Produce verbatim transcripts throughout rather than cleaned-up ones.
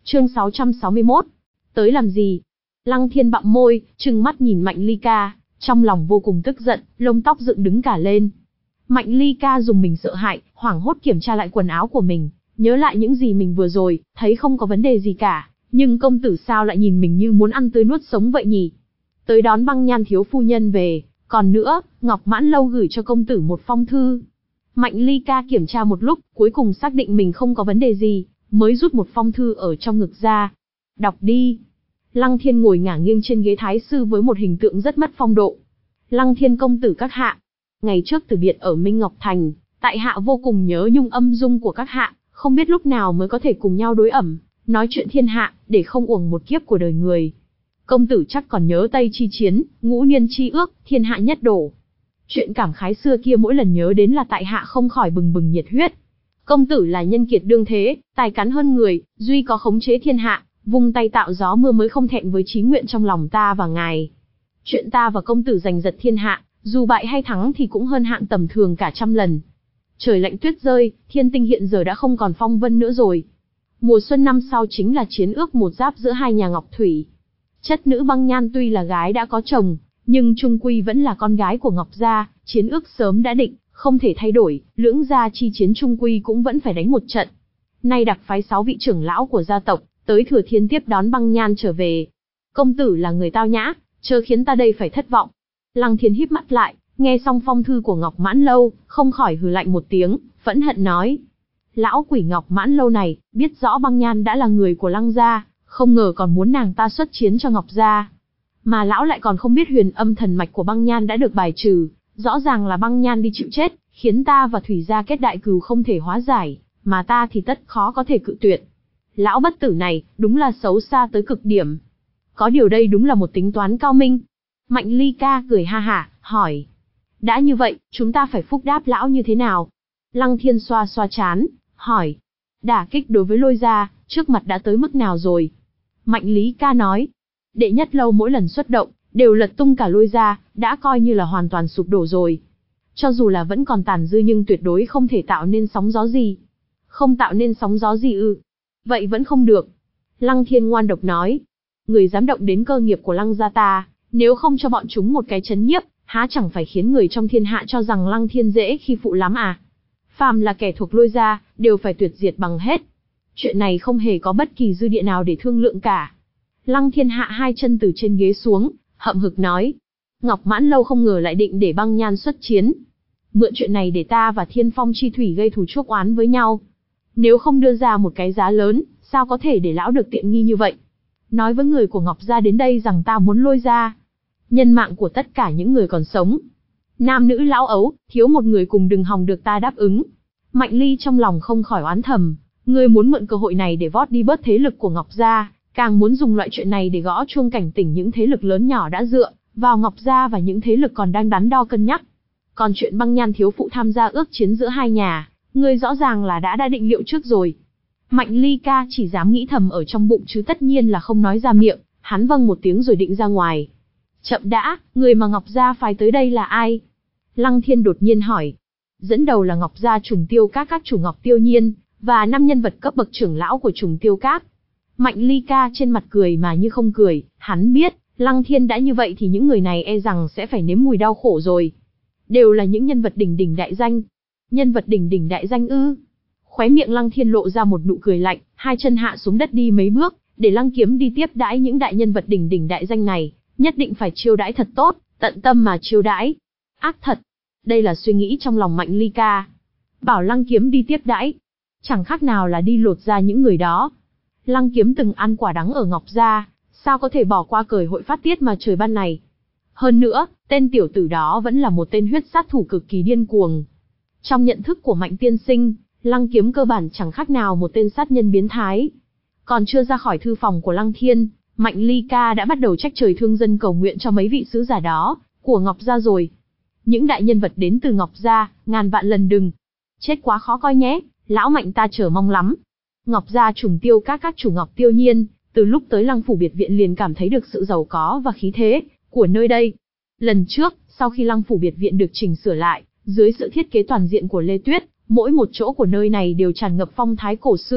Chương sáu trăm sáu mươi mốt. Tới làm gì? Lăng Thiên bặm môi, trừng mắt nhìn Mạnh Ly Ca, trong lòng vô cùng tức giận, lông tóc dựng đứng cả lên. Mạnh Ly Ca dùng mình sợ hãi, hoảng hốt kiểm tra lại quần áo của mình, nhớ lại những gì mình vừa rồi, thấy không có vấn đề gì cả, nhưng công tử sao lại nhìn mình như muốn ăn tươi nuốt sống vậy nhỉ? Tới đón Băng Nhan thiếu phu nhân về, còn nữa, Ngọc Mãn Lâu gửi cho công tử một phong thư. Mạnh Ly Ca kiểm tra một lúc, cuối cùng xác định mình không có vấn đề gì, mới rút một phong thư ở trong ngực ra. Đọc đi. Lăng Thiên ngồi ngả nghiêng trên ghế thái sư với một hình tượng rất mất phong độ. Lăng Thiên công tử các hạ. Ngày trước từ biệt ở Minh Ngọc Thành, tại hạ vô cùng nhớ nhung âm dung của các hạ, không biết lúc nào mới có thể cùng nhau đối ẩm, nói chuyện thiên hạ, để không uổng một kiếp của đời người. Công tử chắc còn nhớ Tây chi chiến, ngũ niên chi ước, thiên hạ nhất đổ. Chuyện cảm khái xưa kia mỗi lần nhớ đến là tại hạ không khỏi bừng bừng nhiệt huyết. Công tử là nhân kiệt đương thế, tài cán hơn người, duy có khống chế thiên hạ, vung tay tạo gió mưa mới không thẹn với chí nguyện trong lòng ta và ngài. Chuyện ta và công tử giành giật thiên hạ, dù bại hay thắng thì cũng hơn hạng tầm thường cả trăm lần. Trời lạnh tuyết rơi, thiên tinh hiện giờ đã không còn phong vân nữa rồi. Mùa xuân năm sau chính là chiến ước một giáp giữa hai nhà Ngọc Thủy. Chất nữ Băng Nhan tuy là gái đã có chồng, nhưng chung quy vẫn là con gái của Ngọc gia, chiến ước sớm đã định, không thể thay đổi, lưỡng gia chi chiến chung quy cũng vẫn phải đánh một trận. Nay đặc phái sáu vị trưởng lão của gia tộc, tới Thừa Thiên tiếp đón Băng Nhan trở về. Công tử là người tao nhã, chớ khiến ta đây phải thất vọng. Lăng Thiên híp mắt lại, nghe xong phong thư của Ngọc Mãn Lâu, không khỏi hừ lạnh một tiếng, phẫn hận nói. Lão quỷ Ngọc Mãn Lâu này, biết rõ Băng Nhan đã là người của Lăng gia, không ngờ còn muốn nàng ta xuất chiến cho Ngọc gia. Mà lão lại còn không biết huyền âm thần mạch của Băng Nhan đã được bài trừ, rõ ràng là Băng Nhan đi chịu chết, khiến ta và Thủy gia kết đại cừu không thể hóa giải, mà ta thì tất khó có thể cự tuyệt. Lão bất tử này, đúng là xấu xa tới cực điểm. Có điều đây đúng là một tính toán cao minh. Mạnh Ly Ca cười ha hả, hỏi. Đã như vậy, chúng ta phải phúc đáp lão như thế nào? Lăng Thiên xoa xoa chán, hỏi. Đả kích đối với Lôi gia, trước mặt đã tới mức nào rồi? Mạnh Lý Ca nói. Đệ Nhất Lâu mỗi lần xuất động, đều lật tung cả Lôi gia, đã coi như là hoàn toàn sụp đổ rồi. Cho dù là vẫn còn tàn dư nhưng tuyệt đối không thể tạo nên sóng gió gì. Không tạo nên sóng gió gì ư? Vậy vẫn không được. Lăng Thiên ngoan độc nói. Người dám động đến cơ nghiệp của Lăng gia ta, nếu không cho bọn chúng một cái chấn nhiếp, há chẳng phải khiến người trong thiên hạ cho rằng Lăng Thiên dễ khi phụ lắm à? Phàm là kẻ thuộc Lôi gia, đều phải tuyệt diệt bằng hết. Chuyện này không hề có bất kỳ dư địa nào để thương lượng cả. Lăng Thiên hạ hai chân từ trên ghế xuống, hậm hực nói. Ngọc Mãn Lâu không ngờ lại định để Băng Nhan xuất chiến. Mượn chuyện này để ta và Thiên Phong chi thủy gây thù chuốc oán với nhau. Nếu không đưa ra một cái giá lớn, sao có thể để lão được tiện nghi như vậy? Nói với người của Ngọc gia đến đây rằng ta muốn Lôi gia nhân mạng của tất cả những người còn sống. Nam nữ lão ấu, thiếu một người cùng đừng hòng được ta đáp ứng. Mạnh Ly trong lòng không khỏi oán thầm, ngươi muốn mượn cơ hội này để vót đi bớt thế lực của Ngọc gia, càng muốn dùng loại chuyện này để gõ chuông cảnh tỉnh những thế lực lớn nhỏ đã dựa vào Ngọc gia và những thế lực còn đang đắn đo cân nhắc. Còn chuyện Băng Nhan thiếu phụ tham gia ước chiến giữa hai nhà, ngươi rõ ràng là đã đã định liệu trước rồi. Mạnh Ly Ca chỉ dám nghĩ thầm ở trong bụng chứ tất nhiên là không nói ra miệng, hắn vâng một tiếng rồi định ra ngoài. Chậm đã, người mà Ngọc gia phái tới đây là ai? Lăng Thiên đột nhiên hỏi. Dẫn đầu là Ngọc gia Trùng Tiêu Các các chủ Ngọc Tiêu Nhiên, và năm nhân vật cấp bậc trưởng lão của Trùng Tiêu Các. Mạnh Ly Ca trên mặt cười mà như không cười, hắn biết, Lăng Thiên đã như vậy thì những người này e rằng sẽ phải nếm mùi đau khổ rồi. Đều là những nhân vật đỉnh đỉnh đại danh. Nhân vật đỉnh đỉnh đại danh ư? Khóe miệng Lăng Thiên lộ ra một nụ cười lạnh, hai chân hạ xuống đất đi mấy bước, để Lăng Kiếm đi tiếp đãi những đại nhân vật đỉnh đỉnh đại danh này, nhất định phải chiêu đãi thật tốt, tận tâm mà chiêu đãi. Ác thật. Đây là suy nghĩ trong lòng Mạnh Ly Ca. Bảo Lăng Kiếm đi tiếp đãi, chẳng khác nào là đi lột ra những người đó. Lăng Kiếm từng ăn quả đắng ở Ngọc gia, sao có thể bỏ qua cởi hội phát tiết mà trời ban này. Hơn nữa, tên tiểu tử đó vẫn là một tên huyết sát thủ cực kỳ điên cuồng. Trong nhận thức của Mạnh tiên sinh, Lăng Kiếm cơ bản chẳng khác nào một tên sát nhân biến thái. Còn chưa ra khỏi thư phòng của Lăng Thiên, Mạnh Ly Ca đã bắt đầu trách trời thương dân cầu nguyện cho mấy vị sứ giả đó, của Ngọc gia rồi. Những đại nhân vật đến từ Ngọc gia, ngàn vạn lần đừng. Chết quá khó coi nhé, lão Mạnh ta chờ mong lắm. Ngọc gia Trùng Tiêu Các các chủ Ngọc Tiêu Nhiên, từ lúc tới Lăng phủ biệt viện liền cảm thấy được sự giàu có và khí thế của nơi đây. Lần trước, sau khi Lăng phủ biệt viện được chỉnh sửa lại, dưới sự thiết kế toàn diện của Lê Tuyết, mỗi một chỗ của nơi này đều tràn ngập phong thái cổ xưa,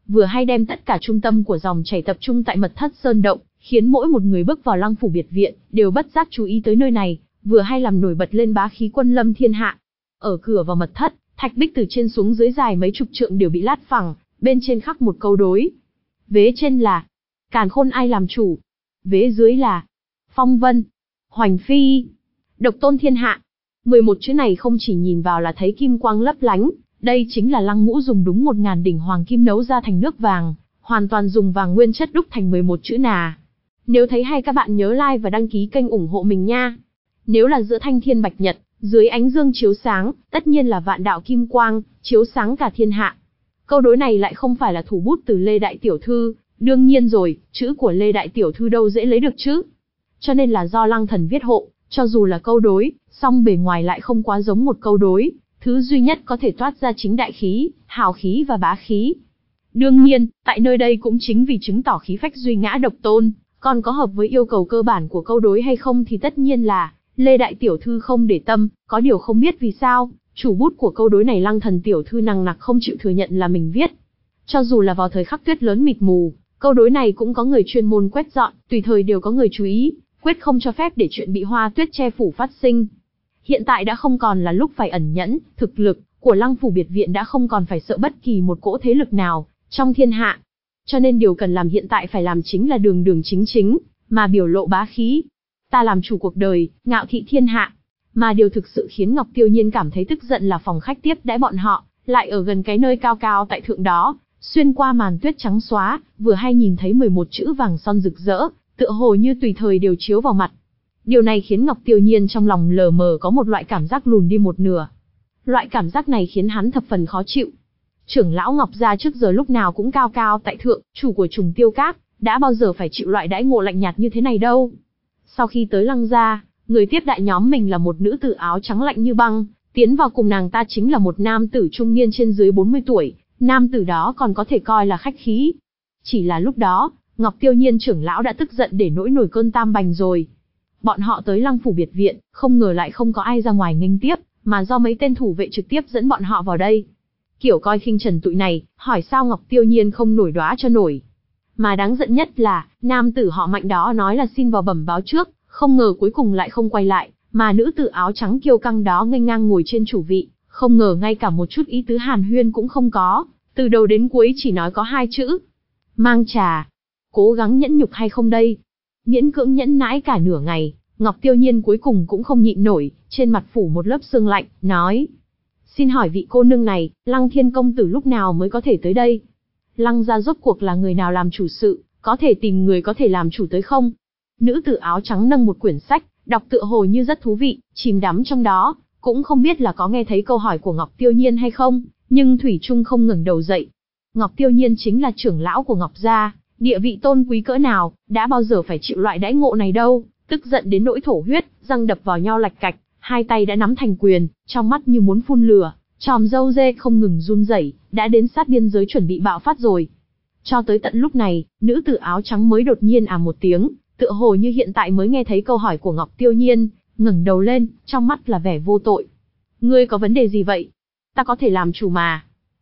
vừa hay đem tất cả trung tâm của dòng chảy tập trung tại mật thất sơn động, khiến mỗi một người bước vào Lăng phủ biệt viện đều bất giác chú ý tới nơi này, vừa hay làm nổi bật lên bá khí quân lâm thiên hạ. Ở cửa vào mật thất, thạch bích từ trên xuống dưới dài mấy chục trượng đều bị lát phẳng, bên trên khắc một câu đối. Vế trên là Càn Khôn ai làm chủ, vế dưới là Phong Vân, Hoành Phi, Độc tôn thiên hạ. mười một chữ này không chỉ nhìn vào là thấy kim quang lấp lánh, đây chính là Lăng Ngũ dùng đúng một ngàn đỉnh hoàng kim nấu ra thành nước vàng, hoàn toàn dùng vàng nguyên chất đúc thành mười một chữ nà. Nếu thấy hay các bạn nhớ like và đăng ký kênh ủng hộ mình nha. Nếu là giữa thanh thiên bạch nhật, dưới ánh dương chiếu sáng, tất nhiên là vạn đạo kim quang, chiếu sáng cả thiên hạ. Câu đối này lại không phải là thủ bút từ Lê Đại Tiểu Thư, đương nhiên rồi, chữ của Lê Đại Tiểu Thư đâu dễ lấy được chứ. Cho nên là do Lăng Thần viết hộ, cho dù là câu đối, song bề ngoài lại không quá giống một câu đối, thứ duy nhất có thể toát ra chính đại khí, hào khí và bá khí. Đương nhiên, tại nơi đây cũng chính vì chứng tỏ khí phách duy ngã độc tôn, còn có hợp với yêu cầu cơ bản của câu đối hay không thì tất nhiên là Lê Đại Tiểu Thư không để tâm, có điều không biết vì sao, chủ bút của câu đối này Lăng Thần Tiểu Thư nằng nặc không chịu thừa nhận là mình viết. Cho dù là vào thời khắc tuyết lớn mịt mù, câu đối này cũng có người chuyên môn quét dọn, tùy thời đều có người chú ý, quyết không cho phép để chuyện bị hoa tuyết che phủ phát sinh. Hiện tại đã không còn là lúc phải ẩn nhẫn, thực lực của Lăng phủ biệt viện đã không còn phải sợ bất kỳ một cỗ thế lực nào trong thiên hạ. Cho nên điều cần làm hiện tại phải làm chính là đường đường chính chính, mà biểu lộ bá khí. Ta làm chủ cuộc đời, ngạo thị thiên hạ. Mà điều thực sự khiến Ngọc Tiêu Nhiên cảm thấy tức giận là phòng khách tiếp đãi bọn họ, lại ở gần cái nơi cao cao tại thượng đó, xuyên qua màn tuyết trắng xóa, vừa hay nhìn thấy mười một chữ vàng son rực rỡ, tựa hồ như tùy thời đều chiếu vào mặt. Điều này khiến Ngọc Tiêu Nhiên trong lòng lờ mờ có một loại cảm giác lùn đi một nửa. Loại cảm giác này khiến hắn thập phần khó chịu. Trưởng lão Ngọc gia trước giờ lúc nào cũng cao cao tại thượng, chủ của Trùng Tiêu Các, đã bao giờ phải chịu loại đãi ngộ lạnh nhạt như thế này đâu. Sau khi tới Lăng gia, người tiếp đại nhóm mình là một nữ tử áo trắng lạnh như băng, tiến vào cùng nàng ta chính là một nam tử trung niên trên dưới bốn mươi tuổi, nam tử đó còn có thể coi là khách khí. Chỉ là lúc đó, Ngọc Tiêu Nhiên trưởng lão đã tức giận để nỗi nổi cơn tam bành rồi. Bọn họ tới Lăng phủ biệt viện, không ngờ lại không có ai ra ngoài nghênh tiếp, mà do mấy tên thủ vệ trực tiếp dẫn bọn họ vào đây. Kiểu coi khinh trần tụi này, hỏi sao Ngọc Tiêu Nhiên không nổi đoá cho nổi. Mà đáng giận nhất là, nam tử họ Mạnh đó nói là xin vào bẩm báo trước, không ngờ cuối cùng lại không quay lại, mà nữ tử áo trắng kiêu căng đó nghênh ngang ngồi trên chủ vị, không ngờ ngay cả một chút ý tứ hàn huyên cũng không có, từ đầu đến cuối chỉ nói có hai chữ. Mang trà. Cố gắng nhẫn nhục hay không đây? Miễn cưỡng nhẫn nãi cả nửa ngày, Ngọc Tiêu Nhiên cuối cùng cũng không nhịn nổi, trên mặt phủ một lớp sương lạnh, nói. Xin hỏi vị cô nương này, Lăng Thiên công tử lúc nào mới có thể tới đây? Lăng gia rốt cuộc là người nào làm chủ sự, có thể tìm người có thể làm chủ tới không? Nữ tử áo trắng nâng một quyển sách, đọc tựa hồ như rất thú vị, chìm đắm trong đó, cũng không biết là có nghe thấy câu hỏi của Ngọc Tiêu Nhiên hay không, nhưng thủy chung không ngẩng đầu dậy. Ngọc Tiêu Nhiên chính là trưởng lão của Ngọc gia, địa vị tôn quý cỡ nào, đã bao giờ phải chịu loại đãi ngộ này đâu, tức giận đến nỗi thổ huyết, răng đập vào nhau lạch cạch, hai tay đã nắm thành quyền, trong mắt như muốn phun lửa, tròm râu dê không ngừng run rẩy, đã đến sát biên giới chuẩn bị bạo phát rồi. Cho tới tận lúc này, nữ tử áo trắng mới đột nhiên à một tiếng, tựa hồ như hiện tại mới nghe thấy câu hỏi của Ngọc Tiêu Nhiên, ngẩng đầu lên, trong mắt là vẻ vô tội. Ngươi có vấn đề gì vậy? Ta có thể làm chủ mà.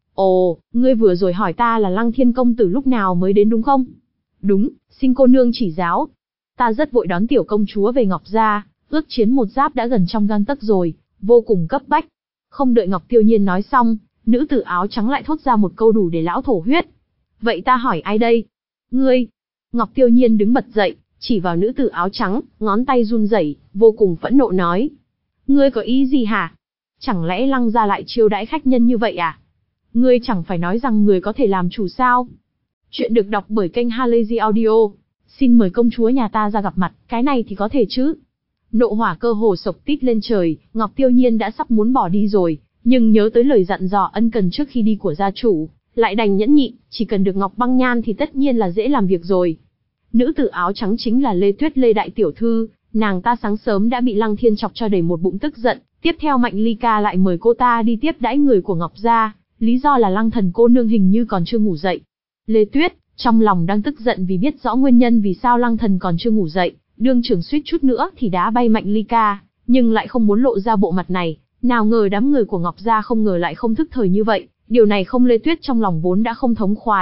Ồ, ngươi vừa rồi hỏi ta là Lăng Thiên công tử lúc nào mới đến đúng không? Đúng, xin cô nương chỉ giáo. Ta rất vội đón tiểu công chúa về Ngọc gia, ước chiến một giáp đã gần trong gang tấc rồi, vô cùng cấp bách. Không đợi Ngọc Tiêu Nhiên nói xong, nữ tử áo trắng lại thốt ra một câu đủ để lão thổ huyết. Vậy ta hỏi ai đây? Ngươi. Ngọc Tiêu Nhiên đứng bật dậy, chỉ vào nữ tử áo trắng, ngón tay run rẩy, vô cùng phẫn nộ nói. Ngươi có ý gì hả? Chẳng lẽ Lăng gia lại chiêu đãi khách nhân như vậy à? Ngươi chẳng phải nói rằng người có thể làm chủ sao? Chuyện được đọc bởi kênh Halazy Audio. Xin mời công chúa nhà ta ra gặp mặt, cái này thì có thể chứ? Nộ hỏa cơ hồ sộc tít lên trời, Ngọc Tiêu Nhiên đã sắp muốn bỏ đi rồi, nhưng nhớ tới lời dặn dò ân cần trước khi đi của gia chủ, lại đành nhẫn nhịn, chỉ cần được Ngọc Băng Nhan thì tất nhiên là dễ làm việc rồi. Nữ tử áo trắng chính là Lê Tuyết Lê đại tiểu thư, nàng ta sáng sớm đã bị Lăng Thiên chọc cho đầy một bụng tức giận, tiếp theo Mạnh Ly Ca lại mời cô ta đi tiếp đãi người của Ngọc gia, lý do là Lăng Thần cô nương hình như còn chưa ngủ dậy. Lê Tuyết, trong lòng đang tức giận vì biết rõ nguyên nhân vì sao Lăng Thần còn chưa ngủ dậy, đương trưởng suýt chút nữa thì đá bay Mạnh Ly Ca, nhưng lại không muốn lộ ra bộ mặt này, nào ngờ đám người của Ngọc gia không ngờ lại không thức thời như vậy, điều này không Lê Tuyết trong lòng vốn đã không thống khoái,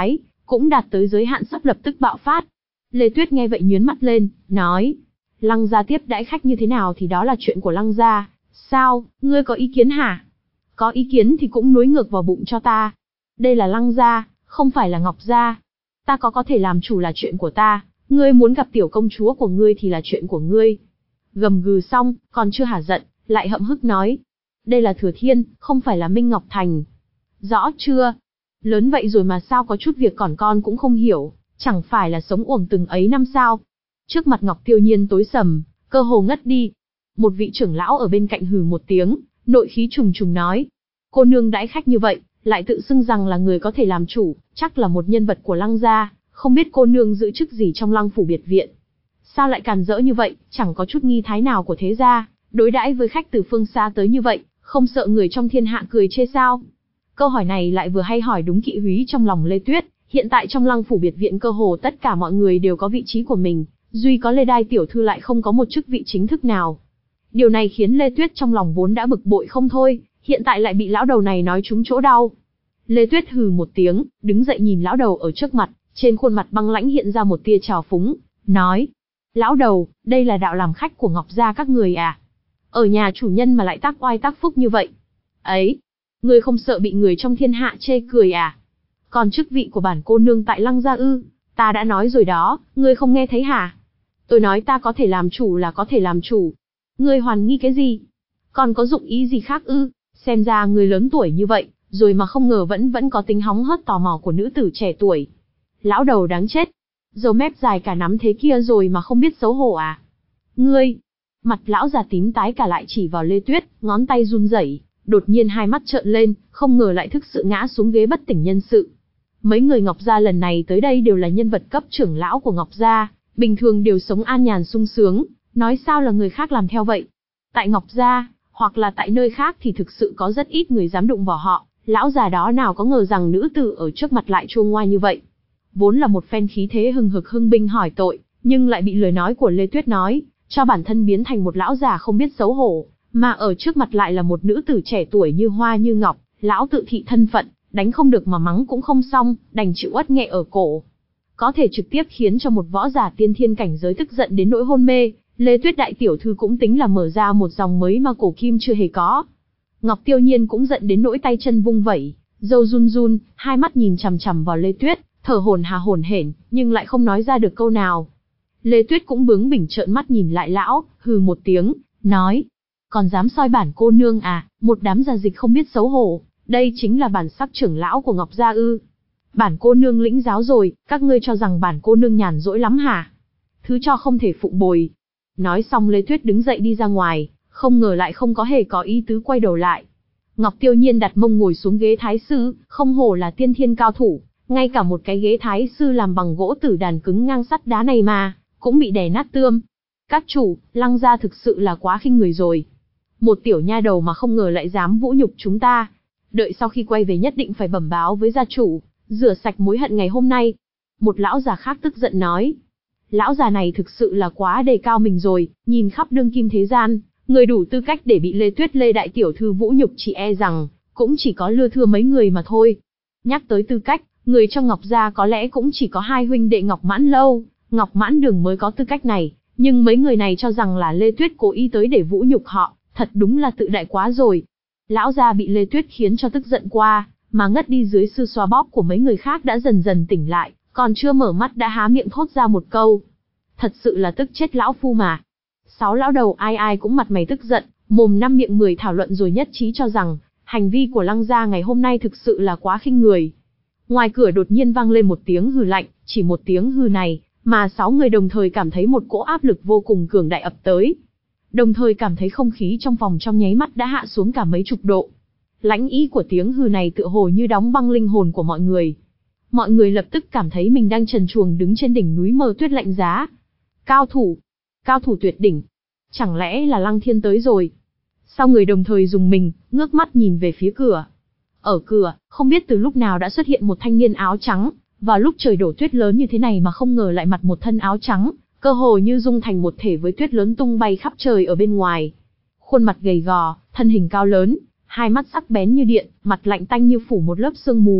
cũng đạt tới giới hạn sắp lập tức bạo phát. Lê Tuyết nghe vậy nhướng mắt lên, nói, Lăng gia tiếp đãi khách như thế nào thì đó là chuyện của Lăng gia, sao, ngươi có ý kiến hả? Có ý kiến thì cũng núi ngược vào bụng cho ta. Đây là Lăng gia, không phải là Ngọc gia. Ta có có thể làm chủ là chuyện của ta, ngươi muốn gặp tiểu công chúa của ngươi thì là chuyện của ngươi. Gầm gừ xong, còn chưa hả giận, lại hậm hực nói, đây là Thừa Thiên, không phải là Minh Ngọc Thành. Rõ chưa? Lớn vậy rồi mà sao có chút việc còn con cũng không hiểu, chẳng phải là sống uổng từng ấy năm sao? Trước mặt Ngọc Tiêu Nhiên tối sầm, cơ hồ ngất đi. Một vị trưởng lão ở bên cạnh hừ một tiếng, nội khí trùng trùng nói, cô nương đãi khách như vậy, lại tự xưng rằng là người có thể làm chủ, chắc là một nhân vật của Lăng gia, không biết cô nương giữ chức gì trong Lăng phủ biệt viện. Sao lại càn rỡ như vậy, chẳng có chút nghi thái nào của thế gia, đối đãi với khách từ phương xa tới như vậy, không sợ người trong thiên hạ cười chê sao? Câu hỏi này lại vừa hay hỏi đúng kỵ húy trong lòng Lê Tuyết, hiện tại trong Lăng phủ biệt viện cơ hồ tất cả mọi người đều có vị trí của mình, duy có Lê Đai tiểu thư lại không có một chức vị chính thức nào. Điều này khiến Lê Tuyết trong lòng vốn đã bực bội không thôi, hiện tại lại bị lão đầu này nói trúng chỗ đau. Lê Tuyết hừ một tiếng, đứng dậy nhìn lão đầu ở trước mặt, trên khuôn mặt băng lãnh hiện ra một tia trào phúng, nói, lão đầu, đây là đạo làm khách của Ngọc gia các người à? Ở nhà chủ nhân mà lại tác oai tác phúc như vậy. Ấy, ngươi không sợ bị người trong thiên hạ chê cười à? Còn chức vị của bản cô nương tại Lăng gia ư? Ta đã nói rồi đó, ngươi không nghe thấy hả? Tôi nói ta có thể làm chủ là có thể làm chủ. Ngươi hoàn nghi cái gì? Còn có dụng ý gì khác ư? Xem ra ngươi lớn tuổi như vậy, rồi mà không ngờ vẫn vẫn có tính hóng hớt tò mò của nữ tử trẻ tuổi. Lão đầu đáng chết. Dầu mép dài cả nắm thế kia rồi mà không biết xấu hổ à? Ngươi! Mặt lão già tím tái cả lại chỉ vào Lê Tuyết, ngón tay run rẩy, đột nhiên hai mắt trợn lên, không ngờ lại thức sự ngã xuống ghế bất tỉnh nhân sự. Mấy người Ngọc gia lần này tới đây đều là nhân vật cấp trưởng lão của Ngọc gia, bình thường đều sống an nhàn sung sướng, nói sao là người khác làm theo vậy. Tại Ngọc gia, hoặc là tại nơi khác thì thực sự có rất ít người dám đụng vào họ, lão già đó nào có ngờ rằng nữ tử ở trước mặt lại chua ngoa như vậy. Vốn là một phen khí thế hừng hực hưng binh hỏi tội, nhưng lại bị lời nói của Lê Tuyết nói, cho bản thân biến thành một lão già không biết xấu hổ, mà ở trước mặt lại là một nữ tử trẻ tuổi như hoa như ngọc, lão tự thị thân phận, đánh không được mà mắng cũng không xong, đành chịu uất nghẹ ở cổ. Có thể trực tiếp khiến cho một võ giả tiên thiên cảnh giới tức giận đến nỗi hôn mê, Lê Tuyết đại tiểu thư cũng tính là mở ra một dòng mới mà cổ kim chưa hề có. Ngọc Tiêu Nhiên cũng giận đến nỗi tay chân vung vẩy, râu run run, hai mắt nhìn chằm chằm vào Lê Tuyết, thở hổn hà hổn hển, nhưng lại không nói ra được câu nào. Lê Tuyết cũng bướng bỉnh trợn mắt nhìn lại lão, hừ một tiếng, nói, còn dám soi bản cô nương à, một đám già dịch không biết xấu hổ, đây chính là bản sắc trưởng lão của Ngọc gia ư? Bản cô nương lĩnh giáo rồi, các ngươi cho rằng bản cô nương nhàn rỗi lắm hả? Thứ cho không thể phụng bồi. Nói xong Lê Tuyết đứng dậy đi ra ngoài, không ngờ lại không có hề có ý tứ quay đầu lại. Ngọc Tiêu Nhiên đặt mông ngồi xuống ghế thái sư, không hổ là tiên thiên cao thủ, ngay cả một cái ghế thái sư làm bằng gỗ tử đàn cứng ngang sắt đá này mà, cũng bị đè nát tươm. Các chủ, Lăng gia thực sự là quá khinh người rồi. Một tiểu nha đầu mà không ngờ lại dám vũ nhục chúng ta. Đợi sau khi quay về nhất định phải bẩm báo với gia chủ, rửa sạch mối hận ngày hôm nay. Một lão già khác tức giận nói. Lão già này thực sự là quá đề cao mình rồi, nhìn khắp đương kim thế gian, người đủ tư cách để bị Lê Tuyết Lê đại tiểu thư vũ nhục chỉ e rằng, cũng chỉ có lưa thưa mấy người mà thôi. Nhắc tới tư cách, người trong Ngọc gia có lẽ cũng chỉ có hai huynh đệ Ngọc Mãn Lâu, Ngọc Mãn Đường mới có tư cách này, nhưng mấy người này cho rằng là Lê Tuyết cố ý tới để vũ nhục họ, thật đúng là tự đại quá rồi. Lão gia bị Lê Tuyết khiến cho tức giận qua, mà ngất đi dưới sự xoa bóp của mấy người khác đã dần dần tỉnh lại, còn chưa mở mắt đã há miệng thốt ra một câu. Thật sự là tức chết lão phu mà. Sáu lão đầu ai ai cũng mặt mày tức giận, mồm năm miệng mười thảo luận rồi nhất trí cho rằng, hành vi của Lăng gia ngày hôm nay thực sự là quá khinh người. Ngoài cửa đột nhiên vang lên một tiếng hừ lạnh, chỉ một tiếng hừ này, mà sáu người đồng thời cảm thấy một cỗ áp lực vô cùng cường đại ập tới. Đồng thời cảm thấy không khí trong phòng trong nháy mắt đã hạ xuống cả mấy chục độ. Lãnh ý của tiếng hừ này tựa hồ như đóng băng linh hồn của mọi người. Mọi người lập tức cảm thấy mình đang trần truồng đứng trên đỉnh núi mờ tuyết lạnh giá. Cao thủ, cao thủ tuyệt đỉnh. Chẳng lẽ là Lăng Thiên tới rồi? Sau người đồng thời dùng mình, ngước mắt nhìn về phía cửa. Ở cửa, không biết từ lúc nào đã xuất hiện một thanh niên áo trắng, vào lúc trời đổ tuyết lớn như thế này mà không ngờ lại mặc một thân áo trắng, cơ hồ như dung thành một thể với tuyết lớn tung bay khắp trời ở bên ngoài. Khuôn mặt gầy gò, thân hình cao lớn, hai mắt sắc bén như điện, mặt lạnh tanh như phủ một lớp sương mù,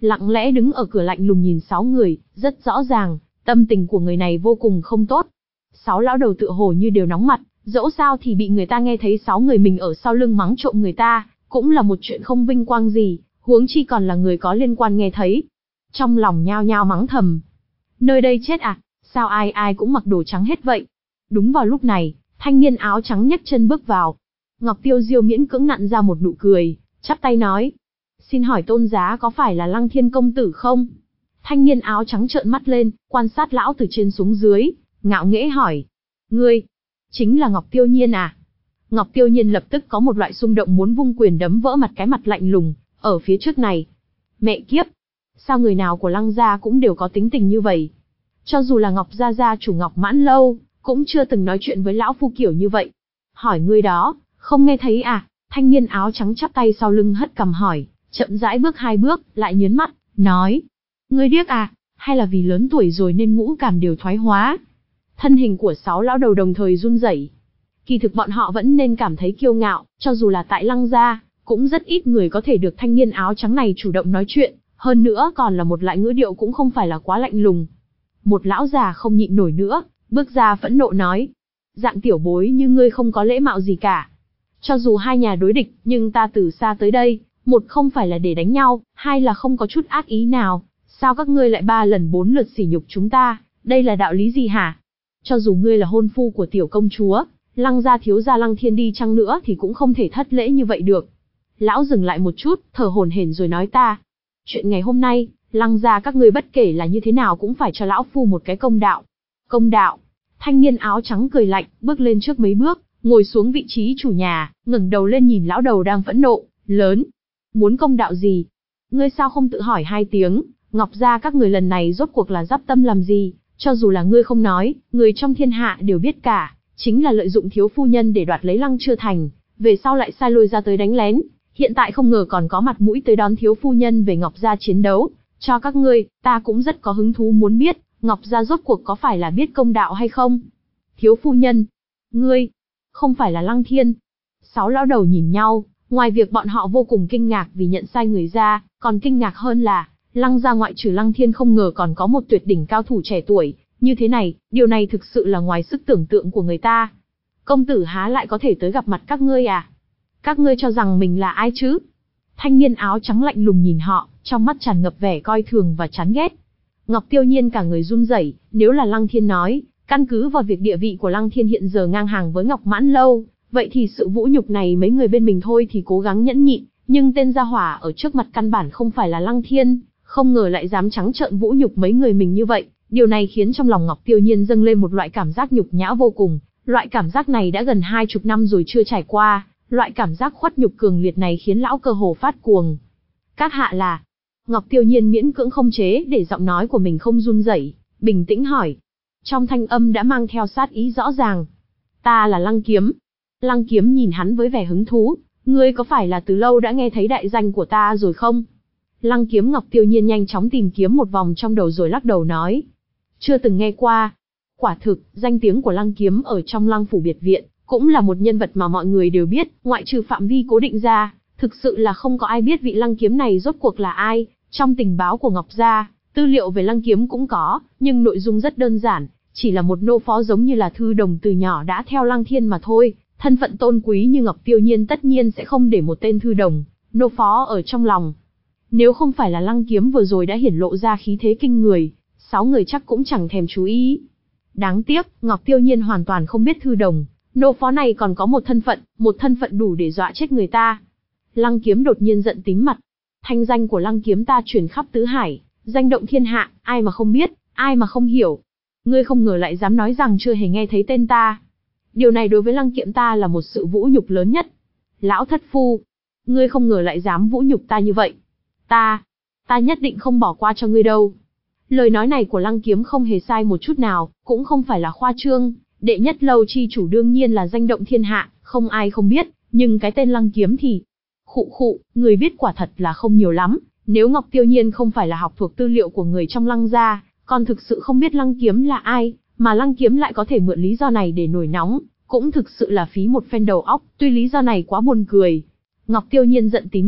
lặng lẽ đứng ở cửa lạnh lùng nhìn sáu người, rất rõ ràng, tâm tình của người này vô cùng không tốt. Sáu lão đầu tựa hồ như đều nóng mặt, dẫu sao thì bị người ta nghe thấy sáu người mình ở sau lưng mắng trộm người ta, cũng là một chuyện không vinh quang gì, huống chi còn là người có liên quan nghe thấy. Trong lòng nhao nhao mắng thầm. Nơi đây chết à, sao ai ai cũng mặc đồ trắng hết vậy? Đúng vào lúc này, thanh niên áo trắng nhấc chân bước vào. Ngọc Tiêu Diêu miễn cưỡng nặn ra một nụ cười, chắp tay nói. Xin hỏi tôn giá có phải là Lăng Thiên công tử không? Thanh niên áo trắng trợn mắt lên, quan sát lão từ trên xuống dưới, ngạo nghễ hỏi. Ngươi, chính là Ngọc Tiêu Nhiên à? Ngọc Tiêu Nhiên lập tức có một loại xung động muốn vung quyền đấm vỡ mặt cái mặt lạnh lùng, ở phía trước này. Mẹ kiếp! Sao người nào của Lăng gia cũng đều có tính tình như vậy? Cho dù là Ngọc gia gia chủ Ngọc Mãn Lâu, cũng chưa từng nói chuyện với lão phu kiểu như vậy. Hỏi ngươi đó, không nghe thấy à? Thanh niên áo trắng chắp tay sau lưng hất cằm hỏi, chậm rãi bước hai bước, lại nhớn mắt, nói. Ngươi điếc à, hay là vì lớn tuổi rồi nên ngũ cảm đều thoái hóa? Thân hình của sáu lão đầu đồng thời run rẩy. Kỳ thực bọn họ vẫn nên cảm thấy kiêu ngạo, cho dù là tại Lăng gia, cũng rất ít người có thể được thanh niên áo trắng này chủ động nói chuyện, hơn nữa còn là một loại ngữ điệu cũng không phải là quá lạnh lùng. Một lão già không nhịn nổi nữa, bước ra phẫn nộ nói. Dạng tiểu bối như ngươi không có lễ mạo gì cả. Cho dù hai nhà đối địch, nhưng ta từ xa tới đây, một không phải là để đánh nhau, hai là không có chút ác ý nào. Sao các ngươi lại ba lần bốn lượt sỉ nhục chúng ta, đây là đạo lý gì hả? Cho dù ngươi là hôn phu của tiểu công chúa, Lăng gia thiếu gia Lăng Thiên đi chăng nữa thì cũng không thể thất lễ như vậy được. Lão dừng lại một chút, thở hổn hển rồi nói ta. Chuyện ngày hôm nay, Lăng gia các ngươi bất kể là như thế nào cũng phải cho lão phu một cái công đạo. Công đạo? Thanh niên áo trắng cười lạnh, bước lên trước mấy bước, ngồi xuống vị trí chủ nhà, ngẩng đầu lên nhìn lão đầu đang phẫn nộ, lớn. Muốn công đạo gì? Ngươi sao không tự hỏi hai tiếng, Ngọc gia các người lần này rốt cuộc là dắp tâm làm gì? Cho dù là ngươi không nói, người trong thiên hạ đều biết cả, chính là lợi dụng thiếu phu nhân để đoạt lấy Lăng Chưa Thành, về sau lại sai lôi ra tới đánh lén, hiện tại không ngờ còn có mặt mũi tới đón thiếu phu nhân về Ngọc gia chiến đấu. Cho các ngươi, ta cũng rất có hứng thú muốn biết, Ngọc gia rốt cuộc có phải là biết công đạo hay không? Thiếu phu nhân? Ngươi? Không phải là Lăng Thiên? Sáu lão đầu nhìn nhau, ngoài việc bọn họ vô cùng kinh ngạc vì nhận sai người ra, còn kinh ngạc hơn là, Lăng gia ngoại trừ Lăng Thiên không ngờ còn có một tuyệt đỉnh cao thủ trẻ tuổi, như thế này, điều này thực sự là ngoài sức tưởng tượng của người ta. Công tử há lại có thể tới gặp mặt các ngươi à? Các ngươi cho rằng mình là ai chứ? Thanh niên áo trắng lạnh lùng nhìn họ, trong mắt tràn ngập vẻ coi thường và chán ghét. Ngọc Tiêu Nhiên cả người run rẩy, nếu là Lăng Thiên nói, căn cứ vào việc địa vị của Lăng Thiên hiện giờ ngang hàng với Ngọc Mãn Lâu, vậy thì sự vũ nhục này mấy người bên mình thôi thì cố gắng nhẫn nhịn, nhưng tên gia hỏa ở trước mặt căn bản không phải là Lăng Thiên, không ngờ lại dám trắng trợn vũ nhục mấy người mình như vậy, điều này khiến trong lòng Ngọc Tiêu Nhiên dâng lên một loại cảm giác nhục nhã vô cùng, loại cảm giác này đã gần hai chục năm rồi chưa trải qua, loại cảm giác khuất nhục cường liệt này khiến lão cơ hồ phát cuồng. Các hạ là? Ngọc Tiêu Nhiên miễn cưỡng không chế để giọng nói của mình không run rẩy, bình tĩnh hỏi. Trong thanh âm đã mang theo sát ý rõ ràng. Ta là Lăng Kiếm. Lăng Kiếm nhìn hắn với vẻ hứng thú, ngươi có phải là từ lâu đã nghe thấy đại danh của ta rồi không? Lăng Kiếm Ngọc Tiêu Nhiên nhanh chóng tìm kiếm một vòng trong đầu rồi lắc đầu nói. Chưa từng nghe qua. Quả thực, danh tiếng của Lăng Kiếm ở trong Lăng Phủ Biệt Viện, cũng là một nhân vật mà mọi người đều biết, ngoại trừ phạm vi cố định ra, thực sự là không có ai biết vị Lăng Kiếm này rốt cuộc là ai. Trong tình báo của Ngọc Gia, tư liệu về Lăng Kiếm cũng có, nhưng nội dung rất đơn giản, chỉ là một nô phó giống như là thư đồng từ nhỏ đã theo Lăng Thiên mà thôi. Thân phận tôn quý như Ngọc Tiêu Nhiên tất nhiên sẽ không để một tên thư đồng, nô phó ở trong lòng. Nếu không phải là Lăng Kiếm vừa rồi đã hiển lộ ra khí thế kinh người, sáu người chắc cũng chẳng thèm chú ý. Đáng tiếc, Ngọc Tiêu Nhiên hoàn toàn không biết thư đồng, nô phó này còn có một thân phận, một thân phận đủ để dọa chết người ta. Lăng Kiếm đột nhiên giận tím mặt. Thanh danh của Lăng Kiếm ta truyền khắp tứ hải, danh động thiên hạ, ai mà không biết, ai mà không hiểu. Ngươi không ngờ lại dám nói rằng chưa hề nghe thấy tên ta. Điều này đối với Lăng Kiếm ta là một sự vũ nhục lớn nhất. Lão thất phu, ngươi không ngờ lại dám vũ nhục ta như vậy. Ta, ta nhất định không bỏ qua cho ngươi đâu. Lời nói này của Lăng Kiếm không hề sai một chút nào, cũng không phải là khoa trương. Đệ nhất lâu chi chủ đương nhiên là danh động thiên hạ, không ai không biết, nhưng cái tên Lăng Kiếm thì... Khụ khụ, người biết quả thật là không nhiều lắm, nếu Ngọc Tiêu Nhiên không phải là học thuộc tư liệu của người trong Lăng gia, còn thực sự không biết Lăng Kiếm là ai, mà Lăng Kiếm lại có thể mượn lý do này để nổi nóng, cũng thực sự là phí một phen đầu óc, tuy lý do này quá buồn cười. Ngọc Tiêu Nhiên giận tím mặt,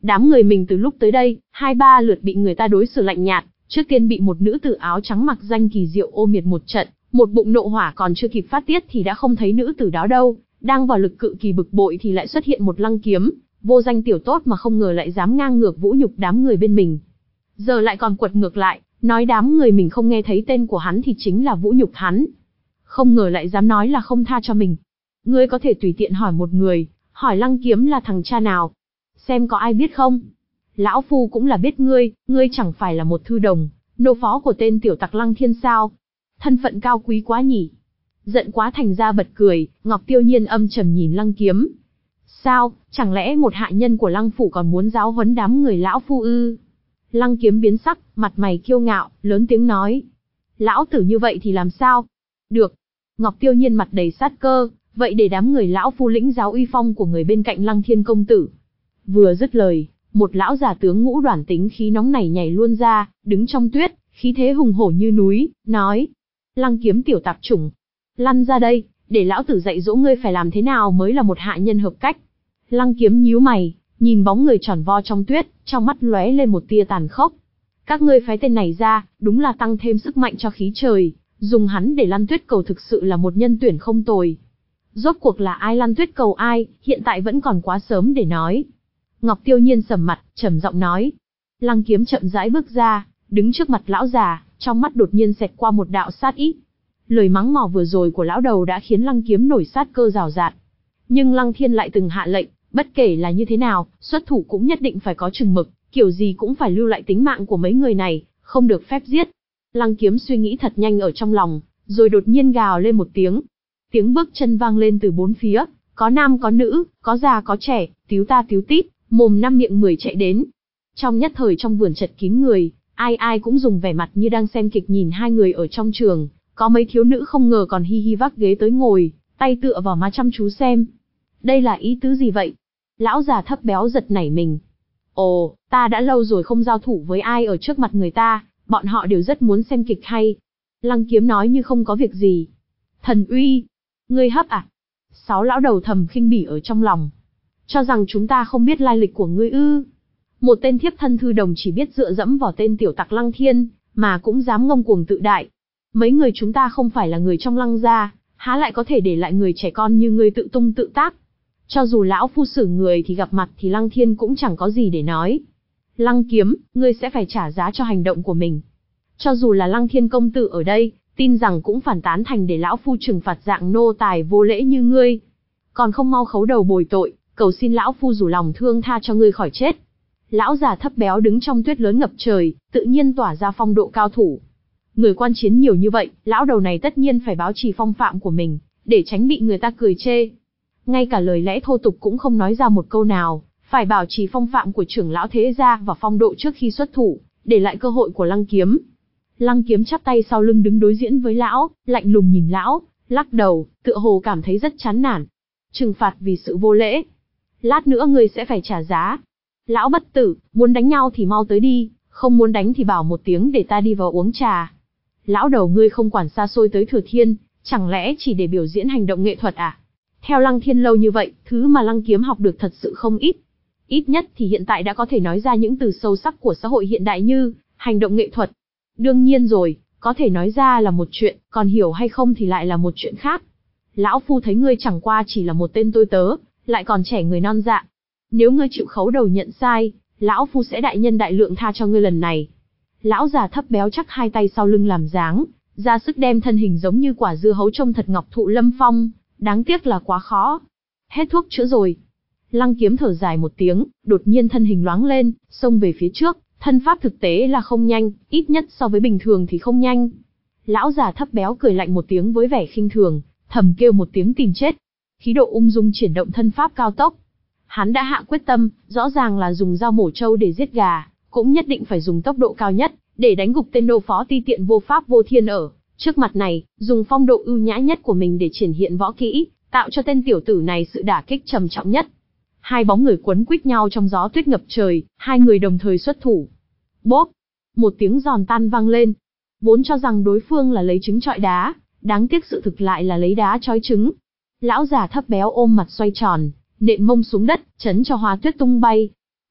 Đám người mình từ lúc tới đây, hai ba lượt bị người ta đối xử lạnh nhạt, trước tiên bị một nữ tử áo trắng mặc danh kỳ diệu ô miệt một trận, một bụng nộ hỏa còn chưa kịp phát tiết thì đã không thấy nữ tử đó đâu, đang vào lực cự kỳ bực bội thì lại xuất hiện một Lăng Kiếm, vô danh tiểu tốt mà không ngờ lại dám ngang ngược vũ nhục đám người bên mình. Giờ lại còn quật ngược lại, nói đám người mình không nghe thấy tên của hắn thì chính là vũ nhục hắn. Không ngờ lại dám nói là không tha cho mình. Ngươi có thể tùy tiện hỏi một người, hỏi Lăng Kiếm là thằng cha nào, xem có ai biết không? Lão phu cũng là biết ngươi, ngươi chẳng phải là một thư đồng, nô phó của tên tiểu tặc Lăng Thiên sao? Thân phận cao quý quá nhỉ. Giận quá thành ra bật cười, Ngọc Tiêu Nhiên âm trầm nhìn Lăng Kiếm. Sao, chẳng lẽ một hạ nhân của Lăng phủ còn muốn giáo huấn đám người lão phu ư? Lăng Kiếm biến sắc, mặt mày kiêu ngạo, lớn tiếng nói. Lão tử như vậy thì làm sao? Được. Ngọc Tiêu Nhiên mặt đầy sát cơ, vậy để đám người lão phu lĩnh giáo uy phong của người bên cạnh Lăng Thiên công tử. Vừa dứt lời, một lão già tướng ngũ đoản tính khí nóng nảy nhảy luôn ra, đứng trong tuyết, khí thế hùng hổ như núi, nói. Lăng Kiếm tiểu tạp chủng, lăn ra đây, để lão tử dạy dỗ ngươi phải làm thế nào mới là một hạ nhân hợp cách. Lăng Kiếm nhíu mày, nhìn bóng người tròn vo trong tuyết, trong mắt lóe lên một tia tàn khốc. Các ngươi phái tên này ra, đúng là tăng thêm sức mạnh cho khí trời, dùng hắn để lăn tuyết cầu thực sự là một nhân tuyển không tồi. Rốt cuộc là ai lăn tuyết cầu ai, hiện tại vẫn còn quá sớm để nói. Ngọc Tiêu Nhiên sầm mặt, trầm giọng nói. Lăng Kiếm chậm rãi bước ra, đứng trước mặt lão già, trong mắt đột nhiên xẹt qua một đạo sát ý. Lời mắng mỏ vừa rồi của lão đầu đã khiến Lăng Kiếm nổi sát cơ rào rạt. Nhưng Lăng Thiên lại từng hạ lệnh, bất kể là như thế nào, xuất thủ cũng nhất định phải có chừng mực, kiểu gì cũng phải lưu lại tính mạng của mấy người này, không được phép giết. Lăng Kiếm suy nghĩ thật nhanh ở trong lòng, rồi đột nhiên gào lên một tiếng. Tiếng bước chân vang lên từ bốn phía, có nam có nữ, có già có trẻ, tíu ta tíu tít, mồm năm miệng mười chạy đến. Trong nhất thời trong vườn chật kín người, ai ai cũng dùng vẻ mặt như đang xem kịch nhìn hai người ở trong trường, có mấy thiếu nữ không ngờ còn hi hi vác ghế tới ngồi, tay tựa vào má chăm chú xem. Đây là ý tứ gì vậy? Lão già thấp béo giật nảy mình. Ồ, ta đã lâu rồi không giao thủ với ai ở trước mặt người ta, bọn họ đều rất muốn xem kịch hay. Lăng Kiếm nói như không có việc gì. Thần uy, ngươi hấp à? Sáu lão đầu thầm khinh bỉ ở trong lòng. Cho rằng chúng ta không biết lai lịch của ngươi ư? Một tên thiếp thân thư đồng chỉ biết dựa dẫm vào tên tiểu tặc Lăng Thiên, mà cũng dám ngông cuồng tự đại. Mấy người chúng ta không phải là người trong Lăng gia, há lại có thể để lại người trẻ con như ngươi tự tung tự tác. Cho dù lão phu xử người thì gặp mặt thì Lăng Thiên cũng chẳng có gì để nói. Lăng Kiếm, ngươi sẽ phải trả giá cho hành động của mình. Cho dù là Lăng Thiên công tử ở đây, tin rằng cũng phản tán thành để lão phu trừng phạt dạng nô tài vô lễ như ngươi. Còn không mau khấu đầu bồi tội, cầu xin lão phu rủ lòng thương tha cho ngươi khỏi chết. Lão già thấp béo đứng trong tuyết lớn ngập trời, tự nhiên tỏa ra phong độ cao thủ. Người quan chiến nhiều như vậy, lão đầu này tất nhiên phải báo trì phong phạm của mình, để tránh bị người ta cười chê. Ngay cả lời lẽ thô tục cũng không nói ra một câu nào, phải bảo trì phong phạm của trưởng lão thế gia và phong độ trước khi xuất thủ, để lại cơ hội của Lăng Kiếm. Lăng Kiếm chắp tay sau lưng đứng đối diễn với lão, lạnh lùng nhìn lão, lắc đầu, tựa hồ cảm thấy rất chán nản. Trừng phạt vì sự vô lễ. Lát nữa ngươi sẽ phải trả giá. Lão bất tử, muốn đánh nhau thì mau tới đi, không muốn đánh thì bảo một tiếng để ta đi vào uống trà. Lão đầu ngươi không quản xa xôi tới Thừa Thiên, chẳng lẽ chỉ để biểu diễn hành động nghệ thuật à? Theo Lăng Thiên lâu như vậy, thứ mà Lăng Kiếm học được thật sự không ít. Ít nhất thì hiện tại đã có thể nói ra những từ sâu sắc của xã hội hiện đại như hành động nghệ thuật. Đương nhiên rồi, có thể nói ra là một chuyện, còn hiểu hay không thì lại là một chuyện khác. Lão phu thấy ngươi chẳng qua chỉ là một tên tôi tớ, lại còn trẻ người non dạ. Nếu ngươi chịu khấu đầu nhận sai, lão phu sẽ đại nhân đại lượng tha cho ngươi lần này. Lão già thấp béo chắc hai tay sau lưng làm dáng, ra sức đem thân hình giống như quả dưa hấu trông thật ngọc thụ lâm phong, đáng tiếc là quá khó. Hết thuốc chữa rồi. Lăng Kiếm thở dài một tiếng, đột nhiên thân hình loáng lên, xông về phía trước, thân pháp thực tế là không nhanh, ít nhất so với bình thường thì không nhanh. Lão già thấp béo cười lạnh một tiếng với vẻ khinh thường, thầm kêu một tiếng tìm chết. Khí độ ung dung triển động thân pháp cao tốc. Hắn đã hạ quyết tâm, rõ ràng là dùng dao mổ trâu để giết gà, cũng nhất định phải dùng tốc độ cao nhất, để đánh gục tên nô phó ti tiện vô pháp vô thiên ở trước mặt này, dùng phong độ ưu nhã nhất của mình để triển hiện võ kỹ, tạo cho tên tiểu tử này sự đả kích trầm trọng nhất. Hai bóng người quấn quýt nhau trong gió tuyết ngập trời, hai người đồng thời xuất thủ. Bốp! Một tiếng giòn tan vang lên. Vốn cho rằng đối phương là lấy trứng trọi đá, đáng tiếc sự thực lại là lấy đá chói trứng. Lão già thấp béo ôm mặt xoay tròn, nện mông xuống đất, chấn cho hoa tuyết tung bay.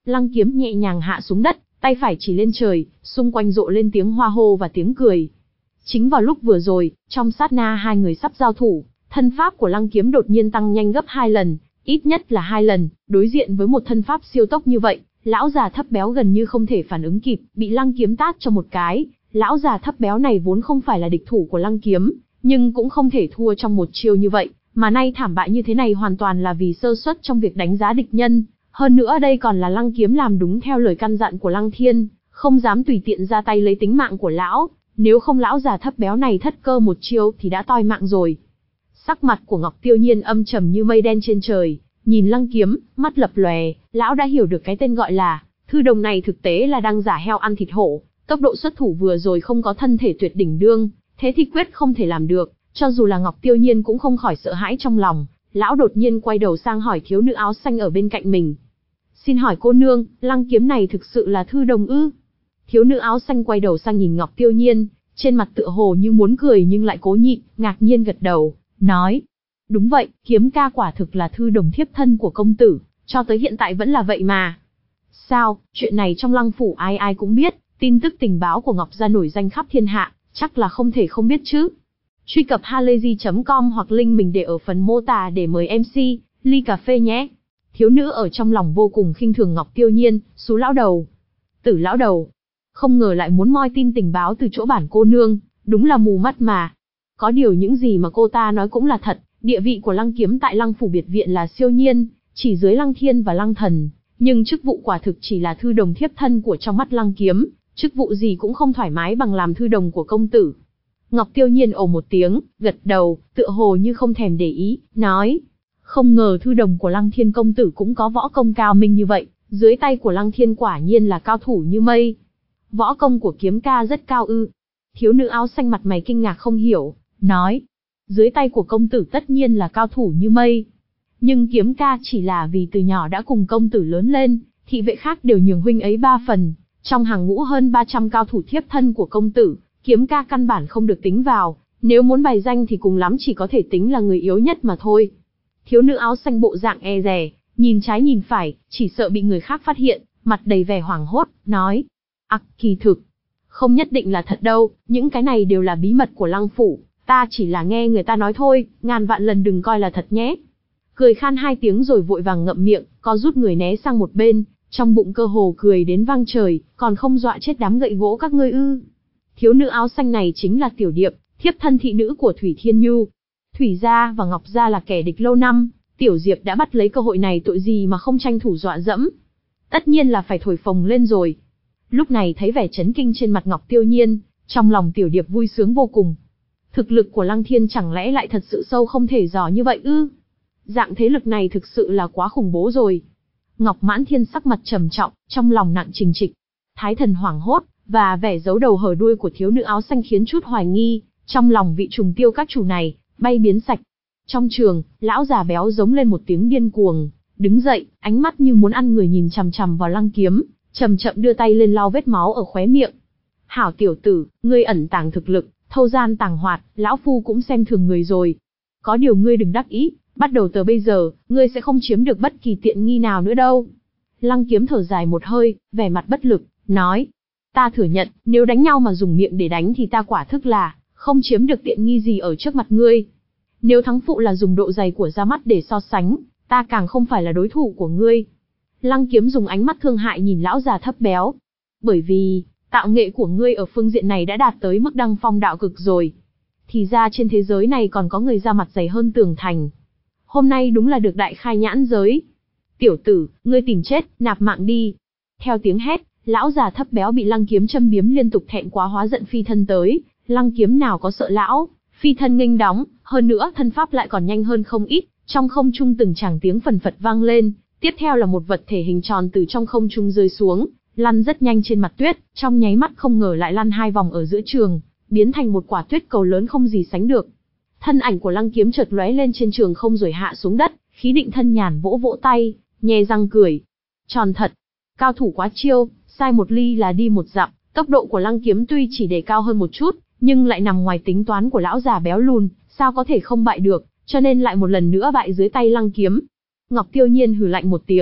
Lăng kiếm nhẹ nhàng hạ xuống đất, tay phải chỉ lên trời, xung quanh rộ lên tiếng hoa hô và tiếng cười. Chính vào lúc vừa rồi, trong sát na hai người sắp giao thủ, thân pháp của Lăng kiếm đột nhiên tăng nhanh gấp hai lần, ít nhất là hai lần, đối diện với một thân pháp siêu tốc như vậy, lão già thấp béo gần như không thể phản ứng kịp, bị Lăng kiếm tát cho một cái. Lão già thấp béo này vốn không phải là địch thủ của Lăng kiếm, nhưng cũng không thể thua trong một chiêu như vậy, mà nay thảm bại như thế này hoàn toàn là vì sơ suất trong việc đánh giá địch nhân. Hơn nữa đây còn là Lăng kiếm làm đúng theo lời căn dặn của Lăng Thiên, không dám tùy tiện ra tay lấy tính mạng của lão, nếu không lão già thấp béo này thất cơ một chiêu thì đã toi mạng rồi. Sắc mặt của Ngọc Tiêu Nhiên âm trầm như mây đen trên trời, nhìn Lăng kiếm, mắt lập lòe, lão đã hiểu được cái tên gọi là thư đồng này thực tế là đang giả heo ăn thịt hổ. Tốc độ xuất thủ vừa rồi không có thân thể tuyệt đỉnh đương, thế thì quyết không thể làm được, cho dù là Ngọc Tiêu Nhiên cũng không khỏi sợ hãi trong lòng. Lão đột nhiên quay đầu sang hỏi thiếu nữ áo xanh ở bên cạnh mình. Xin hỏi cô nương, Lăng kiếm này thực sự là thư đồng ư? Thiếu nữ áo xanh quay đầu sang nhìn Ngọc Tiêu Nhiên, trên mặt tựa hồ như muốn cười nhưng lại cố nhịn, ngạc nhiên gật đầu, nói. Đúng vậy, kiếm ca quả thực là thư đồng thiếp thân của công tử, cho tới hiện tại vẫn là vậy mà. Sao, chuyện này trong Lăng phủ ai ai cũng biết. Tin tức tình báo của Ngọc gia nổi danh khắp thiên hạ, chắc là không thể không biết chứ. Truy cập halayzi chấm com hoặc link mình để ở phần mô tả để mời em xê, ly cà phê nhé. Thiếu nữ ở trong lòng vô cùng khinh thường Ngọc Tiêu Nhiên, xú lão đầu. Tử lão đầu. Không ngờ lại muốn moi tin tình báo từ chỗ bản cô nương, đúng là mù mắt mà. Có điều những gì mà cô ta nói cũng là thật, địa vị của Lăng kiếm tại Lăng phủ biệt viện là siêu nhiên, chỉ dưới Lăng Thiên và Lăng Thần. Nhưng chức vụ quả thực chỉ là thư đồng thiếp thân của trong mắt Lăng kiếm. Chức vụ gì cũng không thoải mái bằng làm thư đồng của công tử. Ngọc Tiêu Nhiên ồ một tiếng, gật đầu, tựa hồ như không thèm để ý, nói. Không ngờ thư đồng của Lăng Thiên công tử cũng có võ công cao minh như vậy, dưới tay của Lăng Thiên quả nhiên là cao thủ như mây. Võ công của kiếm ca rất cao ư. Thiếu nữ áo xanh mặt mày kinh ngạc không hiểu, nói. Dưới tay của công tử tất nhiên là cao thủ như mây. Nhưng kiếm ca chỉ là vì từ nhỏ đã cùng công tử lớn lên, thị vệ khác đều nhường huynh ấy ba phần. Trong hàng ngũ hơn ba trăm cao thủ thiếp thân của công tử, kiếm ca căn bản không được tính vào, nếu muốn bài danh thì cùng lắm chỉ có thể tính là người yếu nhất mà thôi. Thiếu nữ áo xanh bộ dạng e dè, nhìn trái nhìn phải, chỉ sợ bị người khác phát hiện, mặt đầy vẻ hoảng hốt, nói. Ặc, kỳ thực. Không nhất định là thật đâu, những cái này đều là bí mật của Lăng phủ, ta chỉ là nghe người ta nói thôi, ngàn vạn lần đừng coi là thật nhé. Cười khan hai tiếng rồi vội vàng ngậm miệng, co rút người né sang một bên. Trong bụng cơ hồ cười đến vang trời, còn không dọa chết đám gậy gỗ các ngươi ư. Thiếu nữ áo xanh này chính là Tiểu Điệp, thiếp thân thị nữ của Thủy Thiên Nhu. Thủy gia và Ngọc gia là kẻ địch lâu năm, Tiểu Diệp đã bắt lấy cơ hội này tội gì mà không tranh thủ dọa dẫm. Tất nhiên là phải thổi phồng lên rồi. Lúc này thấy vẻ chấn kinh trên mặt Ngọc Tiêu Nhiên, trong lòng Tiểu Điệp vui sướng vô cùng. Thực lực của Lăng Thiên chẳng lẽ lại thật sự sâu không thể dò như vậy ư? Dạng thế lực này thực sự là quá khủng bố rồi. Ngọc Mãn Thiên sắc mặt trầm trọng, trong lòng nặng trình trịch. Thái thần hoảng hốt, và vẻ giấu đầu hở đuôi của thiếu nữ áo xanh khiến chút hoài nghi, trong lòng vị trùng tiêu các chủ này, bay biến sạch. Trong trường, lão già béo giống lên một tiếng điên cuồng, đứng dậy, ánh mắt như muốn ăn người nhìn chằm chằm vào Lăng kiếm, chậm chậm đưa tay lên lau vết máu ở khóe miệng. Hảo tiểu tử, ngươi ẩn tàng thực lực, thâu gian tàng hoạt, lão phu cũng xem thường người rồi. Có điều ngươi đừng đắc ý. Bắt đầu từ bây giờ, ngươi sẽ không chiếm được bất kỳ tiện nghi nào nữa đâu. Lăng kiếm thở dài một hơi, vẻ mặt bất lực, nói. Ta thừa nhận, nếu đánh nhau mà dùng miệng để đánh thì ta quả thức là, không chiếm được tiện nghi gì ở trước mặt ngươi. Nếu thắng phụ là dùng độ dày của da mắt để so sánh, ta càng không phải là đối thủ của ngươi. Lăng kiếm dùng ánh mắt thương hại nhìn lão già thấp béo. Bởi vì, tạo nghệ của ngươi ở phương diện này đã đạt tới mức đăng phong đạo cực rồi. Thì ra trên thế giới này còn có người da mặt dày hơn tường thành. Hôm nay đúng là được đại khai nhãn giới. Tiểu tử, ngươi tìm chết, nạp mạng đi. Theo tiếng hét, lão già thấp béo bị Lăng kiếm châm biếm liên tục thẹn quá hóa giận phi thân tới. Lăng kiếm nào có sợ lão, phi thân nghênh đóng, hơn nữa thân pháp lại còn nhanh hơn không ít. Trong không trung từng tràng tiếng phần phật vang lên, tiếp theo là một vật thể hình tròn từ trong không trung rơi xuống, lăn rất nhanh trên mặt tuyết, trong nháy mắt không ngờ lại lăn hai vòng ở giữa trường, biến thành một quả tuyết cầu lớn không gì sánh được. Thân ảnh của Lăng kiếm chợt lóe lên trên trường không rồi hạ xuống đất, khí định thân nhàn vỗ vỗ tay, nhe răng cười. Tròn thật, cao thủ quá chiêu, sai một ly là đi một dặm. Tốc độ của Lăng kiếm tuy chỉ để cao hơn một chút, nhưng lại nằm ngoài tính toán của lão già béo lùn, sao có thể không bại được, cho nên lại một lần nữa bại dưới tay Lăng kiếm. Ngọc Tiêu Nhiên hừ lạnh một tiếng,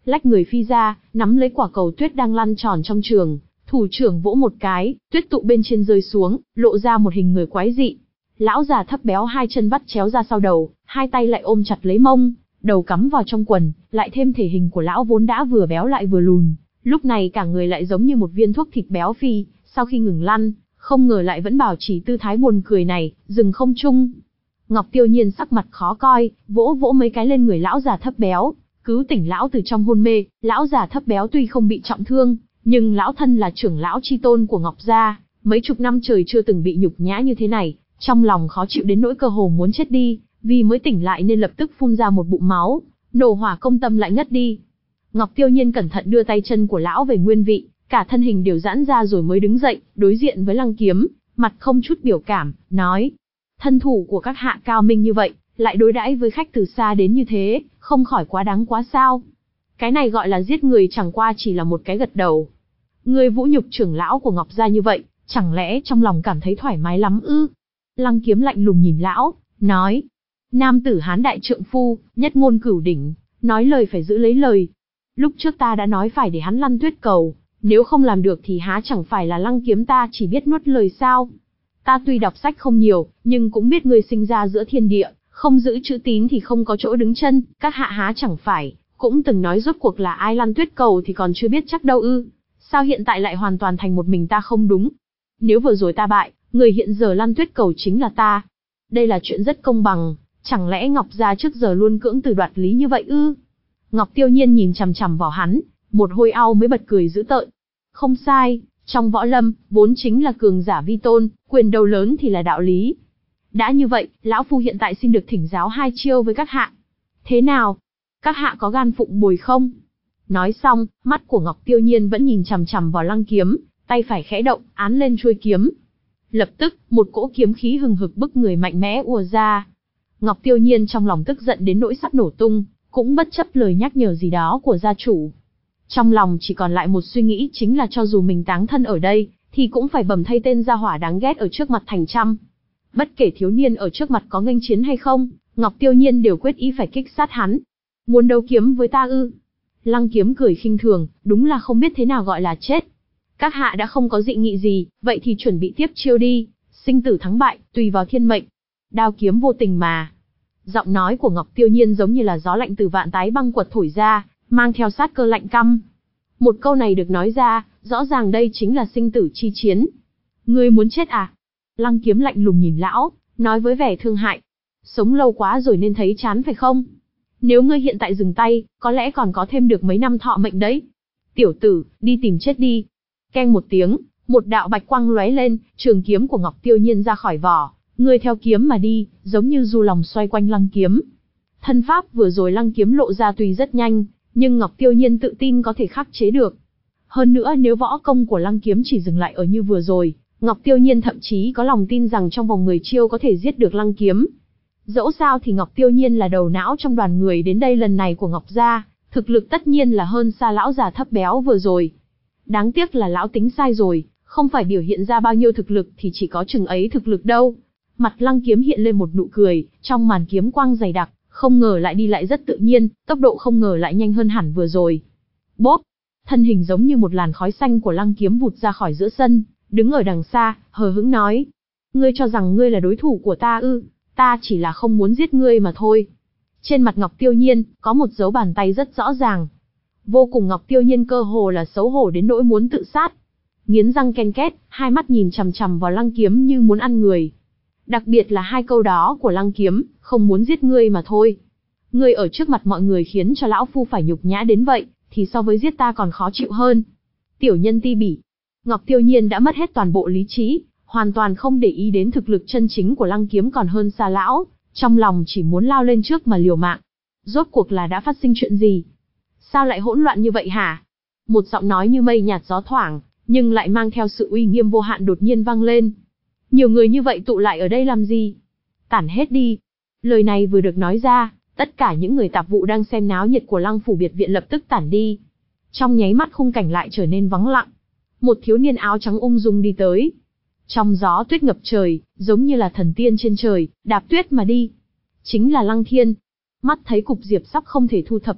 lách người phi ra, nắm lấy quả cầu tuyết đang lăn tròn trong trường, thủ trưởng vỗ một cái, tuyết tụ bên trên rơi xuống, lộ ra một hình người quái dị. Lão già thấp béo hai chân vắt chéo ra sau đầu, hai tay lại ôm chặt lấy mông, đầu cắm vào trong quần, lại thêm thể hình của lão vốn đã vừa béo lại vừa lùn, lúc này cả người lại giống như một viên thuốc thịt béo phi, sau khi ngừng lăn, không ngờ lại vẫn bảo trì tư thái buồn cười này, dừng không trung. Ngọc Tiêu Nhiên sắc mặt khó coi, vỗ vỗ mấy cái lên người lão già thấp béo, cứu tỉnh lão từ trong hôn mê. Lão già thấp béo tuy không bị trọng thương, nhưng lão thân là trưởng lão chi tôn của Ngọc gia, mấy chục năm trời chưa từng bị nhục nhã như thế này, trong lòng khó chịu đến nỗi cơ hồ muốn chết đi, vì mới tỉnh lại nên lập tức phun ra một bụng máu, nổ hỏa công tâm lại ngất đi. Ngọc Tiêu Nhiên cẩn thận đưa tay chân của lão về nguyên vị, cả thân hình đều giãn ra rồi mới đứng dậy, đối diện với Lăng Kiếm, mặt không chút biểu cảm, nói: thân thủ của các hạ cao minh như vậy, lại đối đãi với khách từ xa đến như thế, không khỏi quá đáng quá sao? Cái này gọi là giết người, chẳng qua chỉ là một cái gật đầu. Ngươi vũ nhục trưởng lão của Ngọc gia như vậy, chẳng lẽ trong lòng cảm thấy thoải mái lắm ư? Lăng Kiếm lạnh lùng nhìn lão, nói: nam tử hán đại trượng phu, nhất ngôn cửu đỉnh, nói lời phải giữ lấy lời. Lúc trước ta đã nói phải để hắn lăn tuyết cầu, nếu không làm được thì há chẳng phải là Lăng Kiếm ta chỉ biết nuốt lời sao? Ta tuy đọc sách không nhiều, nhưng cũng biết ngươi sinh ra giữa thiên địa, không giữ chữ tín thì không có chỗ đứng chân, các hạ há chẳng phải cũng từng nói rốt cuộc là ai lăn tuyết cầu thì còn chưa biết chắc đâu ư? Sao hiện tại lại hoàn toàn thành một mình ta không đúng? Nếu vừa rồi ta bại, người hiện giờ lăn tuyết cầu chính là ta. Đây là chuyện rất công bằng, chẳng lẽ Ngọc gia trước giờ luôn cưỡng từ đoạt lý như vậy ư? Ngọc Tiêu Nhiên nhìn chằm chằm vào hắn, một hồi au mới bật cười dữ tợn. Không sai, trong võ lâm, vốn chính là cường giả vi tôn, quyền đầu lớn thì là đạo lý. Đã như vậy, lão phu hiện tại xin được thỉnh giáo hai chiêu với các hạ. Thế nào? Các hạ có gan phụng bồi không? Nói xong, mắt của Ngọc Tiêu Nhiên vẫn nhìn chằm chằm vào Lăng Kiếm, tay phải khẽ động, án lên chuôi kiếm. Lập tức, một cỗ kiếm khí hừng hực bức người mạnh mẽ ùa ra. Ngọc Tiêu Nhiên trong lòng tức giận đến nỗi sắp nổ tung, cũng bất chấp lời nhắc nhở gì đó của gia chủ. Trong lòng chỉ còn lại một suy nghĩ, chính là cho dù mình táng thân ở đây, thì cũng phải bầm thay tên gia hỏa đáng ghét ở trước mặt thành trăm. Bất kể thiếu niên ở trước mặt có nghênh chiến hay không, Ngọc Tiêu Nhiên đều quyết ý phải kích sát hắn. Muốn đấu kiếm với ta ư? Lăng Kiếm cười khinh thường, đúng là không biết thế nào gọi là chết. Các hạ đã không có dị nghị gì, vậy thì chuẩn bị tiếp chiêu đi, sinh tử thắng bại, tùy vào thiên mệnh. Đao kiếm vô tình mà. Giọng nói của Ngọc Tiêu Nhiên giống như là gió lạnh từ vạn tái băng quật thổi ra, mang theo sát cơ lạnh căm. Một câu này được nói ra, rõ ràng đây chính là sinh tử chi chiến. Ngươi muốn chết à? Lăng Kiếm lạnh lùng nhìn lão, nói với vẻ thương hại. Sống lâu quá rồi nên thấy chán phải không? Nếu ngươi hiện tại dừng tay, có lẽ còn có thêm được mấy năm thọ mệnh đấy. Tiểu tử, đi tìm chết đi. Keng một tiếng, một đạo bạch quang lóe lên, trường kiếm của Ngọc Tiêu Nhiên ra khỏi vỏ, người theo kiếm mà đi, giống như du lòng xoay quanh Lăng Kiếm. Thân pháp vừa rồi Lăng Kiếm lộ ra tuy rất nhanh, nhưng Ngọc Tiêu Nhiên tự tin có thể khắc chế được. Hơn nữa nếu võ công của Lăng Kiếm chỉ dừng lại ở như vừa rồi, Ngọc Tiêu Nhiên thậm chí có lòng tin rằng trong vòng mười chiêu có thể giết được Lăng Kiếm. Dẫu sao thì Ngọc Tiêu Nhiên là đầu não trong đoàn người đến đây lần này của Ngọc gia, thực lực tất nhiên là hơn xa lão già thấp béo vừa rồi. Đáng tiếc là lão tính sai rồi, không phải biểu hiện ra bao nhiêu thực lực thì chỉ có chừng ấy thực lực đâu. Mặt Lăng Kiếm hiện lên một nụ cười, trong màn kiếm quang dày đặc, không ngờ lại đi lại rất tự nhiên, tốc độ không ngờ lại nhanh hơn hẳn vừa rồi. Bốp, thân hình giống như một làn khói xanh của Lăng Kiếm vụt ra khỏi giữa sân, đứng ở đằng xa, hờ hững nói: ngươi cho rằng ngươi là đối thủ của ta ư? Ta chỉ là không muốn giết ngươi mà thôi. Trên mặt Ngọc Tiêu Nhiên, có một dấu bàn tay rất rõ ràng. Vô cùng Ngọc Tiêu Nhiên cơ hồ là xấu hổ đến nỗi muốn tự sát. Nghiến răng ken két, hai mắt nhìn chằm chằm vào Lăng Kiếm như muốn ăn người. Đặc biệt là hai câu đó của Lăng Kiếm, không muốn giết ngươi mà thôi. Ngươi ở trước mặt mọi người khiến cho lão phu phải nhục nhã đến vậy, thì so với giết ta còn khó chịu hơn. Tiểu nhân ti bỉ. Ngọc Tiêu Nhiên đã mất hết toàn bộ lý trí, hoàn toàn không để ý đến thực lực chân chính của Lăng Kiếm còn hơn xa lão, trong lòng chỉ muốn lao lên trước mà liều mạng. Rốt cuộc là đã phát sinh chuyện gì? Sao lại hỗn loạn như vậy hả? Một giọng nói như mây nhạt gió thoảng, nhưng lại mang theo sự uy nghiêm vô hạn đột nhiên vang lên. Nhiều người như vậy tụ lại ở đây làm gì? Tản hết đi. Lời này vừa được nói ra, tất cả những người tạp vụ đang xem náo nhiệt của Lăng phủ biệt viện lập tức tản đi. Trong nháy mắt khung cảnh lại trở nên vắng lặng. Một thiếu niên áo trắng ung dung đi tới. Trong gió tuyết ngập trời, giống như là thần tiên trên trời, đạp tuyết mà đi. Chính là Lăng Thiên. Mắt thấy cục diệp sắp không thể thu thập được,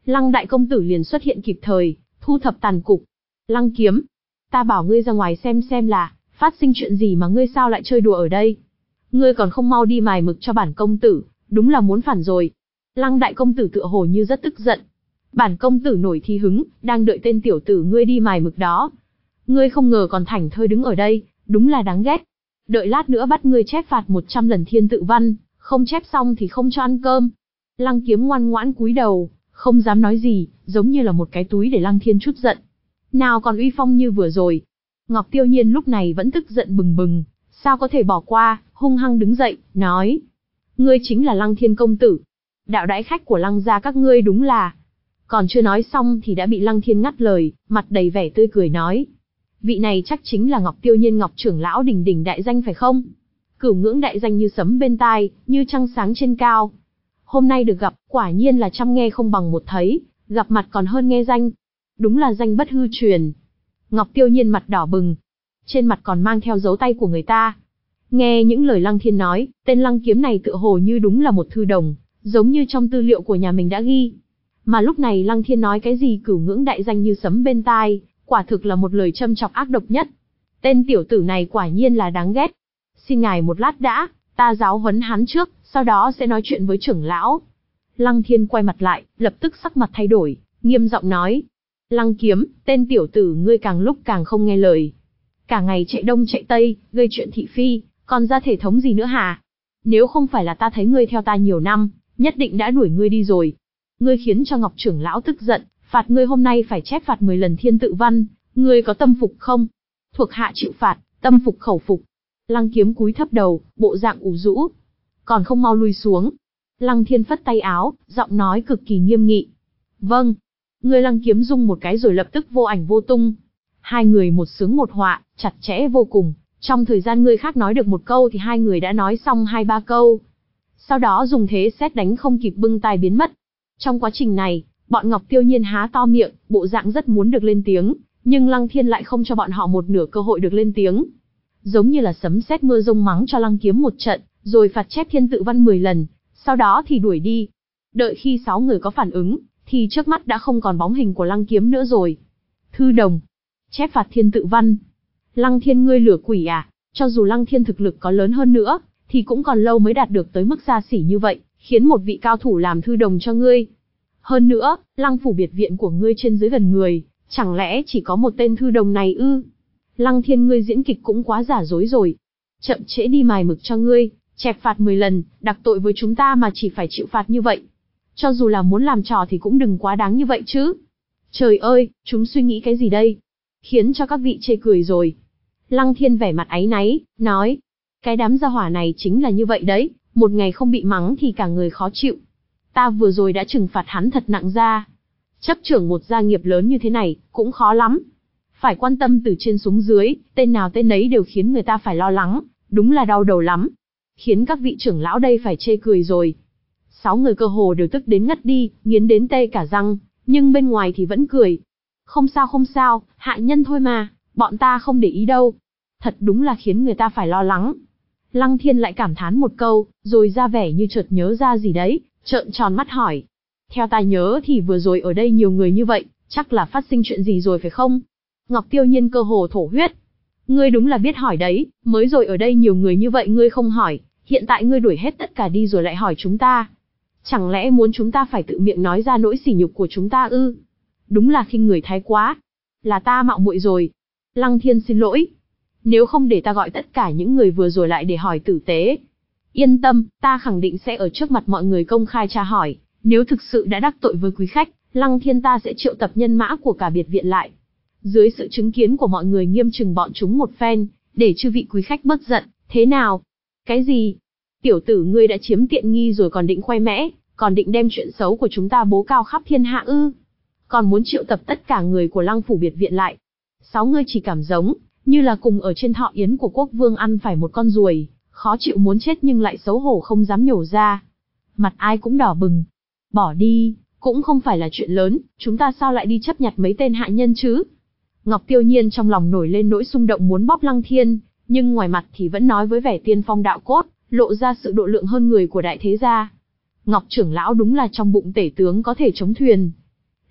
Lăng đại công tử liền xuất hiện kịp thời, thu thập tàn cục. Lăng Kiếm, ta bảo ngươi ra ngoài xem xem là, phát sinh chuyện gì mà ngươi sao lại chơi đùa ở đây. Ngươi còn không mau đi mài mực cho bản công tử, đúng là muốn phản rồi. Lăng đại công tử tựa hồ như rất tức giận. Bản công tử nổi thi hứng, đang đợi tên tiểu tử ngươi đi mài mực đó. Ngươi không ngờ còn thảnh thơi đứng ở đây, đúng là đáng ghét. Đợi lát nữa bắt ngươi chép phạt một trăm lần thiên tự văn, không chép xong thì không cho ăn cơm. Lăng Kiếm ngoan ngoãn cúi đầu, không dám nói gì, giống như là một cái túi để Lăng Thiên chút giận. Nào còn uy phong như vừa rồi. Ngọc Tiêu Nhiên lúc này vẫn tức giận bừng bừng, sao có thể bỏ qua, hung hăng đứng dậy, nói. Ngươi chính là Lăng Thiên công tử. Đạo đãi khách của Lăng gia các ngươi đúng là. Còn chưa nói xong thì đã bị Lăng Thiên ngắt lời, mặt đầy vẻ tươi cười nói. Vị này chắc chính là Ngọc Tiêu Nhiên Ngọc trưởng lão đỉnh đỉnh đại danh phải không? Cửu ngưỡng đại danh như sấm bên tai, như trăng sáng trên cao. Hôm nay được gặp, quả nhiên là trăm nghe không bằng một thấy, gặp mặt còn hơn nghe danh. Đúng là danh bất hư truyền. Ngọc Tiêu Nhiên mặt đỏ bừng, trên mặt còn mang theo dấu tay của người ta. Nghe những lời Lăng Thiên nói, tên Lăng Kiếm này tựa hồ như đúng là một thư đồng, giống như trong tư liệu của nhà mình đã ghi. Mà lúc này Lăng Thiên nói cái gì cửu ngưỡng đại danh như sấm bên tai, quả thực là một lời châm chọc ác độc nhất. Tên tiểu tử này quả nhiên là đáng ghét. Xin ngài một lát đã, ta giáo huấn hắn trước, sau đó sẽ nói chuyện với trưởng lão. Lăng Thiên quay mặt lại, lập tức sắc mặt thay đổi, nghiêm giọng nói. Lăng Kiếm, tên tiểu tử ngươi càng lúc càng không nghe lời. Cả ngày chạy đông chạy tây, gây chuyện thị phi, còn ra thể thống gì nữa hả? Nếu không phải là ta thấy ngươi theo ta nhiều năm, nhất định đã đuổi ngươi đi rồi. Ngươi khiến cho Ngọc trưởng lão tức giận, phạt ngươi hôm nay phải chép phạt mười lần thiên tự văn, ngươi có tâm phục không? Thuộc hạ chịu phạt, tâm phục khẩu phục. Lăng Kiếm cúi thấp đầu, bộ dạng ủ rũ. Còn không mau lui xuống. Lăng Thiên phất tay áo, giọng nói cực kỳ nghiêm nghị. Vâng. Người Lăng Kiếm rung một cái rồi lập tức vô ảnh vô tung. Hai người một sướng một họa, chặt chẽ vô cùng. Trong thời gian người khác nói được một câu thì hai người đã nói xong hai ba câu. Sau đó dùng thế sét đánh không kịp bưng tay biến mất. Trong quá trình này, bọn Ngọc Tiêu Nhiên há to miệng, bộ dạng rất muốn được lên tiếng, nhưng Lăng Thiên lại không cho bọn họ một nửa cơ hội được lên tiếng. Giống như là sấm sét mưa rông mắng cho Lăng Kiếm một trận, rồi phạt chép thiên tự văn mười lần, sau đó thì đuổi đi. Đợi khi sáu người có phản ứng, thì trước mắt đã không còn bóng hình của Lăng Kiếm nữa rồi. Thư đồng, chép phạt thiên tự văn. Lăng Thiên ngươi lửa quỷ à, cho dù Lăng Thiên thực lực có lớn hơn nữa, thì cũng còn lâu mới đạt được tới mức xa xỉ như vậy, khiến một vị cao thủ làm thư đồng cho ngươi. Hơn nữa, Lăng phủ biệt viện của ngươi trên dưới gần người, chẳng lẽ chỉ có một tên thư đồng này ư? Lăng Thiên ngươi diễn kịch cũng quá giả dối rồi. Chậm trễ đi mài mực cho ngươi, chẹp phạt mười lần, đặc tội với chúng ta mà chỉ phải chịu phạt như vậy. Cho dù là muốn làm trò thì cũng đừng quá đáng như vậy chứ. Trời ơi, chúng suy nghĩ cái gì đây? Khiến cho các vị chê cười rồi. Lăng Thiên vẻ mặt áy náy, nói. Cái đám gia hỏa này chính là như vậy đấy, một ngày không bị mắng thì cả người khó chịu. Ta vừa rồi đã trừng phạt hắn thật nặng ra. Chấp trưởng một gia nghiệp lớn như thế này, cũng khó lắm. Phải quan tâm từ trên xuống dưới, tên nào tên ấy đều khiến người ta phải lo lắng, đúng là đau đầu lắm. Khiến các vị trưởng lão đây phải chê cười rồi. Sáu người cơ hồ đều tức đến ngất đi, nghiến đến tê cả răng, nhưng bên ngoài thì vẫn cười. Không sao không sao, hạ nhân thôi mà, bọn ta không để ý đâu. Thật đúng là khiến người ta phải lo lắng. Lăng Thiên lại cảm thán một câu, rồi ra vẻ như chợt nhớ ra gì đấy, trợn tròn mắt hỏi. Theo ta nhớ thì vừa rồi ở đây nhiều người như vậy, chắc là phát sinh chuyện gì rồi phải không? Ngọc Tiêu Nhiên cơ hồ thổ huyết. Ngươi đúng là biết hỏi đấy, mới rồi ở đây nhiều người như vậy ngươi không hỏi, hiện tại ngươi đuổi hết tất cả đi rồi lại hỏi chúng ta. Chẳng lẽ muốn chúng ta phải tự miệng nói ra nỗi sỉ nhục của chúng ta ư? Đúng là khinh người thái quá. Là ta mạo muội rồi. Lăng Thiên xin lỗi. Nếu không để ta gọi tất cả những người vừa rồi lại để hỏi tử tế. Yên tâm, ta khẳng định sẽ ở trước mặt mọi người công khai tra hỏi. Nếu thực sự đã đắc tội với quý khách, Lăng Thiên ta sẽ triệu tập nhân mã của cả biệt viện lại. Dưới sự chứng kiến của mọi người nghiêm trừng bọn chúng một phen, để chư vị quý khách bớt giận, thế nào? Cái gì? Tiểu tử ngươi đã chiếm tiện nghi rồi còn định khoe mẽ, còn định đem chuyện xấu của chúng ta bố cao khắp thiên hạ ư? Còn muốn triệu tập tất cả người của Lăng phủ biệt viện lại. Sáu ngươi chỉ cảm giống, như là cùng ở trên thọ yến của quốc vương ăn phải một con ruồi, khó chịu muốn chết nhưng lại xấu hổ không dám nhổ ra. Mặt ai cũng đỏ bừng. Bỏ đi, cũng không phải là chuyện lớn, chúng ta sao lại đi chấp nhặt mấy tên hạ nhân chứ? Ngọc Tiêu Nhiên trong lòng nổi lên nỗi xung động muốn bóp Lăng Thiên, nhưng ngoài mặt thì vẫn nói với vẻ tiên phong đạo cốt, lộ ra sự độ lượng hơn người của đại thế gia. Ngọc trưởng lão đúng là trong bụng tể tướng có thể chống thuyền.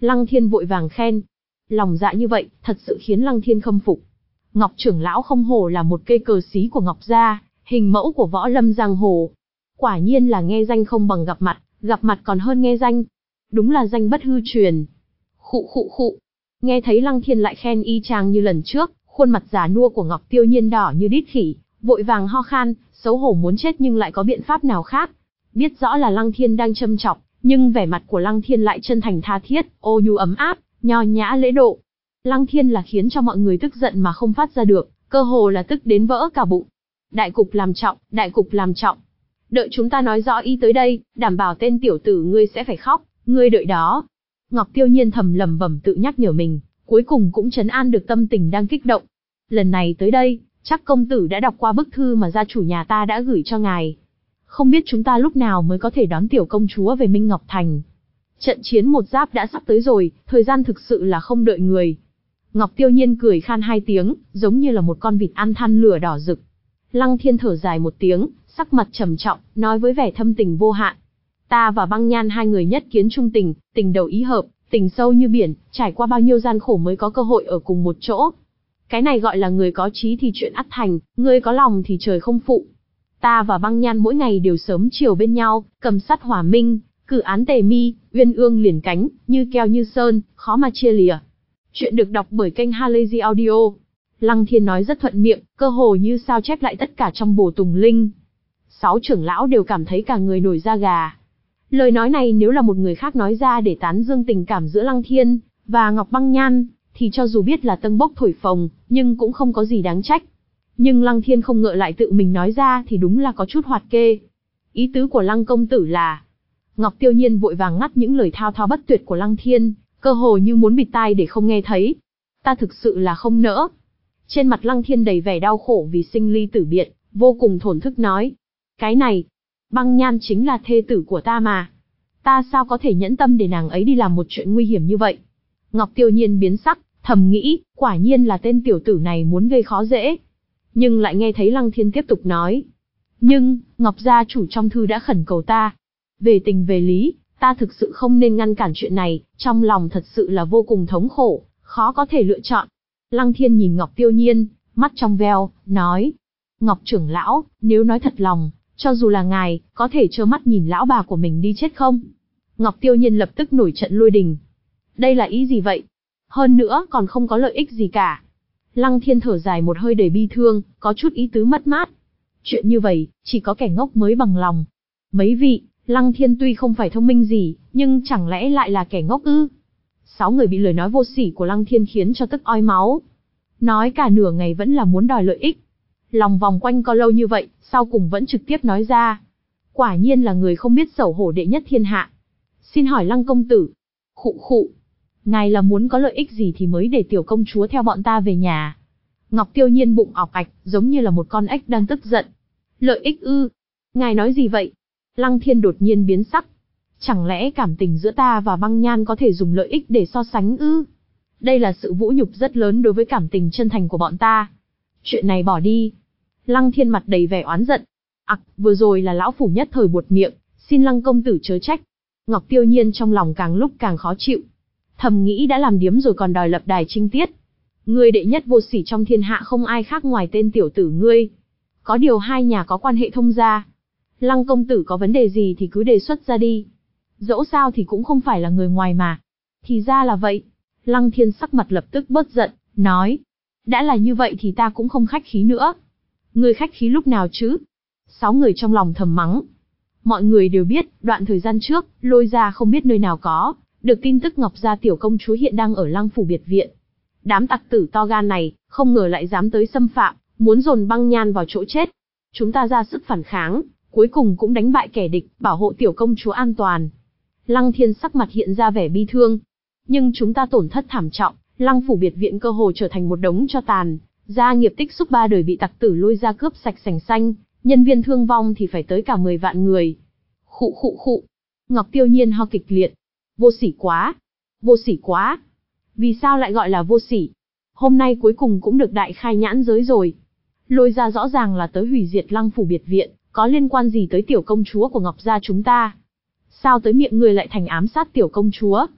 Lăng Thiên vội vàng khen. Lòng dạ như vậy, thật sự khiến Lăng Thiên khâm phục. Ngọc trưởng lão không hổ là một cây cờ xí của Ngọc gia, hình mẫu của võ lâm giang hồ. Quả nhiên là nghe danh không bằng gặp mặt, gặp mặt còn hơn nghe danh. Đúng là danh bất hư truyền. Khụ khụ khụ. Nghe thấy Lăng Thiên lại khen y chang như lần trước, khuôn mặt già nua của Ngọc Tiêu Nhiên đỏ như đít khỉ, vội vàng ho khan, xấu hổ muốn chết nhưng lại có biện pháp nào khác. Biết rõ là Lăng Thiên đang châm chọc, nhưng vẻ mặt của Lăng Thiên lại chân thành tha thiết, ô nhu ấm áp, nho nhã lễ độ. Lăng Thiên là khiến cho mọi người tức giận mà không phát ra được, cơ hồ là tức đến vỡ cả bụng. Đại cục làm trọng, đại cục làm trọng. Đợi chúng ta nói rõ ý tới đây, đảm bảo tên tiểu tử ngươi sẽ phải khóc, ngươi đợi đó. Ngọc Tiêu Nhiên thầm lẩm bẩm tự nhắc nhở mình, cuối cùng cũng trấn an được tâm tình đang kích động. Lần này tới đây, chắc công tử đã đọc qua bức thư mà gia chủ nhà ta đã gửi cho ngài. Không biết chúng ta lúc nào mới có thể đón tiểu công chúa về Minh Ngọc Thành. Trận chiến một giáp đã sắp tới rồi, thời gian thực sự là không đợi người. Ngọc Tiêu Nhiên cười khan hai tiếng, giống như là một con vịt ăn than lửa đỏ rực. Lăng Thiên thở dài một tiếng, sắc mặt trầm trọng, nói với vẻ thâm tình vô hạn. Ta và Băng Nhan hai người nhất kiến trung tình, tình đầu ý hợp, tình sâu như biển, trải qua bao nhiêu gian khổ mới có cơ hội ở cùng một chỗ. Cái này gọi là người có chí thì chuyện ắt thành, người có lòng thì trời không phụ. Ta và Băng Nhan mỗi ngày đều sớm chiều bên nhau, cầm sắt hòa minh, cử án tề mi, uyên ương liền cánh, như keo như sơn, khó mà chia lìa. Chuyện được đọc bởi kênh Halazy Audio. Lăng Thiên nói rất thuận miệng, cơ hồ như sao chép lại tất cả trong bổ tùng linh. Sáu trưởng lão đều cảm thấy cả người nổi da gà. Lời nói này nếu là một người khác nói ra để tán dương tình cảm giữa Lăng Thiên và Ngọc Băng Nhan, thì cho dù biết là tân bốc thổi phồng, nhưng cũng không có gì đáng trách. Nhưng Lăng Thiên không ngờ lại tự mình nói ra thì đúng là có chút hoạt kê. Ý tứ của Lăng công tử là... Ngọc Tiêu Nhiên vội vàng ngắt những lời thao thao bất tuyệt của Lăng Thiên, cơ hồ như muốn bịt tai để không nghe thấy. Ta thực sự là không nỡ. Trên mặt Lăng Thiên đầy vẻ đau khổ vì sinh ly tử biệt, vô cùng thổn thức nói. Cái này, Băng Nhan chính là thê tử của ta mà. Ta sao có thể nhẫn tâm để nàng ấy đi làm một chuyện nguy hiểm như vậy? Ngọc Tiêu Nhiên biến sắc, thầm nghĩ, quả nhiên là tên tiểu tử này muốn gây khó dễ. Nhưng lại nghe thấy Lăng Thiên tiếp tục nói. Nhưng, Ngọc gia chủ trong thư đã khẩn cầu ta. Về tình về lý, ta thực sự không nên ngăn cản chuyện này, trong lòng thật sự là vô cùng thống khổ, khó có thể lựa chọn. Lăng Thiên nhìn Ngọc Tiêu Nhiên, mắt trong veo, nói. Ngọc trưởng lão, nếu nói thật lòng, cho dù là ngài, có thể trơ mắt nhìn lão bà của mình đi chết không? Ngọc Tiêu Nhiên lập tức nổi trận lôi đình. Đây là ý gì vậy? Hơn nữa còn không có lợi ích gì cả. Lăng Thiên thở dài một hơi đầy bi thương, có chút ý tứ mất mát. Chuyện như vậy, chỉ có kẻ ngốc mới bằng lòng. Mấy vị, Lăng Thiên tuy không phải thông minh gì, nhưng chẳng lẽ lại là kẻ ngốc ư? Sáu người bị lời nói vô sỉ của Lăng Thiên khiến cho tức oi máu. Nói cả nửa ngày vẫn là muốn đòi lợi ích. Lòng vòng quanh co lâu như vậy, sau cùng vẫn trực tiếp nói ra. Quả nhiên là người không biết xấu hổ đệ nhất thiên hạ. Xin hỏi Lăng công tử. Khụ khụ. Ngài là muốn có lợi ích gì thì mới để tiểu công chúa theo bọn ta về nhà. Ngọc Tiêu Nhiên bụng ọc ạch, giống như là một con ếch đang tức giận. Lợi ích ư? Ngài nói gì vậy? Lăng Thiên đột nhiên biến sắc. Chẳng lẽ cảm tình giữa ta và Băng Nhan có thể dùng lợi ích để so sánh ư? Đây là sự vũ nhục rất lớn đối với cảm tình chân thành của bọn ta. Chuyện này bỏ đi. Lăng Thiên mặt đầy vẻ oán giận. Ặc, vừa rồi là lão phủ nhất thời buột miệng, xin Lăng công tử chớ trách. Ngọc Tiêu Nhiên trong lòng càng lúc càng khó chịu. Thầm nghĩ đã làm điếm rồi còn đòi lập đài trinh tiết. Ngươi đệ nhất vô sỉ trong thiên hạ không ai khác ngoài tên tiểu tử ngươi. Có điều hai nhà có quan hệ thông gia. Lăng công tử có vấn đề gì thì cứ đề xuất ra đi. Dẫu sao thì cũng không phải là người ngoài mà. Thì ra là vậy. Lăng Thiên sắc mặt lập tức bớt giận, nói. Đã là như vậy thì ta cũng không khách khí nữa. Ngươi khách khí lúc nào chứ? Sáu người trong lòng thầm mắng. Mọi người đều biết, đoạn thời gian trước, Lôi gia không biết nơi nào có, được tin tức Ngọc gia tiểu công chúa hiện đang ở Lăng phủ biệt viện. Đám tặc tử to gan này, không ngờ lại dám tới xâm phạm, muốn dồn Băng Nhan vào chỗ chết. Chúng ta ra sức phản kháng, cuối cùng cũng đánh bại kẻ địch, bảo hộ tiểu công chúa an toàn. Lăng Thiên sắc mặt hiện ra vẻ bi thương. Nhưng chúng ta tổn thất thảm trọng, Lăng phủ biệt viện cơ hồ trở thành một đống tro tàn, gia nghiệp tích xúc ba đời bị tặc tử Lôi gia cướp sạch sành xanh, nhân viên thương vong thì phải tới cả mười vạn người. Khụ khụ khụ. Ngọc Tiêu Nhiên ho kịch liệt. Vô sỉ quá. Vô sỉ quá. Vì sao lại gọi là vô sỉ? Hôm nay cuối cùng cũng được đại khai nhãn giới rồi. Lôi gia rõ ràng là tới hủy diệt Lăng phủ biệt viện, có liên quan gì tới tiểu công chúa của Ngọc gia chúng ta? Sao tới miệng người lại thành ám sát tiểu công chúa?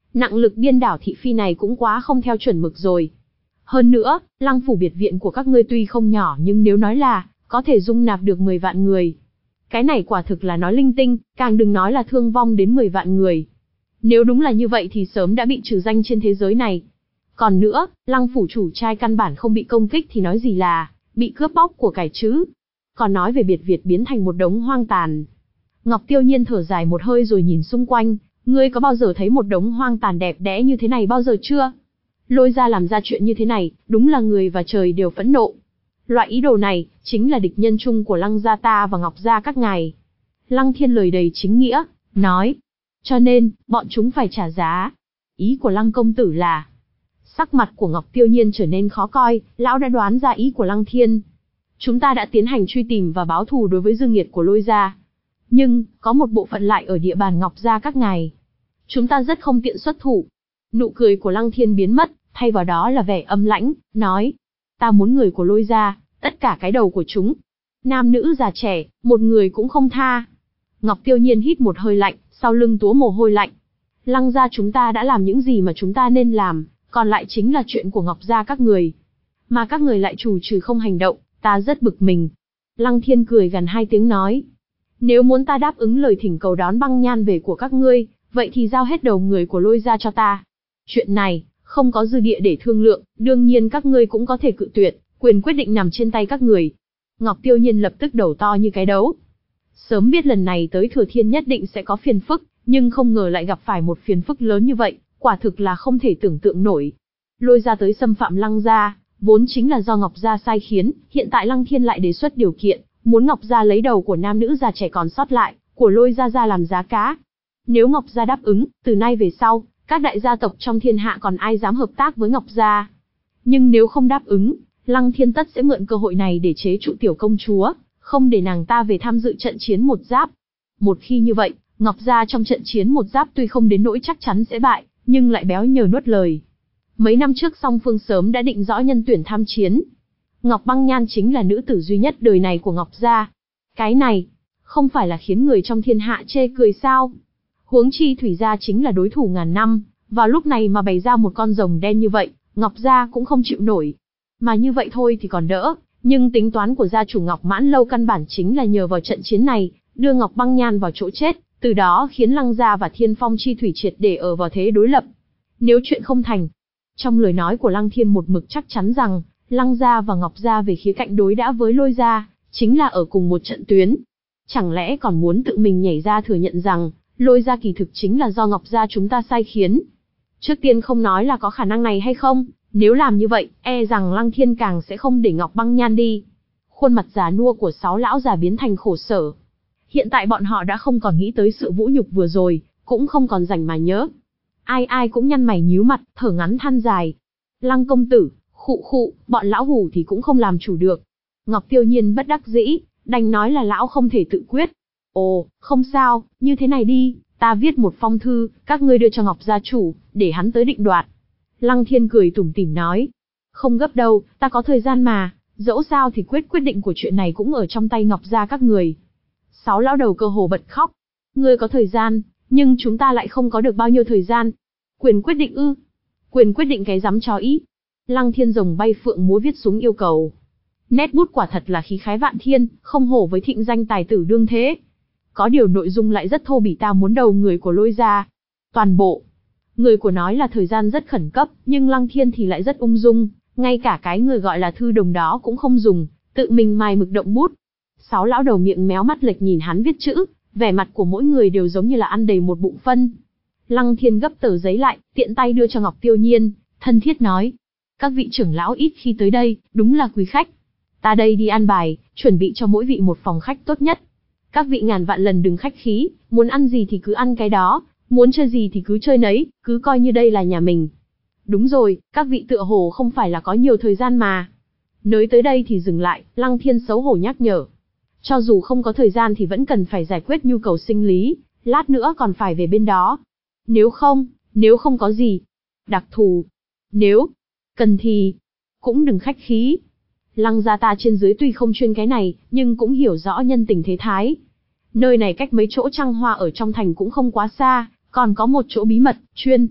Nặng lực điên đảo thị phi này cũng quá không theo chuẩn mực rồi. Hơn nữa, Lăng phủ biệt viện của các ngươi tuy không nhỏ nhưng nếu nói là có thể dung nạp được mười vạn người, cái này quả thực là nói linh tinh, càng đừng nói là thương vong đến mười vạn người. Nếu đúng là như vậy thì sớm đã bị trừ danh trên thế giới này. Còn nữa, Lăng phủ chủ trai căn bản không bị công kích thì nói gì là bị cướp bóc của cải chứ. Còn nói về biệt Việt biến thành một đống hoang tàn. Ngọc Tiêu Nhiên thở dài một hơi rồi nhìn xung quanh, ngươi có bao giờ thấy một đống hoang tàn đẹp đẽ như thế này bao giờ chưa? Lôi ra làm ra chuyện như thế này, đúng là người và trời đều phẫn nộ. Loại ý đồ này, chính là địch nhân chung của Lăng gia ta và Ngọc gia các ngài. Lăng Thiên lời đầy chính nghĩa, nói. Cho nên, bọn chúng phải trả giá. Ý của Lăng công tử là... Sắc mặt của Ngọc Tiêu Nhiên trở nên khó coi, lão đã đoán ra ý của Lăng Thiên. Chúng ta đã tiến hành truy tìm và báo thù đối với dương nghiệt của Lôi gia. Nhưng, có một bộ phận lại ở địa bàn Ngọc gia các ngài. Chúng ta rất không tiện xuất thủ. Nụ cười của Lăng Thiên biến mất, thay vào đó là vẻ âm lãnh, nói. Ta muốn người của Lôi gia, tất cả cái đầu của chúng. Nam nữ già trẻ, một người cũng không tha. Ngọc Tiêu Nhiên hít một hơi lạnh, sau lưng túa mồ hôi lạnh. Lăng gia chúng ta đã làm những gì mà chúng ta nên làm, còn lại chính là chuyện của Ngọc gia các người. Mà các người lại chủ trừ không hành động, ta rất bực mình. Lăng Thiên cười gần hai tiếng nói. Nếu muốn ta đáp ứng lời thỉnh cầu đón băng nhan về của các ngươi, vậy thì giao hết đầu người của Lôi gia cho ta. Chuyện này, không có dư địa để thương lượng, đương nhiên các ngươi cũng có thể cự tuyệt, quyền quyết định nằm trên tay các người. Ngọc Tiêu Nhiên lập tức đầu to như cái đấu. Sớm biết lần này tới Thừa Thiên nhất định sẽ có phiền phức, nhưng không ngờ lại gặp phải một phiền phức lớn như vậy, quả thực là không thể tưởng tượng nổi. Lôi gia tới xâm phạm Lăng gia, vốn chính là do Ngọc gia sai khiến, hiện tại Lăng Thiên lại đề xuất điều kiện, muốn Ngọc gia lấy đầu của nam nữ già trẻ còn sót lại, của Lôi gia ra làm giá cá. Nếu Ngọc gia đáp ứng, từ nay về sau, các đại gia tộc trong thiên hạ còn ai dám hợp tác với Ngọc gia. Nhưng nếu không đáp ứng, Lăng Thiên tất sẽ mượn cơ hội này để chế trụ tiểu công chúa, không để nàng ta về tham dự trận chiến một giáp. Một khi như vậy, Ngọc gia trong trận chiến một giáp tuy không đến nỗi chắc chắn sẽ bại, nhưng lại béo nhờ nuốt lời. Mấy năm trước song phương sớm đã định rõ nhân tuyển tham chiến. Ngọc Băng Nhan chính là nữ tử duy nhất đời này của Ngọc gia. Cái này, không phải là khiến người trong thiên hạ chê cười sao? Huống chi Thủy gia chính là đối thủ ngàn năm, vào lúc này mà bày ra một con rồng đen như vậy, Ngọc gia cũng không chịu nổi. Mà như vậy thôi thì còn đỡ, nhưng tính toán của gia chủ Ngọc Mãn Lâu căn bản chính là nhờ vào trận chiến này, đưa Ngọc Băng Nhan vào chỗ chết, từ đó khiến Lăng gia và Thiên Phong Chi Thủy triệt để ở vào thế đối lập. Nếu chuyện không thành, trong lời nói của Lăng Thiên một mực chắc chắn rằng, Lăng gia và Ngọc gia về khía cạnh đối đãi với Lôi gia, chính là ở cùng một trận tuyến. Chẳng lẽ còn muốn tự mình nhảy ra thừa nhận rằng, Lôi gia kỳ thực chính là do Ngọc gia chúng ta sai khiến. Trước tiên không nói là có khả năng này hay không, nếu làm như vậy, e rằng Lăng Thiên càng sẽ không để Ngọc Băng Nhan đi. Khuôn mặt già nua của sáu lão già biến thành khổ sở. Hiện tại bọn họ đã không còn nghĩ tới sự vũ nhục vừa rồi, cũng không còn rảnh mà nhớ. Ai ai cũng nhăn mày nhíu mặt, thở ngắn than dài. Lăng công tử, khụ khụ, bọn lão hủ thì cũng không làm chủ được. Ngọc Tiêu Nhiên bất đắc dĩ, đành nói là lão không thể tự quyết. Ồ, không sao, như thế này đi, ta viết một phong thư, các ngươi đưa cho Ngọc gia chủ, để hắn tới định đoạt. Lăng Thiên cười tủm tỉm nói. Không gấp đâu, ta có thời gian mà, dẫu sao thì quyết quyết định của chuyện này cũng ở trong tay Ngọc gia các người. Sáu lão đầu cơ hồ bật khóc. Ngươi có thời gian, nhưng chúng ta lại không có được bao nhiêu thời gian. Quyền quyết định ư? Quyền quyết định cái dám chó ý. Lăng Thiên rồng bay phượng múa viết xuống yêu cầu. Nét bút quả thật là khí khái vạn thiên, không hổ với thịnh danh tài tử đương thế. Có điều nội dung lại rất thô bỉ, ta muốn đầu người của Lôi gia. Toàn bộ. Người của nói là thời gian rất khẩn cấp, nhưng Lăng Thiên thì lại rất ung dung, ngay cả cái người gọi là thư đồng đó cũng không dùng, tự mình mài mực động bút. Sáu lão đầu miệng méo mắt lệch nhìn hắn viết chữ, vẻ mặt của mỗi người đều giống như là ăn đầy một bụng phân. Lăng Thiên gấp tờ giấy lại, tiện tay đưa cho Ngọc Tiêu Nhiên, thân thiết nói. Các vị trưởng lão ít khi tới đây, đúng là quý khách. Ta đây đi an bài, chuẩn bị cho mỗi vị một phòng khách tốt nhất. Các vị ngàn vạn lần đừng khách khí, muốn ăn gì thì cứ ăn cái đó, muốn chơi gì thì cứ chơi nấy, cứ coi như đây là nhà mình. Đúng rồi, các vị tựa hồ không phải là có nhiều thời gian mà. Nới tới đây thì dừng lại, Lăng Thiên xấu hổ nhắc nhở. Cho dù không có thời gian thì vẫn cần phải giải quyết nhu cầu sinh lý, lát nữa còn phải về bên đó. Nếu không, nếu không có gì đặc thù, nếu cần thì cũng đừng khách khí. Lăng gia ta trên dưới tuy không chuyên cái này, nhưng cũng hiểu rõ nhân tình thế thái. Nơi này cách mấy chỗ trăng hoa ở trong thành cũng không quá xa, còn có một chỗ bí mật, chuyên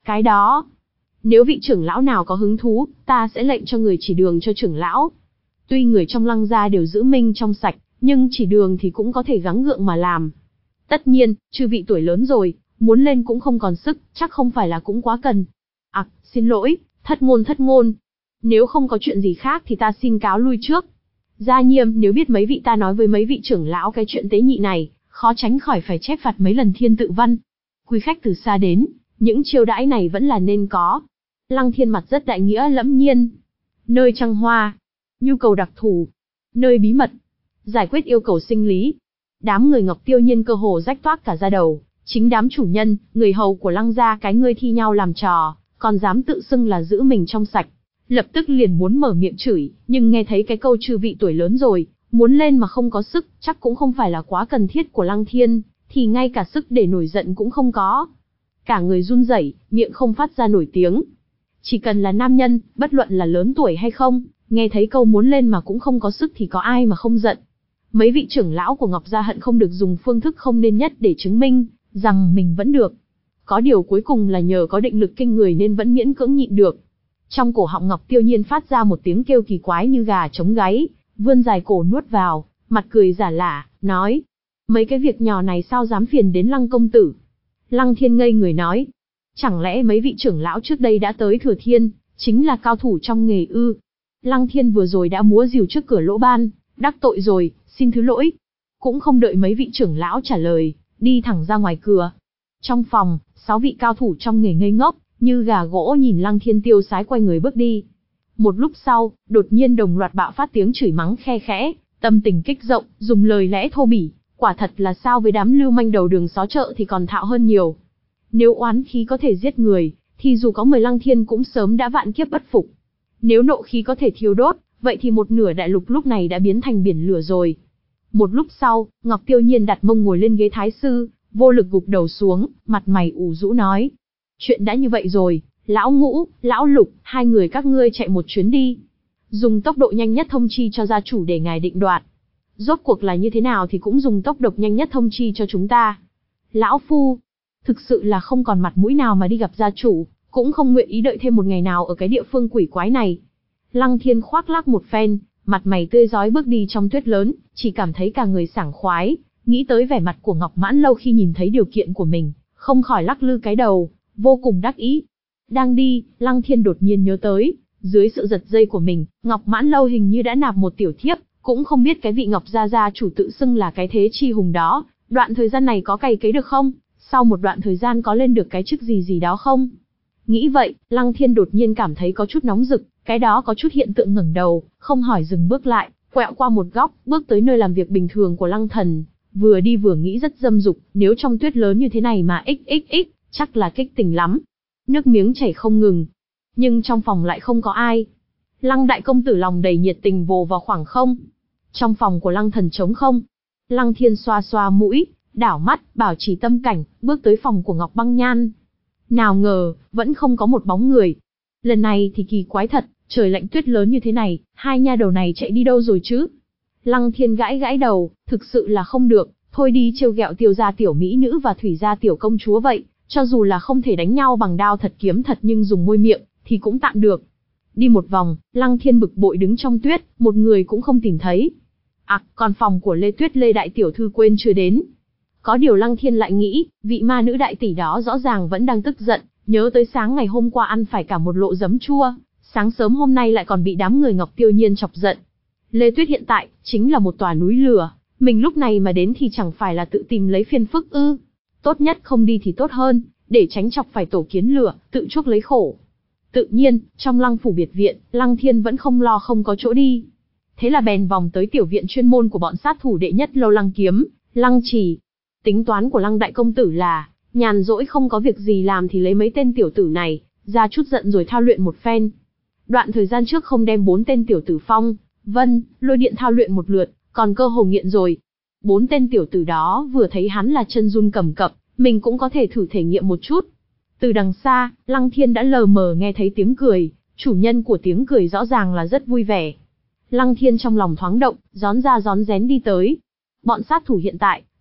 Cái đó, nếu vị trưởng lão nào có hứng thú, ta sẽ lệnh cho người chỉ đường cho trưởng lão. Tuy người trong Lăng gia đều giữ minh trong sạch, nhưng chỉ đường thì cũng có thể gắng gượng mà làm. Tất nhiên, chư vị tuổi lớn rồi, muốn lên cũng không còn sức, chắc không phải là cũng quá cần. À, xin lỗi, thất ngôn thất ngôn. Nếu không có chuyện gì khác thì ta xin cáo lui trước. Gia Nhiêm, nếu biết mấy vị ta nói với mấy vị trưởng lão cái chuyện tế nhị này, khó tránh khỏi phải chép phạt mấy lần thiên tự văn. Quý khách từ xa đến, những chiêu đãi này vẫn là nên có. Lăng Thiên mặt rất đại nghĩa lẫm nhiên. Nơi trăng hoa, nhu cầu đặc thù, nơi bí mật, giải quyết yêu cầu sinh lý. Đám người Ngọc Tiêu Nhiên cơ hồ rách toác cả da đầu, chính đám chủ nhân, người hầu của Lăng gia cái ngươi thi nhau làm trò, còn dám tự xưng là giữ mình trong sạch. Lập tức liền muốn mở miệng chửi, nhưng nghe thấy cái câu chư vị tuổi lớn rồi, muốn lên mà không có sức, chắc cũng không phải là quá cần thiết của Lăng Thiên, thì ngay cả sức để nổi giận cũng không có. Cả người run rẩy, miệng không phát ra nổi tiếng. Chỉ cần là nam nhân, bất luận là lớn tuổi hay không, nghe thấy câu muốn lên mà cũng không có sức thì có ai mà không giận. Mấy vị trưởng lão của Ngọc gia hận không được dùng phương thức không nên nhất để chứng minh rằng mình vẫn được. Có điều cuối cùng là nhờ có định lực kinh người nên vẫn miễn cưỡng nhịn được. Trong cổ họng Ngọc Tiêu Nhiên phát ra một tiếng kêu kỳ quái như gà trống gáy, vươn dài cổ nuốt vào, mặt cười giả lả, nói: mấy cái việc nhỏ này sao dám phiền đến Lăng công tử? Lăng Thiên ngây người nói: chẳng lẽ mấy vị trưởng lão trước đây đã tới Thừa Thiên, chính là cao thủ trong nghề ư? Lăng Thiên vừa rồi đã múa rìu trước cửa lỗ ban, đắc tội rồi, xin thứ lỗi. Cũng không đợi mấy vị trưởng lão trả lời, đi thẳng ra ngoài cửa. Trong phòng, sáu vị cao thủ trong nghề ngây ngốc, như gà gỗ nhìn Lăng Thiên tiêu sái quay người bước đi. Một lúc sau, đột nhiên đồng loạt bạo phát tiếng chửi mắng khe khẽ, tâm tình kích động, dùng lời lẽ thô bỉ, quả thật là sao với đám lưu manh đầu đường xó chợ thì còn thạo hơn nhiều. Nếu oán khí có thể giết người, thì dù có mười Lăng Thiên cũng sớm đã vạn kiếp bất phục. Nếu nộ khí có thể thiêu đốt, vậy thì một nửa đại lục lúc này đã biến thành biển lửa rồi. Một lúc sau, Ngọc Tiêu Nhiên đặt mông ngồi lên ghế thái sư, vô lực gục đầu xuống, mặt mày ủ rũ nói: chuyện đã như vậy rồi, lão Ngũ, lão Lục, hai người các ngươi chạy một chuyến đi. Dùng tốc độ nhanh nhất thông chi cho gia chủ để ngài định đoạt. Rốt cuộc là như thế nào thì cũng dùng tốc độ nhanh nhất thông chi cho chúng ta. Lão Phu, thực sự là không còn mặt mũi nào mà đi gặp gia chủ, cũng không nguyện ý đợi thêm một ngày nào ở cái địa phương quỷ quái này. Lăng Thiên khoác lác một phen, mặt mày tươi rói bước đi trong tuyết lớn, chỉ cảm thấy cả người sảng khoái, nghĩ tới vẻ mặt của Ngọc Mãn Lâu khi nhìn thấy điều kiện của mình, không khỏi lắc lư cái đầu, vô cùng đắc ý. Đang đi, Lăng Thiên đột nhiên nhớ tới, dưới sự giật dây của mình, Ngọc Mãn Lâu hình như đã nạp một tiểu thiếp, cũng không biết cái vị Ngọc gia gia chủ tự xưng là cái thế chi hùng đó, đoạn thời gian này có cày cấy được không? Sau một đoạn thời gian có lên được cái chức gì gì đó không? Nghĩ vậy, Lăng Thiên đột nhiên cảm thấy có chút nóng rực, cái đó có chút hiện tượng ngẩng đầu, không hỏi dừng bước lại, quẹo qua một góc, bước tới nơi làm việc bình thường của Lăng Thần, vừa đi vừa nghĩ rất dâm dục, nếu trong tuyết lớn như thế này mà xxx, chắc là kích tình lắm. Nước miếng chảy không ngừng, nhưng trong phòng lại không có ai. Lăng đại công tử lòng đầy nhiệt tình vồ vào khoảng không. Trong phòng của Lăng Thần trống không. Lăng Thiên xoa xoa mũi, đảo mắt, bảo trì tâm cảnh, bước tới phòng của Ngọc Băng Nhan. Nào ngờ, vẫn không có một bóng người. Lần này thì kỳ quái thật, trời lạnh tuyết lớn như thế này, hai nha đầu này chạy đi đâu rồi chứ? Lăng Thiên gãi gãi đầu, thực sự là không được, thôi đi trêu ghẹo Tiêu gia tiểu mỹ nữ và Thủy gia tiểu công chúa vậy, cho dù là không thể đánh nhau bằng đao thật kiếm thật nhưng dùng môi miệng, thì cũng tạm được. Đi một vòng, Lăng Thiên bực bội đứng trong tuyết, một người cũng không tìm thấy. À, còn phòng của Lê Tuyết Lê đại tiểu thư quên chưa đến. Có điều Lăng Thiên lại nghĩ, vị ma nữ đại tỷ đó rõ ràng vẫn đang tức giận, nhớ tới sáng ngày hôm qua ăn phải cả một lộ giấm chua, sáng sớm hôm nay lại còn bị đám người Ngọc Tiêu Nhiên chọc giận. Lê Tuyết hiện tại, chính là một tòa núi lửa, mình lúc này mà đến thì chẳng phải là tự tìm lấy phiền phức ư. Tốt nhất không đi thì tốt hơn, để tránh chọc phải tổ kiến lửa, tự chuốc lấy khổ. Tự nhiên, trong Lăng phủ biệt viện, Lăng Thiên vẫn không lo không có chỗ đi. Thế là bèn vòng tới tiểu viện chuyên môn của bọn sát thủ đệ nhất lâu Lăng Kiếm, Lăng Trì. Tính toán của Lăng đại công tử là, nhàn rỗi không có việc gì làm thì lấy mấy tên tiểu tử này, ra chút giận rồi thao luyện một phen. Đoạn thời gian trước không đem bốn tên tiểu tử Phong, Vân, Lôi Điện thao luyện một lượt, còn cơ hồ nghiện rồi. Bốn tên tiểu tử đó vừa thấy hắn là chân run cầm cập, mình cũng có thể thử thể nghiệm một chút. Từ đằng xa, Lăng Thiên đã lờ mờ nghe thấy tiếng cười, chủ nhân của tiếng cười rõ ràng là rất vui vẻ. Lăng Thiên trong lòng thoáng động, rón ra rón rén đi tới. Bọn sát thủ hiện tại,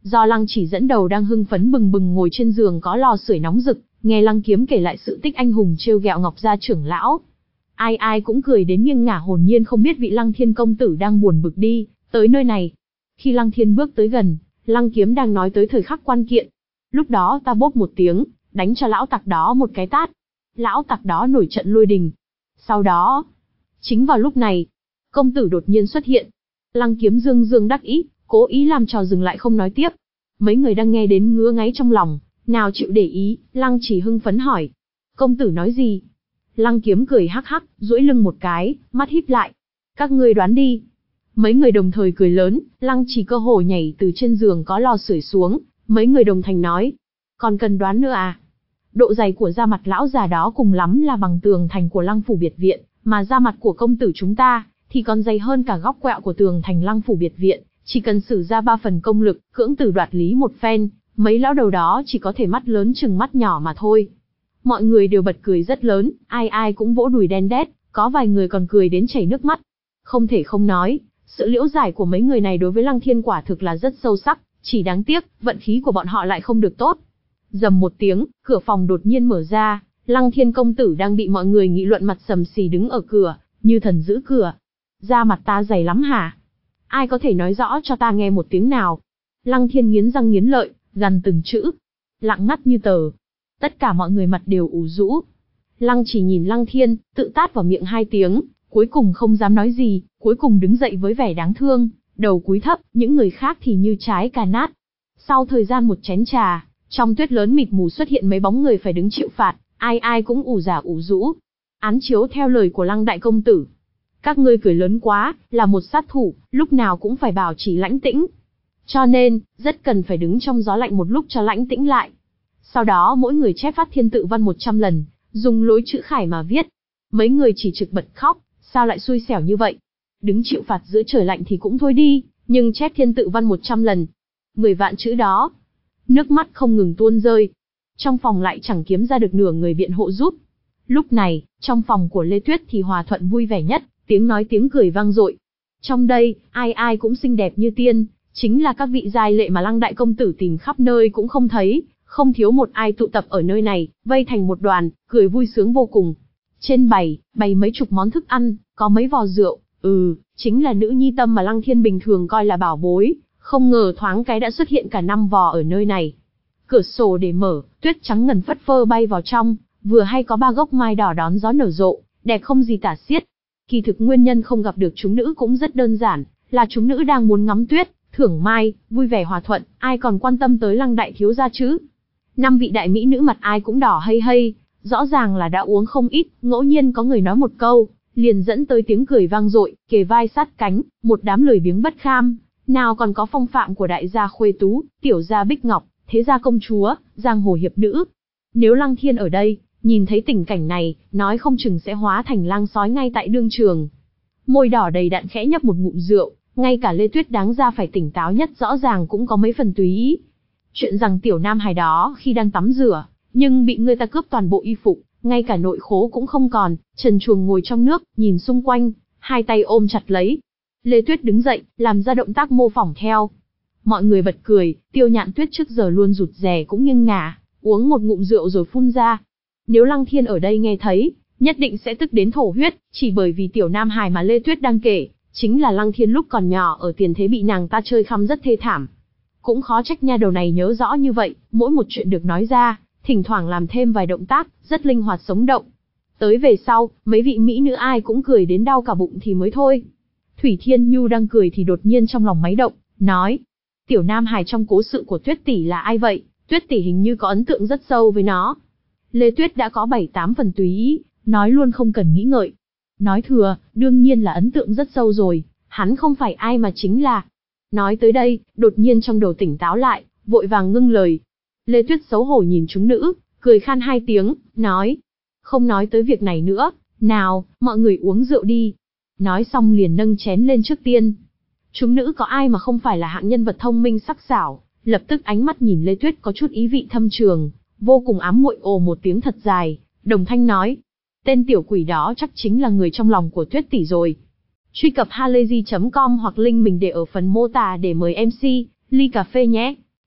Do Lăng Chỉ dẫn đầu đang hưng phấn bừng bừng ngồi trên giường có lò sưởi nóng rực, nghe Lăng Kiếm kể lại sự tích anh hùng trêu ghẹo Ngọc gia trưởng lão. Ai ai cũng cười đến nghiêng ngả, hồn nhiên không biết vị Lăng Thiên công tử đang buồn bực đi tới nơi này. Khi Lăng Thiên bước tới gần, Lăng Kiếm đang nói tới thời khắc quan kiện. Lúc đó ta bốp một tiếng, đánh cho lão tặc đó một cái tát. Lão tặc đó nổi trận lôi đình. Sau đó, chính vào lúc này, công tử đột nhiên xuất hiện. Lăng Kiếm dương dương đắc ý, cố ý làm trò dừng lại không nói tiếp. Mấy người đang nghe đến ngứa ngáy trong lòng, nào chịu để ý. Lăng Chỉ hưng phấn hỏi, công tử nói gì? Lăng Kiếm cười hắc hắc, duỗi lưng một cái, mắt híp lại. Các ngươi đoán đi. Mấy người đồng thời cười lớn. Lăng Chỉ cơ hồ nhảy từ trên giường có lò sưởi xuống. Mấy người đồng thanh nói, còn cần đoán nữa à? Độ dày của da mặt lão già đó cùng lắm là bằng tường thành của Lăng phủ biệt viện, mà da mặt của công tử chúng ta thì còn dày hơn cả góc quẹo của tường thành Lăng phủ biệt viện. Chỉ cần sử ra ba phần công lực, cưỡng từ đoạt lý một phen, mấy lão đầu đó chỉ có thể mắt lớn chừng mắt nhỏ mà thôi. Mọi người đều bật cười rất lớn, ai ai cũng vỗ đùi đen đét, có vài người còn cười đến chảy nước mắt. Không thể không nói, sự liễu giải của mấy người này đối với Lăng Thiên quả thực là rất sâu sắc, chỉ đáng tiếc, vận khí của bọn họ lại không được tốt. Rầm một tiếng, cửa phòng đột nhiên mở ra, Lăng Thiên công tử đang bị mọi người nghị luận mặt sầm xì đứng ở cửa, như thần giữ cửa. Da mặt ta dày lắm hả? Ai có thể nói rõ cho ta nghe một tiếng nào? Lăng Thiên nghiến răng nghiến lợi, gằn từng chữ. Lặng ngắt như tờ. Tất cả mọi người mặt đều ủ rũ. Lăng Chỉ nhìn Lăng Thiên, tự tát vào miệng hai tiếng, cuối cùng không dám nói gì, cuối cùng đứng dậy với vẻ đáng thương, đầu cúi thấp, những người khác thì như trái cà nát. Sau thời gian một chén trà, trong tuyết lớn mịt mù xuất hiện mấy bóng người phải đứng chịu phạt, ai ai cũng ủ rả ủ rũ. Án chiếu theo lời của Lăng đại công tử. Các ngươi cười lớn quá, là một sát thủ, lúc nào cũng phải bảo trì lãnh tĩnh. Cho nên, rất cần phải đứng trong gió lạnh một lúc cho lãnh tĩnh lại. Sau đó mỗi người chép phát thiên tự văn một trăm lần, dùng lối chữ khải mà viết. Mấy người chỉ trực bật khóc, sao lại xui xẻo như vậy? Đứng chịu phạt giữa trời lạnh thì cũng thôi đi, nhưng chép thiên tự văn một trăm lần. Mười vạn chữ đó. Nước mắt không ngừng tuôn rơi. Trong phòng lại chẳng kiếm ra được nửa người biện hộ giúp. Lúc này, trong phòng của Lê Tuyết thì hòa thuận vui vẻ nhất, tiếng nói tiếng cười vang dội. Trong đây, ai ai cũng xinh đẹp như tiên, chính là các vị giai lệ mà Lăng đại công tử tìm khắp nơi cũng không thấy, không thiếu một ai tụ tập ở nơi này, vây thành một đoàn, cười vui sướng vô cùng. Trên bày, bày mấy chục món thức ăn, có mấy vò rượu, ừ, chính là nữ nhi tâm mà Lăng Thiên bình thường coi là bảo bối, không ngờ thoáng cái đã xuất hiện cả năm vò ở nơi này. Cửa sổ để mở, tuyết trắng ngần phất phơ bay vào trong, vừa hay có ba gốc mai đỏ đón gió nở rộ, đẹp không gì tả xiết. Kỳ thực nguyên nhân không gặp được chúng nữ cũng rất đơn giản, là chúng nữ đang muốn ngắm tuyết, thưởng mai, vui vẻ hòa thuận, ai còn quan tâm tới Lăng đại thiếu gia chứ. Năm vị đại mỹ nữ mặt ai cũng đỏ hây hây, rõ ràng là đã uống không ít, ngẫu nhiên có người nói một câu, liền dẫn tới tiếng cười vang dội, kề vai sát cánh, một đám lười biếng bất kham, nào còn có phong phạm của đại gia khuê tú, tiểu gia bích ngọc, thế gia công chúa, giang hồ hiệp nữ. Nếu Lăng Thiên ở đây, nhìn thấy tình cảnh này, nói không chừng sẽ hóa thành lang sói ngay tại đương trường. Môi đỏ đầy đặn khẽ nhấp một ngụm rượu, ngay cả Lê Tuyết đáng ra phải tỉnh táo nhất rõ ràng cũng có mấy phần tùy ý. Chuyện rằng tiểu nam hài đó khi đang tắm rửa, nhưng bị người ta cướp toàn bộ y phục, ngay cả nội khố cũng không còn, trần truồng ngồi trong nước, nhìn xung quanh, hai tay ôm chặt lấy. Lê Tuyết đứng dậy, làm ra động tác mô phỏng theo. Mọi người bật cười, Tiêu Nhạn Tuyết trước giờ luôn rụt rè cũng nghiêng ngả, uống một ngụm rượu rồi phun ra. Nếu Lăng Thiên ở đây nghe thấy, nhất định sẽ tức đến thổ huyết, chỉ bởi vì tiểu nam hài mà Lê Tuyết đang kể, chính là Lăng Thiên lúc còn nhỏ ở tiền thế bị nàng ta chơi khăm rất thê thảm. Cũng khó trách nha đầu này nhớ rõ như vậy, mỗi một chuyện được nói ra, thỉnh thoảng làm thêm vài động tác, rất linh hoạt sống động. Tới về sau, mấy vị mỹ nữ ai cũng cười đến đau cả bụng thì mới thôi. Thủy Thiên Nhu đang cười thì đột nhiên trong lòng máy động, nói: tiểu nam hài trong cố sự của Tuyết tỷ là ai vậy? Tuyết tỷ hình như có ấn tượng rất sâu với nó. Lê Tuyết đã có bảy tám phần tùy ý, nói luôn không cần nghĩ ngợi. Nói thừa, đương nhiên là ấn tượng rất sâu rồi, hắn không phải ai mà chính là... Nói tới đây, đột nhiên trong đầu tỉnh táo lại, vội vàng ngưng lời. Lê Tuyết xấu hổ nhìn chúng nữ, cười khan hai tiếng, nói: không nói tới việc này nữa, nào, mọi người uống rượu đi. Nói xong liền nâng chén lên trước tiên. Chúng nữ có ai mà không phải là hạng nhân vật thông minh sắc sảo, lập tức ánh mắt nhìn Lê Tuyết có chút ý vị thâm trường, vô cùng ám muội ồ một tiếng thật dài, đồng thanh nói: tên tiểu quỷ đó chắc chính là người trong lòng của Tuyết tỷ rồi. Truy cập halayzi chấm com hoặc link mình để ở phần mô tả để mời em xê, ly cà phê nhé.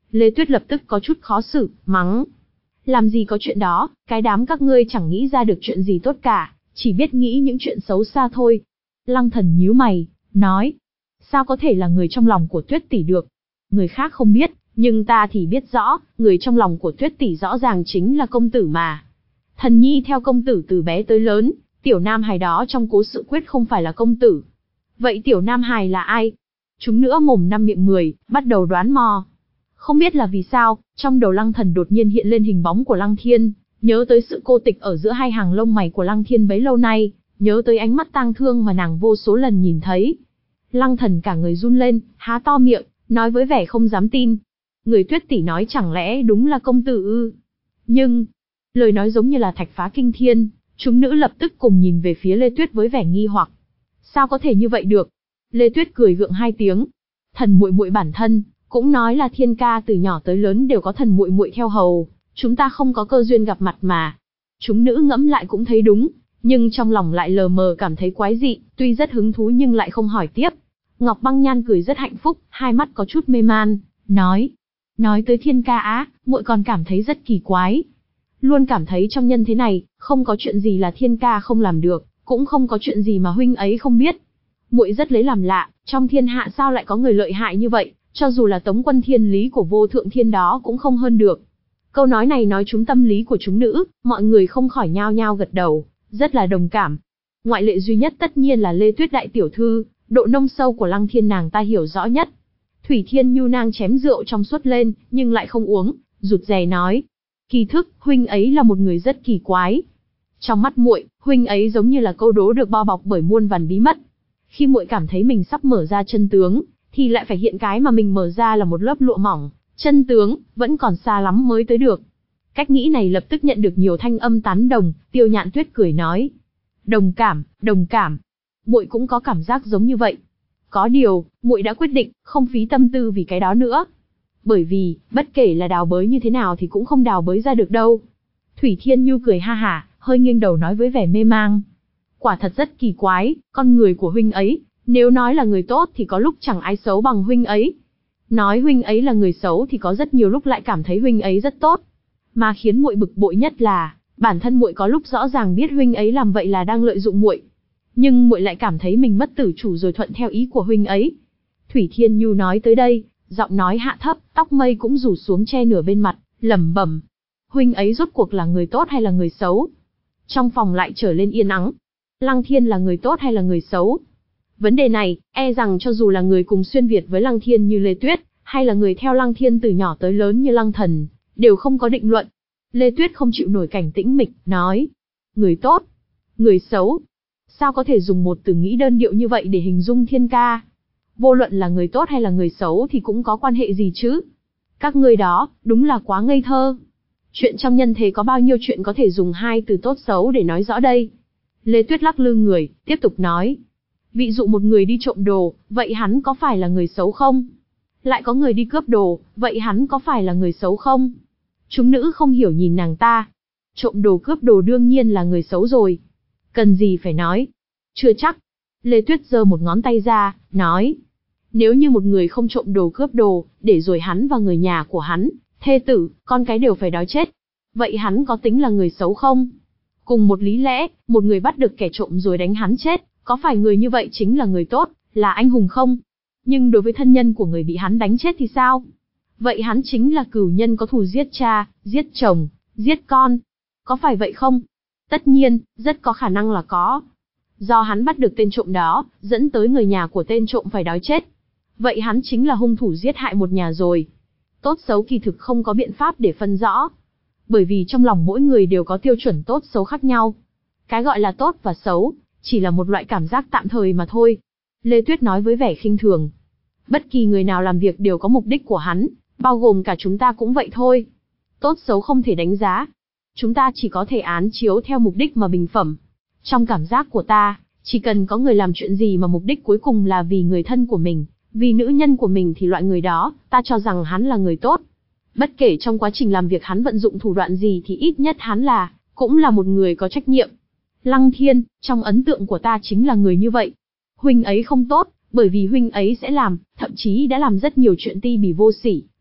Lê Tuyết lập tức có chút khó xử, mắng. Làm gì có chuyện đó, cái đám các ngươi chẳng nghĩ ra được chuyện gì tốt cả, chỉ biết nghĩ những chuyện xấu xa thôi. Lăng Thần nhíu mày, nói. Sao có thể là người trong lòng của Tuyết tỷ được? Người khác không biết, nhưng ta thì biết rõ, người trong lòng của Tuyết tỷ rõ ràng chính là công tử mà. Thần nhi theo công tử từ bé tới lớn, tiểu nam hài đó trong cố sự quyết không phải là công tử. Vậy tiểu nam hài là ai? Chúng nữa mồm năm miệng mười, bắt đầu đoán mò. Không biết là vì sao, trong đầu Lăng Thần đột nhiên hiện lên hình bóng của Lăng Thiên, nhớ tới sự cô tịch ở giữa hai hàng lông mày của Lăng Thiên bấy lâu nay, nhớ tới ánh mắt tang thương mà nàng vô số lần nhìn thấy. Lăng Thần cả người run lên, há to miệng, nói với vẻ không dám tin. Người Tuyết tỷ nói chẳng lẽ đúng là công tử ư? Nhưng, lời nói giống như là thạch phá kinh thiên, chúng nữ lập tức cùng nhìn về phía Lê Tuyết với vẻ nghi hoặc. Sao có thể như vậy được? Lê Tuyết cười gượng hai tiếng. Thần muội muội bản thân cũng nói là Thiên ca từ nhỏ tới lớn đều có thần muội muội theo hầu, chúng ta không có cơ duyên gặp mặt mà. Chúng nữ ngẫm lại cũng thấy đúng, nhưng trong lòng lại lờ mờ cảm thấy quái dị, tuy rất hứng thú nhưng lại không hỏi tiếp. Ngọc Băng Nhan cười rất hạnh phúc, hai mắt có chút mê man, nói: Nói tới Thiên ca á, muội còn cảm thấy rất kỳ quái. Luôn cảm thấy trong nhân thế này, không có chuyện gì là Thiên ca không làm được, cũng không có chuyện gì mà huynh ấy không biết. Muội rất lấy làm lạ, trong thiên hạ sao lại có người lợi hại như vậy, cho dù là Tống Quân Thiên Lý của Vô Thượng Thiên đó cũng không hơn được. Câu nói này nói trúng tâm lý của chúng nữ, mọi người không khỏi nhao nhao gật đầu, rất là đồng cảm. Ngoại lệ duy nhất tất nhiên là Lê Tuyết đại tiểu thư, độ nông sâu của Lăng Thiên nàng ta hiểu rõ nhất. Thủy Thiên Nhu nàng chém rượu trong suốt lên, nhưng lại không uống, rụt rè nói: Kỳ thức, huynh ấy là một người rất kỳ quái. Trong mắt muội, huynh ấy giống như là câu đố được bao bọc bởi muôn vàn bí mật. Khi muội cảm thấy mình sắp mở ra chân tướng, thì lại phải hiện cái mà mình mở ra là một lớp lụa mỏng, chân tướng vẫn còn xa lắm mới tới được. Cách nghĩ này lập tức nhận được nhiều thanh âm tán đồng, Tiêu Nhạn Tuyết cười nói: Đồng cảm, đồng cảm. Muội cũng có cảm giác giống như vậy. Có điều, muội đã quyết định không phí tâm tư vì cái đó nữa. Bởi vì, bất kể là đào bới như thế nào thì cũng không đào bới ra được đâu. Thủy Thiên Nhu cười ha hả, hơi nghiêng đầu nói với vẻ mê mang. Quả thật rất kỳ quái, con người của huynh ấy, nếu nói là người tốt thì có lúc chẳng ai xấu bằng huynh ấy. Nói huynh ấy là người xấu thì có rất nhiều lúc lại cảm thấy huynh ấy rất tốt. Mà khiến muội bực bội nhất là, bản thân muội có lúc rõ ràng biết huynh ấy làm vậy là đang lợi dụng muội, nhưng muội lại cảm thấy mình mất tự chủ rồi thuận theo ý của huynh ấy. Thủy Thiên Nhu nói tới đây, giọng nói hạ thấp, tóc mây cũng rủ xuống che nửa bên mặt, lẩm bẩm: Huynh ấy rốt cuộc là người tốt hay là người xấu? Trong phòng lại trở lên yên ắng. Lăng Thiên là người tốt hay là người xấu? Vấn đề này, e rằng cho dù là người cùng xuyên Việt với Lăng Thiên như Lê Tuyết, hay là người theo Lăng Thiên từ nhỏ tới lớn như Lăng Thần, đều không có định luận. Lê Tuyết không chịu nổi cảnh tĩnh mịch, nói: Người tốt, người xấu. Sao có thể dùng một từ nghĩ đơn điệu như vậy để hình dung Thiên ca? Vô luận là người tốt hay là người xấu thì cũng có quan hệ gì chứ? Các ngươi đó, đúng là quá ngây thơ. Chuyện trong nhân thế có bao nhiêu chuyện có thể dùng hai từ tốt xấu để nói rõ đây? Lê Tuyết lắc lư người, tiếp tục nói: Ví dụ một người đi trộm đồ, vậy hắn có phải là người xấu không? Lại có người đi cướp đồ, vậy hắn có phải là người xấu không? Chúng nữ không hiểu nhìn nàng ta. Trộm đồ cướp đồ đương nhiên là người xấu rồi. Cần gì phải nói? Chưa chắc. Lê Tuyết giơ một ngón tay ra, nói: Nếu như một người không trộm đồ cướp đồ, để rồi hắn và người nhà của hắn, thê tử, con cái đều phải đói chết, vậy hắn có tính là người xấu không? Cùng một lý lẽ, một người bắt được kẻ trộm rồi đánh hắn chết, có phải người như vậy chính là người tốt, là anh hùng không? Nhưng đối với thân nhân của người bị hắn đánh chết thì sao? Vậy hắn chính là cửu nhân có thù giết cha, giết chồng, giết con. Có phải vậy không? Tất nhiên, rất có khả năng là có. Do hắn bắt được tên trộm đó, dẫn tới người nhà của tên trộm phải đói chết. Vậy hắn chính là hung thủ giết hại một nhà rồi. Tốt xấu kỳ thực không có biện pháp để phân rõ. Bởi vì trong lòng mỗi người đều có tiêu chuẩn tốt xấu khác nhau. Cái gọi là tốt và xấu, chỉ là một loại cảm giác tạm thời mà thôi. Lê Tuyết nói với vẻ khinh thường. Bất kỳ người nào làm việc đều có mục đích của hắn, bao gồm cả chúng ta cũng vậy thôi. Tốt xấu không thể đánh giá. Chúng ta chỉ có thể án chiếu theo mục đích mà bình phẩm. Trong cảm giác của ta, chỉ cần có người làm chuyện gì mà mục đích cuối cùng là vì người thân của mình, vì nữ nhân của mình thì loại người đó, ta cho rằng hắn là người tốt. Bất kể trong quá trình làm việc hắn vận dụng thủ đoạn gì thì ít nhất hắn là, cũng là một người có trách nhiệm. Lăng Thiên, trong ấn tượng của ta chính là người như vậy. Huynh ấy không tốt, bởi vì huynh ấy sẽ làm, thậm chí đã làm rất nhiều chuyện ti bỉ vô sỉ,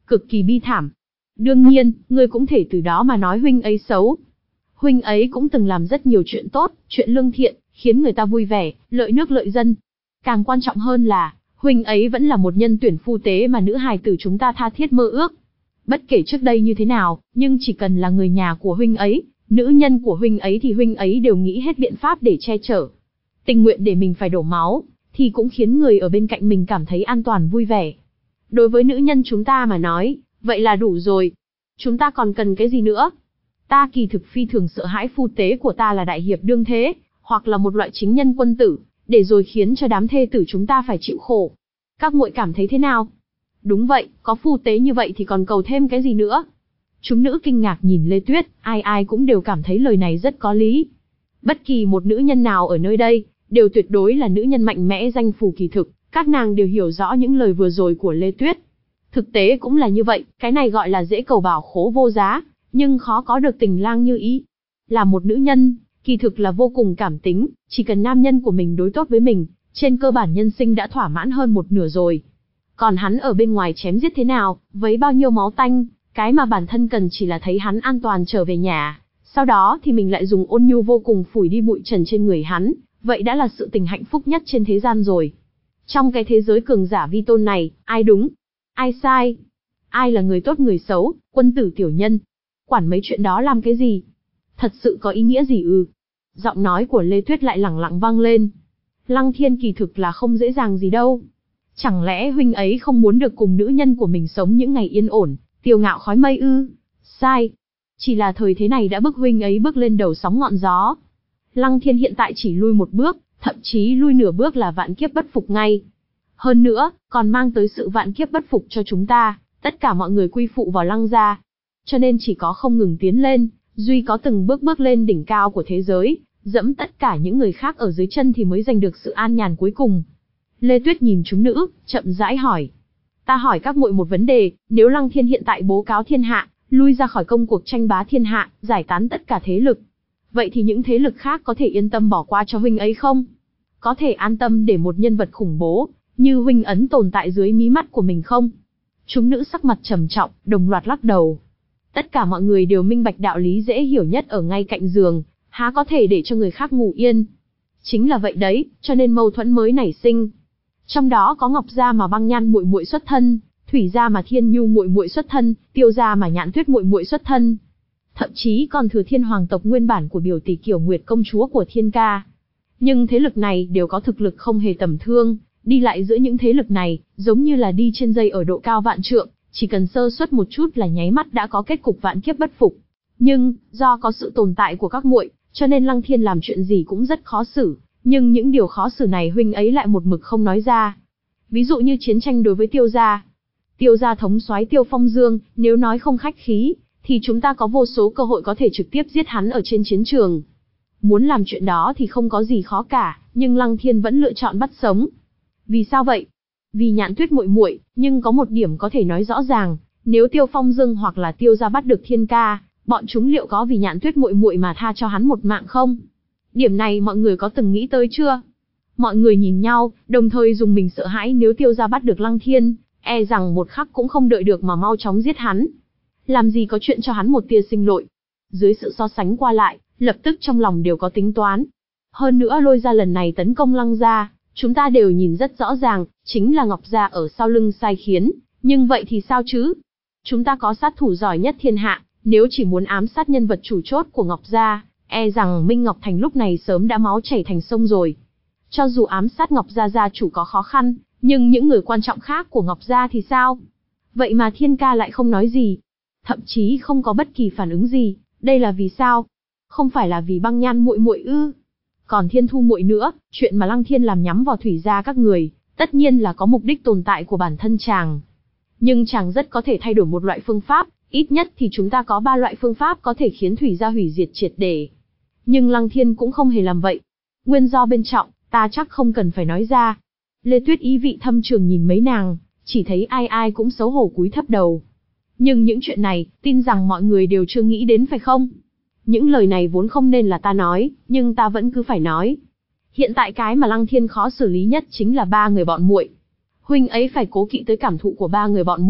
cực kỳ bi thảm. Đương nhiên, ngươi cũng thể từ đó mà nói huynh ấy xấu. Huynh ấy cũng từng làm rất nhiều chuyện tốt, chuyện lương thiện, khiến người ta vui vẻ, lợi nước lợi dân. Càng quan trọng hơn là, huynh ấy vẫn là một nhân tuyển phu tế mà nữ hài tử chúng ta tha thiết mơ ước. Bất kể trước đây như thế nào, nhưng chỉ cần là người nhà của huynh ấy, nữ nhân của huynh ấy thì huynh ấy đều nghĩ hết biện pháp để che chở. Tình nguyện để mình phải đổ máu, thì cũng khiến người ở bên cạnh mình cảm thấy an toàn vui vẻ. Đối với nữ nhân chúng ta mà nói, vậy là đủ rồi. Chúng ta còn cần cái gì nữa? Ta kỳ thực phi thường sợ hãi phu tế của ta là đại hiệp đương thế, hoặc là một loại chính nhân quân tử, để rồi khiến cho đám thê tử chúng ta phải chịu khổ. Các muội cảm thấy thế nào? Đúng vậy, có phu tế như vậy thì còn cầu thêm cái gì nữa? Chúng nữ kinh ngạc nhìn Lê Tuyết, ai ai cũng đều cảm thấy lời này rất có lý. Bất kỳ một nữ nhân nào ở nơi đây, đều tuyệt đối là nữ nhân mạnh mẽ danh phù kỳ thực, các nàng đều hiểu rõ những lời vừa rồi của Lê Tuyết. Thực tế cũng là như vậy, cái này gọi là dễ cầu bảo khố vô giá, nhưng khó có được tình lang như ý. Là một nữ nhân, kỳ thực là vô cùng cảm tính, chỉ cần nam nhân của mình đối tốt với mình, trên cơ bản nhân sinh đã thỏa mãn hơn một nửa rồi. Còn hắn ở bên ngoài chém giết thế nào, với bao nhiêu máu tanh, cái mà bản thân cần chỉ là thấy hắn an toàn trở về nhà, sau đó thì mình lại dùng ôn nhu vô cùng phủi đi bụi trần trên người hắn, vậy đã là sự tình hạnh phúc nhất trên thế gian rồi. Trong cái thế giới cường giả vi tôn này, ai đúng, ai sai, ai là người tốt người xấu, quân tử tiểu nhân, quản mấy chuyện đó làm cái gì? Thật sự có ý nghĩa gì ư? Giọng nói của Lê Tuyết lại lẳng lặng vang lên. Lăng Thiên kỳ thực là không dễ dàng gì đâu. Chẳng lẽ huynh ấy không muốn được cùng nữ nhân của mình sống những ngày yên ổn, tiêu ngạo khói mây ư? Sai. Chỉ là thời thế này đã bức huynh ấy bước lên đầu sóng ngọn gió. Lăng Thiên hiện tại chỉ lui một bước, thậm chí lui nửa bước là vạn kiếp bất phục ngay. Hơn nữa, còn mang tới sự vạn kiếp bất phục cho chúng ta, tất cả mọi người quy phụ vào Lăng gia. Cho nên chỉ có không ngừng tiến lên, duy có từng bước bước lên đỉnh cao của thế giới, dẫm tất cả những người khác ở dưới chân thì mới giành được sự an nhàn cuối cùng. Lê Tuyết nhìn chúng nữ, chậm rãi hỏi. Ta hỏi các muội một vấn đề, nếu Lăng Thiên hiện tại bố cáo thiên hạ, lui ra khỏi công cuộc tranh bá thiên hạ, giải tán tất cả thế lực, vậy thì những thế lực khác có thể yên tâm bỏ qua cho huynh ấy không? Có thể an tâm để một nhân vật khủng bố, như huynh ấn tồn tại dưới mí mắt của mình không? Chúng nữ sắc mặt trầm trọng, đồng loạt lắc đầu. Tất cả mọi người đều minh bạch đạo lý dễ hiểu nhất ở ngay cạnh giường, há có thể để cho người khác ngủ yên. Chính là vậy đấy, cho nên mâu thuẫn mới nảy sinh. Trong đó có Ngọc gia mà Băng Nhan muội muội xuất thân, Thủy gia mà Thiên Nhu muội muội xuất thân, Tiêu gia mà Nhạn Tuyết muội muội xuất thân. Thậm chí còn Thừa Thiên hoàng tộc nguyên bản của biểu tỷ Kiều Nguyệt công chúa của Thiên ca. Nhưng thế lực này đều có thực lực không hề tầm thường, đi lại giữa những thế lực này, giống như là đi trên dây ở độ cao vạn trượng, chỉ cần sơ suất một chút là nháy mắt đã có kết cục vạn kiếp bất phục. Nhưng, do có sự tồn tại của các muội, cho nên Lăng Thiên làm chuyện gì cũng rất khó xử, nhưng những điều khó xử này huynh ấy lại một mực không nói ra. Ví dụ như chiến tranh đối với Tiêu gia. Tiêu gia thống soái Tiêu Phong Dương, nếu nói không khách khí, thì chúng ta có vô số cơ hội có thể trực tiếp giết hắn ở trên chiến trường. Muốn làm chuyện đó thì không có gì khó cả, nhưng Lăng Thiên vẫn lựa chọn bắt sống. Vì sao vậy? Vì Nhạn Tuyết muội muội, nhưng có một điểm có thể nói rõ ràng, nếu Tiêu Phong Dương hoặc là Tiêu gia bắt được Thiên ca, bọn chúng liệu có vì Nhạn Tuyết muội muội mà tha cho hắn một mạng không? Điểm này mọi người có từng nghĩ tới chưa? Mọi người nhìn nhau, đồng thời dùng mình sợ hãi nếu Tiêu gia bắt được Lăng Thiên, e rằng một khắc cũng không đợi được mà mau chóng giết hắn. Làm gì có chuyện cho hắn một tia sinh lội. Dưới sự so sánh qua lại, lập tức trong lòng đều có tính toán. Hơn nữa Lôi gia lần này tấn công Lăng gia, chúng ta đều nhìn rất rõ ràng, chính là Ngọc gia ở sau lưng sai khiến, nhưng vậy thì sao chứ? Chúng ta có sát thủ giỏi nhất thiên hạ, nếu chỉ muốn ám sát nhân vật chủ chốt của Ngọc gia, e rằng Minh Ngọc Thành lúc này sớm đã máu chảy thành sông rồi. Cho dù ám sát Ngọc gia gia chủ có khó khăn, nhưng những người quan trọng khác của Ngọc gia thì sao? Vậy mà Thiên ca lại không nói gì, thậm chí không có bất kỳ phản ứng gì, đây là vì sao? Không phải là vì Băng Nhan muội muội ư? Còn Thiên Thu muội nữa, chuyện mà Lăng Thiên làm nhắm vào Thủy gia các người, tất nhiên là có mục đích tồn tại của bản thân chàng. Nhưng chàng rất có thể thay đổi một loại phương pháp, ít nhất thì chúng ta có ba loại phương pháp có thể khiến Thủy gia hủy diệt triệt để. Nhưng Lăng Thiên cũng không hề làm vậy. Nguyên do bên trọng, ta chắc không cần phải nói ra. Lê Tuyết ý vị thâm trường nhìn mấy nàng, chỉ thấy ai ai cũng xấu hổ cúi thấp đầu. Nhưng những chuyện này, tin rằng mọi người đều chưa nghĩ đến phải không? Những lời này vốn không nên là ta nói, nhưng ta vẫn cứ phải nói. Hiện tại cái mà Lăng Thiên khó xử lý nhất chính là ba người bọn muội. Huynh ấy phải cố kỵ tới cảm thụ của ba người bọn muội,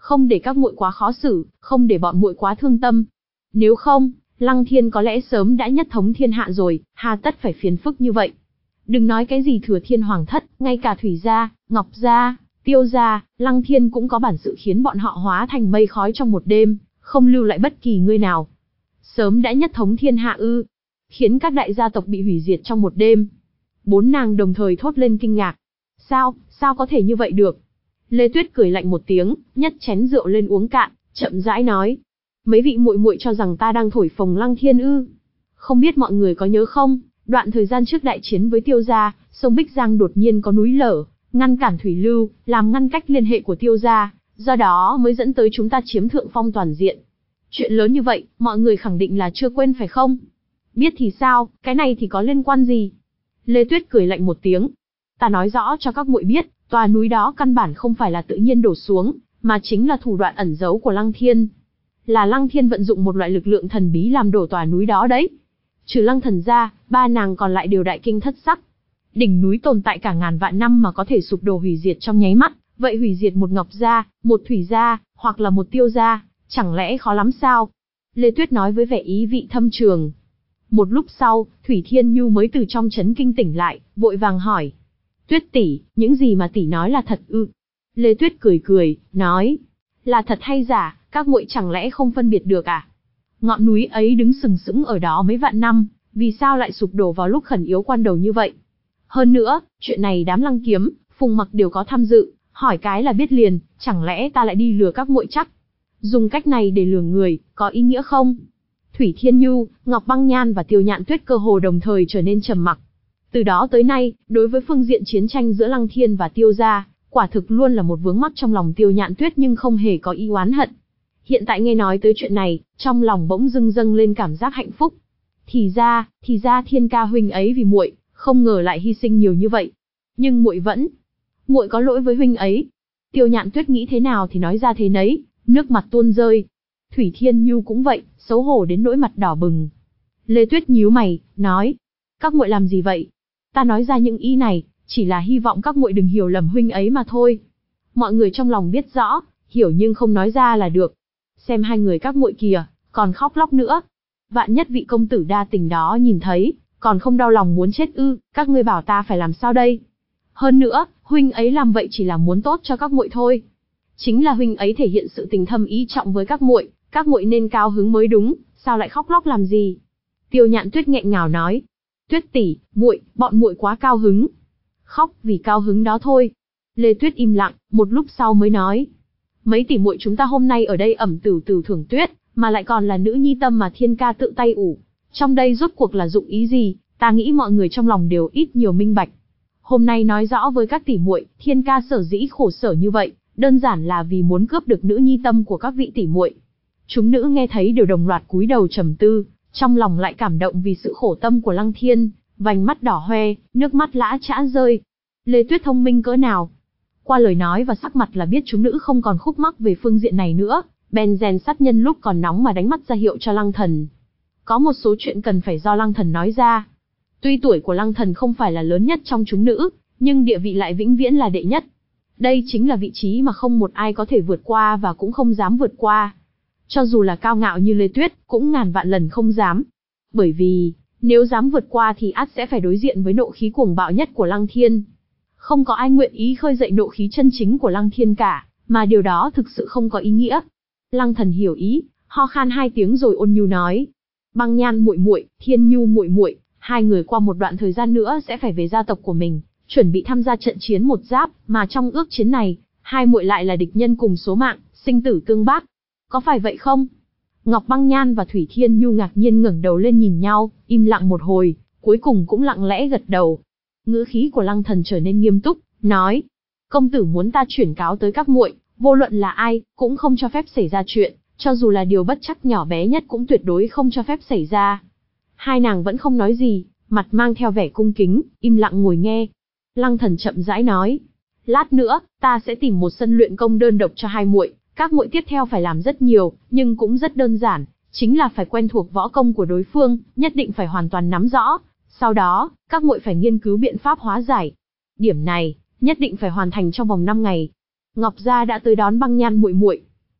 không để các muội quá khó xử, không để bọn muội quá thương tâm. Nếu không, Lăng Thiên có lẽ sớm đã nhất thống thiên hạ rồi, hà tất phải phiền phức như vậy. Đừng nói cái gì Thừa Thiên Hoàng thất, ngay cả Thủy gia, Ngọc gia, Tiêu gia, Lăng Thiên cũng có bản sự khiến bọn họ hóa thành mây khói trong một đêm, không lưu lại bất kỳ người nào. Sớm đã nhất thống thiên hạ ư? Khiến các đại gia tộc bị hủy diệt trong một đêm. Bốn nàng đồng thời thốt lên kinh ngạc. Sao, sao có thể như vậy được? Lê Tuyết cười lạnh một tiếng, nhấc chén rượu lên uống cạn, chậm rãi nói: mấy vị muội muội cho rằng ta đang thổi phồng Lăng Thiên ư? Không biết mọi người có nhớ không, đoạn thời gian trước đại chiến với Tiêu gia, sông Bích Giang đột nhiên có núi lở, ngăn cản thủy lưu, làm ngăn cách liên hệ của Tiêu gia, do đó mới dẫn tới chúng ta chiếm thượng phong toàn diện. Chuyện lớn như vậy, mọi người khẳng định là chưa quên phải không? Biết thì sao, cái này thì có liên quan gì? Lê Tuyết cười lạnh một tiếng. Ta nói rõ cho các muội biết, tòa núi đó căn bản không phải là tự nhiên đổ xuống, mà chính là thủ đoạn ẩn giấu của Lăng Thiên. Là Lăng Thiên vận dụng một loại lực lượng thần bí làm đổ tòa núi đó đấy. Trừ Lăng Thần ra, ba nàng còn lại đều đại kinh thất sắc. Đỉnh núi tồn tại cả ngàn vạn năm mà có thể sụp đổ hủy diệt trong nháy mắt, vậy hủy diệt một Ngọc gia, một Thủy gia, hoặc là một Tiêu gia, chẳng lẽ khó lắm sao? Lê Tuyết nói với vẻ ý vị thâm trường. Một lúc sau, Thủy Thiên Nhu mới từ trong chấn kinh tỉnh lại, vội vàng hỏi: Tuyết tỷ, những gì mà tỷ nói là thật ư? Lê Tuyết cười cười, nói: là thật hay giả, các muội chẳng lẽ không phân biệt được à? Ngọn núi ấy đứng sừng sững ở đó mấy vạn năm, vì sao lại sụp đổ vào lúc khẩn yếu quan đầu như vậy? Hơn nữa, chuyện này đám Lăng Kiếm, Phùng Mặc đều có tham dự, hỏi cái là biết liền, chẳng lẽ ta lại đi lừa các muội chắc? Dùng cách này để lừa người, có ý nghĩa không? Thủy Thiên Nhu, Ngọc Băng Nhan và Tiêu Nhạn Tuyết cơ hồ đồng thời trở nên trầm mặc. Từ đó tới nay, đối với phương diện chiến tranh giữa Lăng Thiên và Tiêu gia, quả thực luôn là một vướng mắc trong lòng Tiêu Nhạn Tuyết nhưng không hề có ý oán hận. Hiện tại nghe nói tới chuyện này, trong lòng bỗng dưng dâng lên cảm giác hạnh phúc. Thì ra, thì ra Thiên ca huynh ấy vì muội, không ngờ lại hy sinh nhiều như vậy. Nhưng muội vẫn, muội có lỗi với huynh ấy. Tiêu Nhạn Tuyết nghĩ thế nào thì nói ra thế nấy, nước mặt tuôn rơi. Thủy Thiên Nhu cũng vậy, xấu hổ đến nỗi mặt đỏ bừng. Lê Tuyết nhíu mày, nói: các muội làm gì vậy? Ta nói ra những ý này, chỉ là hy vọng các muội đừng hiểu lầm huynh ấy mà thôi. Mọi người trong lòng biết rõ, hiểu nhưng không nói ra là được. Xem hai người các muội kìa, còn khóc lóc nữa. Vạn nhất vị công tử đa tình đó nhìn thấy, còn không đau lòng muốn chết ư? Các ngươi bảo ta phải làm sao đây? Hơn nữa, huynh ấy làm vậy chỉ là muốn tốt cho các muội thôi. Chính là huynh ấy thể hiện sự tình thâm ý trọng với các muội, các muội nên cao hứng mới đúng, sao lại khóc lóc làm gì? Tiêu Nhạn Tuyết nghẹn ngào nói: Tuyết tỷ, muội, bọn muội quá cao hứng. Khóc vì cao hứng đó thôi. Lê Tuyết im lặng, một lúc sau mới nói: mấy tỷ muội chúng ta hôm nay ở đây ẩm tửu tửu thưởng tuyết, mà lại còn là nữ nhi tâm mà Thiên ca tự tay ủ. Trong đây rốt cuộc là dụng ý gì, ta nghĩ mọi người trong lòng đều ít nhiều minh bạch. Hôm nay nói rõ với các tỷ muội, Thiên ca sở dĩ khổ sở như vậy, đơn giản là vì muốn cướp được nữ nhi tâm của các vị tỷ muội. Chúng nữ nghe thấy đều đồng loạt cúi đầu trầm tư, trong lòng lại cảm động vì sự khổ tâm của Lăng Thiên, vành mắt đỏ hoe, nước mắt lã chã rơi. Lê Tuyết thông minh cỡ nào? Qua lời nói và sắc mặt là biết chúng nữ không còn khúc mắc về phương diện này nữa, bèn rèn sắt nhân lúc còn nóng mà đánh mắt ra hiệu cho Lăng Thần. Có một số chuyện cần phải do Lăng Thần nói ra. Tuy tuổi của Lăng Thần không phải là lớn nhất trong chúng nữ, nhưng địa vị lại vĩnh viễn là đệ nhất. Đây chính là vị trí mà không một ai có thể vượt qua và cũng không dám vượt qua. Cho dù là cao ngạo như Lê Tuyết, cũng ngàn vạn lần không dám. Bởi vì, nếu dám vượt qua thì ắt sẽ phải đối diện với nộ khí cuồng bạo nhất của Lăng Thiên. Không có ai nguyện ý khơi dậy nộ khí chân chính của Lăng Thiên cả, mà điều đó thực sự không có ý nghĩa. Lăng Thần hiểu ý, ho khan hai tiếng rồi ôn nhu nói: Băng Nhan muội muội, Thiên Nhu muội muội, hai người qua một đoạn thời gian nữa sẽ phải về gia tộc của mình, chuẩn bị tham gia trận chiến một giáp, mà trong ước chiến này, hai muội lại là địch nhân cùng số mạng, sinh tử tương bác. Có phải vậy không? Ngọc Băng Nhan và Thủy Thiên Nhu ngạc nhiên ngẩng đầu lên nhìn nhau, im lặng một hồi, cuối cùng cũng lặng lẽ gật đầu. Ngữ khí của Lăng Thần trở nên nghiêm túc, nói: công tử muốn ta chuyển cáo tới các muội, vô luận là ai, cũng không cho phép xảy ra chuyện, cho dù là điều bất trắc nhỏ bé nhất cũng tuyệt đối không cho phép xảy ra. Hai nàng vẫn không nói gì, mặt mang theo vẻ cung kính, im lặng ngồi nghe. Lăng Thần chậm rãi nói: lát nữa, ta sẽ tìm một sân luyện công đơn độc cho hai muội, các muội tiếp theo phải làm rất nhiều, nhưng cũng rất đơn giản, chính là phải quen thuộc võ công của đối phương, nhất định phải hoàn toàn nắm rõ. Sau đó, các muội phải nghiên cứu biện pháp hóa giải. Điểm này, nhất định phải hoàn thành trong vòng năm ngày. Ngọc gia đã tới đón Băng Nhan muội muội.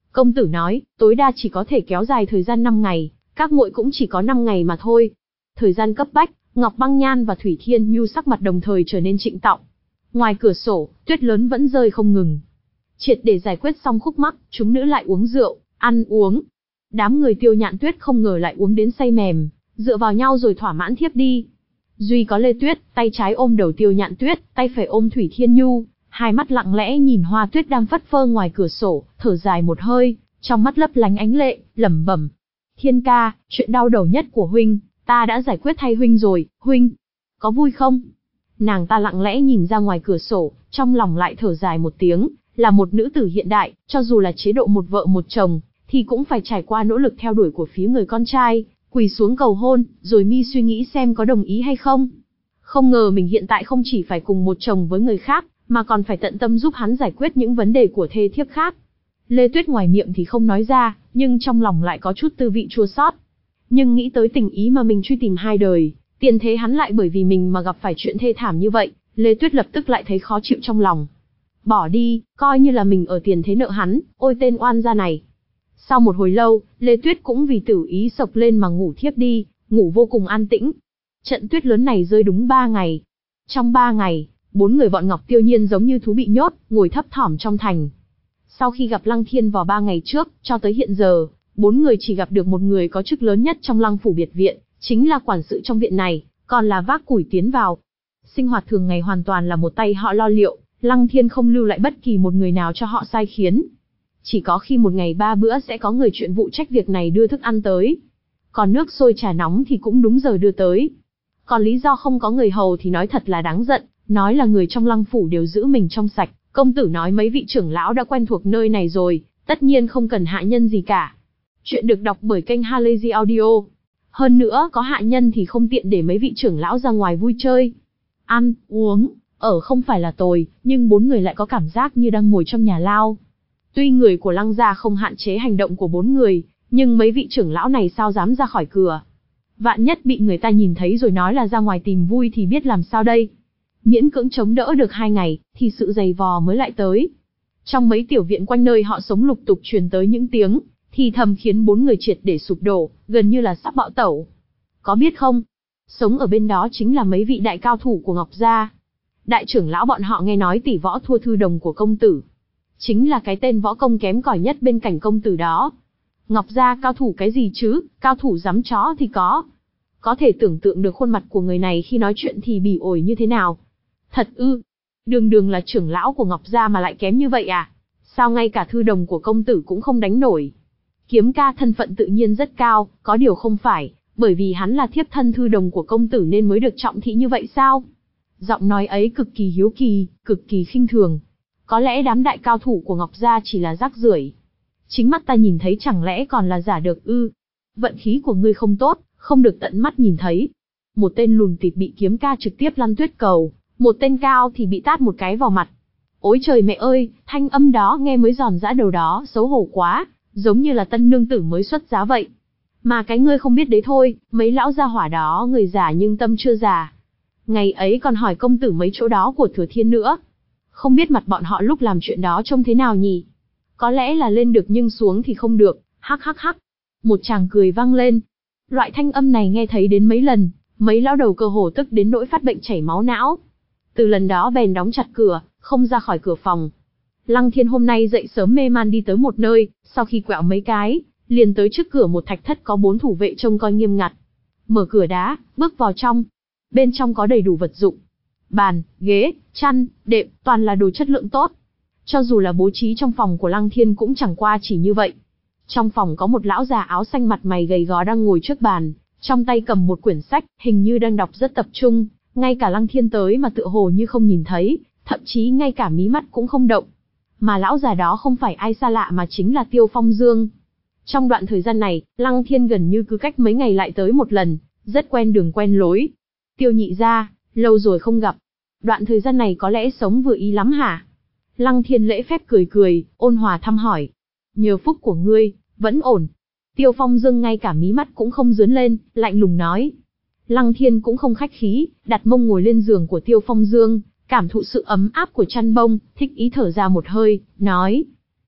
Công tử nói, tối đa chỉ có thể kéo dài thời gian năm ngày, các muội cũng chỉ có năm ngày mà thôi. Thời gian cấp bách, Ngọc Băng Nhan và Thủy Thiên Nhu sắc mặt đồng thời trở nên trịnh trọng. Ngoài cửa sổ, tuyết lớn vẫn rơi không ngừng. Triệt để giải quyết xong khúc mắc, chúng nữ lại uống rượu, ăn uống. Đám người Tiêu Nhạn Tuyết không ngờ lại uống đến say mềm, dựa vào nhau rồi thỏa mãn thiếp đi. Duy có Lê Tuyết, tay trái ôm đầu Tiêu Nhạn Tuyết, tay phải ôm Thủy Thiên Nhu, hai mắt lặng lẽ nhìn hoa tuyết đang phất phơ ngoài cửa sổ, thở dài một hơi, trong mắt lấp lánh ánh lệ, lẩm bẩm: Thiên ca, chuyện đau đầu nhất của huynh, ta đã giải quyết thay huynh rồi, huynh, có vui không? Nàng ta lặng lẽ nhìn ra ngoài cửa sổ, trong lòng lại thở dài một tiếng, là một nữ tử hiện đại, cho dù là chế độ một vợ một chồng, thì cũng phải trải qua nỗ lực theo đuổi của phía người con trai, quỳ xuống cầu hôn, rồi mi suy nghĩ xem có đồng ý hay không. Không ngờ mình hiện tại không chỉ phải cùng một chồng với người khác, mà còn phải tận tâm giúp hắn giải quyết những vấn đề của thê thiếp khác. Lê Tuyết ngoài miệng thì không nói ra, nhưng trong lòng lại có chút tư vị chua xót. Nhưng nghĩ tới tình ý mà mình truy tìm hai đời, tiền thế hắn lại bởi vì mình mà gặp phải chuyện thê thảm như vậy, Lê Tuyết lập tức lại thấy khó chịu trong lòng. Bỏ đi, coi như là mình ở tiền thế nợ hắn, ôi tên oan gia này. Sau một hồi lâu, Lê Tuyết cũng vì tử ý sộc lên mà ngủ thiếp đi, ngủ vô cùng an tĩnh. Trận tuyết lớn này rơi đúng ba ngày. Trong ba ngày, bốn người bọn Ngọc Tiêu Nhiên giống như thú bị nhốt, ngồi thấp thỏm trong thành. Sau khi gặp Lăng Thiên vào ba ngày trước, cho tới hiện giờ, bốn người chỉ gặp được một người có chức lớn nhất trong Lăng phủ biệt viện, chính là quản sự trong viện này, còn là vác củi tiến vào. Sinh hoạt thường ngày hoàn toàn là một tay họ lo liệu, Lăng Thiên không lưu lại bất kỳ một người nào cho họ sai khiến. Chỉ có khi một ngày ba bữa sẽ có người chuyện vụ trách việc này đưa thức ăn tới. Còn nước sôi trà nóng thì cũng đúng giờ đưa tới. Còn lý do không có người hầu thì nói thật là đáng giận, nói là người trong Lăng phủ đều giữ mình trong sạch. Công tử nói mấy vị trưởng lão đã quen thuộc nơi này rồi, tất nhiên không cần hạ nhân gì cả. Chuyện được đọc bởi kênh Halazy Audio. Hơn nữa, có hạ nhân thì không tiện để mấy vị trưởng lão ra ngoài vui chơi. Ăn, uống, ở không phải là tồi, nhưng bốn người lại có cảm giác như đang ngồi trong nhà lao. Tuy người của Lăng gia không hạn chế hành động của bốn người, nhưng mấy vị trưởng lão này sao dám ra khỏi cửa. Vạn nhất bị người ta nhìn thấy rồi nói là ra ngoài tìm vui thì biết làm sao đây. Miễn cưỡng chống đỡ được hai ngày, thì sự dày vò mới lại tới. Trong mấy tiểu viện quanh nơi họ sống lục tục truyền tới những tiếng thì thầm khiến bốn người triệt để sụp đổ, gần như là sắp bạo tẩu. Có biết không, sống ở bên đó chính là mấy vị đại cao thủ của Ngọc gia. Đại trưởng lão bọn họ nghe nói tỷ võ thua thư đồng của công tử, chính là cái tên võ công kém cỏi nhất bên cạnh công tử đó. Ngọc gia cao thủ cái gì chứ, cao thủ giắm chó thì có. Có thể tưởng tượng được khuôn mặt của người này khi nói chuyện thì bỉ ổi như thế nào. Thật ư, đường đường là trưởng lão của Ngọc gia mà lại kém như vậy à? Sao ngay cả thư đồng của công tử cũng không đánh nổi? Kiếm ca thân phận tự nhiên rất cao, có điều không phải, bởi vì hắn là thiếp thân thư đồng của công tử nên mới được trọng thị như vậy sao? Giọng nói ấy cực kỳ hiếu kỳ, cực kỳ khinh thường. Có lẽ đám đại cao thủ của Ngọc gia chỉ là rác rưởi. Chính mắt ta nhìn thấy chẳng lẽ còn là giả được ư? Vận khí của ngươi không tốt, không được tận mắt nhìn thấy. Một tên lùn tịt bị kiếm ca trực tiếp lăn tuyết cầu, một tên cao thì bị tát một cái vào mặt. Ôi trời mẹ ơi, thanh âm đó nghe mới giòn giã đầu đó, xấu hổ quá, giống như là tân nương tử mới xuất giá vậy. Mà cái ngươi không biết đấy thôi, mấy lão gia hỏa đó người già nhưng tâm chưa già. Ngày ấy còn hỏi công tử mấy chỗ đó của Thừa Thiên nữa. Không biết mặt bọn họ lúc làm chuyện đó trông thế nào nhỉ? Có lẽ là lên được nhưng xuống thì không được, hắc hắc hắc. Một chàng cười vang lên. Loại thanh âm này nghe thấy đến mấy lần, mấy lão đầu cơ hồ tức đến nỗi phát bệnh chảy máu não. Từ lần đó bèn đóng chặt cửa, không ra khỏi cửa phòng. Lăng Thiên hôm nay dậy sớm mê man đi tới một nơi, sau khi quẹo mấy cái, liền tới trước cửa một thạch thất có bốn thủ vệ trông coi nghiêm ngặt. Mở cửa đá, bước vào trong. Bên trong có đầy đủ vật dụng. Bàn, ghế, chăn, đệm, toàn là đồ chất lượng tốt. Cho dù là bố trí trong phòng của Lăng Thiên cũng chẳng qua chỉ như vậy. Trong phòng có một lão già áo xanh mặt mày gầy gò đang ngồi trước bàn, trong tay cầm một quyển sách, hình như đang đọc rất tập trung, ngay cả Lăng Thiên tới mà tựa hồ như không nhìn thấy, thậm chí ngay cả mí mắt cũng không động. Mà lão già đó không phải ai xa lạ mà chính là Tiêu Phong Dương. Trong đoạn thời gian này, Lăng Thiên gần như cứ cách mấy ngày lại tới một lần, rất quen đường quen lối. Tiêu nhị gia, lâu rồi không gặp. Đoạn thời gian này có lẽ sống vừa ý lắm hả? Lăng Thiên lễ phép cười cười, ôn hòa thăm hỏi. Nhờ phúc của ngươi, vẫn ổn. Tiêu Phong Dương ngay cả mí mắt cũng không dướn lên, lạnh lùng nói. Lăng Thiên cũng không khách khí, đặt mông ngồi lên giường của Tiêu Phong Dương, cảm thụ sự ấm áp của chăn bông, thích ý thở ra một hơi, nói.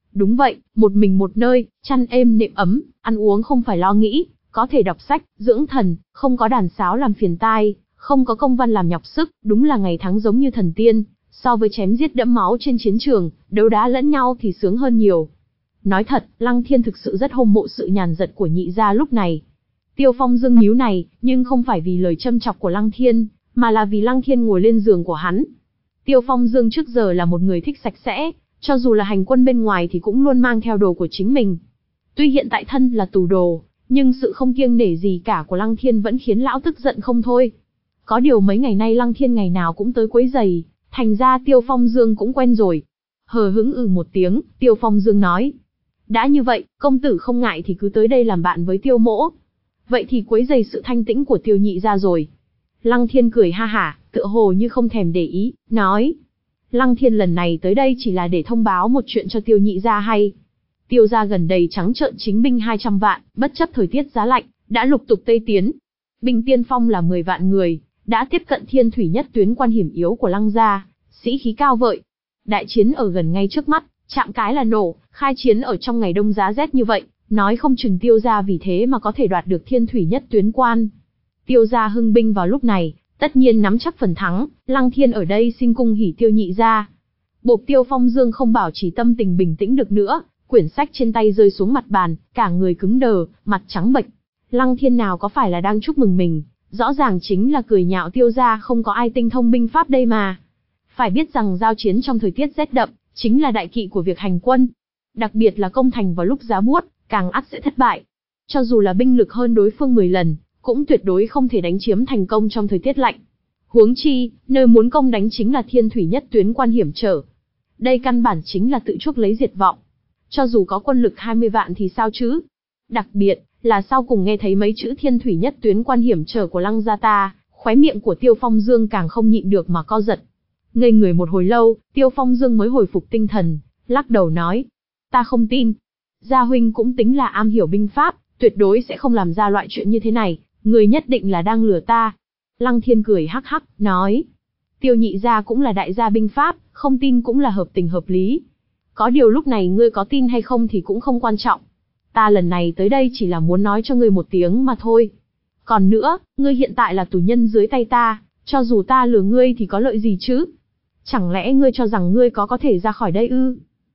Đúng vậy, một mình một nơi, chăn êm nệm ấm, ăn uống không phải lo nghĩ, có thể đọc sách, dưỡng thần, không có đàn sáo làm phiền tai, không có công văn làm nhọc sức, đúng là ngày tháng giống như thần tiên, so với chém giết đẫm máu trên chiến trường, đấu đá lẫn nhau thì sướng hơn nhiều. Nói thật, Lăng Thiên thực sự rất hâm mộ sự nhàn dật của nhị gia lúc này. Tiêu Phong Dương nhíu này, nhưng không phải vì lời châm chọc của Lăng Thiên, mà là vì Lăng Thiên ngồi lên giường của hắn. Tiêu Phong Dương trước giờ là một người thích sạch sẽ, cho dù là hành quân bên ngoài thì cũng luôn mang theo đồ của chính mình. Tuy hiện tại thân là tù đồ, nhưng sự không kiêng nể gì cả của Lăng Thiên vẫn khiến lão tức giận không thôi. Có điều mấy ngày nay Lăng Thiên ngày nào cũng tới quấy giày, thành ra Tiêu Phong Dương cũng quen rồi. Hờ hững ừ một tiếng, Tiêu Phong Dương nói. Đã như vậy, công tử không ngại thì cứ tới đây làm bạn với Tiêu mỗ. Vậy thì quấy giày sự thanh tĩnh của Tiêu nhị gia rồi. Lăng Thiên cười ha hả, tựa hồ như không thèm để ý, nói. Lăng Thiên lần này tới đây chỉ là để thông báo một chuyện cho Tiêu nhị gia hay. Tiêu gia gần đây trắng trợn chính binh hai trăm vạn, bất chấp thời tiết giá lạnh, đã lục tục tây tiến. Binh tiên phong là mười vạn người, đã tiếp cận thiên thủy nhất tuyến quan hiểm yếu của Lăng gia, sĩ khí cao vợi. Đại chiến ở gần ngay trước mắt, chạm cái là nổ, khai chiến ở trong ngày đông giá rét như vậy, nói không chừng Tiêu gia vì thế mà có thể đoạt được thiên thủy nhất tuyến quan. Tiêu gia hưng binh vào lúc này, tất nhiên nắm chắc phần thắng, Lăng Thiên ở đây xin cung hỉ Tiêu nhị gia. Bộp Tiêu Phong Dương không bảo trì tâm tình bình tĩnh được nữa, quyển sách trên tay rơi xuống mặt bàn, cả người cứng đờ, mặt trắng bệch. Lăng Thiên nào có phải là đang chúc mừng mình, rõ ràng chính là cười nhạo Tiêu gia không có ai tinh thông binh pháp đây mà. Phải biết rằng giao chiến trong thời tiết rét đậm, chính là đại kỵ của việc hành quân. Đặc biệt là công thành vào lúc giá buốt, càng ắt sẽ thất bại. Cho dù là binh lực hơn đối phương mười lần, cũng tuyệt đối không thể đánh chiếm thành công trong thời tiết lạnh. Huống chi, nơi muốn công đánh chính là thiên thủy nhất tuyến quan hiểm trở. Đây căn bản chính là tự chuốc lấy diệt vọng. Cho dù có quân lực hai mươi vạn thì sao chứ? Đặc biệt, là sau cùng nghe thấy mấy chữ thiên thủy nhất tuyến quan hiểm trở của Lăng gia ta, khóe miệng của Tiêu Phong Dương càng không nhịn được mà co giật. Ngây người một hồi lâu, Tiêu Phong Dương mới hồi phục tinh thần, lắc đầu nói. Ta không tin. Gia huynh cũng tính là am hiểu binh pháp, tuyệt đối sẽ không làm ra loại chuyện như thế này, người nhất định là đang lừa ta. Lăng Thiên cười hắc hắc, nói. Tiêu nhị gia cũng là đại gia binh pháp, không tin cũng là hợp tình hợp lý. Có điều lúc này ngươi có tin hay không thì cũng không quan trọng. Ta lần này tới đây chỉ là muốn nói cho ngươi một tiếng mà thôi. Còn nữa, ngươi hiện tại là tù nhân dưới tay ta, cho dù ta lừa ngươi thì có lợi gì chứ? Chẳng lẽ ngươi cho rằng ngươi có có thể ra khỏi đây ư?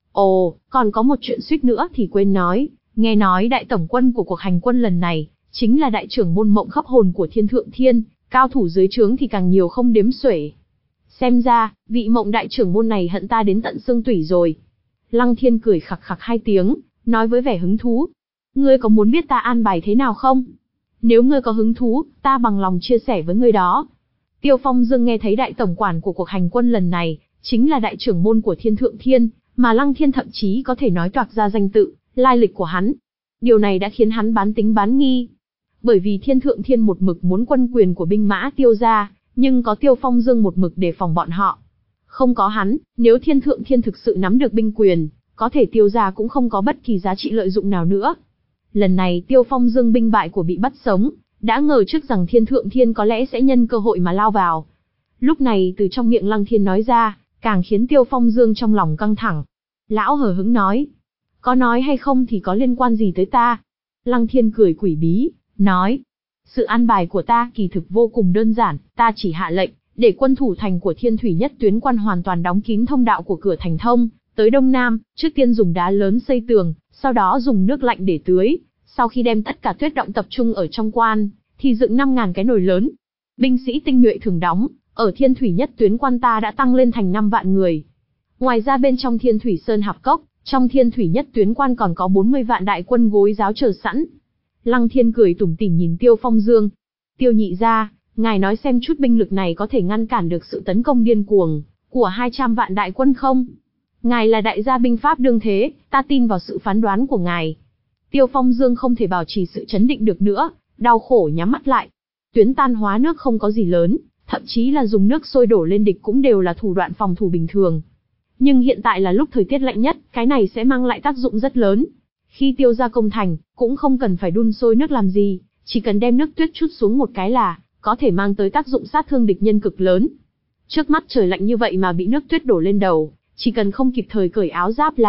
Ồ, còn có một chuyện suýt nữa thì quên nói, nghe nói đại tổng quân của cuộc hành quân lần này, chính là đại trưởng môn Mộng Khắp Hồn của Thiên Thượng Thiên, cao thủ dưới trướng thì càng nhiều không đếm xuể. Xem ra, vị Mộng đại trưởng môn này hận ta đến tận xương tủy rồi. Lăng Thiên cười khặc khặc hai tiếng, nói với vẻ hứng thú. Ngươi có muốn biết ta an bài thế nào không? Nếu ngươi có hứng thú, ta bằng lòng chia sẻ với ngươi đó. Tiêu Phong Dương nghe thấy đại tổng quản của cuộc hành quân lần này, chính là đại trưởng môn của Thiên Thượng Thiên, mà Lăng Thiên thậm chí có thể nói toạc ra danh tự, lai lịch của hắn. Điều này đã khiến hắn bán tính bán nghi. Bởi vì Thiên Thượng Thiên một mực muốn quân quyền của binh mã Tiêu gia, nhưng có Tiêu Phong Dương một mực đề phòng bọn họ. Không có hắn, nếu Thiên Thượng Thiên thực sự nắm được binh quyền, có thể Tiêu gia cũng không có bất kỳ giá trị lợi dụng nào nữa. Lần này Tiêu Phong Dương binh bại của bị bắt sống, đã ngờ trước rằng Thiên Thượng Thiên có lẽ sẽ nhân cơ hội mà lao vào. Lúc này từ trong miệng Lăng Thiên nói ra, càng khiến Tiêu Phong Dương trong lòng căng thẳng. Lão hờ hững nói, có nói hay không thì có liên quan gì tới ta? Lăng Thiên cười quỷ bí, nói, sự an bài của ta kỳ thực vô cùng đơn giản, ta chỉ hạ lệnh, để quân thủ thành của Thiên Thủy Nhất Tuyến quan hoàn toàn đóng kín thông đạo của cửa thành thông, tới đông nam, trước tiên dùng đá lớn xây tường, sau đó dùng nước lạnh để tưới, sau khi đem tất cả tuyết động tập trung ở trong quan, thì dựng năm ngàn cái nồi lớn. Binh sĩ tinh nhuệ thường đóng, ở Thiên Thủy Nhất Tuyến quan ta đã tăng lên thành năm vạn người. Ngoài ra bên trong Thiên Thủy Sơn Hạp Cốc, trong Thiên Thủy Nhất Tuyến quan còn có bốn mươi vạn đại quân gối giáo chờ sẵn. Lăng Thiên cười tủm tỉm nhìn Tiêu Phong Dương. Tiêu nhị gia, ngài nói xem chút binh lực này có thể ngăn cản được sự tấn công điên cuồng của hai trăm vạn đại quân không? Ngài là đại gia binh pháp đương thế, ta tin vào sự phán đoán của ngài. Tiêu Phong Dương không thể bảo trì sự chấn định được nữa, đau khổ nhắm mắt lại. Tuyến tan hóa nước không có gì lớn, thậm chí là dùng nước sôi đổ lên địch cũng đều là thủ đoạn phòng thủ bình thường. Nhưng hiện tại là lúc thời tiết lạnh nhất, cái này sẽ mang lại tác dụng rất lớn. Khi Tiêu gia công thành, cũng không cần phải đun sôi nước làm gì, chỉ cần đem nước tuyết trút xuống một cái là có thể mang tới tác dụng sát thương địch nhân cực lớn. Trước mắt trời lạnh như vậy mà bị nước tuyết đổ lên đầu, chỉ cần không kịp thời cởi áo giáp là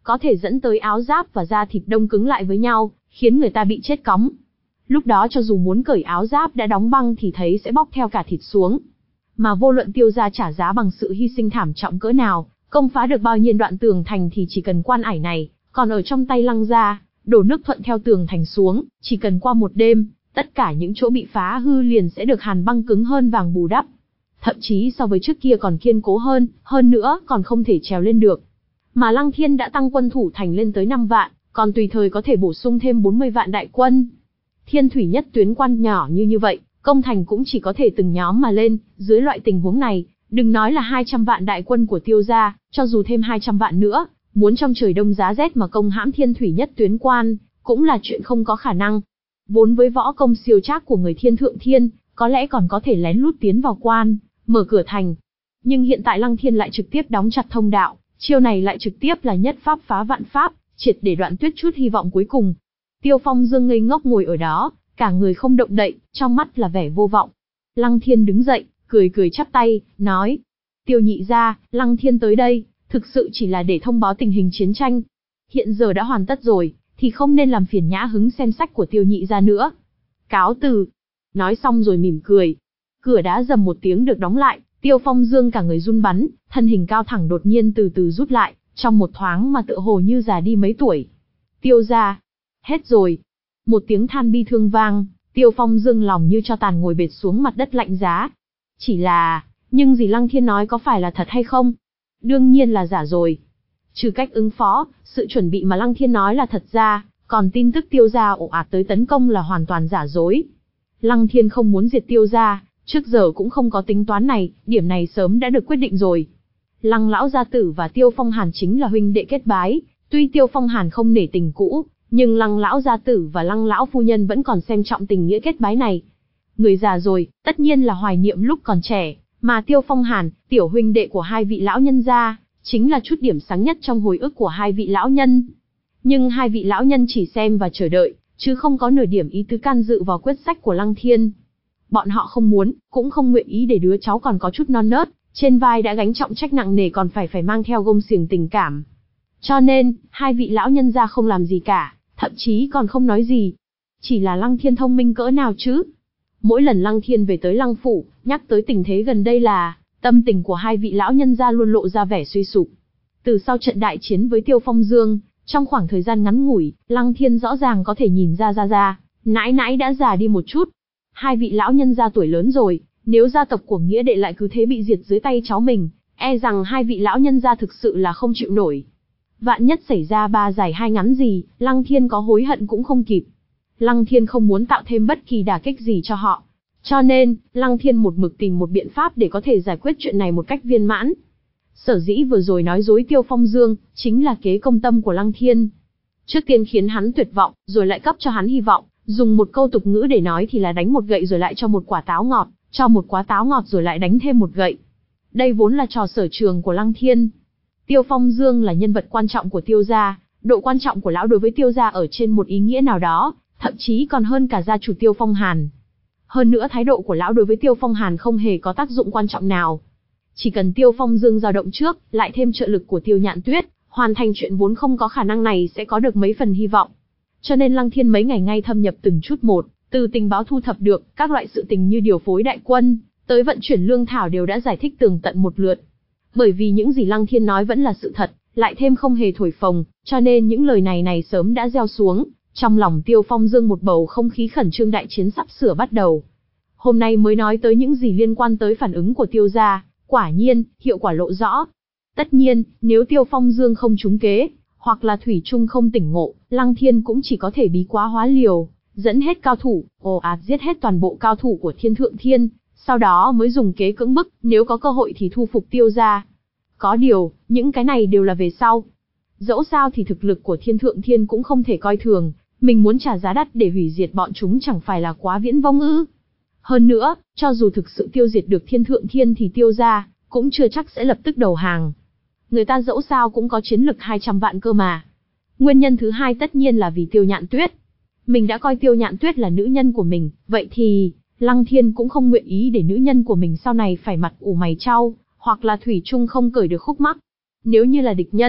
có thể dẫn tới áo giáp và da thịt đông cứng lại với nhau, khiến người ta bị chết cóng. Lúc đó cho dù muốn cởi áo giáp đã đóng băng thì thấy sẽ bóc theo cả thịt xuống. Mà vô luận Tiêu gia trả giá bằng sự hy sinh thảm trọng cỡ nào, công phá được bao nhiêu đoạn tường thành thì chỉ cần quan ải này, còn ở trong tay Lăng gia, đổ nước thuận theo tường thành xuống, chỉ cần qua một đêm, tất cả những chỗ bị phá hư liền sẽ được hàn băng cứng hơn vàng bù đắp. Thậm chí so với trước kia còn kiên cố hơn, hơn nữa còn không thể trèo lên được. Mà Lăng Thiên đã tăng quân thủ thành lên tới năm vạn, còn tùy thời có thể bổ sung thêm bốn mươi vạn đại quân. Thiên thủy nhất tuyến quan nhỏ như như vậy, công thành cũng chỉ có thể từng nhóm mà lên, dưới loại tình huống này, đừng nói là hai trăm vạn đại quân của Tiêu gia, cho dù thêm hai trăm vạn nữa, muốn trong trời đông giá rét mà công hãm thiên thủy nhất tuyến quan, cũng là chuyện không có khả năng. Vốn với võ công siêu trác của người Thiên Thượng Thiên, có lẽ còn có thể lén lút tiến vào quan, mở cửa thành. Nhưng hiện tại Lăng Thiên lại trực tiếp đóng chặt thông đạo, chiêu này lại trực tiếp là nhất pháp phá vạn pháp, triệt để đoạn tuyệt chút hy vọng cuối cùng. Tiêu Phong Dương ngây ngốc ngồi ở đó, cả người không động đậy, trong mắt là vẻ vô vọng. Lăng Thiên đứng dậy, cười cười chắp tay, nói: Tiêu nhị gia, Lăng Thiên tới đây, thực sự chỉ là để thông báo tình hình chiến tranh. Hiện giờ đã hoàn tất rồi, thì không nên làm phiền nhã hứng xem sách của Tiêu nhị gia nữa. Cáo từ. Nói xong rồi mỉm cười. Cửa đá rầm một tiếng được đóng lại, Tiêu Phong Dương cả người run bắn, thân hình cao thẳng đột nhiên từ từ rút lại, trong một thoáng mà tựa hồ như già đi mấy tuổi. Tiêu gia. Hết rồi. Một tiếng than bi thương vang, Tiêu Phong Dương lòng như cho tàn ngồi bệt xuống mặt đất lạnh giá. Chỉ là, nhưng gì Lăng Thiên nói có phải là thật hay không? Đương nhiên là giả rồi. Trừ cách ứng phó, sự chuẩn bị mà Lăng Thiên nói là thật ra, còn tin tức Tiêu gia ồ ạt tới tấn công là hoàn toàn giả dối. Lăng Thiên không muốn diệt Tiêu gia, trước giờ cũng không có tính toán này, điểm này sớm đã được quyết định rồi. Lăng lão gia tử và Tiêu Phong Hàn chính là huynh đệ kết bái, tuy Tiêu Phong Hàn không nể tình cũ, nhưng Lăng lão gia tử và Lăng lão phu nhân vẫn còn xem trọng tình nghĩa kết bái này. Người già rồi, tất nhiên là hoài niệm lúc còn trẻ, mà Tiêu Phong Hàn, tiểu huynh đệ của hai vị lão nhân gia, chính là chút điểm sáng nhất trong hồi ức của hai vị lão nhân. Nhưng hai vị lão nhân chỉ xem và chờ đợi, chứ không có nửa điểm ý tứ can dự vào quyết sách của Lăng Thiên. Bọn họ không muốn, cũng không nguyện ý để đứa cháu còn có chút non nớt, trên vai đã gánh trọng trách nặng nề còn phải phải mang theo gông xiềng tình cảm. Cho nên, hai vị lão nhân gia không làm gì cả, thậm chí còn không nói gì. Chỉ là Lăng Thiên thông minh cỡ nào chứ? Mỗi lần Lăng Thiên về tới Lăng phủ, nhắc tới tình thế gần đây là, tâm tình của hai vị lão nhân gia luôn lộ ra vẻ suy sụp. Từ sau trận đại chiến với Tiêu Phong Dương, trong khoảng thời gian ngắn ngủi, Lăng Thiên rõ ràng có thể nhìn ra ra ra, nãi nãi đã già đi một chút. Hai vị lão nhân gia tuổi lớn rồi, nếu gia tộc của nghĩa đệ lại cứ thế bị diệt dưới tay cháu mình, e rằng hai vị lão nhân gia thực sự là không chịu nổi. Vạn nhất xảy ra ba dài hai ngắn gì, Lăng Thiên có hối hận cũng không kịp. Lăng Thiên không muốn tạo thêm bất kỳ đả kích gì cho họ. Cho nên, Lăng Thiên một mực tìm một biện pháp để có thể giải quyết chuyện này một cách viên mãn. Sở dĩ vừa rồi nói dối Tiêu Phong Dương, chính là kế công tâm của Lăng Thiên. Trước tiên khiến hắn tuyệt vọng, rồi lại cấp cho hắn hy vọng, dùng một câu tục ngữ để nói thì là đánh một gậy rồi lại cho một quả táo ngọt, cho một quả táo ngọt rồi lại đánh thêm một gậy. Đây vốn là trò sở trường của Lăng Thiên. Tiêu Phong Dương là nhân vật quan trọng của Tiêu gia, độ quan trọng của lão đối với Tiêu gia ở trên một ý nghĩa nào đó, thậm chí còn hơn cả gia chủ Tiêu Phong Hàn. Hơn nữa thái độ của lão đối với Tiêu Phong Hàn không hề có tác dụng quan trọng nào. Chỉ cần Tiêu Phong Dương dao động trước, lại thêm trợ lực của Tiêu Nhạn Tuyết, hoàn thành chuyện vốn không có khả năng này sẽ có được mấy phần hy vọng. Cho nên Lăng Thiên mấy ngày ngay thâm nhập từng chút một, từ tình báo thu thập được, các loại sự tình như điều phối đại quân, tới vận chuyển lương thảo đều đã giải thích tường tận một lượt. Bởi vì những gì Lăng Thiên nói vẫn là sự thật, lại thêm không hề thổi phồng, cho nên những lời này này sớm đã gieo xuống. Trong lòng Tiêu Phong Dương một bầu không khí khẩn trương đại chiến sắp sửa bắt đầu. Hôm nay mới nói tới những gì liên quan tới phản ứng của Tiêu gia, quả nhiên, hiệu quả lộ rõ. Tất nhiên, nếu Tiêu Phong Dương không trúng kế, hoặc là thủy chung không tỉnh ngộ, Lăng Thiên cũng chỉ có thể bí quá hóa liều, dẫn hết cao thủ, ồ ạt giết hết toàn bộ cao thủ của Thiên Thượng Thiên, sau đó mới dùng kế cưỡng bức, nếu có cơ hội thì thu phục Tiêu gia. Có điều, những cái này đều là về sau. Dẫu sao thì thực lực của Thiên Thượng Thiên cũng không thể coi thường, mình muốn trả giá đắt để hủy diệt bọn chúng chẳng phải là quá viễn vông ư? Hơn nữa, cho dù thực sự tiêu diệt được Thiên Thượng Thiên thì Tiêu gia cũng chưa chắc sẽ lập tức đầu hàng. Người ta dẫu sao cũng có chiến lực hai trăm vạn cơ mà. Nguyên nhân thứ hai tất nhiên là vì Tiêu Nhạn Tuyết. Mình đã coi Tiêu Nhạn Tuyết là nữ nhân của mình, vậy thì Lăng Thiên cũng không nguyện ý để nữ nhân của mình sau này phải mặt ủ mày chau, hoặc là thủy chung không cởi được khúc mắc. Nếu như là địch nhân,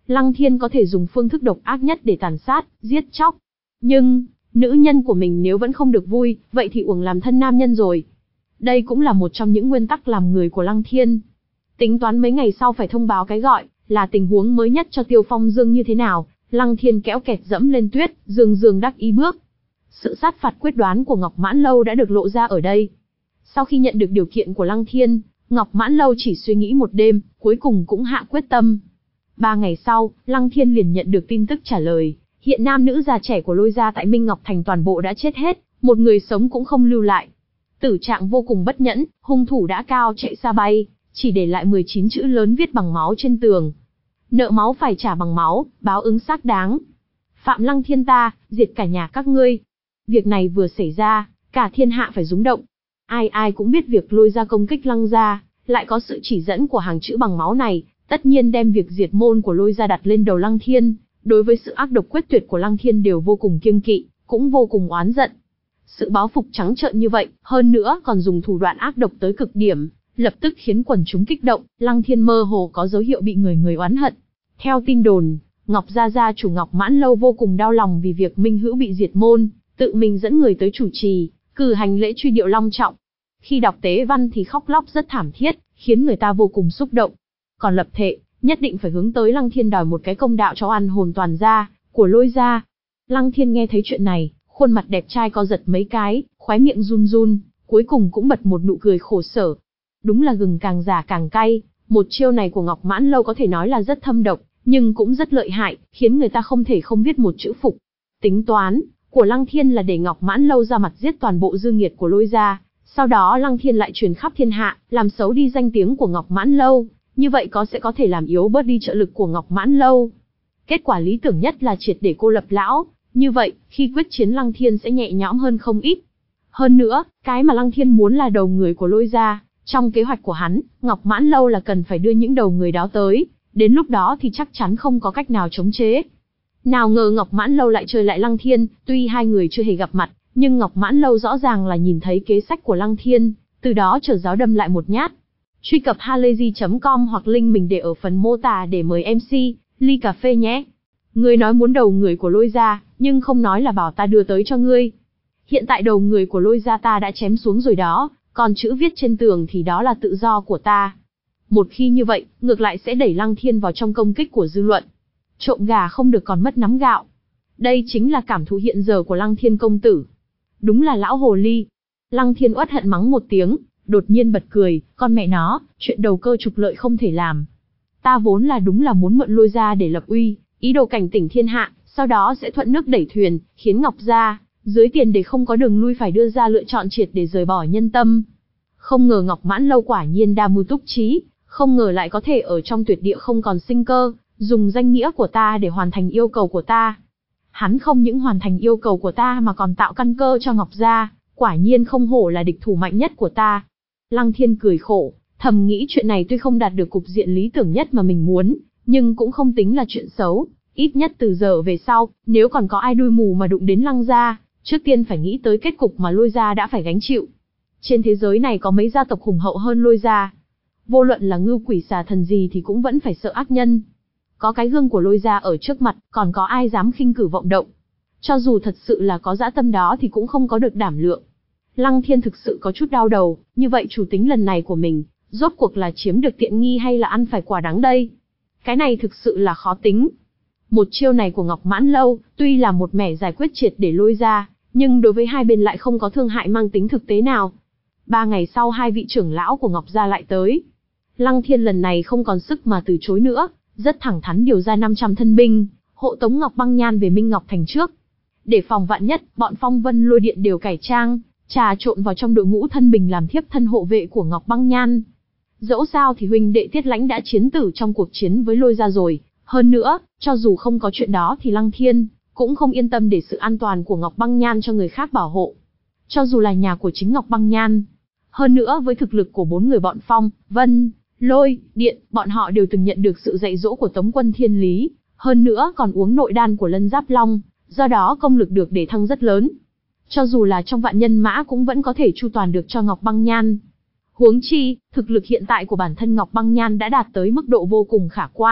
Lăng Thiên có thể dùng phương thức độc ác nhất để tàn sát, giết chóc. Nhưng, nữ nhân của mình nếu vẫn không được vui, vậy thì uổng làm thân nam nhân rồi. Đây cũng là một trong những nguyên tắc làm người của Lăng Thiên. Tính toán mấy ngày sau phải thông báo cái gọi là tình huống mới nhất cho Tiêu Phong Dương như thế nào, Lăng Thiên kéo kẹt dẫm lên tuyết, dương dương đắc ý bước. Sự sát phạt quyết đoán của Ngọc Mãn Lâu đã được lộ ra ở đây. Sau khi nhận được điều kiện của Lăng Thiên, Ngọc Mãn Lâu chỉ suy nghĩ một đêm, cuối cùng cũng hạ quyết tâm. Ba ngày sau, Lăng Thiên liền nhận được tin tức trả lời, hiện nam nữ già trẻ của Lôi gia tại Minh Ngọc Thành toàn bộ đã chết hết, một người sống cũng không lưu lại. Tử trạng vô cùng bất nhẫn, hung thủ đã cao chạy xa bay, chỉ để lại mười chín chữ lớn viết bằng máu trên tường. Nợ máu phải trả bằng máu, báo ứng xác đáng. Phạm Lăng Thiên ta, diệt cả nhà các ngươi. Việc này vừa xảy ra, cả thiên hạ phải rúng động. Ai ai cũng biết việc Lôi gia công kích Lăng gia, lại có sự chỉ dẫn của hàng chữ bằng máu này, tất nhiên đem việc diệt môn của Lôi gia đặt lên đầu Lăng Thiên. Đối với sự ác độc quyết tuyệt của Lăng Thiên đều vô cùng kiêng kỵ, cũng vô cùng oán giận. Sự báo phục trắng trợn như vậy, hơn nữa còn dùng thủ đoạn ác độc tới cực điểm, lập tức khiến quần chúng kích động, Lăng Thiên mơ hồ có dấu hiệu bị người người oán hận. Theo tin đồn, Ngọc gia gia chủ Ngọc Mãn Lâu vô cùng đau lòng vì việc Minh Hữu bị diệt môn, tự mình dẫn người tới chủ trì, cử hành lễ truy điệu long trọng. Khi đọc tế văn thì khóc lóc rất thảm thiết, khiến người ta vô cùng xúc động. Còn lập thệ, nhất định phải hướng tới Lăng Thiên đòi một cái công đạo cho oan hồn toàn gia của Lôi gia. Lăng Thiên nghe thấy chuyện này, khuôn mặt đẹp trai co giật mấy cái, khóe miệng run run, cuối cùng cũng bật một nụ cười khổ sở. Đúng là gừng càng già càng cay, một chiêu này của Ngọc Mãn Lâu có thể nói là rất thâm độc, nhưng cũng rất lợi hại, khiến người ta không thể không viết một chữ phục. Tính toán của Lăng Thiên là để Ngọc Mãn Lâu ra mặt giết toàn bộ dư nghiệt của Lôi gia, sau đó Lăng Thiên lại truyền khắp thiên hạ, làm xấu đi danh tiếng của Ngọc Mãn Lâu, như vậy có sẽ có thể làm yếu bớt đi trợ lực của Ngọc Mãn Lâu. Kết quả lý tưởng nhất là triệt để cô lập lão, như vậy, khi quyết chiến Lăng Thiên sẽ nhẹ nhõm hơn không ít. Hơn nữa, cái mà Lăng Thiên muốn là đầu người của Lôi gia, trong kế hoạch của hắn, Ngọc Mãn Lâu là cần phải đưa những đầu người đó tới, đến lúc đó thì chắc chắn không có cách nào chống chế. Nào ngờ Ngọc Mãn Lâu lại chơi lại Lăng Thiên, tuy hai người chưa hề gặp mặt, nhưng Ngọc Mãn Lâu rõ ràng là nhìn thấy kế sách của Lăng Thiên, từ đó trở giáo đâm lại một nhát. Truy cập halayzi chấm com hoặc link mình để ở phần mô tả để mời em xê, ly cà phê nhé. Ngươi nói muốn đầu người của Lôi gia, nhưng không nói là bảo ta đưa tới cho ngươi. Hiện tại đầu người của Lôi gia ta đã chém xuống rồi đó, còn chữ viết trên tường thì đó là tự do của ta. Một khi như vậy, ngược lại sẽ đẩy Lăng Thiên vào trong công kích của dư luận. Trộm gà không được còn mất nắm gạo. Đây chính là cảm thụ hiện giờ của Lăng Thiên công tử. Đúng là lão hồ ly. Lăng Thiên uất hận mắng một tiếng, đột nhiên bật cười, con mẹ nó, chuyện đầu cơ trục lợi không thể làm. Ta vốn là đúng là muốn mượn Lôi gia để lập uy, ý đồ cảnh tỉnh thiên hạ, sau đó sẽ thuận nước đẩy thuyền, khiến Ngọc gia, dưới tiền để không có đường lui phải đưa ra lựa chọn triệt để rời bỏ nhân tâm. Không ngờ Ngọc Mãn Lâu quả nhiên đa mưu túc trí, không ngờ lại có thể ở trong tuyệt địa không còn sinh cơ, dùng danh nghĩa của ta để hoàn thành yêu cầu của ta. Hắn không những hoàn thành yêu cầu của ta mà còn tạo căn cơ cho Ngọc gia, quả nhiên không hổ là địch thủ mạnh nhất của ta. Lăng Thiên cười khổ, thầm nghĩ chuyện này tuy không đạt được cục diện lý tưởng nhất mà mình muốn, nhưng cũng không tính là chuyện xấu. Ít nhất từ giờ về sau, nếu còn có ai đuôi mù mà đụng đến Lăng gia, trước tiên phải nghĩ tới kết cục mà Lôi gia đã phải gánh chịu. Trên thế giới này có mấy gia tộc hùng hậu hơn Lôi gia. Vô luận là ngưu quỷ xà thần gì thì cũng vẫn phải sợ ác nhân. Có cái gương của Lôi gia ở trước mặt, còn có ai dám khinh cử vọng động. Cho dù thật sự là có dã tâm đó thì cũng không có được đảm lượng. Lăng Thiên thực sự có chút đau đầu, như vậy chủ tính lần này của mình, rốt cuộc là chiếm được tiện nghi hay là ăn phải quả đắng đây? Cái này thực sự là khó tính. Một chiêu này của Ngọc Mãn Lâu, tuy là một mẻ giải quyết triệt để Lôi gia, nhưng đối với hai bên lại không có thương hại mang tính thực tế nào. Ba ngày sau hai vị trưởng lão của Ngọc gia lại tới. Lăng Thiên lần này không còn sức mà từ chối nữa, rất thẳng thắn điều ra năm trăm thân binh, hộ tống Ngọc Băng Nhan về Minh Ngọc Thành trước. Để phòng vạn nhất, bọn Phong Vân Lôi Điện đều cải trang, trà trộn vào trong đội ngũ thân binh làm thiếp thân hộ vệ của Ngọc Băng Nhan. Dẫu sao thì huynh đệ Tiết Lãnh đã chiến tử trong cuộc chiến với Lôi gia rồi, hơn nữa, cho dù không có chuyện đó thì Lăng Thiên cũng không yên tâm để sự an toàn của Ngọc Băng Nhan cho người khác bảo hộ. Cho dù là nhà của chính Ngọc Băng Nhan. Hơn nữa với thực lực của bốn người bọn Phong, Vân, Lôi, Điện, bọn họ đều từng nhận được sự dạy dỗ của Tống Quân Thiên Lý, hơn nữa còn uống nội đan của Lân Giáp Long, do đó công lực được để thăng rất lớn. Cho dù là trong vạn nhân mã cũng vẫn có thể chu toàn được cho Ngọc Băng Nhan. Huống chi, thực lực hiện tại của bản thân Ngọc Băng Nhan đã đạt tới mức độ vô cùng khả quan,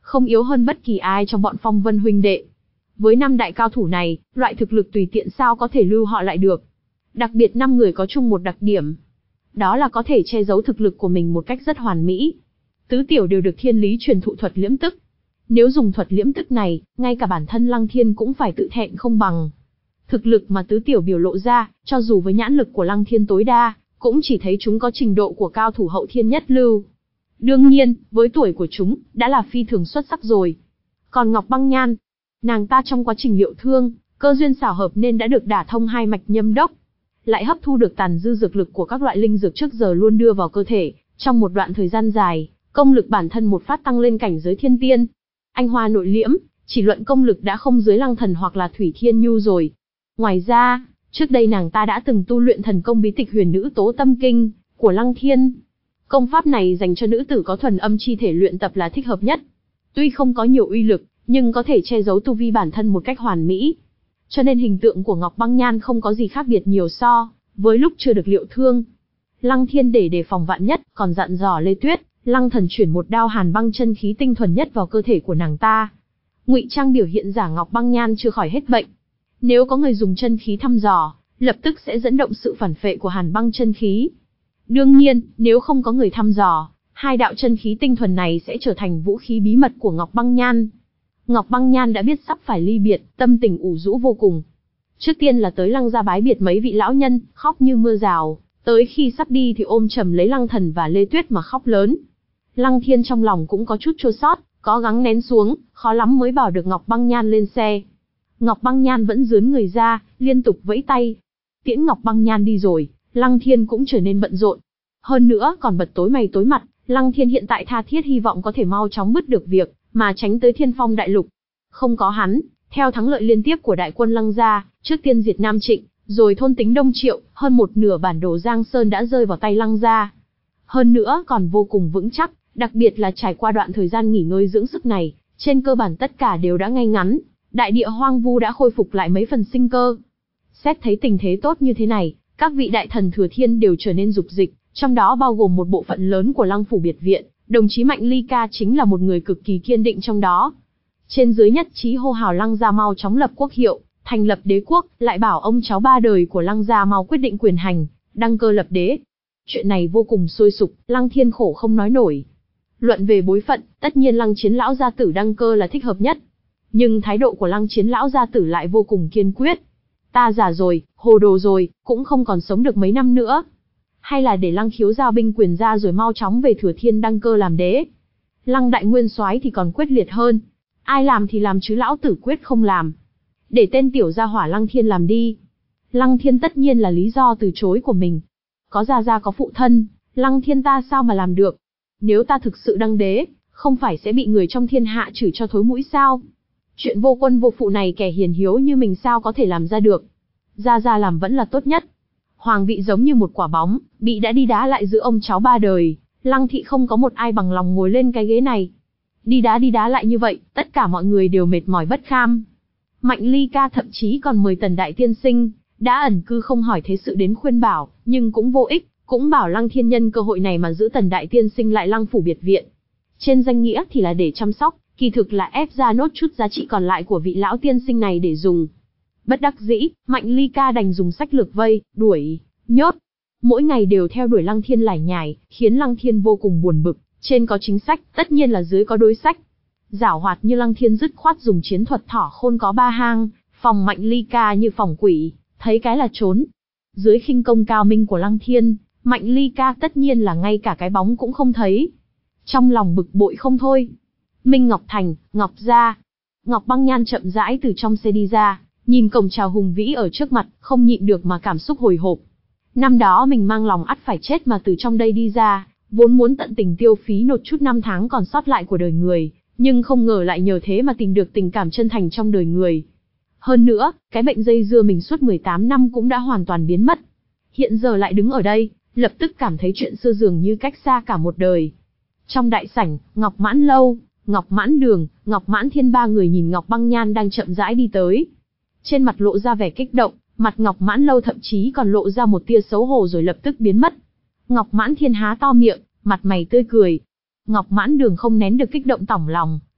không yếu hơn bất kỳ ai trong bọn Phong Vân huynh đệ. Với năm đại cao thủ này, loại thực lực tùy tiện sao có thể lưu họ lại được. Đặc biệt năm người có chung một đặc điểm. Đó là có thể che giấu thực lực của mình một cách rất hoàn mỹ. Tứ tiểu đều được thiên lý truyền thụ thuật liễm tức. Nếu dùng thuật liễm tức này, ngay cả bản thân Lăng Thiên cũng phải tự thẹn không bằng. Thực lực mà tứ tiểu biểu lộ ra, cho dù với nhãn lực của Lăng Thiên tối đa, cũng chỉ thấy chúng có trình độ của cao thủ hậu thiên nhất lưu. Đương nhiên, với tuổi của chúng, đã là phi thường xuất sắc rồi. Còn Ngọc Băng Nhan, nàng ta trong quá trình liệu thương, cơ duyên xảo hợp nên đã được đả thông hai mạch nhâm đốc, lại hấp thu được tàn dư dược lực của các loại linh dược trước giờ luôn đưa vào cơ thể, trong một đoạn thời gian dài, công lực bản thân một phát tăng lên cảnh giới thiên tiên. Anh hoa nội liễm, chỉ luận công lực đã không dưới Lăng Thần hoặc là Thủy Thiên Nhu rồi. Ngoài ra, trước đây nàng ta đã từng tu luyện thần công bí tịch Huyền Nữ Tố Tâm Kinh của Lăng Thiên. Công pháp này dành cho nữ tử có thuần âm chi thể luyện tập là thích hợp nhất. Tuy không có nhiều uy lực, nhưng có thể che giấu tu vi bản thân một cách hoàn mỹ. Cho nên hình tượng của Ngọc Băng Nhan không có gì khác biệt nhiều so với lúc chưa được liệu thương. Lăng Thiên để đề phòng vạn nhất, còn dặn dò Lê Tuyết, Lăng Thần chuyển một đao hàn băng chân khí tinh thuần nhất vào cơ thể của nàng ta. Ngụy trang biểu hiện giả Ngọc Băng Nhan chưa khỏi hết bệnh. Nếu có người dùng chân khí thăm dò, lập tức sẽ dẫn động sự phản phệ của hàn băng chân khí. Đương nhiên, nếu không có người thăm dò, hai đạo chân khí tinh thuần này sẽ trở thành vũ khí bí mật của Ngọc Băng Nhan. Ngọc Băng Nhan đã biết sắp phải ly biệt, tâm tình ủ rũ vô cùng. Trước tiên là tới Lăng gia bái biệt mấy vị lão nhân, khóc như mưa rào, tới khi sắp đi thì ôm chầm lấy Lăng Thần và Lê Tuyết mà khóc lớn. Lăng Thiên trong lòng cũng có chút chua xót, có gắng nén xuống, khó lắm mới bảo được Ngọc Băng Nhan lên xe. Ngọc Băng Nhan vẫn rướn người ra, liên tục vẫy tay. Tiễn Ngọc Băng Nhan đi rồi, Lăng Thiên cũng trở nên bận rộn. Hơn nữa còn bật tối mày tối mặt, Lăng Thiên hiện tại tha thiết hy vọng có thể mau chóng bứt được việc, mà tránh tới Thiên Phong đại lục. Không có hắn, theo thắng lợi liên tiếp của đại quân Lăng gia, trước tiên diệt Nam Trịnh, rồi thôn tính Đông Triệu, hơn một nửa bản đồ Giang Sơn đã rơi vào tay Lăng gia. Hơn nữa còn vô cùng vững chắc, đặc biệt là trải qua đoạn thời gian nghỉ ngơi dưỡng sức này, trên cơ bản tất cả đều đã ngay ngắn, đại địa hoang vu đã khôi phục lại mấy phần sinh cơ. Xét thấy tình thế tốt như thế này, các vị đại thần thừa thiên đều trở nên dục dịch, trong đó bao gồm một bộ phận lớn của Lăng phủ biệt viện, đồng chí Mạnh Ly Ca chính là một người cực kỳ kiên định trong đó. Trên dưới nhất trí hô hào Lăng gia mau chóng lập quốc hiệu, thành lập đế quốc, lại bảo ông cháu ba đời của Lăng gia mau quyết định quyền hành, đăng cơ lập đế. Chuyện này vô cùng sôi sục, Lăng Thiên khổ không nói nổi. Luận về bối phận, tất nhiên Lăng Chiến lão gia tử đăng cơ là thích hợp nhất. Nhưng thái độ của Lăng Chiến lão gia tử lại vô cùng kiên quyết. Ta già rồi, hồ đồ rồi, cũng không còn sống được mấy năm nữa. Hay là để Lăng Khiếu giao binh quyền ra rồi mau chóng về Thừa Thiên đăng cơ làm đế. Lăng Đại Nguyên Soái thì còn quyết liệt hơn. Ai làm thì làm chứ lão tử quyết không làm. Để tên tiểu gia hỏa Lăng Thiên làm đi. Lăng Thiên tất nhiên là lý do từ chối của mình. Có gia gia có phụ thân, Lăng Thiên ta sao mà làm được. Nếu ta thực sự đăng đế, không phải sẽ bị người trong thiên hạ chửi cho thối mũi sao? Chuyện vô quân vô phụ này kẻ hiền hiếu như mình sao có thể làm ra được. Gia gia làm vẫn là tốt nhất. Hoàng vị giống như một quả bóng, bị đã đi đá lại giữa ông cháu ba đời, Lăng thị không có một ai bằng lòng ngồi lên cái ghế này. Đi đá đi đá lại như vậy, tất cả mọi người đều mệt mỏi bất kham. Mạnh Ly Ca thậm chí còn mời Tần Đại Tiên Sinh, đã ẩn cư không hỏi thế sự đến khuyên bảo, nhưng cũng vô ích, cũng bảo Lăng Thiên nhân cơ hội này mà giữ Tần Đại Tiên Sinh lại Lăng phủ biệt viện. Trên danh nghĩa thì là để chăm sóc, kỳ thực là ép ra nốt chút giá trị còn lại của vị lão tiên sinh này để dùng. Bất đắc dĩ, Mạnh Ly Ca đành dùng sách lược vây, đuổi, nhốt. Mỗi ngày đều theo đuổi Lăng Thiên lải nhải, khiến Lăng Thiên vô cùng buồn bực, trên có chính sách, tất nhiên là dưới có đối sách. Giảo hoạt như Lăng Thiên dứt khoát dùng chiến thuật thỏ khôn có ba hang, phòng Mạnh Ly Ca như phòng quỷ, thấy cái là trốn. Dưới khinh công cao minh của Lăng Thiên, Mạnh Ly Ca tất nhiên là ngay cả cái bóng cũng không thấy. Trong lòng bực bội không thôi. Minh Ngọc Thành, Ngọc gia. Ngọc Băng Nhan chậm rãi từ trong xe đi ra, nhìn cổng chào hùng vĩ ở trước mặt, không nhịn được mà cảm xúc hồi hộp. Năm đó mình mang lòng ắt phải chết mà từ trong đây đi ra, vốn muốn tận tình tiêu phí nốt chút năm tháng còn sót lại của đời người, nhưng không ngờ lại nhờ thế mà tìm được tình cảm chân thành trong đời người. Hơn nữa, cái bệnh dây dưa mình suốt mười tám năm cũng đã hoàn toàn biến mất. Hiện giờ lại đứng ở đây, lập tức cảm thấy chuyện xưa dường như cách xa cả một đời. Trong đại sảnh, Ngọc Mãn Lâu, Ngọc Mãn Đường, Ngọc Mãn Thiên ba người nhìn Ngọc Băng Nhan đang chậm rãi đi tới. Trên mặt lộ ra vẻ kích động, mặt Ngọc Mãn Lâu thậm chí còn lộ ra một tia xấu hổ rồi lập tức biến mất. Ngọc Mãn Thiên há to miệng, mặt mày tươi cười. Ngọc Mãn Đường không nén được kích động tỏng lòng,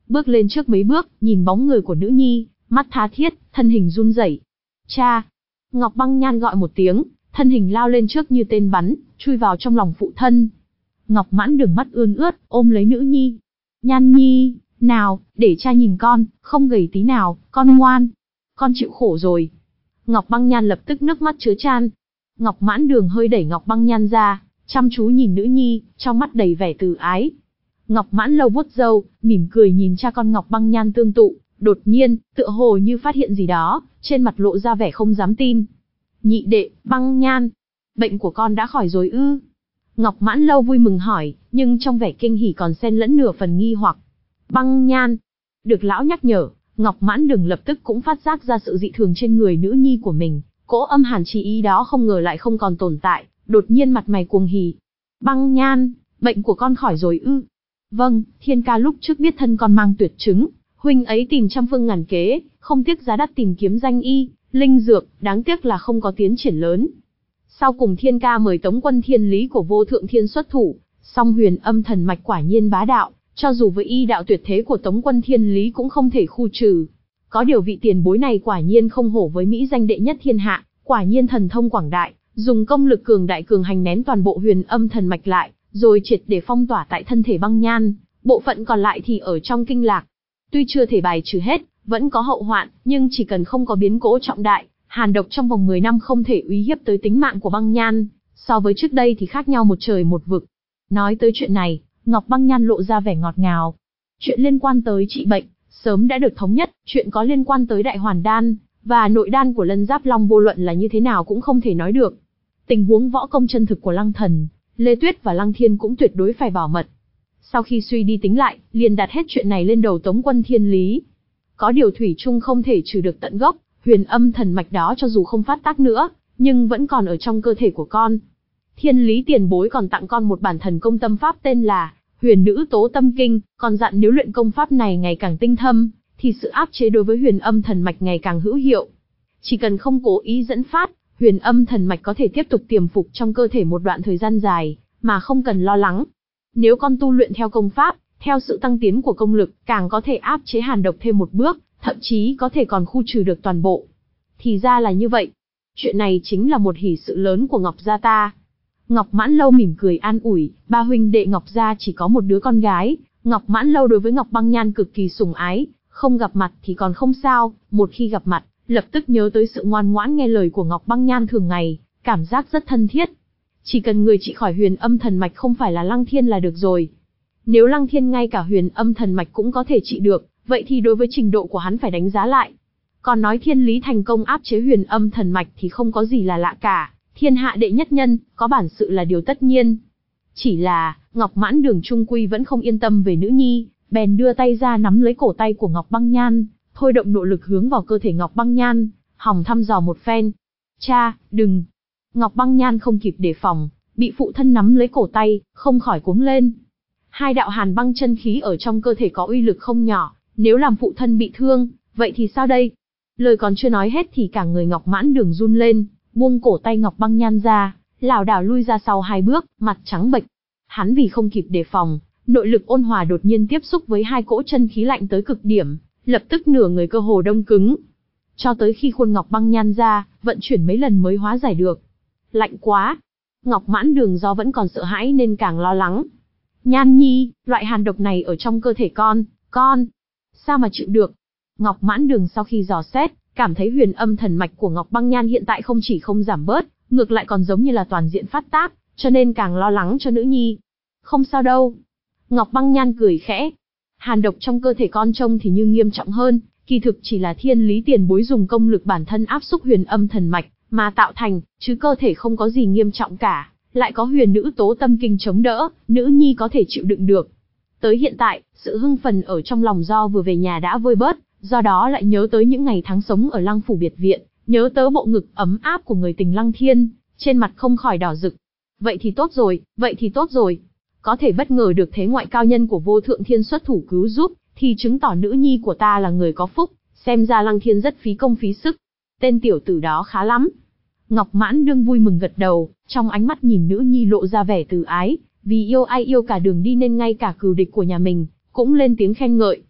bước lên trước mấy bước, nhìn bóng người của nữ nhi, mắt tha thiết, thân hình run rẩy. Cha! Ngọc Băng Nhan gọi một tiếng, thân hình lao lên trước như tên bắn, chui vào trong lòng phụ thân. Ngọc Mãn Đường mắt ươn ướt, ôm lấy nữ nhi. Nhan nhi, nào, để cha nhìn con, không gầy tí nào, con ngoan. Con chịu khổ rồi. Ngọc Băng Nhan lập tức nước mắt chứa chan. Ngọc Mãn Đường hơi đẩy Ngọc Băng Nhan ra, chăm chú nhìn nữ nhi, trong mắt đầy vẻ từ ái. Ngọc Mãn Lâu vuốt râu, mỉm cười nhìn cha con Ngọc Băng Nhan tương tụ, đột nhiên, tựa hồ như phát hiện gì đó, trên mặt lộ ra vẻ không dám tin. Nhị đệ, Băng Nhan, bệnh của con đã khỏi rồi ư? Ngọc Mãn Lâu vui mừng hỏi, nhưng trong vẻ kinh hỉ còn xen lẫn nửa phần nghi hoặc. Băng Nhan, được lão nhắc nhở, Ngọc Mãn Đường lập tức cũng phát giác ra sự dị thường trên người nữ nhi của mình, cỗ âm hàn chi ý đó không ngờ lại không còn tồn tại, đột nhiên mặt mày cuồng hỉ. Băng Nhan, bệnh của con khỏi rồi ư? Vâng, Thiên ca lúc trước biết thân con mang tuyệt chứng, huynh ấy tìm trăm phương ngàn kế, không tiếc giá đắt tìm kiếm danh y, linh dược, đáng tiếc là không có tiến triển lớn. Sau cùng Thiên ca mời Tống quân Thiên Lý của Vô Thượng Thiên xuất thủ, song huyền âm thần mạch quả nhiên bá đạo, cho dù với y đạo tuyệt thế của Tống quân Thiên Lý cũng không thể khu trừ. Có điều vị tiền bối này quả nhiên không hổ với mỹ danh đệ nhất thiên hạ, quả nhiên thần thông quảng đại, dùng công lực cường đại cường hành nén toàn bộ huyền âm thần mạch lại, rồi triệt để phong tỏa tại thân thể Băng Nhan, bộ phận còn lại thì ở trong kinh lạc. Tuy chưa thể bài trừ hết, vẫn có hậu hoạn, nhưng chỉ cần không có biến cố trọng đại, hàn độc trong vòng mười năm không thể uy hiếp tới tính mạng của Băng Nhan, so với trước đây thì khác nhau một trời một vực. Nói tới chuyện này, Ngọc Băng Nhan lộ ra vẻ ngọt ngào. Chuyện liên quan tới trị bệnh, sớm đã được thống nhất, chuyện có liên quan tới đại hoàn đan, và nội đan của Lân Giáp Long vô luận là như thế nào cũng không thể nói được. Tình huống võ công chân thực của Lăng Thần, Lê Tuyết và Lăng Thiên cũng tuyệt đối phải bảo mật. Sau khi suy đi tính lại, liền đặt hết chuyện này lên đầu Tống quân Thiên Lý. Có điều thủy chung không thể trừ được tận gốc, huyền âm thần mạch đó cho dù không phát tác nữa, nhưng vẫn còn ở trong cơ thể của con. Thiên Lý tiền bối còn tặng con một bản thần công tâm pháp tên là Huyền Nữ Tố Tâm Kinh, còn dặn nếu luyện công pháp này ngày càng tinh thâm, thì sự áp chế đối với huyền âm thần mạch ngày càng hữu hiệu. Chỉ cần không cố ý dẫn phát, huyền âm thần mạch có thể tiếp tục tiềm phục trong cơ thể một đoạn thời gian dài, mà không cần lo lắng. Nếu con tu luyện theo công pháp, theo sự tăng tiến của công lực, càng có thể áp chế hàn độc thêm một bước, thậm chí có thể còn khu trừ được toàn bộ. Thì ra là như vậy. Chuyện này chính là một hỷ sự lớn của Ngọc gia ta. Ngọc Mãn Lâu mỉm cười an ủi, ba huynh đệ Ngọc gia chỉ có một đứa con gái, Ngọc Mãn Lâu đối với Ngọc Băng Nhan cực kỳ sủng ái, không gặp mặt thì còn không sao, một khi gặp mặt, lập tức nhớ tới sự ngoan ngoãn nghe lời của Ngọc Băng Nhan thường ngày, cảm giác rất thân thiết. Chỉ cần người trị khỏi huyền âm thần mạch không phải là Lăng Thiên là được rồi. Nếu Lăng Thiên ngay cả huyền âm thần mạch cũng có thể trị được, vậy thì đối với trình độ của hắn phải đánh giá lại. Còn nói Thiên Lý thành công áp chế huyền âm thần mạch thì không có gì là lạ cả, thiên hạ đệ nhất nhân, có bản sự là điều tất nhiên. Chỉ là, Ngọc Mãn Đường trung quy vẫn không yên tâm về nữ nhi, bèn đưa tay ra nắm lấy cổ tay của Ngọc Băng Nhan, thôi động nội lực hướng vào cơ thể Ngọc Băng Nhan, hòng thăm dò một phen. Cha, đừng! Ngọc Băng Nhan không kịp đề phòng, bị phụ thân nắm lấy cổ tay, không khỏi cuống lên. Hai đạo hàn băng chân khí ở trong cơ thể có uy lực không nhỏ, nếu làm phụ thân bị thương, vậy thì sao đây? Lời còn chưa nói hết thì cả người Ngọc Mãn Đường run lên, buông cổ tay Ngọc Băng Nhan ra, lảo đảo lui ra sau hai bước, mặt trắng bệch. Hắn vì không kịp đề phòng, nội lực ôn hòa đột nhiên tiếp xúc với hai cỗ chân khí lạnh tới cực điểm, lập tức nửa người cơ hồ đông cứng. Cho tới khi khuôn Ngọc Băng Nhan ra, vận chuyển mấy lần mới hóa giải được. Lạnh quá! Ngọc Mãn Đường do vẫn còn sợ hãi nên càng lo lắng. Nhan nhi, loại hàn độc này ở trong cơ thể con, con, sao mà chịu được? Ngọc Mãn Đường sau khi dò xét, cảm thấy huyền âm thần mạch của Ngọc Băng Nhan hiện tại không chỉ không giảm bớt, ngược lại còn giống như là toàn diện phát tác, cho nên càng lo lắng cho nữ nhi. Không sao đâu. Ngọc Băng Nhan cười khẽ. Hàn độc trong cơ thể con trông thì như nghiêm trọng hơn, kỳ thực chỉ là Thiên Lý tiền bối dùng công lực bản thân áp xúc huyền âm thần mạch, mà tạo thành, chứ cơ thể không có gì nghiêm trọng cả, lại có huyền nữ tố tâm kinh chống đỡ, nữ nhi có thể chịu đựng được. Tới hiện tại, sự hưng phấn ở trong lòng do vừa về nhà đã vơi bớt, do đó lại nhớ tới những ngày tháng sống ở Lăng phủ biệt viện, nhớ tới bộ ngực ấm áp của người tình Lăng Thiên, trên mặt không khỏi đỏ rực. Vậy thì tốt rồi, vậy thì tốt rồi. Có thể bất ngờ được thế ngoại cao nhân của Vô Thượng Thiên xuất thủ cứu giúp, thì chứng tỏ nữ nhi của ta là người có phúc, xem ra Lăng Thiên rất phí công phí sức. Tên tiểu tử đó khá lắm. Ngọc Mãn Đương vui mừng gật đầu, trong ánh mắt nhìn nữ nhi lộ ra vẻ từ ái, vì yêu ai yêu cả đường đi nên ngay cả cừu địch của nhà mình, cũng lên tiếng khen ngợi.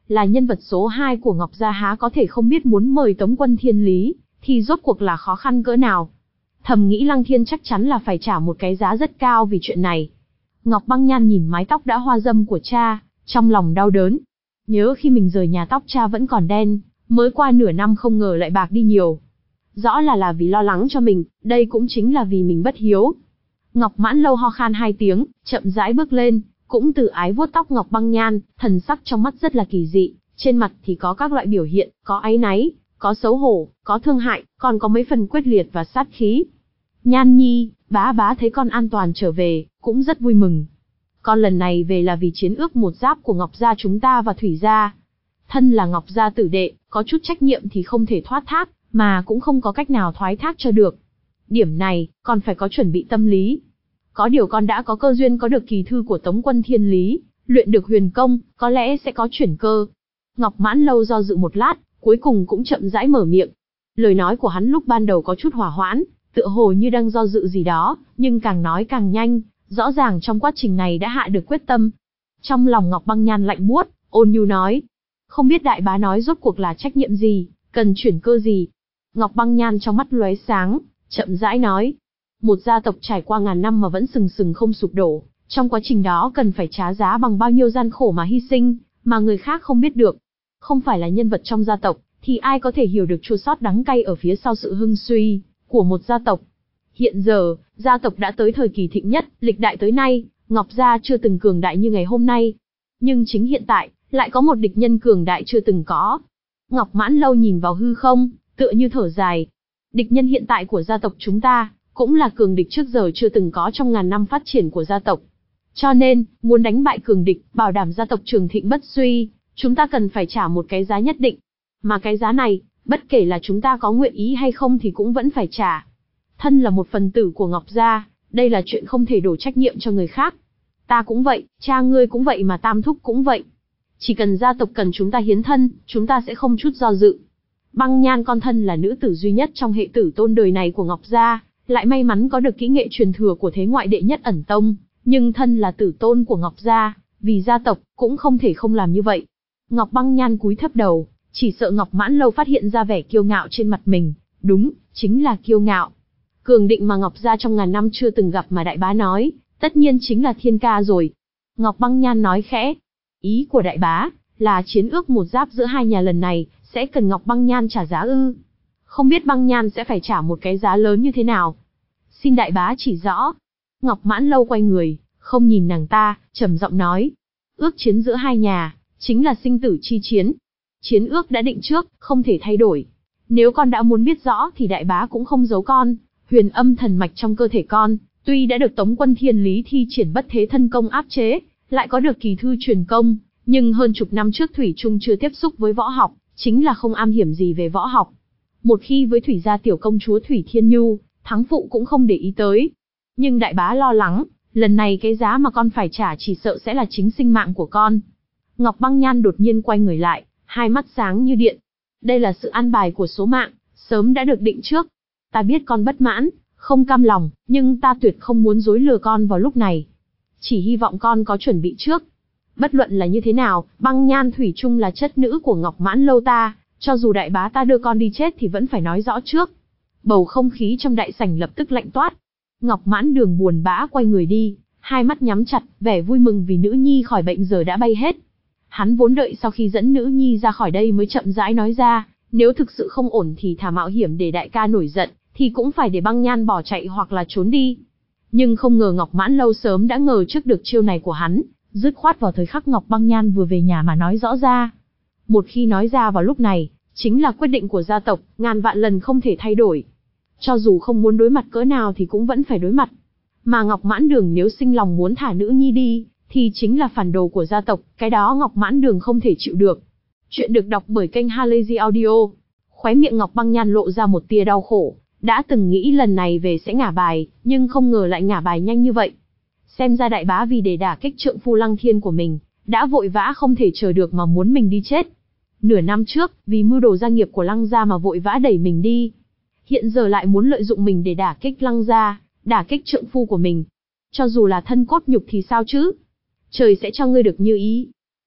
là nhân vật số hai của Ngọc Gia há có thể không biết muốn mời Tống quân thiên lý, thì rốt cuộc là khó khăn cỡ nào. Thầm nghĩ Lăng Thiên chắc chắn là phải trả một cái giá rất cao vì chuyện này. Ngọc Băng Nhan nhìn mái tóc đã hoa râm của cha, trong lòng đau đớn. Nhớ khi mình rời nhà tóc cha vẫn còn đen, mới qua nửa năm không ngờ lại bạc đi nhiều. Rõ là là vì lo lắng cho mình, đây cũng chính là vì mình bất hiếu. Ngọc Mãn Lâu ho khan hai tiếng, chậm rãi bước lên, cũng tự ái vuốt tóc Ngọc Băng Nhan, thần sắc trong mắt rất là kỳ dị, trên mặt thì có các loại biểu hiện, có áy náy, có xấu hổ, có thương hại, còn có mấy phần quyết liệt và sát khí. Nhan Nhi, bá bá thấy con an toàn trở về, cũng rất vui mừng. Con lần này về là vì chiến ước một giáp của Ngọc Gia chúng ta và Thủy Gia. Thân là Ngọc Gia tử đệ, có chút trách nhiệm thì không thể thoát thác, mà cũng không có cách nào thoái thác cho được. Điểm này, con phải có chuẩn bị tâm lý. Có điều con đã có cơ duyên có được kỳ thư của Tống quân thiên lý, luyện được huyền công, có lẽ sẽ có chuyển cơ. Ngọc Mãn Lâu do dự một lát, cuối cùng cũng chậm rãi mở miệng. Lời nói của hắn lúc ban đầu có chút hỏa hoãn, tựa hồ như đang do dự gì đó, nhưng càng nói càng nhanh, rõ ràng trong quá trình này đã hạ được quyết tâm. Trong lòng Ngọc Băng Nhan lạnh buốt, ôn nhu nói. Không biết đại bá nói rốt cuộc là trách nhiệm gì, cần chuyển cơ gì. Ngọc Băng Nhan trong mắt lóe sáng, chậm rãi nói. Một gia tộc trải qua ngàn năm mà vẫn sừng sừng không sụp đổ, trong quá trình đó cần phải trả giá bằng bao nhiêu gian khổ mà hy sinh, mà người khác không biết được. Không phải là nhân vật trong gia tộc, thì ai có thể hiểu được chua xót đắng cay ở phía sau sự hưng suy của một gia tộc. Hiện giờ, gia tộc đã tới thời kỳ thịnh nhất, lịch đại tới nay, Ngọc Gia chưa từng cường đại như ngày hôm nay. Nhưng chính hiện tại, lại có một địch nhân cường đại chưa từng có. Ngọc Mãn Lâu nhìn vào hư không, tựa như thở dài. Địch nhân hiện tại của gia tộc chúng ta, cũng là cường địch trước giờ chưa từng có trong ngàn năm phát triển của gia tộc. Cho nên, muốn đánh bại cường địch, bảo đảm gia tộc trường thịnh bất suy, chúng ta cần phải trả một cái giá nhất định. Mà cái giá này, bất kể là chúng ta có nguyện ý hay không thì cũng vẫn phải trả. Thân là một phần tử của Ngọc Gia, đây là chuyện không thể đổ trách nhiệm cho người khác. Ta cũng vậy, cha ngươi cũng vậy mà Tam Thúc cũng vậy. Chỉ cần gia tộc cần chúng ta hiến thân, chúng ta sẽ không chút do dự. Băng Nhan con thân là nữ tử duy nhất trong hệ tử tôn đời này của Ngọc Gia, lại may mắn có được kỹ nghệ truyền thừa của thế ngoại đệ nhất ẩn tông, nhưng thân là tử tôn của Ngọc Gia, vì gia tộc, cũng không thể không làm như vậy. Ngọc Băng Nhan cúi thấp đầu, chỉ sợ Ngọc Mãn Lâu phát hiện ra vẻ kiêu ngạo trên mặt mình, đúng, chính là kiêu ngạo. Cường định mà Ngọc Gia trong ngàn năm chưa từng gặp mà đại bá nói, tất nhiên chính là Thiên Ca rồi. Ngọc Băng Nhan nói khẽ, ý của đại bá, là chiến ước một giáp giữa hai nhà lần này, sẽ cần Ngọc Băng Nhan trả giá ư. Không biết Băng Nhan sẽ phải trả một cái giá lớn như thế nào. Xin đại bá chỉ rõ. Ngọc Mãn Lâu quay người, không nhìn nàng ta, trầm giọng nói. Ước chiến giữa hai nhà, chính là sinh tử chi chiến. Chiến ước đã định trước, không thể thay đổi. Nếu con đã muốn biết rõ thì đại bá cũng không giấu con. Huyền âm thần mạch trong cơ thể con, tuy đã được Tống quân thiên lý thi triển bất thế thân công áp chế, lại có được kỳ thư truyền công, nhưng hơn chục năm trước Thủy Trung chưa tiếp xúc với võ học, chính là không am hiểu gì về võ học. Một khi với Thủy gia tiểu công chúa Thủy Thiên Nhu, thắng phụ cũng không để ý tới. Nhưng đại bá lo lắng, lần này cái giá mà con phải trả chỉ sợ sẽ là chính sinh mạng của con. Ngọc Băng Nhan đột nhiên quay người lại, hai mắt sáng như điện. Đây là sự an bài của số mạng, sớm đã được định trước. Ta biết con bất mãn, không cam lòng, nhưng ta tuyệt không muốn dối lừa con vào lúc này. Chỉ hy vọng con có chuẩn bị trước. Bất luận là như thế nào, Băng Nhan thủy chung là chất nữ của Ngọc Mãn Lâu ta, cho dù đại bá ta đưa con đi chết thì vẫn phải nói rõ trước. Bầu không khí trong đại sảnh lập tức lạnh toát. Ngọc Mãn Đường buồn bã quay người đi, hai mắt nhắm chặt, vẻ vui mừng vì nữ nhi khỏi bệnh giờ đã bay hết. Hắn vốn đợi sau khi dẫn nữ nhi ra khỏi đây mới chậm rãi nói ra, nếu thực sự không ổn thì thà mạo hiểm để đại ca nổi giận, thì cũng phải để Băng Nhan bỏ chạy hoặc là trốn đi. Nhưng không ngờ Ngọc Mãn Lâu sớm đã ngờ trước được chiêu này của hắn, dứt khoát vào thời khắc Ngọc Băng Nhan vừa về nhà mà nói rõ ra. Một khi nói ra vào lúc này, chính là quyết định của gia tộc, ngàn vạn lần không thể thay đổi. Cho dù không muốn đối mặt cỡ nào thì cũng vẫn phải đối mặt. Mà Ngọc Mãn Đường nếu sinh lòng muốn thả nữ nhi đi, thì chính là phản đồ của gia tộc, cái đó Ngọc Mãn Đường không thể chịu được. Chuyện được đọc bởi kênh Halazy Audio. Khóe miệng Ngọc Băng Nhan lộ ra một tia đau khổ, đã từng nghĩ lần này về sẽ ngả bài, nhưng không ngờ lại ngả bài nhanh như vậy. Xem ra đại bá vì để đả kích trượng phu Lăng Thiên của mình, đã vội vã không thể chờ được mà muốn mình đi chết. Nửa năm trước, vì mưu đồ gia nghiệp của Lăng gia mà vội vã đẩy mình đi. Hiện giờ lại muốn lợi dụng mình để đả kích Lăng gia, đả kích trượng phu của mình. Cho dù là thân cốt nhục thì sao chứ? Trời sẽ cho ngươi được như ý.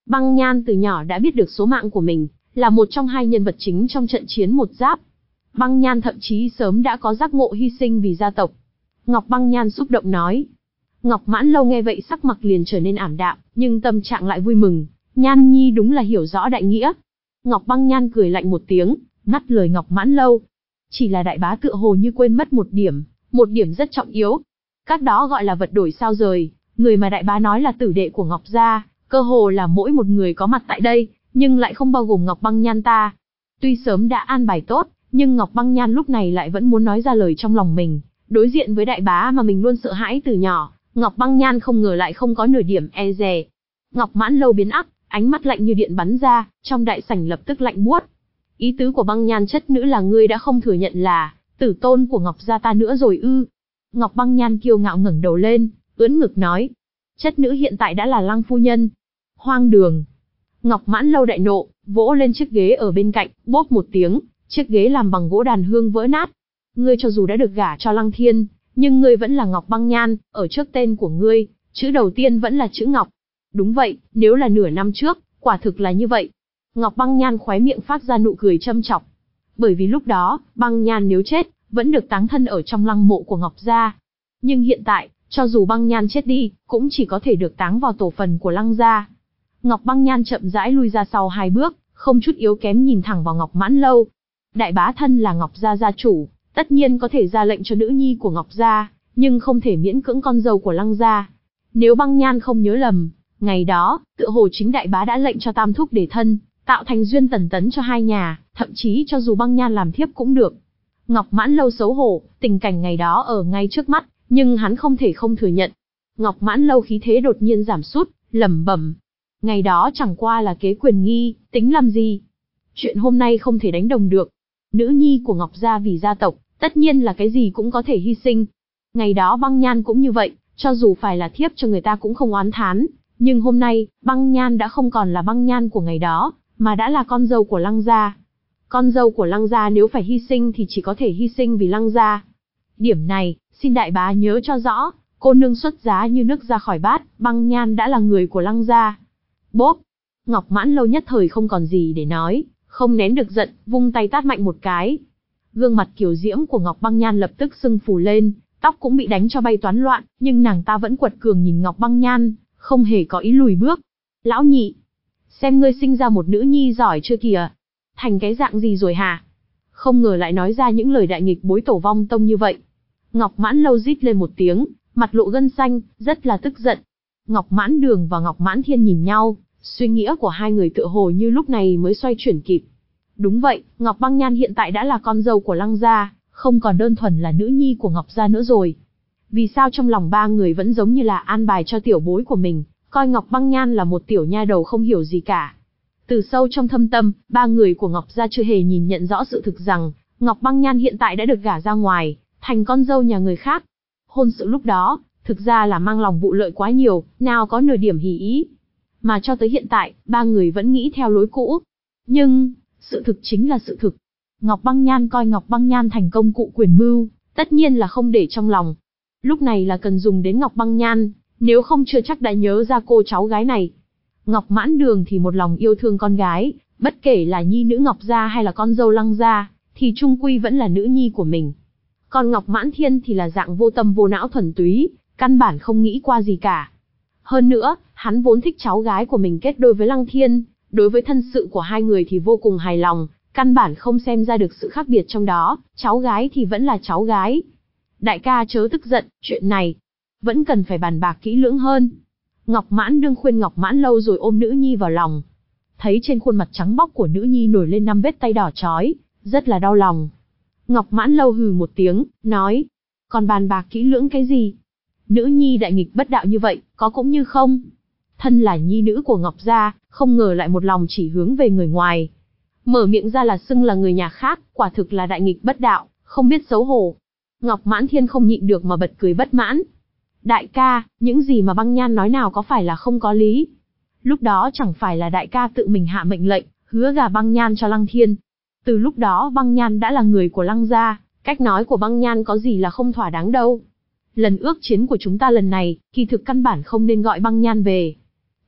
Băng Nhan từ nhỏ đã biết được số mạng của mình, là một trong hai nhân vật chính trong trận chiến một giáp. Băng Nhan thậm chí sớm đã có giác ngộ hy sinh vì gia tộc. Ngọc Băng Nhan xúc động nói. Ngọc Mãn Lâu nghe vậy sắc mặt liền trở nên ảm đạm, nhưng tâm trạng lại vui mừng. Nhan Nhi đúng là hiểu rõ đại nghĩa. Ngọc Băng Nhan cười lạnh một tiếng, ngắt lời Ngọc Mãn Lâu. Chỉ là đại bá tựa hồ như quên mất một điểm, một điểm rất trọng yếu. Các đó gọi là vật đổi sao rời, người mà đại bá nói là tử đệ của Ngọc gia, cơ hồ là mỗi một người có mặt tại đây, nhưng lại không bao gồm Ngọc Băng Nhan ta. Tuy sớm đã an bài tốt, nhưng Ngọc Băng Nhan lúc này lại vẫn muốn nói ra lời trong lòng mình. Đối diện với đại bá mà mình luôn sợ hãi từ nhỏ, Ngọc Băng Nhan không ngờ lại không có nửa điểm e dè. Ngọc Mãn Lâu biến ắc, ánh mắt lạnh như điện bắn ra, trong đại sảnh lập tức lạnh buốt. Ý tứ của Băng Nhan chất nữ là ngươi đã không thừa nhận là tử tôn của Ngọc gia ta nữa rồi ư? Ngọc Băng Nhan kiêu ngạo ngẩng đầu lên, ưỡn ngực nói, chất nữ hiện tại đã là Lăng phu nhân. Hoang đường! Ngọc Mãn Lâu đại nộ, vỗ lên chiếc ghế ở bên cạnh, bốp một tiếng, chiếc ghế làm bằng gỗ đàn hương vỡ nát. Ngươi cho dù đã được gả cho Lăng Thiên, nhưng ngươi vẫn là Ngọc Băng Nhan, ở trước tên của ngươi, chữ đầu tiên vẫn là chữ Ngọc. Đúng vậy, nếu là nửa năm trước, quả thực là như vậy. Ngọc Băng Nhan khóe miệng phát ra nụ cười châm chọc. Bởi vì lúc đó, Băng Nhan nếu chết, vẫn được táng thân ở trong lăng mộ của Ngọc gia. Nhưng hiện tại, cho dù Băng Nhan chết đi, cũng chỉ có thể được táng vào tổ phần của Lăng gia. Ngọc Băng Nhan chậm rãi lui ra sau hai bước, không chút yếu kém nhìn thẳng vào Ngọc Mãn Lâu. Đại bá thân là Ngọc gia gia chủ, tất nhiên có thể ra lệnh cho nữ nhi của Ngọc gia, nhưng không thể miễn cưỡng con dâu của Lăng gia. Nếu Băng Nhan không nhớ lầm, ngày đó, tựa hồ chính đại bá đã lệnh cho tam thúc để thân, tạo thành duyên tần tấn cho hai nhà, thậm chí cho dù Băng Nhan làm thiếp cũng được. Ngọc Mãn Lâu xấu hổ, tình cảnh ngày đó ở ngay trước mắt, nhưng hắn không thể không thừa nhận. Ngọc Mãn Lâu khí thế đột nhiên giảm sút, lẩm bẩm. Ngày đó chẳng qua là kế quyền nghi, tính làm gì? Chuyện hôm nay không thể đánh đồng được. Nữ nhi của Ngọc gia vì gia tộc, tất nhiên là cái gì cũng có thể hy sinh. Ngày đó Băng Nhan cũng như vậy, cho dù phải là thiếp cho người ta cũng không oán thán. Nhưng hôm nay, Băng Nhan đã không còn là Băng Nhan của ngày đó, mà đã là con dâu của Lăng gia. Con dâu của Lăng gia nếu phải hy sinh thì chỉ có thể hy sinh vì Lăng gia. Điểm này, xin đại bá nhớ cho rõ, cô nương xuất giá như nước ra khỏi bát, Băng Nhan đã là người của Lăng gia. Bốp! Ngọc Mãn Lâu nhất thời không còn gì để nói, không nén được giận, vung tay tát mạnh một cái. Gương mặt kiều diễm của Ngọc Băng Nhan lập tức sưng phù lên, tóc cũng bị đánh cho bay toán loạn, nhưng nàng ta vẫn quật cường nhìn Ngọc Băng Nhan, không hề có ý lùi bước. Lão nhị! Xem ngươi sinh ra một nữ nhi giỏi chưa kìa? Thành cái dạng gì rồi hả? Không ngờ lại nói ra những lời đại nghịch bối tổ vong tông như vậy. Ngọc Mãn Lâu rít lên một tiếng, mặt lộ gân xanh, rất là tức giận. Ngọc Mãn Đường và Ngọc Mãn Thiên nhìn nhau, suy nghĩ của hai người tựa hồ như lúc này mới xoay chuyển kịp. Đúng vậy, Ngọc Băng Nhan hiện tại đã là con dâu của Lăng gia, không còn đơn thuần là nữ nhi của Ngọc gia nữa rồi. Vì sao trong lòng ba người vẫn giống như là an bài cho tiểu bối của mình, coi Ngọc Băng Nhan là một tiểu nha đầu không hiểu gì cả. Từ sâu trong thâm tâm, ba người của Ngọc gia chưa hề nhìn nhận rõ sự thực rằng, Ngọc Băng Nhan hiện tại đã được gả ra ngoài, thành con dâu nhà người khác. Hôn sự lúc đó, thực ra là mang lòng vụ lợi quá nhiều, nào có nửa điểm hỉ ý. Mà cho tới hiện tại, ba người vẫn nghĩ theo lối cũ. Nhưng, sự thực chính là sự thực. Ngọc Băng Nhan coi Ngọc Băng Nhan thành công cụ quyền mưu, tất nhiên là không để trong lòng. Lúc này là cần dùng đến Ngọc Băng Nhan, nếu không chưa chắc đã nhớ ra cô cháu gái này. Ngọc Mãn Đường thì một lòng yêu thương con gái, bất kể là nhi nữ Ngọc gia hay là con dâu Lăng gia, thì chung quy vẫn là nữ nhi của mình. Còn Ngọc Mãn Thiên thì là dạng vô tâm vô não thuần túy, căn bản không nghĩ qua gì cả. Hơn nữa, hắn vốn thích cháu gái của mình kết đôi với Lăng Thiên, đối với thân sự của hai người thì vô cùng hài lòng, căn bản không xem ra được sự khác biệt trong đó, cháu gái thì vẫn là cháu gái. Đại ca chớ tức giận, chuyện này vẫn cần phải bàn bạc kỹ lưỡng hơn. Ngọc Mãn Đương khuyên Ngọc Mãn Lâu rồi ôm nữ nhi vào lòng. Thấy trên khuôn mặt trắng bóc của nữ nhi nổi lên năm vết tay đỏ chói, rất là đau lòng. Ngọc Mãn Lâu hừ một tiếng, nói, còn bàn bạc kỹ lưỡng cái gì? Nữ nhi đại nghịch bất đạo như vậy, có cũng như không. Thân là nhi nữ của Ngọc gia, không ngờ lại một lòng chỉ hướng về người ngoài. Mở miệng ra là xưng là người nhà khác, quả thực là đại nghịch bất đạo, không biết xấu hổ. Ngọc Mãn Thiên không nhịn được mà bật cười bất mãn. Đại ca, những gì mà Băng Nhan nói nào có phải là không có lý. Lúc đó chẳng phải là đại ca tự mình hạ mệnh lệnh, hứa gả Băng Nhan cho Lăng Thiên. Từ lúc đó Băng Nhan đã là người của Lăng gia, cách nói của Băng Nhan có gì là không thỏa đáng đâu. Lần ước chiến của chúng ta lần này, kỳ thực căn bản không nên gọi Băng Nhan về.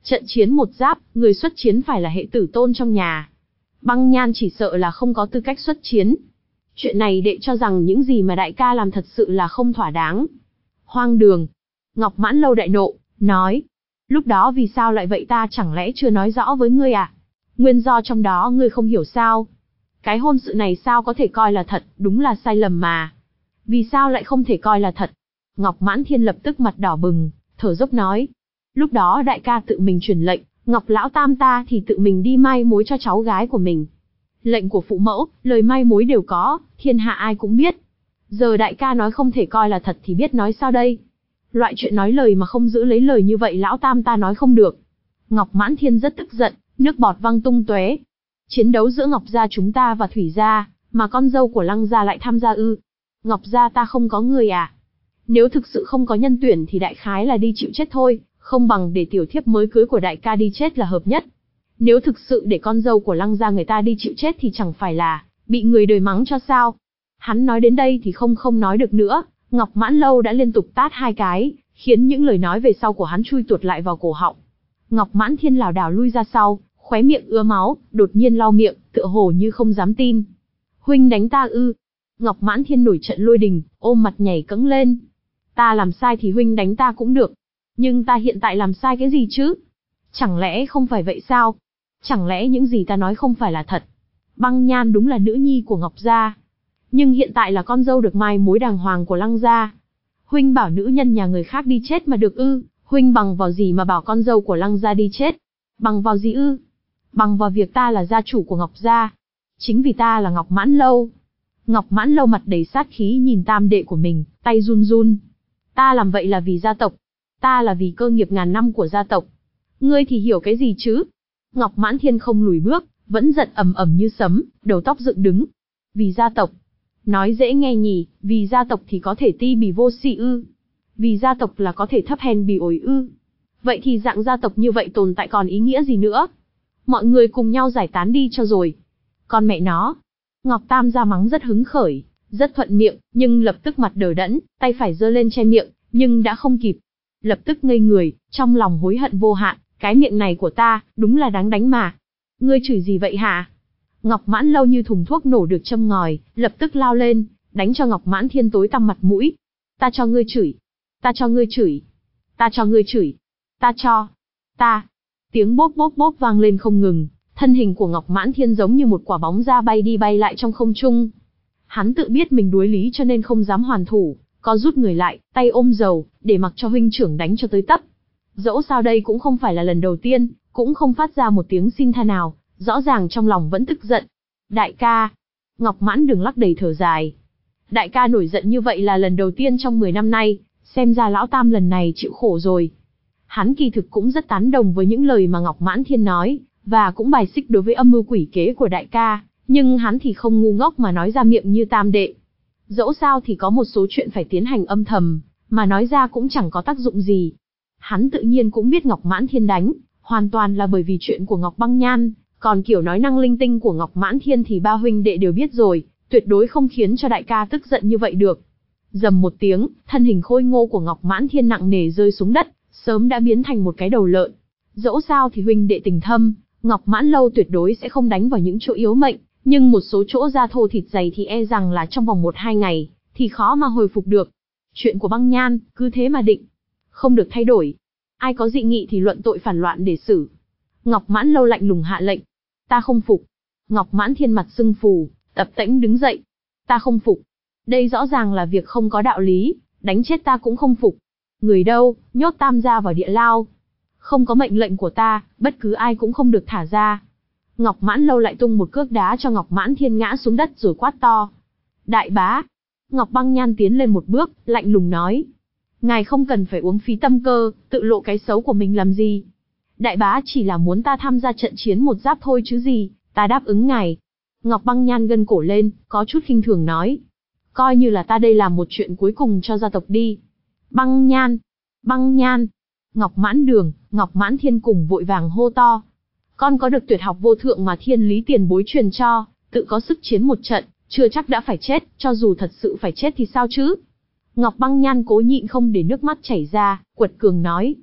Trận chiến một giáp, người xuất chiến phải là hệ tử tôn trong nhà. Băng Nhan chỉ sợ là không có tư cách xuất chiến. Chuyện này đệ cho rằng những gì mà đại ca làm thật sự là không thỏa đáng. Hoang đường. Ngọc Mãn Lâu đại nộ, nói. Lúc đó vì sao lại vậy ta chẳng lẽ chưa nói rõ với ngươi à? Nguyên do trong đó ngươi không hiểu sao? Cái hôn sự này sao có thể coi là thật, đúng là sai lầm mà. Vì sao lại không thể coi là thật? Ngọc Mãn Thiên lập tức mặt đỏ bừng, thở dốc nói. Lúc đó đại ca tự mình truyền lệnh, Ngọc Lão Tam ta thì tự mình đi mai mối cho cháu gái của mình. Lệnh của phụ mẫu, lời mai mối đều có, thiên hạ ai cũng biết. Giờ đại ca nói không thể coi là thật thì biết nói sao đây? Loại chuyện nói lời mà không giữ lấy lời như vậy Lão Tam ta nói không được. Ngọc Mãn Thiên rất tức giận, nước bọt văng tung tóe. Chiến đấu giữa Ngọc gia chúng ta và Thủy gia, mà con dâu của Lăng gia lại tham gia ư? Ngọc gia ta không có người à? Nếu thực sự không có nhân tuyển thì đại khái là đi chịu chết thôi, không bằng để tiểu thiếp mới cưới của đại ca đi chết là hợp nhất. Nếu thực sự để con dâu của Lăng gia người ta đi chịu chết thì chẳng phải là bị người đời mắng cho sao? Hắn nói đến đây thì không không nói được nữa, Ngọc Mãn Lâu đã liên tục tát hai cái, khiến những lời nói về sau của hắn chui tuột lại vào cổ họng. Ngọc Mãn Thiên lảo đảo lui ra sau, khóe miệng ứa máu, đột nhiên lau miệng, tựa hồ như không dám tin. Huynh đánh ta ư? Ngọc Mãn Thiên nổi trận lôi đình, ôm mặt nhảy cẫng lên. Ta làm sai thì huynh đánh ta cũng được. Nhưng ta hiện tại làm sai cái gì chứ? Chẳng lẽ không phải vậy sao? Chẳng lẽ những gì ta nói không phải là thật? Băng Nhan đúng là nữ nhi của Ngọc gia, nhưng hiện tại là con dâu được mai mối đàng hoàng của Lăng gia. Huynh bảo nữ nhân nhà người khác đi chết mà được ư? Huynh bằng vào gì mà bảo con dâu của Lăng gia đi chết? Bằng vào gì ư? Bằng vào việc ta là gia chủ của Ngọc gia. Chính vì ta là Ngọc Mãn Lâu. Ngọc Mãn Lâu mặt đầy sát khí nhìn tam đệ của mình, tay run run. Ta làm vậy là vì gia tộc. Ta là vì cơ nghiệp ngàn năm của gia tộc. Ngươi thì hiểu cái gì chứ? Ngọc Mãn Thiên không lùi bước, vẫn giận ầm ầm như sấm, đầu tóc dựng đứng. Vì gia tộc. Nói dễ nghe nhỉ, vì gia tộc thì có thể ti bỉ vô sỉ ư? Vì gia tộc là có thể thấp hèn bỉ ổi ư? Vậy thì dạng gia tộc như vậy tồn tại còn ý nghĩa gì nữa? Mọi người cùng nhau giải tán đi cho rồi. Con mẹ nó. Ngọc Tam gia mắng rất hứng khởi, rất thuận miệng, nhưng lập tức mặt đờ đẫn, tay phải giơ lên che miệng, nhưng đã không kịp. Lập tức ngây người, trong lòng hối hận vô hạn, cái miệng này của ta, đúng là đáng đánh mà. Ngươi chửi gì vậy hả? Ngọc Mãn Lâu như thùng thuốc nổ được châm ngòi, lập tức lao lên, đánh cho Ngọc Mãn Thiên tối tăm mặt mũi. Ta cho ngươi chửi. Ta cho ngươi chửi. Ta cho ngươi chửi. Ta cho. Ta. Tiếng bốp bốp bốp vang lên không ngừng, thân hình của Ngọc Mãn Thiên giống như một quả bóng ra bay đi bay lại trong không trung. Hắn tự biết mình đuối lý cho nên không dám hoàn thủ, có rút người lại, tay ôm dầu, để mặc cho huynh trưởng đánh cho tới tấp. Dẫu sao đây cũng không phải là lần đầu tiên, cũng không phát ra một tiếng xin tha nào, rõ ràng trong lòng vẫn tức giận. Đại ca. Ngọc Mãn Đường lắc đầy thở dài. Đại ca nổi giận như vậy là lần đầu tiên trong mười năm nay, xem ra lão Tam lần này chịu khổ rồi. Hắn kỳ thực cũng rất tán đồng với những lời mà Ngọc Mãn Thiên nói, và cũng bài xích đối với âm mưu quỷ kế của đại ca, nhưng hắn thì không ngu ngốc mà nói ra miệng như tam đệ. Dẫu sao thì có một số chuyện phải tiến hành âm thầm, mà nói ra cũng chẳng có tác dụng gì. Hắn tự nhiên cũng biết Ngọc Mãn Thiên đánh, hoàn toàn là bởi vì chuyện của Ngọc Băng Nhan, còn kiểu nói năng linh tinh của Ngọc Mãn Thiên thì ba huynh đệ đều biết rồi, tuyệt đối không khiến cho đại ca tức giận như vậy được. Rầm một tiếng, thân hình khôi ngô của Ngọc Mãn Thiên nặng nề rơi xuống đất, sớm đã biến thành một cái đầu lợn. Dẫu sao thì huynh đệ tình thâm, Ngọc Mãn Lâu tuyệt đối sẽ không đánh vào những chỗ yếu mệnh, nhưng một số chỗ da thô thịt dày thì e rằng là trong vòng một hai ngày, thì khó mà hồi phục được. Chuyện của Băng Nhan, cứ thế mà định. Không được thay đổi. Ai có dị nghị thì luận tội phản loạn để xử. Ngọc Mãn Lâu lạnh lùng hạ lệnh. Ta không phục. Ngọc Mãn Thiên mặt sưng phù, tập tễnh đứng dậy. Ta không phục. Đây rõ ràng là việc không có đạo lý, đánh chết ta cũng không phục. Người đâu, nhốt Tam gia vào địa lao. Không có mệnh lệnh của ta, bất cứ ai cũng không được thả ra. Ngọc Mãn Lâu lại tung một cước đá cho Ngọc Mãn Thiên ngã xuống đất rồi quát to. Đại bá. Ngọc Băng Nhan tiến lên một bước, lạnh lùng nói. Ngài không cần phải uống phí tâm cơ, tự lộ cái xấu của mình làm gì. Đại bá chỉ là muốn ta tham gia trận chiến một giáp thôi chứ gì, ta đáp ứng ngài. Ngọc Băng Nhan gân cổ lên, có chút khinh thường nói. Coi như là ta đây làm một chuyện cuối cùng cho gia tộc đi. Băng Nhan. Băng Nhan. Ngọc Mãn Đường, Ngọc Mãn Thiên cùng vội vàng hô to. Con có được tuyệt học vô thượng mà Thiên Lý tiền bối truyền cho, tự có sức chiến một trận, chưa chắc đã phải chết, cho dù thật sự phải chết thì sao chứ? Ngọc Băng Nhan cố nhịn không để nước mắt chảy ra, quật cường nói.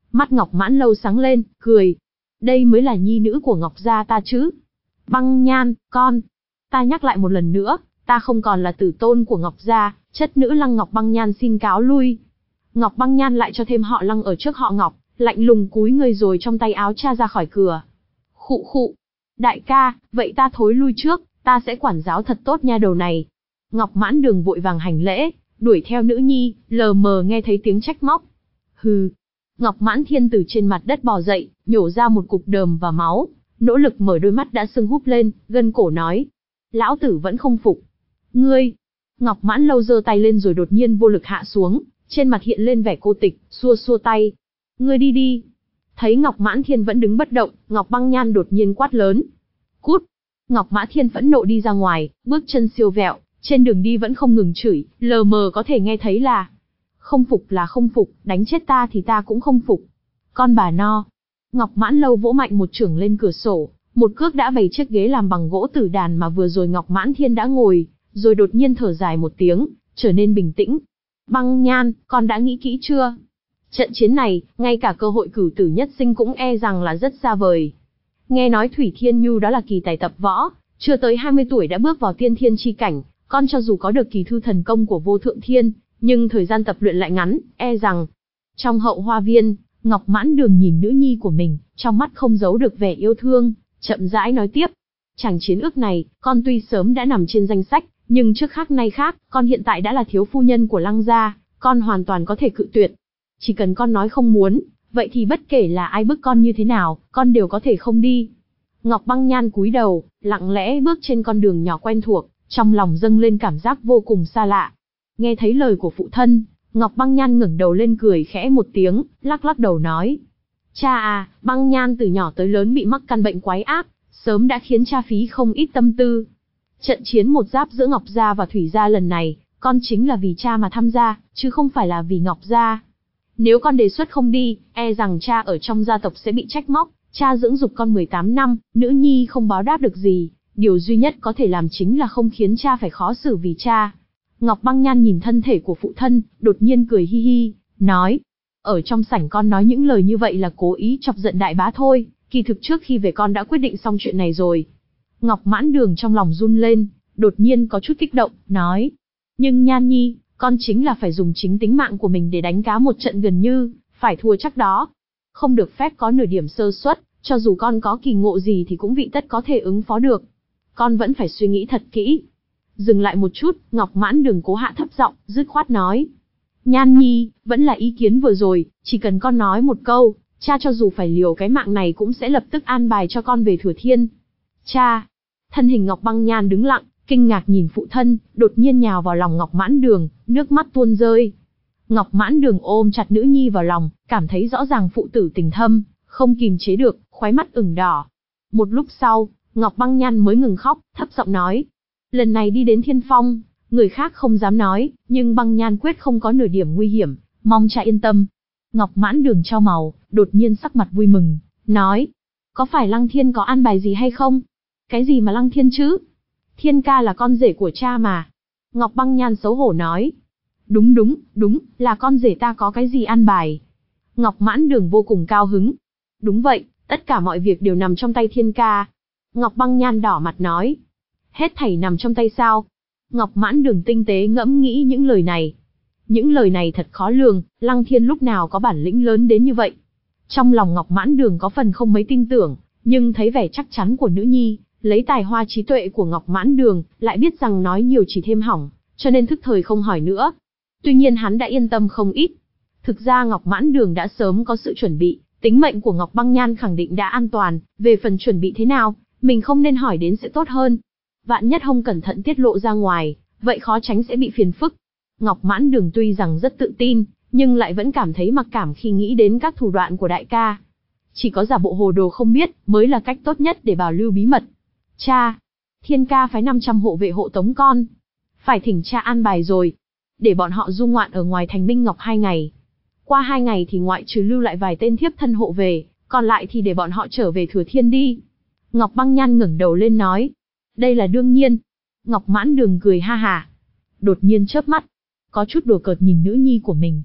Mắt Ngọc Mãn Lâu sáng lên, cười. Đây mới là nhi nữ của Ngọc gia ta chứ. Băng Nhan, con. Ta nhắc lại một lần nữa, ta không còn là tử tôn của Ngọc gia, chất nữ Lăng Ngọc Băng Nhan xin cáo lui. Ngọc Băng Nhan lại cho thêm họ Lăng ở trước họ Ngọc, lạnh lùng cúi người rồi trong tay áo cha ra khỏi cửa. Khụ khụ. Đại ca, vậy ta thối lui trước, ta sẽ quản giáo thật tốt nha đầu này. Ngọc Mãn Đường vội vàng hành lễ, đuổi theo nữ nhi, lờ mờ nghe thấy tiếng trách móc. Hừ. Ngọc Mãn Thiên từ trên mặt đất bò dậy, nhổ ra một cục đờm và máu, nỗ lực mở đôi mắt đã sưng húp lên, gân cổ nói. Lão tử vẫn không phục. Ngươi. Ngọc Mãn Lâu giơ tay lên rồi đột nhiên vô lực hạ xuống, trên mặt hiện lên vẻ cô tịch, xua xua tay. Ngươi đi đi. Thấy Ngọc Mãn Thiên vẫn đứng bất động, Ngọc Băng Nhan đột nhiên quát lớn. Cút. Ngọc Mã Thiên phẫn nộ đi ra ngoài, bước chân siêu vẹo, trên đường đi vẫn không ngừng chửi, lờ mờ có thể nghe thấy là. Không phục là không phục, đánh chết ta thì ta cũng không phục. Con bà no. Ngọc Mãn Lâu vỗ mạnh một chưởng lên cửa sổ, một cước đã bày chiếc ghế làm bằng gỗ tử đàn mà vừa rồi Ngọc Mãn Thiên đã ngồi, rồi đột nhiên thở dài một tiếng, trở nên bình tĩnh. Băng Nhan, con đã nghĩ kỹ chưa? Trận chiến này, ngay cả cơ hội cửu tử nhất sinh cũng e rằng là rất xa vời. Nghe nói Thủy Thiên Nhu đó là kỳ tài tập võ, chưa tới hai mươi tuổi đã bước vào tiên thiên chi cảnh, con cho dù có được kỳ thư thần công của Vô Thượng Thiên, nhưng thời gian tập luyện lại ngắn, e rằng. Trong hậu hoa viên, Ngọc Mãn Đường nhìn nữ nhi của mình, trong mắt không giấu được vẻ yêu thương, chậm rãi nói tiếp. Chàng chiến ước này, con tuy sớm đã nằm trên danh sách, nhưng trước khác nay khác, con hiện tại đã là thiếu phu nhân của Lăng gia, con hoàn toàn có thể cự tuyệt. Chỉ cần con nói không muốn, vậy thì bất kể là ai bức con như thế nào, con đều có thể không đi. Ngọc Băng Nhan cúi đầu, lặng lẽ bước trên con đường nhỏ quen thuộc, trong lòng dâng lên cảm giác vô cùng xa lạ. Nghe thấy lời của phụ thân, Ngọc Băng Nhan ngẩng đầu lên cười khẽ một tiếng, lắc lắc đầu nói. Cha à, Băng Nhan từ nhỏ tới lớn bị mắc căn bệnh quái ác, sớm đã khiến cha phí không ít tâm tư. Trận chiến một giáp giữa Ngọc gia và Thủy gia lần này, con chính là vì cha mà tham gia, chứ không phải là vì Ngọc gia. Nếu con đề xuất không đi, e rằng cha ở trong gia tộc sẽ bị trách móc, cha dưỡng dục con mười tám năm, nữ nhi không báo đáp được gì, điều duy nhất có thể làm chính là không khiến cha phải khó xử vì cha. Ngọc Băng Nhan nhìn thân thể của phụ thân, đột nhiên cười hi hi, nói, ở trong sảnh con nói những lời như vậy là cố ý chọc giận đại bá thôi, kỳ thực trước khi về con đã quyết định xong chuyện này rồi. Ngọc Mãn Đường trong lòng run lên, đột nhiên có chút kích động, nói, nhưng Nhan Nhi, con chính là phải dùng chính tính mạng của mình để đánh cá một trận gần như, phải thua chắc đó. Không được phép có nửa điểm sơ suất, cho dù con có kỳ ngộ gì thì cũng vị tất có thể ứng phó được. Con vẫn phải suy nghĩ thật kỹ. Dừng lại một chút, Ngọc Mãn Đường cố hạ thấp giọng, dứt khoát nói. Nhan Nhi, vẫn là ý kiến vừa rồi, chỉ cần con nói một câu, cha cho dù phải liều cái mạng này cũng sẽ lập tức an bài cho con về Thừa Thiên. Cha! Thân hình Ngọc Băng Nhan đứng lặng, kinh ngạc nhìn phụ thân, đột nhiên nhào vào lòng Ngọc Mãn Đường, nước mắt tuôn rơi. Ngọc Mãn Đường ôm chặt nữ nhi vào lòng, cảm thấy rõ ràng phụ tử tình thâm, không kìm chế được, khóe mắt ửng đỏ. Một lúc sau, Ngọc Băng Nhan mới ngừng khóc, thấp giọng nói. Lần này đi đến Thiên Phong, người khác không dám nói, nhưng Băng Nhan quyết không có nửa điểm nguy hiểm, mong cha yên tâm. Ngọc Mãn Đường trao màu, đột nhiên sắc mặt vui mừng, nói. Có phải Lăng Thiên có an bài gì hay không? Cái gì mà Lăng Thiên chứ? Thiên ca là con rể của cha mà. Ngọc Băng Nhan xấu hổ nói. Đúng đúng, đúng, là con rể ta có cái gì an bài. Ngọc Mãn Đường vô cùng cao hứng. Đúng vậy, tất cả mọi việc đều nằm trong tay Thiên ca. Ngọc Băng Nhan đỏ mặt nói. Hết thảy nằm trong tay sao? Ngọc Mãn Đường tinh tế ngẫm nghĩ những lời này. Những lời này thật khó lường, Lăng Thiên lúc nào có bản lĩnh lớn đến như vậy. Trong lòng Ngọc Mãn Đường có phần không mấy tin tưởng, nhưng thấy vẻ chắc chắn của nữ nhi, lấy tài hoa trí tuệ của Ngọc Mãn Đường, lại biết rằng nói nhiều chỉ thêm hỏng, cho nên thức thời không hỏi nữa. Tuy nhiên hắn đã yên tâm không ít. Thực ra Ngọc Mãn Đường đã sớm có sự chuẩn bị, tính mệnh của Ngọc Băng Nhan khẳng định đã an toàn, về phần chuẩn bị thế nào, mình không nên hỏi đến sẽ tốt hơn. Vạn nhất không cẩn thận tiết lộ ra ngoài, vậy khó tránh sẽ bị phiền phức. Ngọc Mãn Đường tuy rằng rất tự tin, nhưng lại vẫn cảm thấy mặc cảm khi nghĩ đến các thủ đoạn của đại ca. Chỉ có giả bộ hồ đồ không biết, mới là cách tốt nhất để bảo lưu bí mật. Cha! Thiên ca phái năm trăm hộ vệ hộ tống con. Phải thỉnh cha an bài rồi. Để bọn họ du ngoạn ở ngoài thành Minh Ngọc hai ngày. Qua hai ngày thì ngoại trừ lưu lại vài tên thiếp thân hộ về, còn lại thì để bọn họ trở về Thừa Thiên đi. Ngọc Băng Nhan ngẩng đầu lên nói. Đây là đương nhiên. Ngọc Mãn Đường cười ha hà. Đột nhiên chớp mắt. Có chút đùa cợt nhìn nữ nhi của mình.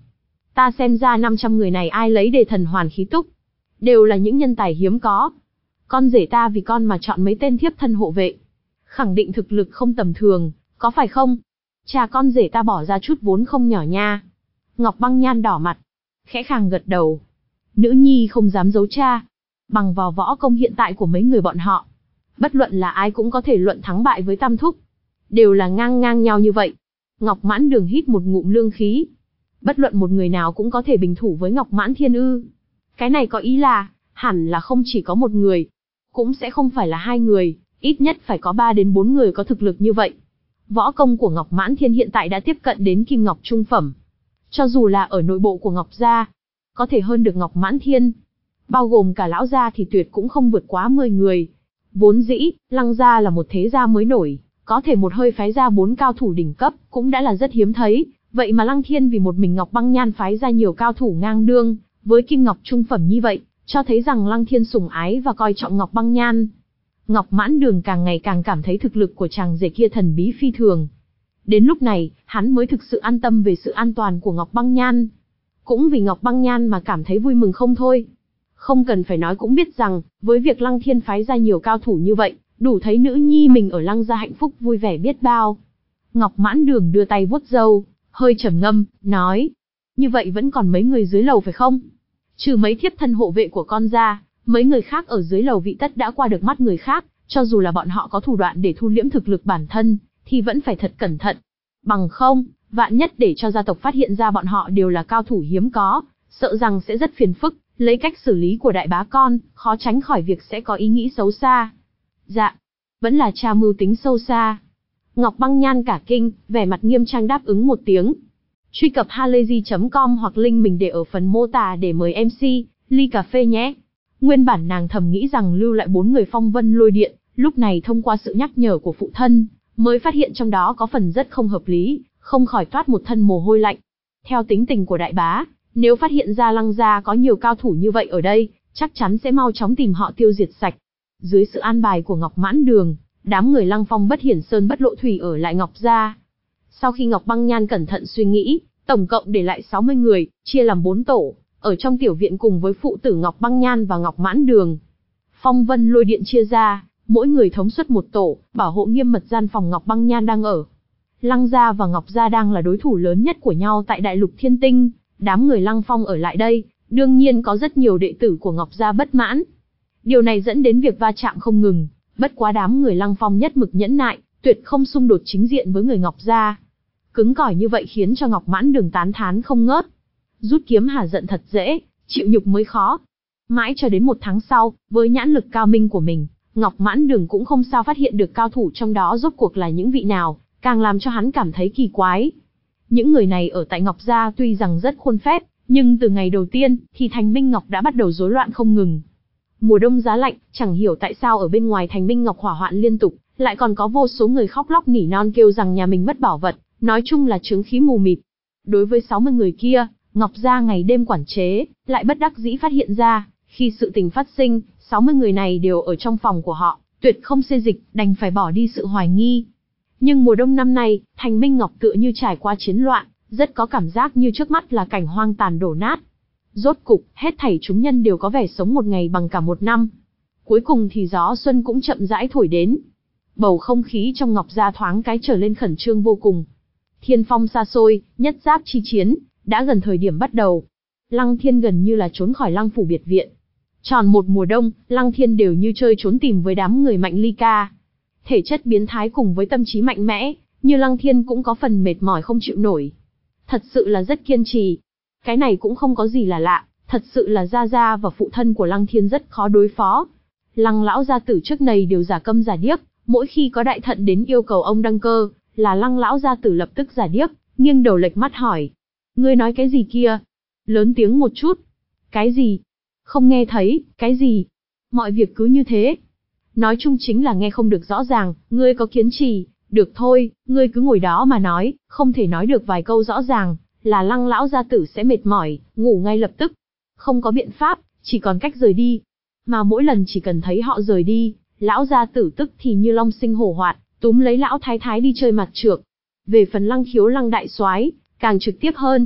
Ta xem ra năm trăm người này ai lấy để thần hoàn khí túc. Đều là những nhân tài hiếm có. Con rể ta vì con mà chọn mấy tên thiếp thân hộ vệ. Khẳng định thực lực không tầm thường, có phải không? Cha con rể ta bỏ ra chút vốn không nhỏ nha. Ngọc Băng Nhan đỏ mặt, khẽ khàng gật đầu. Nữ nhi không dám giấu cha. Bằng vào võ công hiện tại của mấy người bọn họ, bất luận là ai cũng có thể luận thắng bại với Tam Thúc. Đều là ngang ngang nhau như vậy. Ngọc Mãn Đường hít một ngụm lương khí. Bất luận một người nào cũng có thể bình thủ với Ngọc Mãn Thiên ư? Cái này có ý là, hẳn là không chỉ có một người, cũng sẽ không phải là hai người, ít nhất phải có ba đến bốn người có thực lực như vậy. Võ công của Ngọc Mãn Thiên hiện tại đã tiếp cận đến kim ngọc trung phẩm. Cho dù là ở nội bộ của Ngọc gia, có thể hơn được Ngọc Mãn Thiên. Bao gồm cả lão gia thì tuyệt cũng không vượt quá mười người. Vốn dĩ, Lăng gia là một thế gia mới nổi, có thể một hơi phái ra bốn cao thủ đỉnh cấp, cũng đã là rất hiếm thấy. Vậy mà Lăng Thiên vì một mình Ngọc Băng Nhan phái ra nhiều cao thủ ngang đương, với kim ngọc trung phẩm như vậy, cho thấy rằng Lăng Thiên sủng ái và coi trọng Ngọc Băng Nhan. Ngọc Mãn Đường càng ngày càng cảm thấy thực lực của chàng rể kia thần bí phi thường. Đến lúc này, hắn mới thực sự an tâm về sự an toàn của Ngọc Băng Nhan. Cũng vì Ngọc Băng Nhan mà cảm thấy vui mừng không thôi. Không cần phải nói cũng biết rằng, với việc Lăng Thiên phái ra nhiều cao thủ như vậy, đủ thấy nữ nhi mình ở Lăng gia hạnh phúc vui vẻ biết bao. Ngọc Mãn Đường đưa tay vuốt râu, hơi trầm ngâm, nói. Như vậy vẫn còn mấy người dưới lầu phải không? Trừ mấy thiếp thân hộ vệ của con ra, mấy người khác ở dưới lầu vị tất đã qua được mắt người khác, cho dù là bọn họ có thủ đoạn để thu liễm thực lực bản thân, thì vẫn phải thật cẩn thận. Bằng không, vạn nhất để cho gia tộc phát hiện ra bọn họ đều là cao thủ hiếm có, sợ rằng sẽ rất phiền phức, lấy cách xử lý của đại bá con, khó tránh khỏi việc sẽ có ý nghĩ xấu xa. Dạ, vẫn là cha mưu tính sâu xa. Ngọc Băng Nhan cả kinh, vẻ mặt nghiêm trang đáp ứng một tiếng. Truy cập halayzi chấm com hoặc link mình để ở phần mô tả để mời em xê, ly cà phê nhé. Nguyên bản nàng thầm nghĩ rằng lưu lại bốn người phong vân lôi điện, lúc này thông qua sự nhắc nhở của phụ thân, mới phát hiện trong đó có phần rất không hợp lý, không khỏi toát một thân mồ hôi lạnh. Theo tính tình của đại bá, nếu phát hiện ra Lăng gia có nhiều cao thủ như vậy ở đây, chắc chắn sẽ mau chóng tìm họ tiêu diệt sạch. Dưới sự an bài của Ngọc Mãn Đường, đám người Lăng Phong bất hiển sơn bất lộ thủy ở lại Ngọc gia. Sau khi Ngọc Băng Nhan cẩn thận suy nghĩ, tổng cộng để lại sáu mươi người, chia làm bốn tổ, ở trong tiểu viện cùng với phụ tử Ngọc Băng Nhan và Ngọc Mãn Đường. Phong vân lôi điện chia ra, mỗi người thống suất một tổ, bảo hộ nghiêm mật gian phòng Ngọc Băng Nhan đang ở. Lăng gia và Ngọc gia đang là đối thủ lớn nhất của nhau tại Đại Lục Thiên Tinh, đám người Lăng Phong ở lại đây, đương nhiên có rất nhiều đệ tử của Ngọc gia bất mãn. Điều này dẫn đến việc va chạm không ngừng, bất quá đám người Lăng Phong nhất mực nhẫn nại, tuyệt không xung đột chính diện với người Ngọc gia. Cứng cỏi như vậy khiến cho Ngọc Mãn Đường tán thán không ngớt. Rút kiếm hả giận thật dễ, chịu nhục mới khó. Mãi cho đến một tháng sau, với nhãn lực cao minh của mình, Ngọc Mãn Đường cũng không sao phát hiện được cao thủ trong đó rốt cuộc là những vị nào, càng làm cho hắn cảm thấy kỳ quái. Những người này ở tại Ngọc gia tuy rằng rất khuôn phép, nhưng từ ngày đầu tiên thì Thành Minh Ngọc đã bắt đầu rối loạn không ngừng. Mùa đông giá lạnh, chẳng hiểu tại sao ở bên ngoài Thành Minh Ngọc hỏa hoạn liên tục, lại còn có vô số người khóc lóc nỉ non kêu rằng nhà mình mất bảo vật, nói chung là chướng khí mù mịt. Đối với sáu mươi người kia, Ngọc gia ngày đêm quản chế, lại bất đắc dĩ phát hiện ra, khi sự tình phát sinh, sáu mươi người này đều ở trong phòng của họ, tuyệt không xê dịch, đành phải bỏ đi sự hoài nghi. Nhưng mùa đông năm nay, Thành Minh Ngọc tựa như trải qua chiến loạn, rất có cảm giác như trước mắt là cảnh hoang tàn đổ nát. Rốt cục, hết thảy chúng nhân đều có vẻ sống một ngày bằng cả một năm. Cuối cùng thì gió xuân cũng chậm rãi thổi đến. Bầu không khí trong Ngọc gia thoáng cái trở lên khẩn trương vô cùng. Thiên phong xa xôi, nhất giáp chi chiến, đã gần thời điểm bắt đầu. Lăng Thiên gần như là trốn khỏi Lăng phủ biệt viện. Tròn một mùa đông, Lăng Thiên đều như chơi trốn tìm với đám người Mạnh Ly Ca. Thể chất biến thái cùng với tâm trí mạnh mẽ, như Lăng Thiên cũng có phần mệt mỏi không chịu nổi. Thật sự là rất kiên trì. Cái này cũng không có gì là lạ, thật sự là gia gia và phụ thân của Lăng Thiên rất khó đối phó. Lăng lão gia tử trước này đều giả câm giả điếc, mỗi khi có đại thận đến yêu cầu ông đăng cơ, là Lăng lão gia tử lập tức giả điếc, nghiêng đầu lệch mắt hỏi. Ngươi nói cái gì kia? Lớn tiếng một chút. Cái gì? Không nghe thấy, cái gì? Mọi việc cứ như thế. Nói chung chính là nghe không được rõ ràng, ngươi có kiến trì, được thôi, ngươi cứ ngồi đó mà nói, không thể nói được vài câu rõ ràng, là Lăng lão gia tử sẽ mệt mỏi, ngủ ngay lập tức. Không có biện pháp, chỉ còn cách rời đi. Mà mỗi lần chỉ cần thấy họ rời đi, lão gia tử tức thì như long sinh hổ hoạt, túm lấy lão thái thái đi chơi mặt trược. Về phần Lăng Khiếu Lăng đại soái, càng trực tiếp hơn.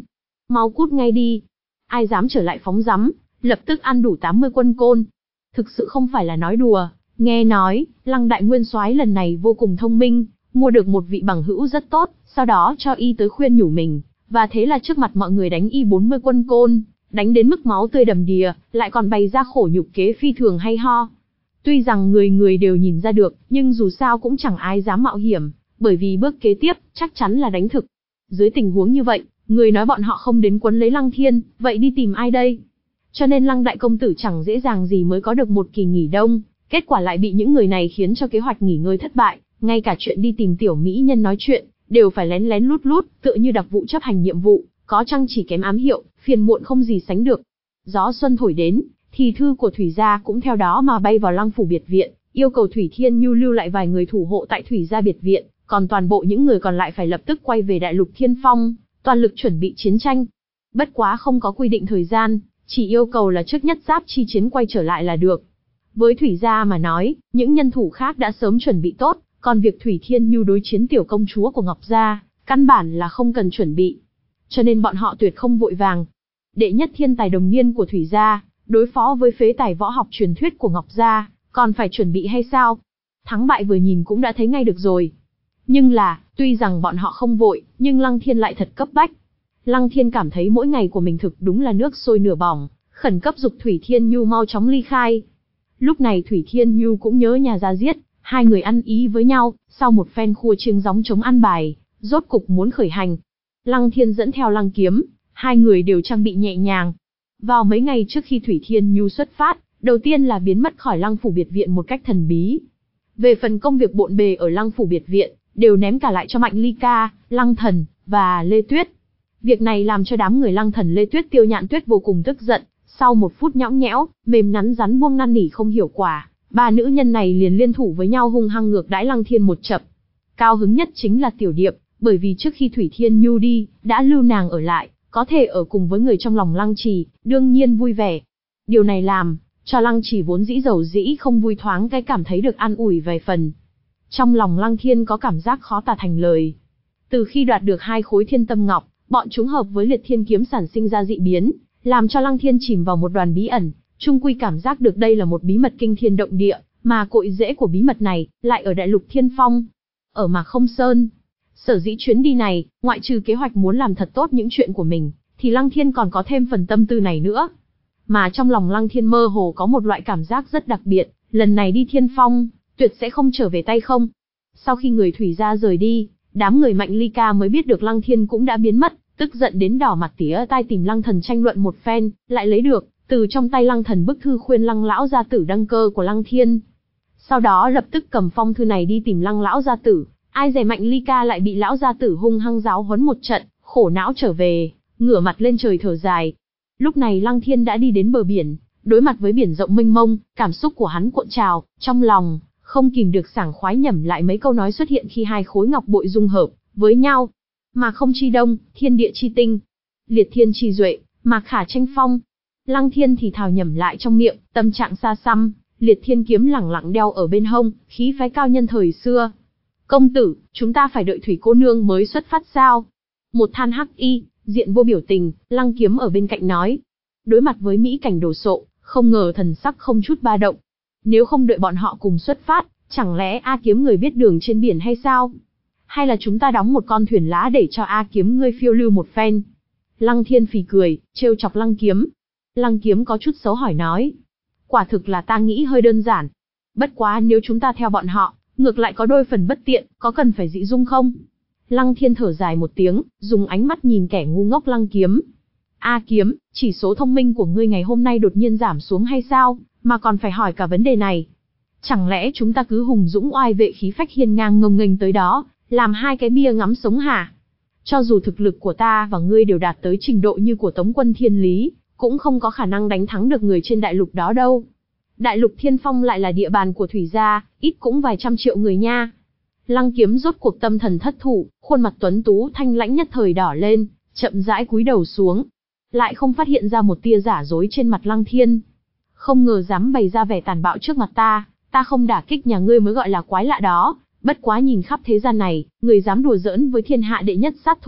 Mau cút ngay đi. Ai dám trở lại phóng rắm, lập tức ăn đủ tám mươi quân côn. Thực sự không phải là nói đùa, nghe nói, Lăng đại nguyên soái lần này vô cùng thông minh, mua được một vị bằng hữu rất tốt, sau đó cho y tới khuyên nhủ mình, và thế là trước mặt mọi người đánh y bốn mươi quân côn, đánh đến mức máu tươi đầm đìa, lại còn bày ra khổ nhục kế phi thường hay ho. Tuy rằng người người đều nhìn ra được, nhưng dù sao cũng chẳng ai dám mạo hiểm, bởi vì bước kế tiếp, chắc chắn là đánh thực. Dưới tình huống như vậy, người nói bọn họ không đến quấn lấy Lăng Thiên, vậy đi tìm ai đây? Cho nên Lăng đại công tử chẳng dễ dàng gì mới có được một kỳ nghỉ đông, kết quả lại bị những người này khiến cho kế hoạch nghỉ ngơi thất bại, ngay cả chuyện đi tìm tiểu mỹ nhân nói chuyện, đều phải lén lén lút lút, tựa như đặc vụ chấp hành nhiệm vụ, có chăng chỉ kém ám hiệu, phiền muộn không gì sánh được. Gió xuân thổi đến, thì thư của Thủy gia cũng theo đó mà bay vào Lăng phủ biệt viện, yêu cầu Thủy Thiên Nhu lưu lại vài người thủ hộ tại Thủy gia biệt viện, còn toàn bộ những người còn lại phải lập tức quay về Đại Lục Thiên Phong, toàn lực chuẩn bị chiến tranh. Bất quá không có quy định thời gian, chỉ yêu cầu là trước nhất giáp chi chiến quay trở lại là được. Với Thủy gia mà nói, những nhân thủ khác đã sớm chuẩn bị tốt, còn việc Thủy Thiên Nhu đối chiến tiểu công chúa của Ngọc gia, căn bản là không cần chuẩn bị. Cho nên bọn họ tuyệt không vội vàng. Đệ nhất thiên tài đồng niên của Thủy gia, đối phó với phế tài võ học truyền thuyết của Ngọc gia, còn phải chuẩn bị hay sao? Thắng bại vừa nhìn cũng đã thấy ngay được rồi. Nhưng là, tuy rằng bọn họ không vội, nhưng Lăng Thiên lại thật cấp bách. Lăng Thiên cảm thấy mỗi ngày của mình thực đúng là nước sôi nửa bỏng, khẩn cấp giục Thủy Thiên Nhu mau chóng ly khai. Lúc này Thủy Thiên Nhu cũng nhớ nhà ra giết, hai người ăn ý với nhau, sau một phen khua chiêng gióng chống ăn bài, rốt cục muốn khởi hành. Lăng Thiên dẫn theo Lăng Kiếm, hai người đều trang bị nhẹ nhàng. Vào mấy ngày trước khi Thủy Thiên Nhu xuất phát, đầu tiên là biến mất khỏi Lăng phủ biệt viện một cách thần bí. Về phần công việc bộn bề ở Lăng phủ biệt viện, đều ném cả lại cho Mạnh Ly Ca, Lăng Thần, và Lê Tuyết. Việc này làm cho đám người Lăng Thần Lê Tuyết Tiêu Nhạn Tuyết vô cùng tức giận, sau một phút nhõng nhẽo, mềm nắn rắn buông năn nỉ không hiểu quả, ba nữ nhân này liền liên thủ với nhau hung hăng ngược đãi Lăng Thiên một chập. Cao hứng nhất chính là Tiểu Điệp, bởi vì trước khi Thủy Thiên Nhu đi, đã lưu nàng ở lại, có thể ở cùng với người trong lòng Lăng Trì, đương nhiên vui vẻ. Điều này làm cho Lăng Trì vốn dĩ dầu dĩ không vui thoáng cái cảm thấy được an ủi vài phần. Trong lòng Lăng Thiên có cảm giác khó tả thành lời. Từ khi đoạt được hai khối thiên tâm ngọc, bọn chúng hợp với liệt thiên kiếm sản sinh ra dị biến, làm cho Lăng Thiên chìm vào một đoàn bí ẩn, chung quy cảm giác được đây là một bí mật kinh thiên động địa, mà cội rễ của bí mật này lại ở Đại Lục Thiên Phong, ở Mạc Không Sơn. Sở dĩ chuyến đi này, ngoại trừ kế hoạch muốn làm thật tốt những chuyện của mình, thì Lăng Thiên còn có thêm phần tâm tư này nữa. Mà trong lòng Lăng Thiên mơ hồ có một loại cảm giác rất đặc biệt, lần này đi Thiên Phong, tuyệt sẽ không trở về tay không. Sau khi người Thủy gia rời đi, đám người Mạnh Ly Ca mới biết được Lăng Thiên cũng đã biến mất, tức giận đến đỏ mặt tía tai tìm Lăng Thần tranh luận một phen, lại lấy được từ trong tay Lăng Thần bức thư khuyên Lăng lão gia tử đăng cơ của Lăng Thiên. Sau đó lập tức cầm phong thư này đi tìm Lăng lão gia tử, ai dè Mạnh Ly Ca lại bị lão gia tử hung hăng giáo huấn một trận, khổ não trở về, ngửa mặt lên trời thở dài. Lúc này Lăng Thiên đã đi đến bờ biển, đối mặt với biển rộng mênh mông, cảm xúc của hắn cuộn trào, trong lòng không kìm được sảng khoái nhẩm lại mấy câu nói xuất hiện khi hai khối ngọc bội dung hợp với nhau. Mà không chi đông, thiên địa chi tinh, liệt thiên chi duệ, mà khả tranh phong. Lăng Thiên thì thào nhẩm lại trong miệng, tâm trạng xa xăm, liệt thiên kiếm lẳng lặng đeo ở bên hông, khí phái cao nhân thời xưa. Công tử, chúng ta phải đợi Thủy cô nương mới xuất phát sao? Một than hắc y, diện vô biểu tình, Lăng Kiếm ở bên cạnh nói. Đối mặt với mỹ cảnh đồ sộ, không ngờ thần sắc không chút ba động. Nếu không đợi bọn họ cùng xuất phát, chẳng lẽ A Kiếm người biết đường trên biển hay sao? Hay là chúng ta đóng một con thuyền lá để cho A Kiếm ngươi phiêu lưu một phen? Lăng Thiên phì cười, trêu chọc Lăng Kiếm. Lăng Kiếm có chút xấu hỏi nói. Quả thực là ta nghĩ hơi đơn giản. Bất quá nếu chúng ta theo bọn họ, ngược lại có đôi phần bất tiện, có cần phải dị dung không? Lăng Thiên thở dài một tiếng, dùng ánh mắt nhìn kẻ ngu ngốc Lăng Kiếm. A Kiếm, chỉ số thông minh của ngươi ngày hôm nay đột nhiên giảm xuống hay sao, mà còn phải hỏi cả vấn đề này? Chẳng lẽ chúng ta cứ hùng dũng oai vệ khí phách hiên ngang ngông nghênh tới đó, làm hai cái bia ngắm sống hả? Cho dù thực lực của ta và ngươi đều đạt tới trình độ như của Tống quân Thiên Lý, cũng không có khả năng đánh thắng được người trên đại lục đó đâu. Đại lục Thiên Phong lại là địa bàn của Thủy gia, ít cũng vài trăm triệu người nha. Lăng Kiếm rốt cuộc tâm thần thất thủ, khuôn mặt tuấn tú thanh lãnh nhất thời đỏ lên, chậm rãi cúi đầu xuống. Lại không phát hiện ra một tia giả dối trên mặt Lăng Thiên. Không ngờ dám bày ra vẻ tàn bạo trước mặt ta, ta không đả kích nhà ngươi mới gọi là quái lạ đó. Bất quá nhìn khắp thế gian này, người dám đùa giỡn với thiên hạ đệ nhất sát thủ,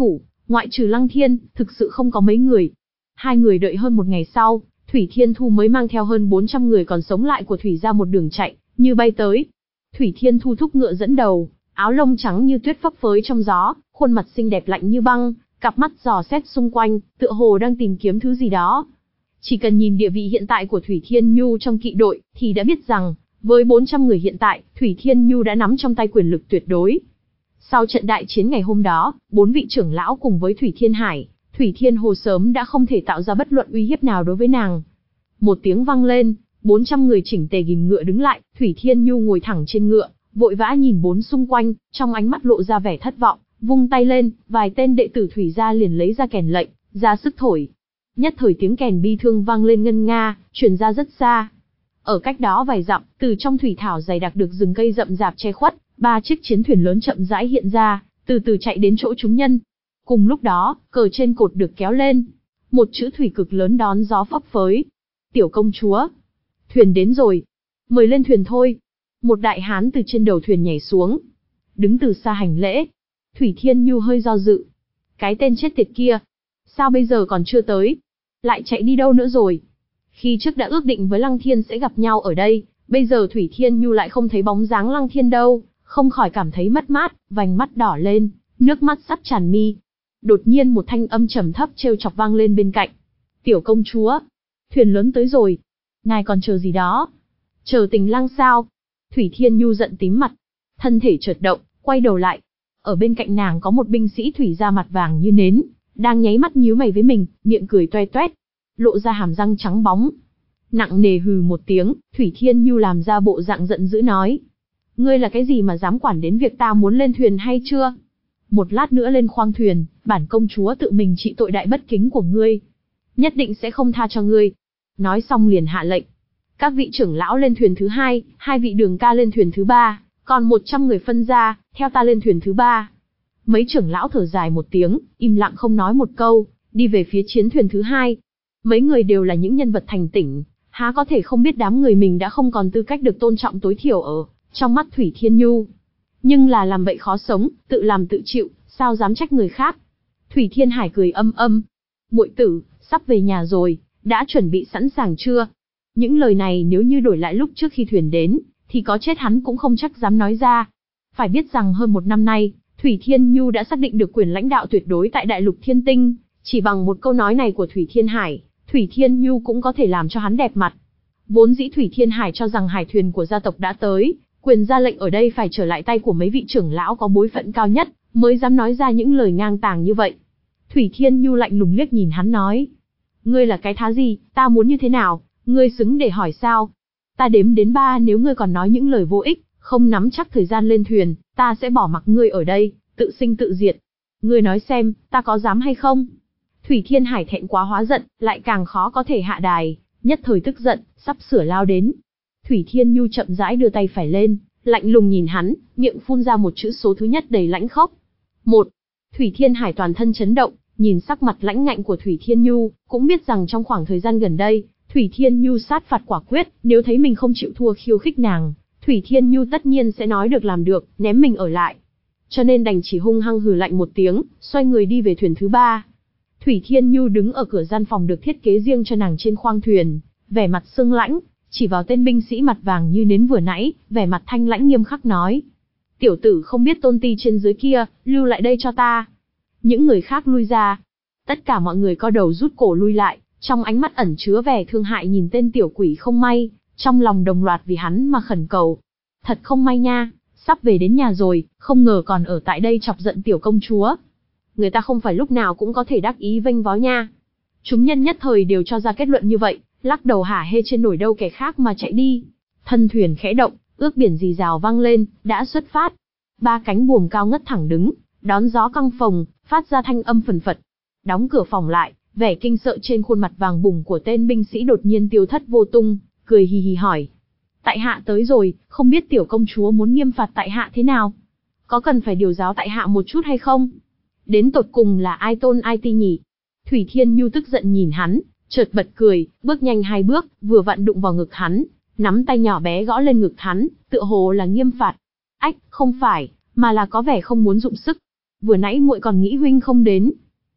Ngoại trừ Lăng Thiên, thực sự không có mấy người. Hai người đợi hơn một ngày sau, Thủy Thiên Thu mới mang theo hơn bốn trăm người còn sống lại của Thủy gia một đường chạy, như bay tới. Thủy Thiên Thu thúc ngựa dẫn đầu, áo lông trắng như tuyết phấp phới trong gió, khuôn mặt xinh đẹp lạnh như băng, cặp mắt dò xét xung quanh, tựa hồ đang tìm kiếm thứ gì đó. Chỉ cần nhìn địa vị hiện tại của Thủy Thiên Nhu trong kỵ đội, thì đã biết rằng, với bốn trăm người hiện tại, Thủy Thiên Nhu đã nắm trong tay quyền lực tuyệt đối. Sau trận đại chiến ngày hôm đó, bốn vị trưởng lão cùng với Thủy Thiên Hải, Thủy Thiên Hồ sớm đã không thể tạo ra bất luận uy hiếp nào đối với nàng. Một tiếng vang lên, bốn trăm người chỉnh tề ghim ngựa đứng lại, Thủy Thiên Nhu ngồi thẳng trên ngựa, vội vã nhìn bốn xung quanh, trong ánh mắt lộ ra vẻ thất vọng, vung tay lên, vài tên đệ tử Thủy gia liền lấy ra kèn lệnh, ra sức thổi. Nhất thời tiếng kèn bi thương vang lên ngân nga, truyền ra rất xa. Ở cách đó vài dặm, từ trong thủy thảo dày đặc được rừng cây rậm rạp che khuất, ba chiếc chiến thuyền lớn chậm rãi hiện ra, từ từ chạy đến chỗ chúng nhân. Cùng lúc đó, cờ trên cột được kéo lên, một chữ thủy cực lớn đón gió phấp phới. Tiểu công chúa, thuyền đến rồi, mời lên thuyền thôi. Một đại hán từ trên đầu thuyền nhảy xuống, đứng từ xa hành lễ. Thủy Thiên Nhu hơi do dự. Cái tên chết tiệt kia, sao bây giờ còn chưa tới? Lại chạy đi đâu nữa rồi? Khi trước đã ước định với Lăng Thiên sẽ gặp nhau ở đây, bây giờ Thủy Thiên Nhu lại không thấy bóng dáng Lăng Thiên đâu, không khỏi cảm thấy mất mát, vành mắt đỏ lên, nước mắt sắp tràn mi. Đột nhiên một thanh âm trầm thấp trêu chọc vang lên bên cạnh. Tiểu công chúa, thuyền lớn tới rồi, ngài còn chờ gì đó? Chờ Tình Lăng sao? Thủy Thiên Nhu giận tím mặt, thân thể chợt động, quay đầu lại. Ở bên cạnh nàng có một binh sĩ Thủy gia mặt vàng như nến, đang nháy mắt nhíu mày với mình, miệng cười toe toét, lộ ra hàm răng trắng bóng. Nặng nề hừ một tiếng, Thủy Thiên Nhu làm ra bộ dạng giận dữ nói: ngươi là cái gì mà dám quản đến việc ta muốn lên thuyền hay chưa? Một lát nữa lên khoang thuyền, bản công chúa tự mình trị tội đại bất kính của ngươi, nhất định sẽ không tha cho ngươi. Nói xong liền hạ lệnh, các vị trưởng lão lên thuyền thứ hai, hai vị đường ca lên thuyền thứ ba, còn một trăm người phân ra, theo ta lên thuyền thứ ba. Mấy trưởng lão thở dài một tiếng, im lặng không nói một câu, đi về phía chiến thuyền thứ hai. Mấy người đều là những nhân vật thành tỉnh, há có thể không biết đám người mình đã không còn tư cách được tôn trọng tối thiểu ở trong mắt Thủy Thiên Nhu. Nhưng là làm vậy khó sống, tự làm tự chịu, sao dám trách người khác. Thủy Thiên Hải cười âm âm. Muội tử, sắp về nhà rồi, đã chuẩn bị sẵn sàng chưa? Những lời này nếu như đổi lại lúc trước khi thuyền đến, thì có chết hắn cũng không chắc dám nói ra. Phải biết rằng hơn một năm nay, Thủy Thiên Nhu đã xác định được quyền lãnh đạo tuyệt đối tại Đại Lục Thiên Tinh, chỉ bằng một câu nói này của Thủy Thiên Hải, Thủy Thiên Nhu cũng có thể làm cho hắn đẹp mặt. Vốn dĩ Thủy Thiên Hải cho rằng hải thuyền của gia tộc đã tới, quyền ra lệnh ở đây phải trở lại tay của mấy vị trưởng lão có bối phận cao nhất, mới dám nói ra những lời ngang tàng như vậy. Thủy Thiên Nhu lạnh lùng liếc nhìn hắn nói: ngươi là cái thá gì, ta muốn như thế nào, ngươi xứng để hỏi sao? Ta đếm đến ba, nếu ngươi còn nói những lời vô ích, không nắm chắc thời gian lên thuyền, ta sẽ bỏ mặc ngươi ở đây, tự sinh tự diệt. Ngươi nói xem, ta có dám hay không? Thủy Thiên Hải thẹn quá hóa giận, lại càng khó có thể hạ đài, nhất thời tức giận, sắp sửa lao đến. Thủy Thiên Nhu chậm rãi đưa tay phải lên, lạnh lùng nhìn hắn, miệng phun ra một chữ số thứ nhất đầy lãnh khốc. Một. Thủy Thiên Hải toàn thân chấn động, nhìn sắc mặt lãnh ngạnh của Thủy Thiên Nhu, cũng biết rằng trong khoảng thời gian gần đây, Thủy Thiên Nhu sát phạt quả quyết, nếu thấy mình không chịu thua khiêu khích nàng, Thủy Thiên Nhu tất nhiên sẽ nói được làm được, ném mình ở lại. Cho nên đành chỉ hung hăng hừ lạnh một tiếng, xoay người đi về thuyền thứ ba. Thủy Thiên Nhu đứng ở cửa gian phòng được thiết kế riêng cho nàng trên khoang thuyền, vẻ mặt sương lãnh, chỉ vào tên binh sĩ mặt vàng như nến vừa nãy, vẻ mặt thanh lãnh nghiêm khắc nói: tiểu tử không biết tôn ti trên dưới kia, lưu lại đây cho ta. Những người khác lui ra. Tất cả mọi người co đầu rút cổ lui lại, trong ánh mắt ẩn chứa vẻ thương hại nhìn tên tiểu quỷ không may, trong lòng đồng loạt vì hắn mà khẩn cầu. Thật không may nha, sắp về đến nhà rồi, không ngờ còn ở tại đây chọc giận tiểu công chúa. Người ta không phải lúc nào cũng có thể đắc ý vênh vó nha. Chúng nhân nhất thời đều cho ra kết luận như vậy, lắc đầu hả hê trên nổi đâu kẻ khác mà chạy đi. Thân thuyền khẽ động, ước biển rì rào vang lên, đã xuất phát. Ba cánh buồm cao ngất thẳng đứng, đón gió căng phồng, phát ra thanh âm phần phật. Đóng cửa phòng lại, vẻ kinh sợ trên khuôn mặt vàng bùng của tên binh sĩ đột nhiên tiêu thất vô tung, cười hì hì hỏi: tại hạ tới rồi, không biết tiểu công chúa muốn nghiêm phạt tại hạ thế nào? Có cần phải điều giáo tại hạ một chút hay không? Đến tột cùng là ai tôn ai ti nhỉ? Thủy Thiên Nhu tức giận nhìn hắn, chợt bật cười, bước nhanh hai bước, vừa vặn đụng vào ngực hắn, nắm tay nhỏ bé gõ lên ngực hắn, tựa hồ là nghiêm phạt. Ách, không phải, mà là có vẻ không muốn dụng sức. Vừa nãy muội còn nghĩ huynh không đến.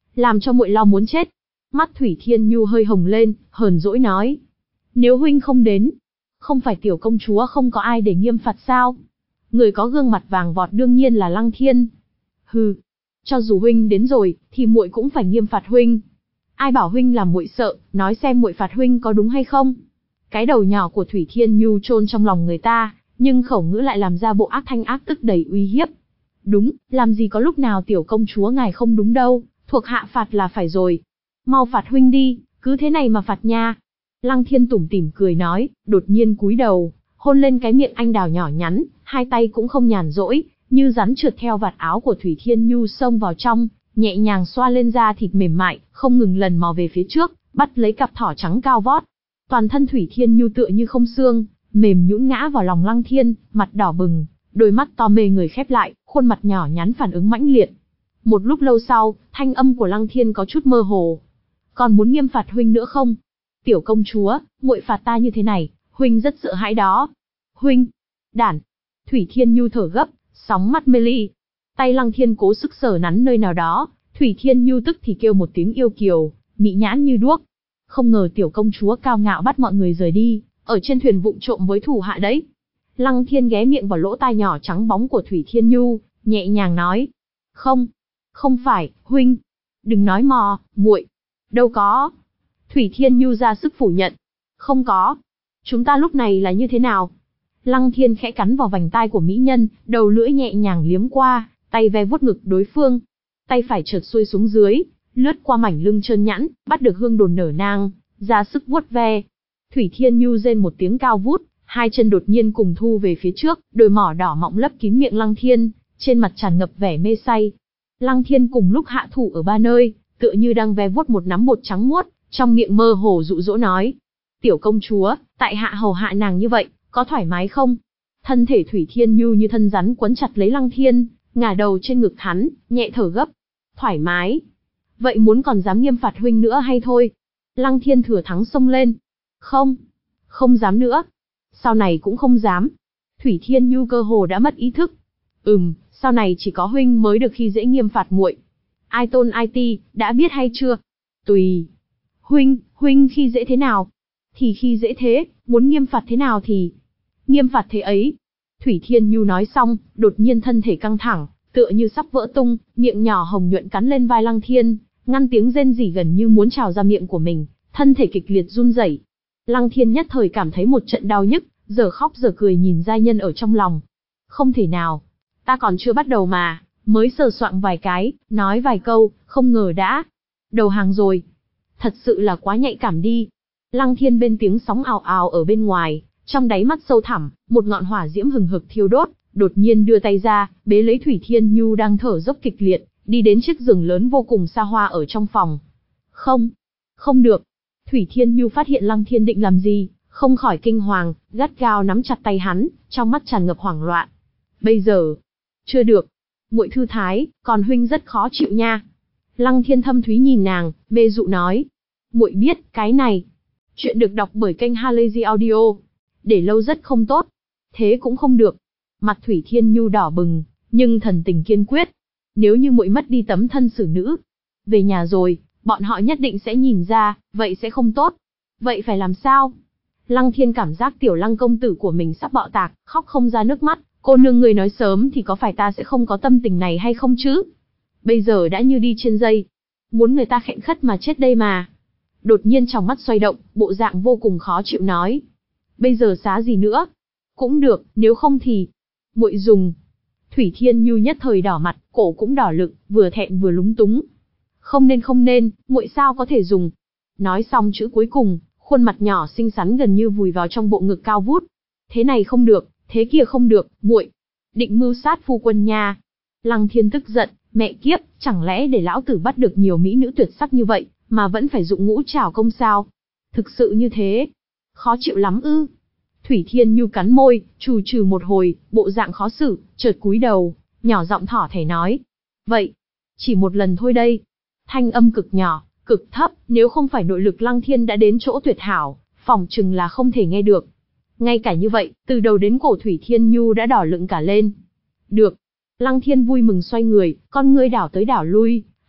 làm cho muội lo muốn chết. Mắt Thủy Thiên Nhu hơi hồng lên, hờn dỗi nói. Nếu huynh không đến, không phải tiểu công chúa không có ai để nghiêm phạt sao? Người có gương mặt vàng vọt đương nhiên là Lăng Thiên. Hừ, cho dù huynh đến rồi, thì muội cũng phải nghiêm phạt huynh. Ai bảo huynh làm muội sợ, nói xem muội phạt huynh có đúng hay không? Cái đầu nhỏ của Thủy Thiên Nhu chôn trong lòng người ta, nhưng khẩu ngữ lại làm ra bộ ác thanh ác tức đầy uy hiếp. Đúng, làm gì có lúc nào tiểu công chúa ngài không đúng đâu, thuộc hạ phạt là phải rồi. Mau phạt huynh đi, cứ thế này mà phạt nha. Lăng Thiên tủm tỉm cười nói, đột nhiên cúi đầu, hôn lên cái miệng anh đào nhỏ nhắn, hai tay cũng không nhàn rỗi, như rắn trượt theo vạt áo của Thủy Thiên Nhu xông vào trong, nhẹ nhàng xoa lên da thịt mềm mại, không ngừng lần mò về phía trước, bắt lấy cặp thỏ trắng cao vót. Toàn thân Thủy Thiên Nhu tựa như không xương, mềm nhũn ngã vào lòng Lăng Thiên, mặt đỏ bừng, đôi mắt to mê người khép lại, khuôn mặt nhỏ nhắn phản ứng mãnh liệt. Một lúc lâu sau, thanh âm của Lăng Thiên có chút mơ hồ. Còn muốn nghiêm phạt huynh nữa không? Tiểu công chúa, muội phạt ta như thế này, huynh rất sợ hãi đó. Huynh, đản. Thủy Thiên Nhu thở gấp, sóng mắt mê ly. Tay Lăng Thiên cố sức sờ nắn nơi nào đó, Thủy Thiên Nhu tức thì kêu một tiếng yêu kiều, mị nhãn như đuốc. Không ngờ tiểu công chúa cao ngạo bắt mọi người rời đi, ở trên thuyền vụng trộm với thủ hạ đấy. Lăng Thiên ghé miệng vào lỗ tai nhỏ trắng bóng của Thủy Thiên Nhu, nhẹ nhàng nói. Không, không phải, huynh. Đừng nói mò, muội. Đâu có. Thủy Thiên Nhu ra sức phủ nhận. Không có. Chúng ta lúc này là như thế nào? Lăng Thiên khẽ cắn vào vành tai của mỹ nhân, đầu lưỡi nhẹ nhàng liếm qua, tay ve vuốt ngực đối phương. Tay phải chợt xuôi xuống dưới, lướt qua mảnh lưng trơn nhẵn, bắt được hương đồn nở nang, ra sức vuốt ve. Thủy Thiên Nhu rên một tiếng cao vút, hai chân đột nhiên cùng thu về phía trước, đôi mỏ đỏ mọng lấp kín miệng Lăng Thiên, trên mặt tràn ngập vẻ mê say. Lăng Thiên cùng lúc hạ thủ ở ba nơi, tựa như đang ve vuốt một nắm bột trắng muốt, trong miệng mơ hồ dụ dỗ nói: "Tiểu công chúa, tại hạ hầu hạ nàng như vậy, có thoải mái không?" Thân thể Thủy Thiên Nhu như thân rắn quấn chặt lấy Lăng Thiên, ngả đầu trên ngực hắn, nhẹ thở gấp. "Thoải mái? Vậy muốn còn dám nghiêm phạt huynh nữa hay thôi?" Lăng Thiên thừa thắng xông lên. "Không, không dám nữa. Sau này cũng không dám." Thủy Thiên Nhu cơ hồ đã mất ý thức. "Ừm, sau này chỉ có huynh mới được khi dễ nghiêm phạt muội. Ai tôn ai ti, đã biết hay chưa?" "Tùy." "Huynh, huynh khi dễ thế nào?" "Thì khi dễ thế, muốn nghiêm phạt thế nào thì nghiêm phạt thế ấy." Thủy Thiên Nhu nói xong, đột nhiên thân thể căng thẳng, tựa như sắp vỡ tung, miệng nhỏ hồng nhuận cắn lên vai Lăng Thiên, ngăn tiếng rên rỉ gần như muốn trào ra miệng của mình, thân thể kịch liệt run rẩy. Lăng Thiên nhất thời cảm thấy một trận đau nhức, giờ khóc giờ cười nhìn giai nhân ở trong lòng. "Không thể nào, ta còn chưa bắt đầu mà, mới sờ soạng vài cái, nói vài câu, không ngờ đã đầu hàng rồi. Thật sự là quá nhạy cảm đi." Lăng Thiên bên tiếng sóng ào ào ở bên ngoài, trong đáy mắt sâu thẳm, một ngọn hỏa diễm hừng hực thiêu đốt, đột nhiên đưa tay ra, bế lấy Thủy Thiên Nhu đang thở dốc kịch liệt, đi đến chiếc giường lớn vô cùng xa hoa ở trong phòng. "Không, không được." Thủy Thiên Nhu phát hiện Lăng Thiên định làm gì, không khỏi kinh hoàng, gắt gao nắm chặt tay hắn, trong mắt tràn ngập hoảng loạn. "Bây giờ, chưa được. Muội thư thái, còn huynh rất khó chịu nha." Lăng Thiên thâm thúy nhìn nàng, mê dụ nói. "Muội biết, cái này." Chuyện được đọc bởi kênh Halazy Audio. Để lâu rất không tốt. Thế cũng không được. Mặt Thủy Thiên Nhu đỏ bừng, nhưng thần tình kiên quyết. "Nếu như muội mất đi tấm thân xử nữ, về nhà rồi, bọn họ nhất định sẽ nhìn ra, vậy sẽ không tốt. Vậy phải làm sao?" Lăng Thiên cảm giác tiểu Lăng công tử của mình sắp bạo tạc, khóc không ra nước mắt. "Cô nương người nói sớm thì có phải ta sẽ không có tâm tình này hay không chứ? Bây giờ đã như đi trên dây, muốn người ta khệnh khất mà chết đây mà." Đột nhiên trong mắt xoay động, bộ dạng vô cùng khó chịu nói. "Bây giờ xá gì nữa? Cũng được, nếu không thì muội dùng." Thủy Thiên Nhu nhất thời đỏ mặt, cổ cũng đỏ lựng, vừa thẹn vừa lúng túng. "Không nên không nên, muội sao có thể dùng?" Nói xong chữ cuối cùng, khuôn mặt nhỏ xinh xắn gần như vùi vào trong bộ ngực cao vút. "Thế này không được, thế kia không được, muội định mưu sát phu quân nha." Lăng Thiên tức giận, mẹ kiếp, chẳng lẽ để lão tử bắt được nhiều mỹ nữ tuyệt sắc như vậy, mà vẫn phải dụng ngũ trảo công sao? Thực sự như thế? Khó chịu lắm ư? Thủy Thiên Nhu cắn môi, trù trừ một hồi, bộ dạng khó xử, chợt cúi đầu, nhỏ giọng thỏ thẻ nói. "Vậy, chỉ một lần thôi đây." Thanh âm cực nhỏ, cực thấp, nếu không phải nội lực Lăng Thiên đã đến chỗ tuyệt hảo, phỏng chừng là không thể nghe được. Ngay cả như vậy, từ đầu đến cổ Thủy Thiên Nhu đã đỏ lựng cả lên. "Được." Lăng Thiên vui mừng xoay người, con ngươi đảo tới đảo lui,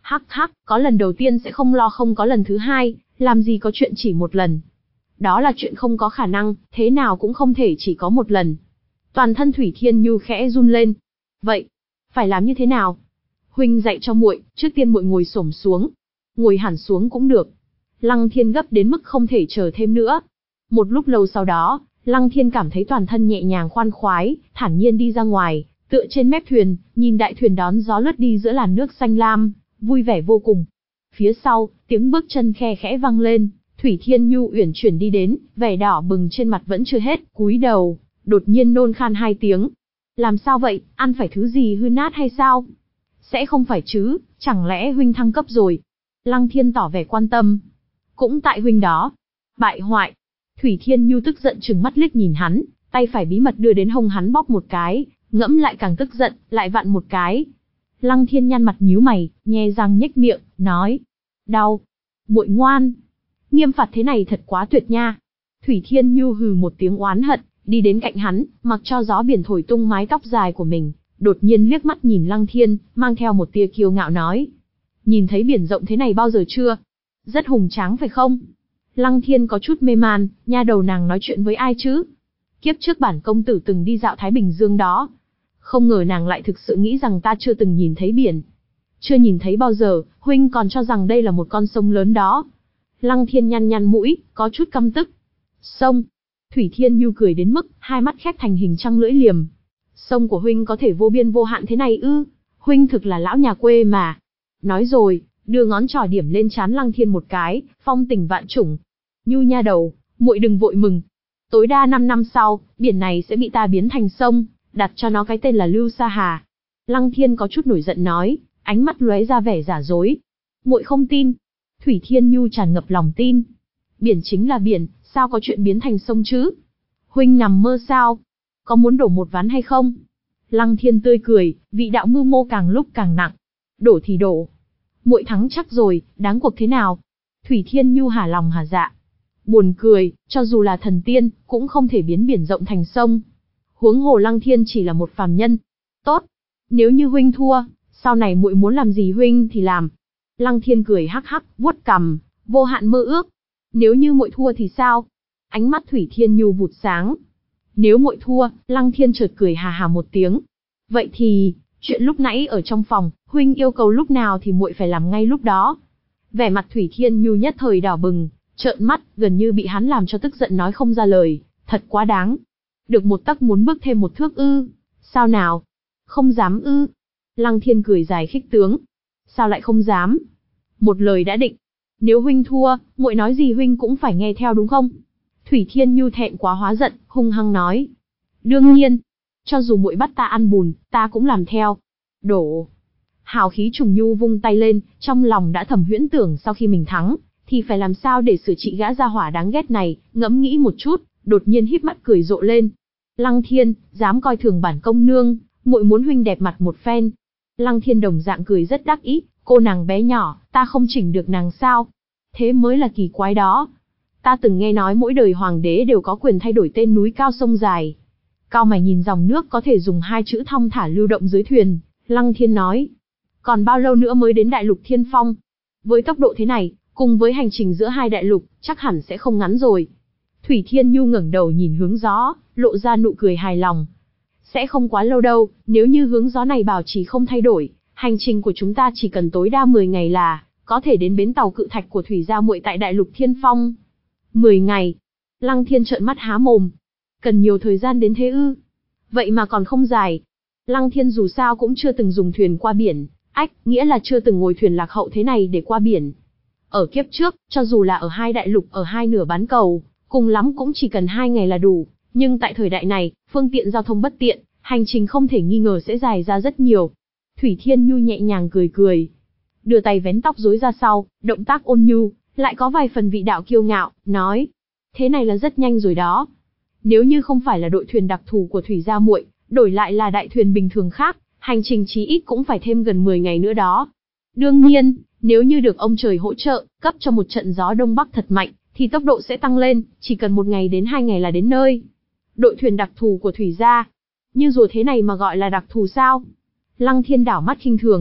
Hắc hắc, có lần đầu tiên sẽ không lo không có lần thứ hai, làm gì có chuyện chỉ một lần. Đó là chuyện không có khả năng, thế nào cũng không thể chỉ có một lần. Toàn thân Thủy Thiên Nhu khẽ run lên. Vậy, phải làm như thế nào? Huynh dạy cho muội, trước tiên muội ngồi xổm xuống. Ngồi hẳn xuống cũng được. Lăng Thiên gấp đến mức không thể chờ thêm nữa. Một lúc lâu sau đó, Lăng Thiên cảm thấy toàn thân nhẹ nhàng khoan khoái, thản nhiên đi ra ngoài, tựa trên mép thuyền, nhìn đại thuyền đón gió lướt đi giữa làn nước xanh lam, vui vẻ vô cùng. Phía sau, tiếng bước chân khe khẽ vang lên, Thủy Thiên Nhu uyển chuyển đi đến, vẻ đỏ bừng trên mặt vẫn chưa hết, cúi đầu, đột nhiên nôn khan hai tiếng. Làm sao vậy, ăn phải thứ gì hư nát hay sao? Sẽ không phải chứ, chẳng lẽ huynh thăng cấp rồi? Lăng Thiên tỏ vẻ quan tâm. Cũng tại huynh đó. Bại hoại. Thủy Thiên Nhu tức giận trừng mắt liếc nhìn hắn, tay phải bí mật đưa đến hông hắn bóp một cái, ngẫm lại càng tức giận, lại vặn một cái. Lăng Thiên nhăn mặt nhíu mày, nhe răng nhếch miệng, nói. Đau. Muội ngoan. Nghiêm phạt thế này thật quá tuyệt nha. Thủy Thiên Nhu hừ một tiếng oán hận, đi đến cạnh hắn, mặc cho gió biển thổi tung mái tóc dài của mình, đột nhiên liếc mắt nhìn Lăng Thiên, mang theo một tia kiêu ngạo nói. Nhìn thấy biển rộng thế này bao giờ chưa? Rất hùng tráng phải không? Lăng Thiên có chút mê man, nha đầu nàng nói chuyện với ai chứ? Kiếp trước bản công tử từng đi dạo Thái Bình Dương đó. Không ngờ nàng lại thực sự nghĩ rằng ta chưa từng nhìn thấy biển. Chưa nhìn thấy bao giờ, huynh còn cho rằng đây là một con sông lớn đó. Lăng Thiên nhăn nhăn mũi, có chút căm tức. Sông. Thủy Thiên Nhu cười đến mức, hai mắt khép thành hình trăng lưỡi liềm. Sông của huynh có thể vô biên vô hạn thế này ư? Huynh thực là lão nhà quê mà. Nói rồi, đưa ngón trỏ điểm lên trán Lăng Thiên một cái, phong tình vạn trùng. Nhu nha đầu, muội đừng vội mừng. Tối đa năm năm sau, biển này sẽ bị ta biến thành sông, đặt cho nó cái tên là Lưu Sa Hà. Lăng Thiên có chút nổi giận nói, ánh mắt lóe ra vẻ giả dối. Muội không tin. Thủy Thiên Nhu tràn ngập lòng tin. Biển chính là biển, sao có chuyện biến thành sông chứ? Huynh nằm mơ sao? Có muốn đổ một ván hay không? Lăng Thiên tươi cười, vị đạo mưu mô càng lúc càng nặng. Đổ thì đổ. Muội thắng chắc rồi, đáng cuộc thế nào? Thủy Thiên Nhu hả lòng hả dạ. Buồn cười, cho dù là thần tiên, cũng không thể biến biển rộng thành sông. Huống hồ Lăng Thiên chỉ là một phàm nhân. Tốt. Nếu như huynh thua, sau này muội muốn làm gì huynh thì làm. Lăng Thiên cười hắc hắc, vuốt cằm, vô hạn mơ ước. Nếu như muội thua thì sao? Ánh mắt Thủy Thiên Nhu vụt sáng. Nếu muội thua, Lăng Thiên chợt cười hà hà một tiếng. Vậy thì, chuyện lúc nãy ở trong phòng, huynh yêu cầu lúc nào thì muội phải làm ngay lúc đó. Vẻ mặt Thủy Thiên Nhu nhất thời đỏ bừng, trợn mắt, gần như bị hắn làm cho tức giận nói không ra lời, thật quá đáng. Được một tấc muốn bước thêm một thước ư? Sao nào? Không dám ư? Lăng Thiên cười dài khích tướng. Sao lại không dám? Một lời đã định. Nếu huynh thua, muội nói gì huynh cũng phải nghe theo đúng không? Thủy Thiên Nhu thẹn quá hóa giận, hung hăng nói. Đương nhiên, cho dù muội bắt ta ăn bùn, ta cũng làm theo. Đổ. Hào khí trùng nhu vung tay lên, trong lòng đã thầm huyễn tưởng sau khi mình thắng, thì phải làm sao để xử trị gã gia hỏa đáng ghét này, ngẫm nghĩ một chút, đột nhiên híp mắt cười rộ lên. Lăng Thiên, dám coi thường bản công nương, muội muốn huynh đẹp mặt một phen. Lăng Thiên đồng dạng cười rất đắc ý, cô nàng bé nhỏ, ta không chỉnh được nàng sao? Thế mới là kỳ quái đó. Ta từng nghe nói mỗi đời hoàng đế đều có quyền thay đổi tên núi cao sông dài. Cao mày nhìn dòng nước có thể dùng hai chữ thong thả lưu động dưới thuyền, Lăng Thiên nói. Còn bao lâu nữa mới đến đại lục Thiên Phong? Với tốc độ thế này, cùng với hành trình giữa hai đại lục, chắc hẳn sẽ không ngắn rồi. Thủy Thiên Nhu ngẩng đầu nhìn hướng gió, lộ ra nụ cười hài lòng. Sẽ không quá lâu đâu, nếu như hướng gió này bảo trì không thay đổi, hành trình của chúng ta chỉ cần tối đa mười ngày là có thể đến bến tàu cự thạch của Thủy Gia muội tại đại lục Thiên Phong. mười ngày. Lăng Thiên trợn mắt há mồm. Cần nhiều thời gian đến thế ư? Vậy mà còn không dài. Lăng Thiên dù sao cũng chưa từng dùng thuyền qua biển, ách, nghĩa là chưa từng ngồi thuyền lạc hậu thế này để qua biển. Ở kiếp trước, cho dù là ở hai đại lục ở hai nửa bán cầu, cùng lắm cũng chỉ cần hai ngày là đủ, nhưng tại thời đại này, phương tiện giao thông bất tiện, hành trình không thể nghi ngờ sẽ dài ra rất nhiều. Thủy Thiên Nhu nhẹ nhàng cười cười, đưa tay vén tóc rối ra sau, động tác ôn nhu, lại có vài phần vị đạo kiêu ngạo, nói: "Thế này là rất nhanh rồi đó. Nếu như không phải là đội thuyền đặc thù của Thủy Gia muội, đổi lại là đại thuyền bình thường khác, hành trình chí ít cũng phải thêm gần mười ngày nữa đó. Đương nhiên, nếu như được ông trời hỗ trợ, cấp cho một trận gió đông bắc thật mạnh, thì tốc độ sẽ tăng lên, chỉ cần một ngày đến hai ngày là đến nơi." Đội thuyền đặc thù của Thủy Gia, như rùa thế này mà gọi là đặc thù sao? Lăng Thiên đảo mắt khinh thường.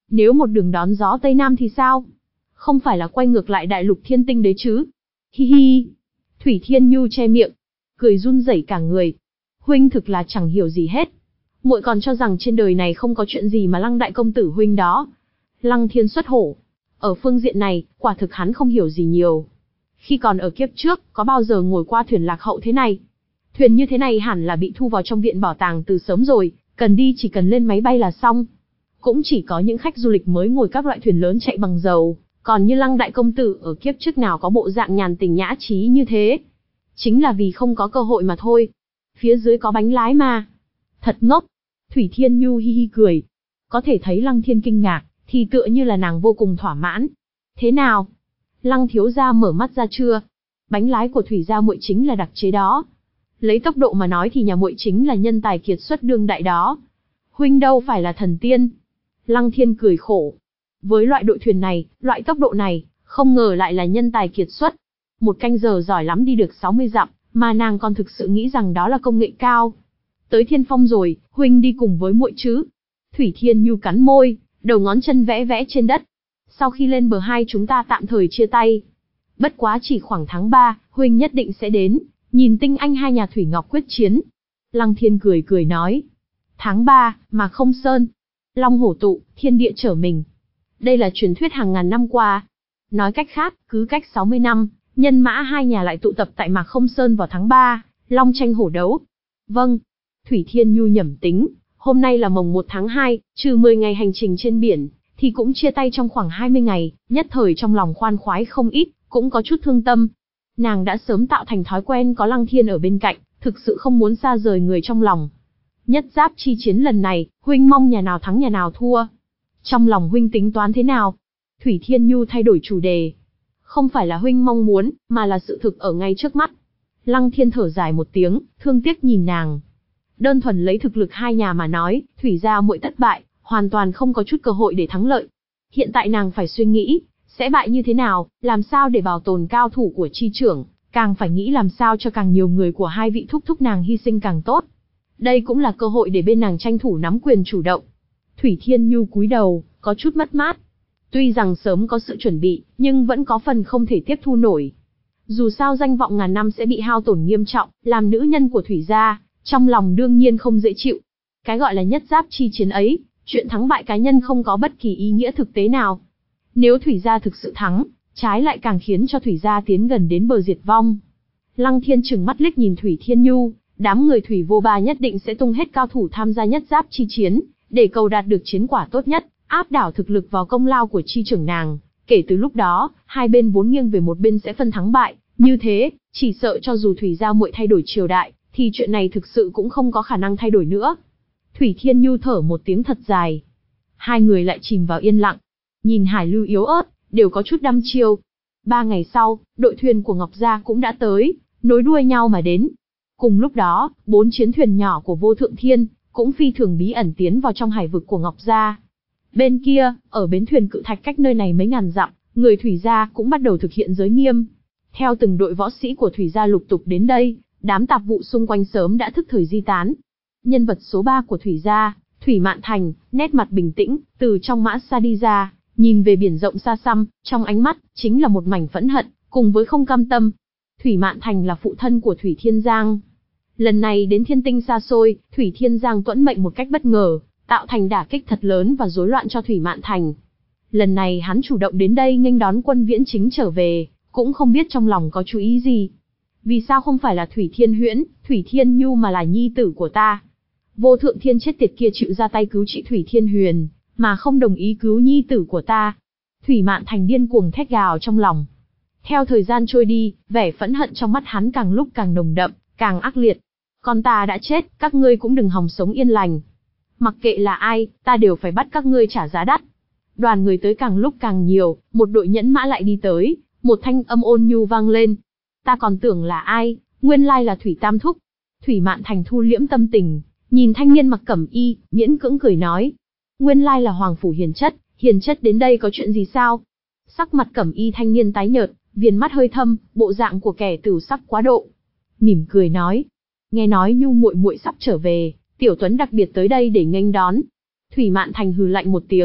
Nếu một đường đón gió Tây Nam thì sao? Không phải là quay ngược lại đại lục thiên tinh đấy chứ? Hi hi. Thủy Thiên Nhu che miệng, cười run rẩy cả người. Huynh thực là chẳng hiểu gì hết. Muội còn cho rằng trên đời này không có chuyện gì mà Lăng đại công tử huynh đó. Lăng Thiên xuất hổ. Ở phương diện này, quả thực hắn không hiểu gì nhiều. Khi còn ở kiếp trước, có bao giờ ngồi qua thuyền lạc hậu thế này? Thuyền như thế này hẳn là bị thu vào trong viện bảo tàng từ sớm rồi, cần đi chỉ cần lên máy bay là xong. Cũng chỉ có những khách du lịch mới ngồi các loại thuyền lớn chạy bằng dầu, còn như Lăng đại công tử ở kiếp trước nào có bộ dạng nhàn tình nhã trí như thế. Chính là vì không có cơ hội mà thôi. Phía dưới có bánh lái mà. Thật ngốc. Thủy Thiên Nhu hi hi cười. Có thể thấy Lăng Thiên kinh ngạc, thì tựa như là nàng vô cùng thỏa mãn. Thế nào? Lăng thiếu gia mở mắt ra chưa? Bánh lái của Thủy gia muội chính là đặc chế đó. Lấy tốc độ mà nói thì nhà muội chính là nhân tài kiệt xuất đương đại đó. Huynh đâu phải là thần tiên. Lăng Thiên cười khổ. Với loại đội thuyền này, loại tốc độ này, không ngờ lại là nhân tài kiệt xuất. Một canh giờ giỏi lắm đi được sáu mươi dặm, mà nàng còn thực sự nghĩ rằng đó là công nghệ cao. Tới Thiên Phong rồi, huynh đi cùng với muội chứ? Thủy Thiên Nhu cắn môi, đầu ngón chân vẽ vẽ trên đất. Sau khi lên bờ hai chúng ta tạm thời chia tay. Bất quá chỉ khoảng tháng ba, huynh nhất định sẽ đến, nhìn tinh anh hai nhà Thủy Ngọc quyết chiến. Lăng Thiên cười cười nói. Tháng ba, mà không sơn. Long hổ tụ, thiên địa trở mình. Đây là truyền thuyết hàng ngàn năm qua. Nói cách khác, cứ cách sáu mươi năm, nhân mã hai nhà lại tụ tập tại Mạc Không Sơn vào tháng ba, long tranh hổ đấu. Vâng. Thủy Thiên Nhu nhẩm tính, hôm nay là mồng một tháng hai, trừ mười ngày hành trình trên biển, thì cũng chia tay trong khoảng hai mươi ngày, nhất thời trong lòng khoan khoái không ít, cũng có chút thương tâm. Nàng đã sớm tạo thành thói quen có Lăng Thiên ở bên cạnh, thực sự không muốn xa rời người trong lòng. Nhất giáp chi chiến lần này, huynh mong nhà nào thắng nhà nào thua. Trong lòng huynh tính toán thế nào? Thủy Thiên Nhu thay đổi chủ đề. Không phải là huynh mong muốn, mà là sự thực ở ngay trước mắt. Lăng Thiên thở dài một tiếng, thương tiếc nhìn nàng. Đơn thuần lấy thực lực hai nhà mà nói, Thủy gia muội thất bại, hoàn toàn không có chút cơ hội để thắng lợi. Hiện tại nàng phải suy nghĩ, sẽ bại như thế nào, làm sao để bảo tồn cao thủ của chi trưởng, càng phải nghĩ làm sao cho càng nhiều người của hai vị thúc thúc nàng hy sinh càng tốt. Đây cũng là cơ hội để bên nàng tranh thủ nắm quyền chủ động. Thủy Thiên Nhu cúi đầu, có chút mất mát. Tuy rằng sớm có sự chuẩn bị, nhưng vẫn có phần không thể tiếp thu nổi. Dù sao danh vọng ngàn năm sẽ bị hao tổn nghiêm trọng, làm nữ nhân của Thủy gia, trong lòng đương nhiên không dễ chịu. Cái gọi là nhất giáp chi chiến ấy, chuyện thắng bại cá nhân không có bất kỳ ý nghĩa thực tế nào. Nếu Thủy gia thực sự thắng, trái lại càng khiến cho Thủy gia tiến gần đến bờ diệt vong. Lăng Thiên trừng mắt liếc nhìn Thủy Thiên Nhu, đám người Thủy vô ba nhất định sẽ tung hết cao thủ tham gia nhất giáp chi chiến, để cầu đạt được chiến quả tốt nhất, áp đảo thực lực vào công lao của chi trưởng nàng. Kể từ lúc đó, hai bên vốn nghiêng về một bên sẽ phân thắng bại, như thế, chỉ sợ cho dù Thủy gia muội thay đổi triều đại, thì chuyện này thực sự cũng không có khả năng thay đổi nữa. Thủy Thiên Nhu thở một tiếng thật dài. Hai người lại chìm vào yên lặng. Nhìn Hải Lưu yếu ớt, đều có chút đăm chiêu. Ba ngày sau, đội thuyền của Ngọc Gia cũng đã tới, nối đuôi nhau mà đến. Cùng lúc đó, bốn chiến thuyền nhỏ của Vô Thượng Thiên, cũng phi thường bí ẩn tiến vào trong hải vực của Ngọc Gia. Bên kia, ở bến thuyền cự thạch cách nơi này mấy ngàn dặm, người Thủy gia cũng bắt đầu thực hiện giới nghiêm. Theo từng đội võ sĩ của Thủy gia lục tục đến đây, đám tạp vụ xung quanh sớm đã thức thời di tán. Nhân vật số ba của Thủy gia, Thủy Mạn Thành, nét mặt bình tĩnh, từ trong mã xa đi ra, nhìn về biển rộng xa xăm, trong ánh mắt, chính là một mảnh phẫn hận, cùng với không cam tâm. Thủy Mạn Thành là phụ thân của Thủy Thiên Giang. Lần này đến thiên tinh xa xôi, Thủy Thiên Giang tuẫn mệnh một cách bất ngờ, tạo thành đả kích thật lớn và rối loạn cho Thủy Mạn Thành. Lần này hắn chủ động đến đây nghênh đón quân viễn chính trở về, cũng không biết trong lòng có chú ý gì. Vì sao không phải là Thủy Thiên Huyễn, Thủy Thiên Nhu mà là nhi tử của ta? Vô Thượng Thiên chết tiệt kia chịu ra tay cứu trị Thủy Thiên Huyền, mà không đồng ý cứu nhi tử của ta. Thủy Mạn Thành điên cuồng thét gào trong lòng. Theo thời gian trôi đi, vẻ phẫn hận trong mắt hắn càng lúc càng nồng đậm, càng ác liệt. Con ta đã chết, các ngươi cũng đừng hòng sống yên lành. Mặc kệ là ai, ta đều phải bắt các ngươi trả giá đắt. Đoàn người tới càng lúc càng nhiều, một đội nhẫn mã lại đi tới, một thanh âm ôn nhu vang lên. Ta còn tưởng là ai, nguyên lai là Thủy Tam Thúc. Thủy Mạn Thành thu liễm tâm tình, nhìn thanh niên mặc cẩm y, miễn cưỡng cười nói. Nguyên lai là Hoàng Phủ Hiền Chất, Hiền Chất đến đây có chuyện gì sao? Sắc mặt cẩm y thanh niên tái nhợt, viền mắt hơi thâm, bộ dạng của kẻ tửu sắc quá độ. Mỉm cười nói. Nghe nói Nhu muội muội sắp trở về, Tiểu Tuấn đặc biệt tới đây để nghênh đón. Thủy Mạn Thành hừ lạnh một tiếng,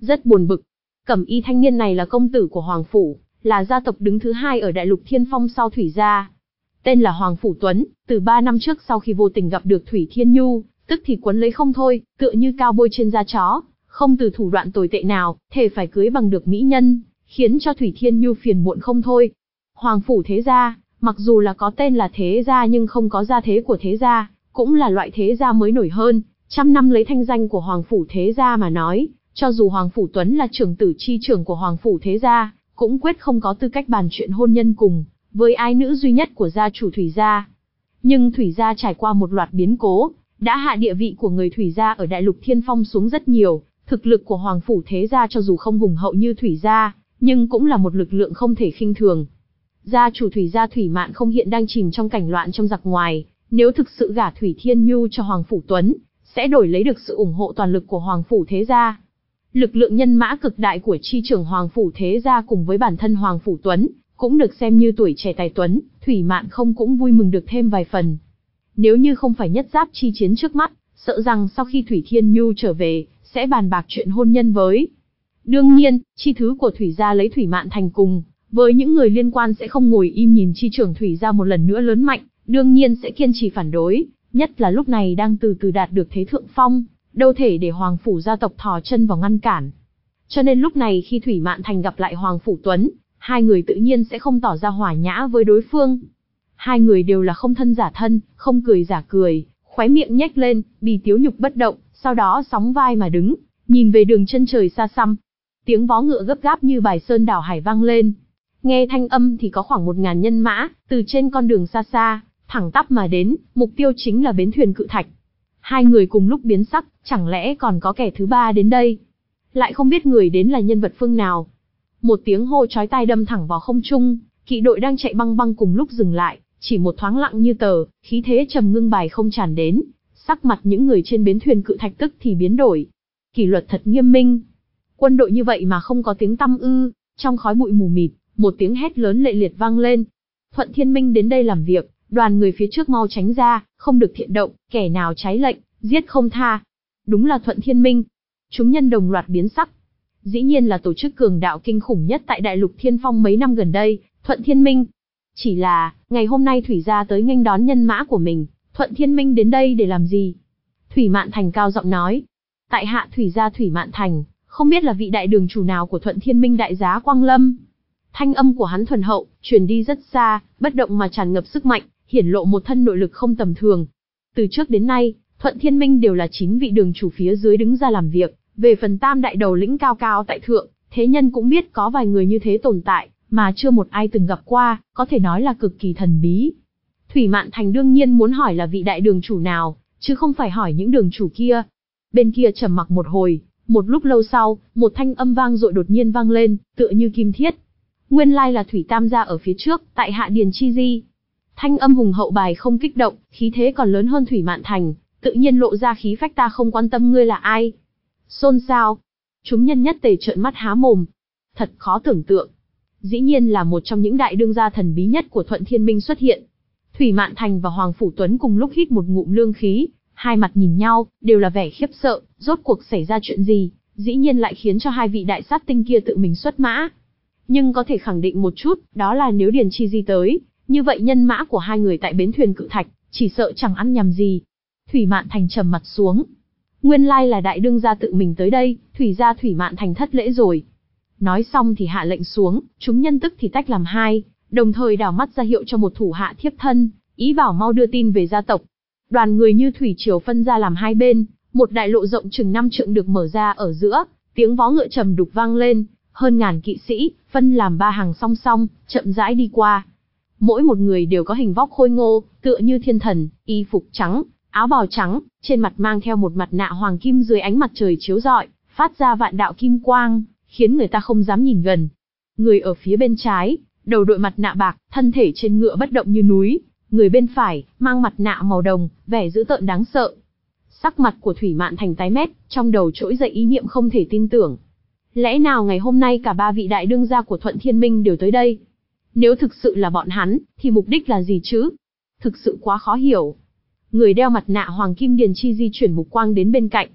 rất buồn bực. Cẩm y thanh niên này là công tử của Hoàng Phủ, là gia tộc đứng thứ hai ở Đại Lục Thiên Phong sau Thủy gia. Tên là Hoàng Phủ Tuấn, từ ba năm trước sau khi vô tình gặp được Thủy Thiên Nhu, tức thì quấn lấy không thôi, tựa như cao bôi trên da chó, không từ thủ đoạn tồi tệ nào, thề phải cưới bằng được mỹ nhân, khiến cho Thủy Thiên Nhu phiền muộn không thôi. Hoàng Phủ thế gia, mặc dù là có tên là thế gia nhưng không có gia thế của thế gia, cũng là loại thế gia mới nổi hơn, trăm năm lấy thanh danh của Hoàng Phủ thế gia mà nói, cho dù Hoàng Phủ Tuấn là trưởng tử chi trưởng của Hoàng Phủ thế gia, cũng quyết không có tư cách bàn chuyện hôn nhân cùng với ái nữ duy nhất của gia chủ Thủy gia. Nhưng Thủy gia trải qua một loạt biến cố, đã hạ địa vị của người Thủy gia ở Đại Lục Thiên Phong xuống rất nhiều, thực lực của Hoàng Phủ thế gia cho dù không hùng hậu như Thủy gia, nhưng cũng là một lực lượng không thể khinh thường. Gia chủ Thủy gia Thủy Mạn không hiện đang chìm trong cảnh loạn trong giặc ngoài, nếu thực sự gả Thủy Thiên Nhu cho Hoàng Phủ Tuấn, sẽ đổi lấy được sự ủng hộ toàn lực của Hoàng Phủ thế gia. Lực lượng nhân mã cực đại của chi trưởng Hoàng Phủ thế gia cùng với bản thân Hoàng Phủ Tuấn, cũng được xem như tuổi trẻ tài tuấn, Thủy Mạn không cũng vui mừng được thêm vài phần. Nếu như không phải nhất giáp chi chiến trước mắt, sợ rằng sau khi Thủy Thiên Nhu trở về, sẽ bàn bạc chuyện hôn nhân với. Đương nhiên, chi thứ của Thủy gia lấy Thủy Mạn thành cùng, với những người liên quan sẽ không ngồi im nhìn chi trưởng Thủy gia một lần nữa lớn mạnh, đương nhiên sẽ kiên trì phản đối, nhất là lúc này đang từ từ đạt được thế thượng phong, đâu thể để Hoàng Phủ gia tộc thò chân vào ngăn cản. Cho nên lúc này khi Thủy Mạn Thành gặp lại Hoàng Phủ Tuấn, hai người tự nhiên sẽ không tỏ ra hòa nhã với đối phương. Hai người đều là không thân giả thân, không cười giả cười, khóe miệng nhếch lên, bì tiếu nhục bất động, sau đó sóng vai mà đứng, nhìn về đường chân trời xa xăm. Tiếng vó ngựa gấp gáp như bài sơn đảo hải vang lên. Nghe thanh âm thì có khoảng một ngàn nhân mã, từ trên con đường xa xa, thẳng tắp mà đến, mục tiêu chính là bến thuyền Cự Thạch. Hai người cùng lúc biến sắc, chẳng lẽ còn có kẻ thứ ba đến đây? Lại không biết người đến là nhân vật phương nào. Một tiếng hô chói tai đâm thẳng vào không trung, kỵ đội đang chạy băng băng cùng lúc dừng lại, chỉ một thoáng lặng như tờ, khí thế trầm ngưng bài không tràn đến, sắc mặt những người trên bến thuyền Cự Thạch tức thì biến đổi. Kỷ luật thật nghiêm minh. Quân đội như vậy mà không có tiếng tăm ư? Trong khói bụi mù mịt, một tiếng hét lớn lệ liệt vang lên. Thuận Thiên Minh đến đây làm việc, đoàn người phía trước mau tránh ra, không được thiện động, kẻ nào trái lệnh, giết không tha. Đúng là Thuận Thiên Minh. Chúng nhân đồng loạt biến sắc. Dĩ nhiên là tổ chức cường đạo kinh khủng nhất tại Đại Lục Thiên Phong mấy năm gần đây, Thuận Thiên Minh. Chỉ là, ngày hôm nay Thủy gia tới nghênh đón nhân mã của mình, Thuận Thiên Minh đến đây để làm gì? Thủy Mạn Thành cao giọng nói. Tại hạ Thủy gia Thủy Mạn Thành, không biết là vị đại đường chủ nào của Thuận Thiên Minh đại giá Quang Lâm. Thanh âm của hắn thuần hậu, truyền đi rất xa, bất động mà tràn ngập sức mạnh, hiển lộ một thân nội lực không tầm thường. Từ trước đến nay, Thuận Thiên Minh đều là chín vị đường chủ phía dưới đứng ra làm việc, về phần tam đại đầu lĩnh cao cao tại thượng, thế nhân cũng biết có vài người như thế tồn tại, mà chưa một ai từng gặp qua, có thể nói là cực kỳ thần bí. Thủy Mạn Thành đương nhiên muốn hỏi là vị đại đường chủ nào, chứ không phải hỏi những đường chủ kia. Bên kia trầm mặc một hồi, một lúc lâu sau, một thanh âm vang dội đột nhiên vang lên, tựa như kim thiết. Nguyên lai là Thủy Tam gia ở phía trước, tại hạ Điền Chi Di. Thanh âm hùng hậu bài không kích động, khí thế còn lớn hơn Thủy Mạn Thành, tự nhiên lộ ra khí phách ta không quan tâm ngươi là ai. Xôn xao. Chúng nhân nhất tề trợn mắt há mồm. Thật khó tưởng tượng. Dĩ nhiên là một trong những đại đương gia thần bí nhất của Thuận Thiên Minh xuất hiện. Thủy Mạn Thành và Hoàng Phủ Tuấn cùng lúc hít một ngụm lương khí, hai mặt nhìn nhau, đều là vẻ khiếp sợ, rốt cuộc xảy ra chuyện gì, dĩ nhiên lại khiến cho hai vị đại sát tinh kia tự mình xuất mã. Nhưng có thể khẳng định một chút, đó là nếu Điền Chi Di tới, như vậy nhân mã của hai người tại bến thuyền Cự Thạch, chỉ sợ chẳng ăn nhầm gì. Thủy Mạn Thành trầm mặt xuống. Nguyên lai là đại đương gia tự mình tới đây, Thủy gia Thủy Mạn Thành thất lễ rồi. Nói xong thì hạ lệnh xuống, chúng nhân tức thì tách làm hai, đồng thời đảo mắt ra hiệu cho một thủ hạ thiếp thân, ý bảo mau đưa tin về gia tộc. Đoàn người như thủy triều phân ra làm hai bên, một đại lộ rộng chừng năm trượng được mở ra ở giữa, tiếng vó ngựa trầm đục vang lên, hơn ngàn kỵ sĩ, phân làm ba hàng song song, chậm rãi đi qua. Mỗi một người đều có hình vóc khôi ngô, tựa như thiên thần, y phục trắng, áo bào trắng, trên mặt mang theo một mặt nạ hoàng kim dưới ánh mặt trời chiếu rọi, phát ra vạn đạo kim quang, khiến người ta không dám nhìn gần. Người ở phía bên trái, đầu đội mặt nạ bạc, thân thể trên ngựa bất động như núi, người bên phải, mang mặt nạ màu đồng, vẻ dữ tợn đáng sợ. Sắc mặt của Thủy Mạn Thành tái mét, trong đầu trỗi dậy ý niệm không thể tin tưởng. Lẽ nào ngày hôm nay cả ba vị đại đương gia của Thuận Thiên Minh đều tới đây? Nếu thực sự là bọn hắn, thì mục đích là gì chứ? Thực sự quá khó hiểu. Người đeo mặt nạ hoàng kim Điền Chi di chuyển mục quang đến bên cạnh.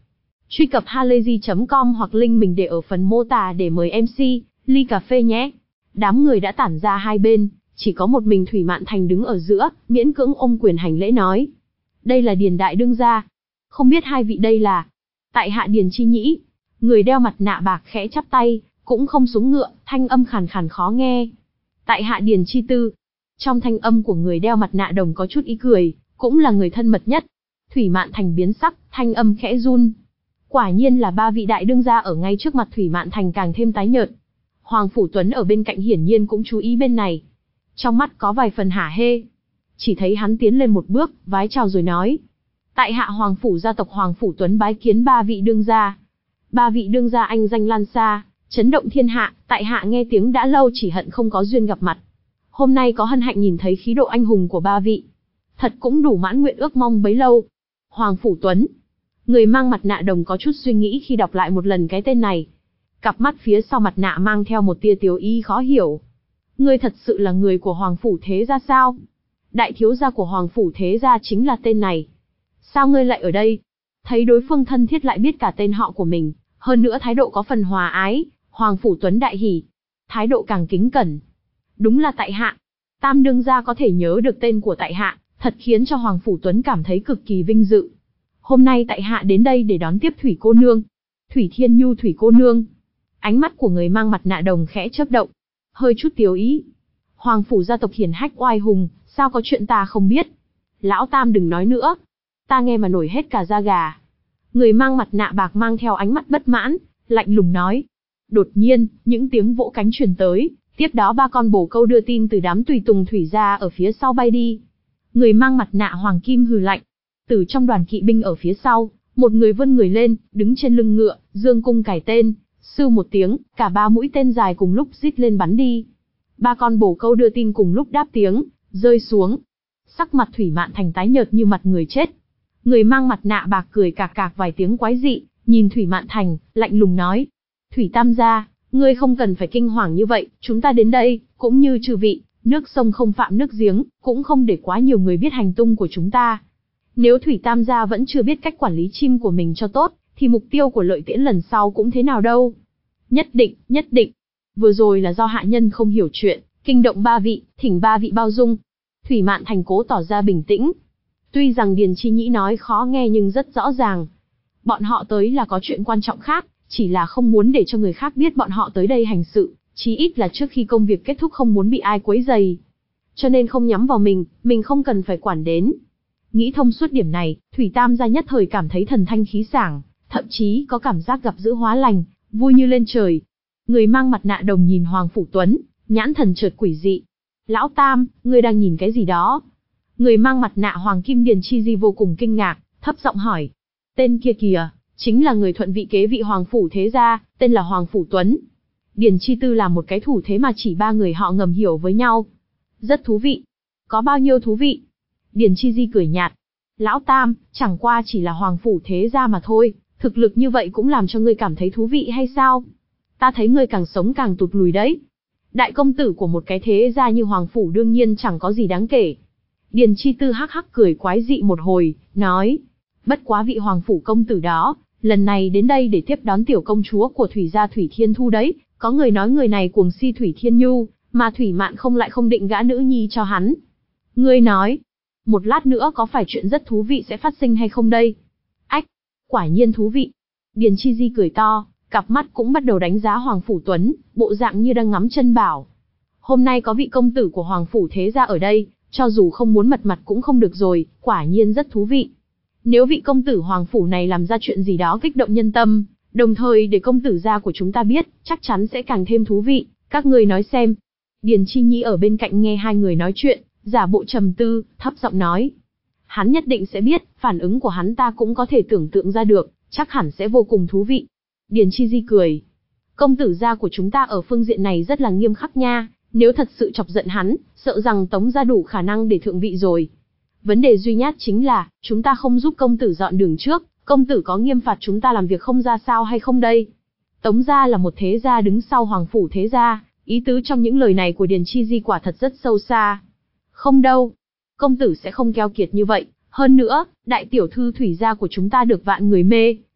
Truy cập halayzi chấm com hoặc link mình để ở phần mô tả để mời em xê, ly cà phê nhé. Đám người đã tản ra hai bên, chỉ có một mình Thủy Mạn Thành đứng ở giữa, miễn cưỡng ôm quyền hành lễ nói. Đây là Điền đại đương gia. Không biết hai vị đây là? Tại hạ Điền Chi Nhĩ. Người đeo mặt nạ bạc khẽ chắp tay, cũng không xuống ngựa, thanh âm khàn khàn khó nghe. Tại hạ Điền Chi Tư. Trong thanh âm của người đeo mặt nạ đồng có chút ý cười, cũng là người thân mật nhất. Thủy Mạn Thành biến sắc, thanh âm khẽ run. Quả nhiên là ba vị đại đương gia ở ngay trước mặt Thủy Mạn Thành càng thêm tái nhợt. Hoàng Phủ Tuấn ở bên cạnh hiển nhiên cũng chú ý bên này. Trong mắt có vài phần hả hê. Chỉ thấy hắn tiến lên một bước, vái chào rồi nói. Tại hạ Hoàng Phủ gia tộc Hoàng Phủ Tuấn bái kiến ba vị đương gia. Ba vị đương gia anh danh lan xa, chấn động thiên hạ, tại hạ nghe tiếng đã lâu chỉ hận không có duyên gặp mặt. Hôm nay có hân hạnh nhìn thấy khí độ anh hùng của ba vị. Thật cũng đủ mãn nguyện ước mong bấy lâu. Hoàng Phủ Tuấn. Người mang mặt nạ đồng có chút suy nghĩ khi đọc lại một lần cái tên này. Cặp mắt phía sau mặt nạ mang theo một tia tiếu ý khó hiểu. Ngươi thật sự là người của Hoàng Phủ Thế gia sao? Đại thiếu gia của Hoàng Phủ Thế gia chính là tên này. Sao ngươi lại ở đây? Thấy đối phương thân thiết lại biết cả tên họ của mình, hơn nữa thái độ có phần hòa ái, Hoàng Phủ Tuấn đại hỉ. Thái độ càng kính cẩn. Đúng là tại hạ. Tam đương gia có thể nhớ được tên của tại hạ, thật khiến cho Hoàng Phủ Tuấn cảm thấy cực kỳ vinh dự. Hôm nay tại hạ đến đây để đón tiếp Thủy cô nương. Thủy Thiên Nhu Thủy cô nương. Ánh mắt của người mang mặt nạ đồng khẽ chớp động, hơi chút tiếu ý. Hoàng Phủ gia tộc hiển hách oai hùng, sao có chuyện ta không biết? Lão Tam đừng nói nữa. Ta nghe mà nổi hết cả da gà. Người mang mặt nạ bạc mang theo ánh mắt bất mãn, lạnh lùng nói. Đột nhiên, những tiếng vỗ cánh truyền tới, tiếp đó ba con bồ câu đưa tin từ đám tùy tùng Thủy gia ở phía sau bay đi. Người mang mặt nạ Hoàng Kim hừ lạnh. Từ trong đoàn kỵ binh ở phía sau, một người vươn người lên, đứng trên lưng ngựa, dương cung cài tên, sưu một tiếng, cả ba mũi tên dài cùng lúc rít lên bắn đi. Ba con bồ câu đưa tin cùng lúc đáp tiếng, rơi xuống. Sắc mặt Thủy Mạn Thành tái nhợt như mặt người chết. Người mang mặt nạ bạc cười cạc cạc vài tiếng quái dị, nhìn Thủy Mạn Thành, lạnh lùng nói. Thủy Tam gia, ngươi không cần phải kinh hoàng như vậy, chúng ta đến đây, cũng như chư vị, nước sông không phạm nước giếng, cũng không để quá nhiều người biết hành tung của chúng ta. Nếu Thủy Tam gia vẫn chưa biết cách quản lý chim của mình cho tốt, thì mục tiêu của Lợi Tiễn lần sau cũng thế nào đâu. Nhất định, nhất định. Vừa rồi là do hạ nhân không hiểu chuyện, kinh động ba vị, thỉnh ba vị bao dung. Thủy Mạn Thành cố tỏ ra bình tĩnh. Tuy rằng Điền Chi Nhĩ nói khó nghe nhưng rất rõ ràng. Bọn họ tới là có chuyện quan trọng khác, chỉ là không muốn để cho người khác biết bọn họ tới đây hành sự, chí ít là trước khi công việc kết thúc không muốn bị ai quấy rầy. Cho nên không nhắm vào mình, mình không cần phải quản đến. Nghĩ thông suốt điểm này, Thủy Tam gia nhất thời cảm thấy thần thanh khí sảng, thậm chí có cảm giác gặp dữ hóa lành, vui như lên trời. Người mang mặt nạ đồng nhìn Hoàng Phủ Tuấn, nhãn thần chợt quỷ dị. Lão Tam, ngươi đang nhìn cái gì đó? Người mang mặt nạ Hoàng Kim Điền Chi Di vô cùng kinh ngạc, thấp giọng hỏi. Tên kia kìa, chính là người thuận vị kế vị Hoàng Phủ Thế gia, tên là Hoàng Phủ Tuấn. Điền Chi Tư là một cái thủ thế mà chỉ ba người họ ngầm hiểu với nhau. Rất thú vị. Có bao nhiêu thú vị? Điền Chi Di cười nhạt. Lão Tam, chẳng qua chỉ là Hoàng Phủ Thế gia mà thôi, thực lực như vậy cũng làm cho ngươi cảm thấy thú vị hay sao? Ta thấy ngươi càng sống càng tụt lùi đấy. Đại công tử của một cái thế gia như Hoàng Phủ đương nhiên chẳng có gì đáng kể. Điền Chi Tư hắc hắc cười quái dị một hồi, nói. Bất quá vị Hoàng Phủ công tử đó, lần này đến đây để tiếp đón tiểu công chúa của Thủy gia Thủy Thiên Thu đấy, có người nói người này cuồng si Thủy Thiên Nhu, mà Thủy Mạn không lại không định gã nữ nhi cho hắn. Ngươi nói, một lát nữa có phải chuyện rất thú vị sẽ phát sinh hay không đây? Ách, quả nhiên thú vị. Điền Chi Di cười to, cặp mắt cũng bắt đầu đánh giá Hoàng Phủ Tuấn, bộ dạng như đang ngắm chân bảo. Hôm nay có vị công tử của Hoàng Phủ Thế gia ở đây, cho dù không muốn mật mặt cũng không được rồi, quả nhiên rất thú vị. Nếu vị công tử Hoàng Phủ này làm ra chuyện gì đó kích động nhân tâm, đồng thời để công tử gia của chúng ta biết, chắc chắn sẽ càng thêm thú vị, các người nói xem. Điền Chi Nhĩ ở bên cạnh nghe hai người nói chuyện, giả bộ trầm tư, thấp giọng nói. Hắn nhất định sẽ biết, phản ứng của hắn ta cũng có thể tưởng tượng ra được, chắc hẳn sẽ vô cùng thú vị. Điền Chi Di cười. Công tử gia của chúng ta ở phương diện này rất là nghiêm khắc nha, nếu thật sự chọc giận hắn, sợ rằng Tống gia đủ khả năng để thượng vị rồi. Vấn đề duy nhất chính là, chúng ta không giúp công tử dọn đường trước, công tử có nghiêm phạt chúng ta làm việc không ra sao hay không đây? Tống gia là một thế gia đứng sau Hoàng Phủ Thế gia, ý tứ trong những lời này của Điền Chi Di quả thật rất sâu xa. Không đâu, công tử sẽ không keo kiệt như vậy, hơn nữa, đại tiểu thư Thủy gia của chúng ta được vạn người mê,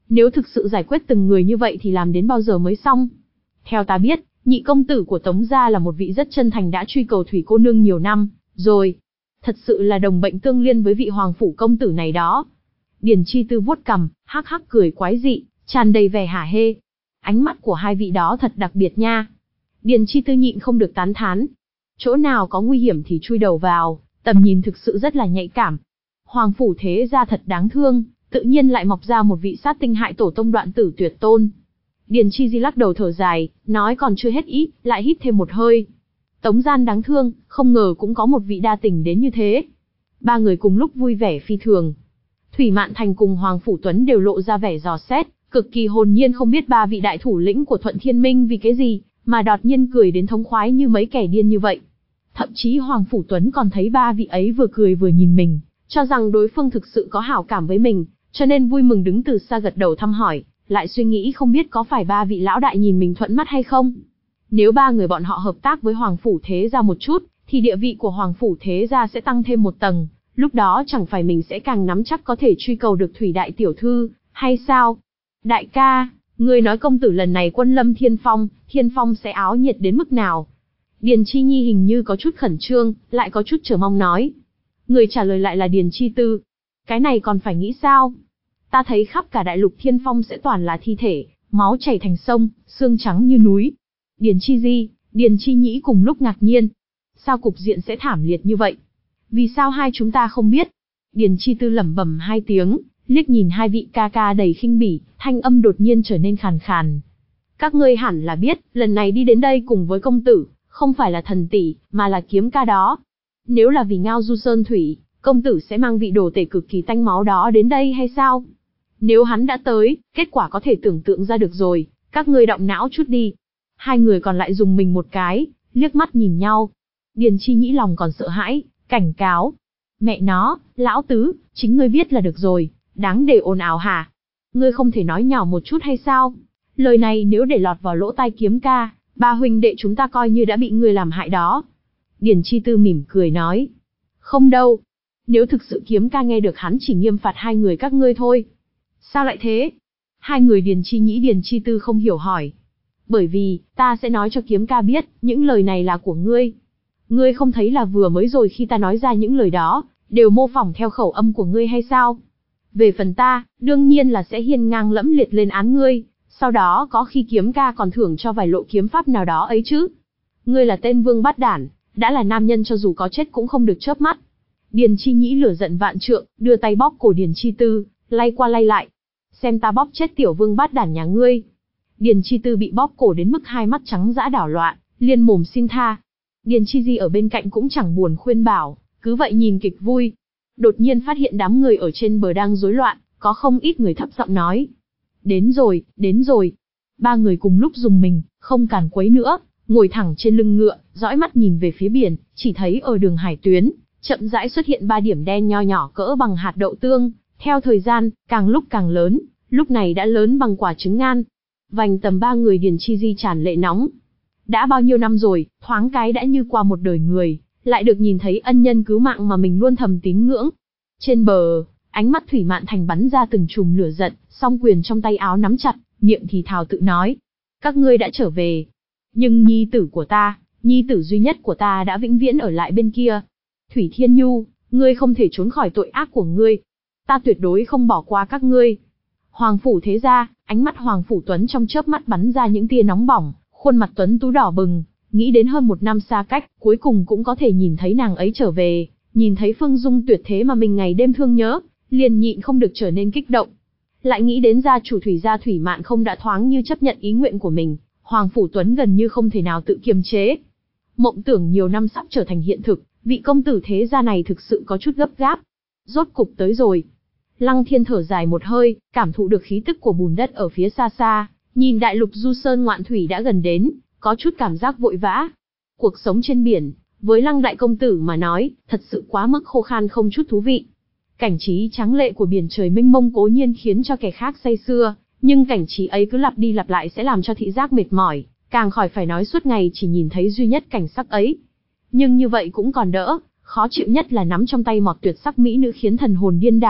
Nếu thực sự giải quyết từng người như vậy thì làm đến bao giờ mới xong? Theo ta biết, nhị công tử của Tống gia là một vị rất chân thành đã truy cầu Thủy cô nương nhiều năm, rồi. Thật sự là đồng bệnh tương liên với vị hoàng phủ công tử này đó. Điền Chi Tư vuốt cằm, hắc hắc cười quái dị, tràn đầy vẻ hả hê. Ánh mắt của hai vị đó thật đặc biệt nha. Điền Chi Tư nhịn không được tán thán. Chỗ nào có nguy hiểm thì chui đầu vào, tầm nhìn thực sự rất là nhạy cảm. Hoàng phủ thế gia thật đáng thương, tự nhiên lại mọc ra một vị sát tinh hại tổ tông đoạn tử tuyệt tôn. Điền Chi Di lắc đầu thở dài, nói còn chưa hết ý, lại hít thêm một hơi. Tống Gian đáng thương, không ngờ cũng có một vị đa tình đến như thế. Ba người cùng lúc vui vẻ phi thường. Thủy Mạn Thành cùng Hoàng Phủ Tuấn đều lộ ra vẻ dò xét, cực kỳ hồn nhiên không biết ba vị đại thủ lĩnh của Thuận Thiên Minh vì cái gì, mà đột nhiên cười đến thống khoái như mấy kẻ điên như vậy. Thậm chí Hoàng Phủ Tuấn còn thấy ba vị ấy vừa cười vừa nhìn mình, cho rằng đối phương thực sự có hảo cảm với mình, cho nên vui mừng đứng từ xa gật đầu thăm hỏi, lại suy nghĩ không biết có phải ba vị lão đại nhìn mình thuận mắt hay không. Nếu ba người bọn họ hợp tác với Hoàng Phủ Thế Gia một chút, thì địa vị của Hoàng Phủ Thế Gia sẽ tăng thêm một tầng, lúc đó chẳng phải mình sẽ càng nắm chắc có thể truy cầu được Thủy Đại Tiểu Thư, hay sao? Đại ca, người nói công tử lần này quân lâm Thiên Phong, Thiên Phong sẽ áo nhiệt đến mức nào? Điền Chi Nhi hình như có chút khẩn trương, lại có chút chờ mong nói. Người trả lời lại là Điền Chi Tư. Cái này còn phải nghĩ sao? Ta thấy khắp cả đại lục Thiên Phong sẽ toàn là thi thể, máu chảy thành sông, xương trắng như núi. Điền Chi Di, Điền Chi Nhĩ cùng lúc ngạc nhiên. Sao cục diện sẽ thảm liệt như vậy? Vì sao hai chúng ta không biết? Điền Chi Tư lẩm bẩm hai tiếng, liếc nhìn hai vị ca ca đầy khinh bỉ, thanh âm đột nhiên trở nên khàn khàn. Các ngươi hẳn là biết, lần này đi đến đây cùng với công tử, không phải là thần tỷ, mà là kiếm ca đó. Nếu là vì Ngao Du Sơn Thủy, công tử sẽ mang vị đồ tể cực kỳ tanh máu đó đến đây hay sao? Nếu hắn đã tới, kết quả có thể tưởng tượng ra được rồi, các ngươi động não chút đi. Hai người còn lại dùng mình một cái, liếc mắt nhìn nhau. Điền Chi Nhĩ lòng còn sợ hãi, cảnh cáo. Mẹ nó, lão tứ, chính ngươi biết là được rồi, đáng để ồn ào hả? Ngươi không thể nói nhỏ một chút hay sao? Lời này nếu để lọt vào lỗ tai kiếm ca, ba huynh đệ chúng ta coi như đã bị ngươi làm hại đó. Điền Chi Tư mỉm cười nói. Không đâu. Nếu thực sự kiếm ca nghe được hắn chỉ nghiêm phạt hai người các ngươi thôi. Sao lại thế? Hai người Điền Chi Nhĩ Điền Chi Tư không hiểu hỏi. Bởi vì, ta sẽ nói cho kiếm ca biết, những lời này là của ngươi. Ngươi không thấy là vừa mới rồi khi ta nói ra những lời đó, đều mô phỏng theo khẩu âm của ngươi hay sao? Về phần ta, đương nhiên là sẽ hiên ngang lẫm liệt lên án ngươi, sau đó có khi kiếm ca còn thưởng cho vài lộ kiếm pháp nào đó ấy chứ. Ngươi là tên vương bát đản, đã là nam nhân cho dù có chết cũng không được chớp mắt. Điền Chi Nhĩ lửa giận vạn trượng, đưa tay bóp cổ Điền Chi Tư, lay qua lay lại. Xem ta bóp chết tiểu vương bát đản nhà ngươi. Điền Chi Tư bị bóp cổ đến mức hai mắt trắng dã đảo loạn, liên mồm xin tha. Điền Chi Di ở bên cạnh cũng chẳng buồn khuyên bảo, cứ vậy nhìn kịch vui. Đột nhiên phát hiện đám người ở trên bờ đang rối loạn, có không ít người thấp giọng nói. Đến rồi, đến rồi. Ba người cùng lúc dùng mình, không càn quấy nữa, ngồi thẳng trên lưng ngựa, dõi mắt nhìn về phía biển, chỉ thấy ở đường hải tuyến, chậm rãi xuất hiện ba điểm đen nho nhỏ cỡ bằng hạt đậu tương, theo thời gian, càng lúc càng lớn, lúc này đã lớn bằng quả trứng ngan. Vành tầm ba người Điền Chi Di tràn lệ nóng. Đã bao nhiêu năm rồi, thoáng cái đã như qua một đời người, lại được nhìn thấy ân nhân cứu mạng mà mình luôn thầm tín ngưỡng. Trên bờ, ánh mắt Thủy Mạn Thành bắn ra từng chùm lửa giận, song quyền trong tay áo nắm chặt, miệng thì thào tự nói. Các ngươi đã trở về. Nhưng nhi tử của ta, nhi tử duy nhất của ta đã vĩnh viễn ở lại bên kia. Thủy Thiên Nhu, ngươi không thể trốn khỏi tội ác của ngươi. Ta tuyệt đối không bỏ qua các ngươi. Hoàng Phủ Thế Gia, ánh mắt Hoàng Phủ Tuấn trong chớp mắt bắn ra những tia nóng bỏng, khuôn mặt Tuấn tú đỏ bừng, nghĩ đến hơn một năm xa cách, cuối cùng cũng có thể nhìn thấy nàng ấy trở về, nhìn thấy Phương Dung tuyệt thế mà mình ngày đêm thương nhớ, liền nhịn không được trở nên kích động. Lại nghĩ đến gia chủ Thủy gia Thủy Mạn không đã thoáng như chấp nhận ý nguyện của mình, Hoàng Phủ Tuấn gần như không thể nào tự kiềm chế. Mộng tưởng nhiều năm sắp trở thành hiện thực, vị công tử thế gia này thực sự có chút gấp gáp. Rốt cục tới rồi. Lăng Thiên thở dài một hơi, cảm thụ được khí tức của bùn đất ở phía xa xa, nhìn đại lục du sơn ngoạn thủy đã gần đến, có chút cảm giác vội vã. Cuộc sống trên biển, với Lăng đại công tử mà nói, thật sự quá mức khô khan không chút thú vị. Cảnh trí tráng lệ của biển trời mênh mông cố nhiên khiến cho kẻ khác say sưa, nhưng cảnh trí ấy cứ lặp đi lặp lại sẽ làm cho thị giác mệt mỏi, càng khỏi phải nói suốt ngày chỉ nhìn thấy duy nhất cảnh sắc ấy. Nhưng như vậy cũng còn đỡ, khó chịu nhất là nắm trong tay mọt tuyệt sắc mỹ nữ khiến thần hồn điên đảo,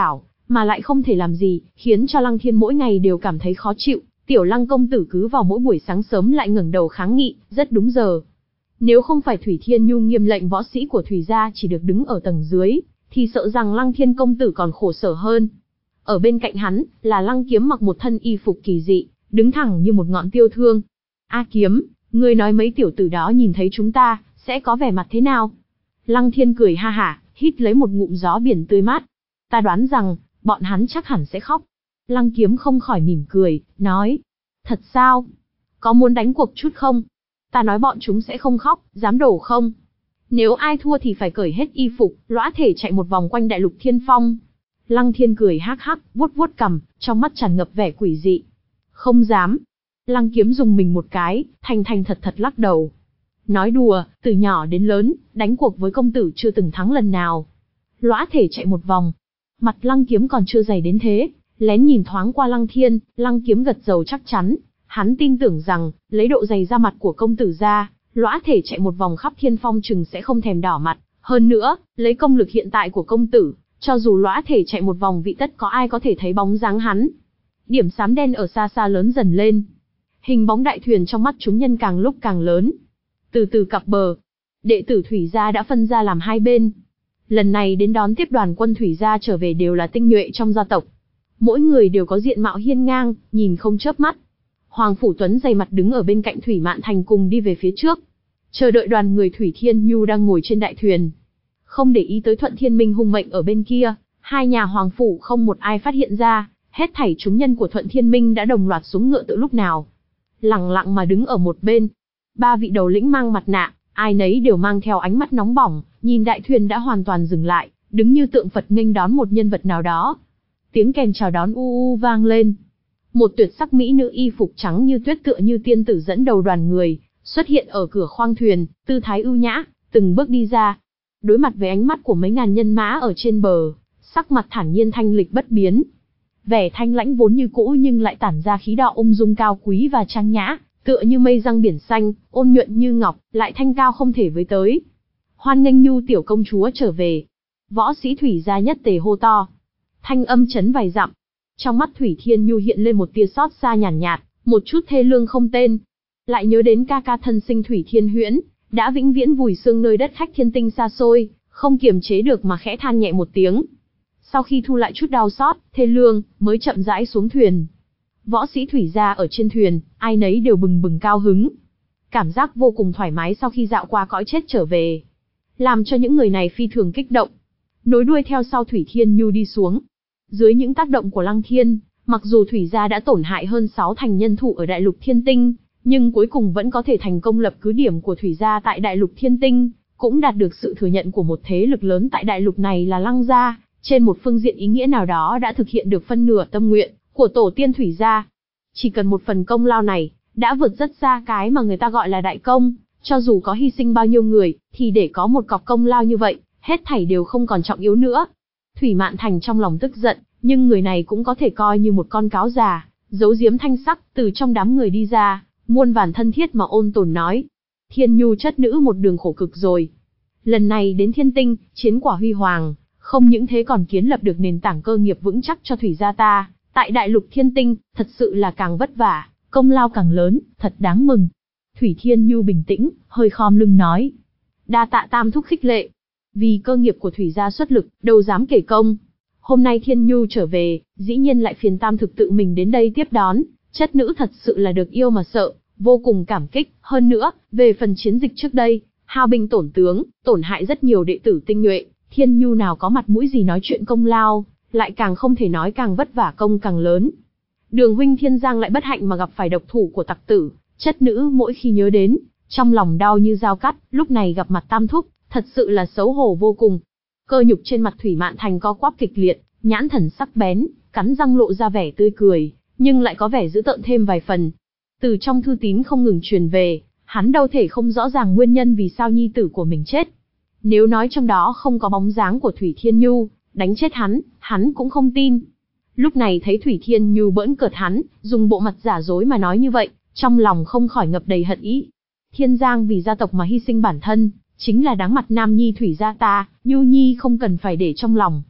mà lại không thể làm gì, khiến cho Lăng Thiên mỗi ngày đều cảm thấy khó chịu. Tiểu Lăng công tử cứ vào mỗi buổi sáng sớm lại ngẩng đầu kháng nghị, rất đúng giờ. Nếu không phải Thủy Thiên Nhu nghiêm lệnh võ sĩ của Thủy gia chỉ được đứng ở tầng dưới, thì sợ rằng Lăng Thiên công tử còn khổ sở hơn. Ở bên cạnh hắn, là Lăng Kiếm mặc một thân y phục kỳ dị, đứng thẳng như một ngọn tiêu thương. A Kiếm, ngươi nói mấy tiểu tử đó nhìn thấy chúng ta, sẽ có vẻ mặt thế nào? Lăng Thiên cười ha hả, hít lấy một ngụm gió biển tươi mát. Ta đoán rằng, bọn hắn chắc hẳn sẽ khóc. Lăng Kiếm không khỏi mỉm cười, nói. Thật sao? Có muốn đánh cuộc chút không? Ta nói bọn chúng sẽ không khóc, dám đổ không? Nếu ai thua thì phải cởi hết y phục, lõa thể chạy một vòng quanh đại lục thiên phong. Lăng Thiên cười hắc hắc, vuốt vuốt cằm, trong mắt tràn ngập vẻ quỷ dị. Không dám. Lăng Kiếm dùng mình một cái, thành thành thật thật lắc đầu. Nói đùa, từ nhỏ đến lớn, đánh cuộc với công tử chưa từng thắng lần nào. Lõa thể chạy một vòng. Mặt Lăng Kiếm còn chưa dày đến thế, lén nhìn thoáng qua Lăng Thiên, Lăng Kiếm gật đầu chắc chắn. Hắn tin tưởng rằng, lấy độ dày da mặt của công tử ra, lõa thể chạy một vòng khắp thiên phong chừng sẽ không thèm đỏ mặt. Hơn nữa, lấy công lực hiện tại của công tử, cho dù lõa thể chạy một vòng vị tất có ai có thể thấy bóng dáng hắn. Điểm xám đen ở xa xa lớn dần lên. Hình bóng đại thuyền trong mắt chúng nhân càng lúc càng lớn. Từ từ cặp bờ, đệ tử Thủy gia đã phân ra làm hai bên. Lần này đến đón tiếp đoàn quân Thủy gia trở về đều là tinh nhuệ trong gia tộc. Mỗi người đều có diện mạo hiên ngang, nhìn không chớp mắt. Hoàng Phủ Tuấn dày mặt đứng ở bên cạnh Thủy Mạn Thành cùng đi về phía trước, chờ đợi đoàn người Thủy Thiên Nhu đang ngồi trên đại thuyền. Không để ý tới Thuận Thiên Minh hung mệnh ở bên kia, hai nhà Hoàng Phủ không một ai phát hiện ra, hết thảy chúng nhân của Thuận Thiên Minh đã đồng loạt xuống ngựa từ lúc nào. Lặng lặng mà đứng ở một bên. Ba vị đầu lĩnh mang mặt nạ, ai nấy đều mang theo ánh mắt nóng bỏng, nhìn đại thuyền đã hoàn toàn dừng lại, đứng như tượng Phật nghênh đón một nhân vật nào đó. Tiếng kèn chào đón u u vang lên. Một tuyệt sắc mỹ nữ y phục trắng như tuyết tựa như tiên tử dẫn đầu đoàn người, xuất hiện ở cửa khoang thuyền, tư thái ưu nhã, từng bước đi ra. Đối mặt với ánh mắt của mấy ngàn nhân mã ở trên bờ, sắc mặt thản nhiên thanh lịch bất biến. Vẻ thanh lãnh vốn như cũ nhưng lại tản ra khí đạo ung dung cao quý và trang nhã, tựa như mây răng biển xanh, ôn nhuận như ngọc, lại thanh cao không thể với tới. Hoan nghênh Nhu tiểu công chúa trở về. Võ sĩ Thủy gia nhất tề hô to. Thanh âm chấn vài dặm. Trong mắt Thủy Thiên Nhu hiện lên một tia xót xa nhàn nhạt, nhạt, một chút thê lương không tên. Lại nhớ đến ca ca thân sinh Thủy Thiên Huyễn, đã vĩnh viễn vùi xương nơi đất khách thiên tinh xa xôi, không kiềm chế được mà khẽ than nhẹ một tiếng. Sau khi thu lại chút đau xót, thê lương, mới chậm rãi xuống thuyền. Võ sĩ Thủy gia ở trên thuyền, ai nấy đều bừng bừng cao hứng. Cảm giác vô cùng thoải mái sau khi dạo qua cõi chết trở về. Làm cho những người này phi thường kích động. Nối đuôi theo sau Thủy Thiên Nhu đi xuống. Dưới những tác động của Lăng Thiên, mặc dù Thủy gia đã tổn hại hơn sáu thành nhân thủ ở đại lục Thiên Tinh, nhưng cuối cùng vẫn có thể thành công lập cứ điểm của Thủy gia tại đại lục Thiên Tinh, cũng đạt được sự thừa nhận của một thế lực lớn tại đại lục này là Lăng gia, trên một phương diện ý nghĩa nào đó đã thực hiện được phân nửa tâm nguyện của tổ tiên Thủy gia. Chỉ cần một phần công lao này, đã vượt rất xa cái mà người ta gọi là đại công, cho dù có hy sinh bao nhiêu người, thì để có một cọc công lao như vậy, hết thảy đều không còn trọng yếu nữa. Thủy Mạn Thành trong lòng tức giận, nhưng người này cũng có thể coi như một con cáo già, giấu giếm thanh sắc, từ trong đám người đi ra, muôn vàn thân thiết mà ôn tồn nói. Thiên Nhu chất nữ một đường khổ cực rồi. Lần này đến Thiên Tinh, chiến quả huy hoàng, không những thế còn kiến lập được nền tảng cơ nghiệp vững chắc cho Thủy gia ta, tại đại lục Thiên Tinh, thật sự là càng vất vả, công lao càng lớn, thật đáng mừng. Thủy Thiên Nhu bình tĩnh, hơi khom lưng nói. Đa tạ tam thúc khích lệ. Vì cơ nghiệp của Thủy gia xuất lực, đâu dám kể công. Hôm nay Thiên Nhu trở về, dĩ nhiên lại phiền tam thực tự mình đến đây tiếp đón, chất nữ thật sự là được yêu mà sợ, vô cùng cảm kích. Hơn nữa, về phần chiến dịch trước đây, hao binh tổn tướng, tổn hại rất nhiều đệ tử tinh nhuệ, Thiên Nhu nào có mặt mũi gì nói chuyện công lao, lại càng không thể nói càng vất vả công càng lớn. Đường huynh Thiên Giang lại bất hạnh mà gặp phải độc thủ của tặc tử, chất nữ mỗi khi nhớ đến, trong lòng đau như dao cắt, lúc này gặp mặt tam thúc, thật sự là xấu hổ vô cùng. Cơ nhục trên mặt Thủy Mạn Thành co quắp kịch liệt, nhãn thần sắc bén, cắn răng lộ ra vẻ tươi cười, nhưng lại có vẻ dữ tợn thêm vài phần. Từ trong thư tín không ngừng truyền về, hắn đâu thể không rõ ràng nguyên nhân vì sao nhi tử của mình chết. Nếu nói trong đó không có bóng dáng của Thủy Thiên Nhu, đánh chết hắn, hắn cũng không tin. Lúc này thấy Thủy Thiên Nhu bỡn cợt hắn, dùng bộ mặt giả dối mà nói như vậy, trong lòng không khỏi ngập đầy hận ý. Thiên Giang vì gia tộc mà hy sinh bản thân, chính là đáng mặt nam nhi Thủy gia ta, Nhu nhi không cần phải để trong lòng.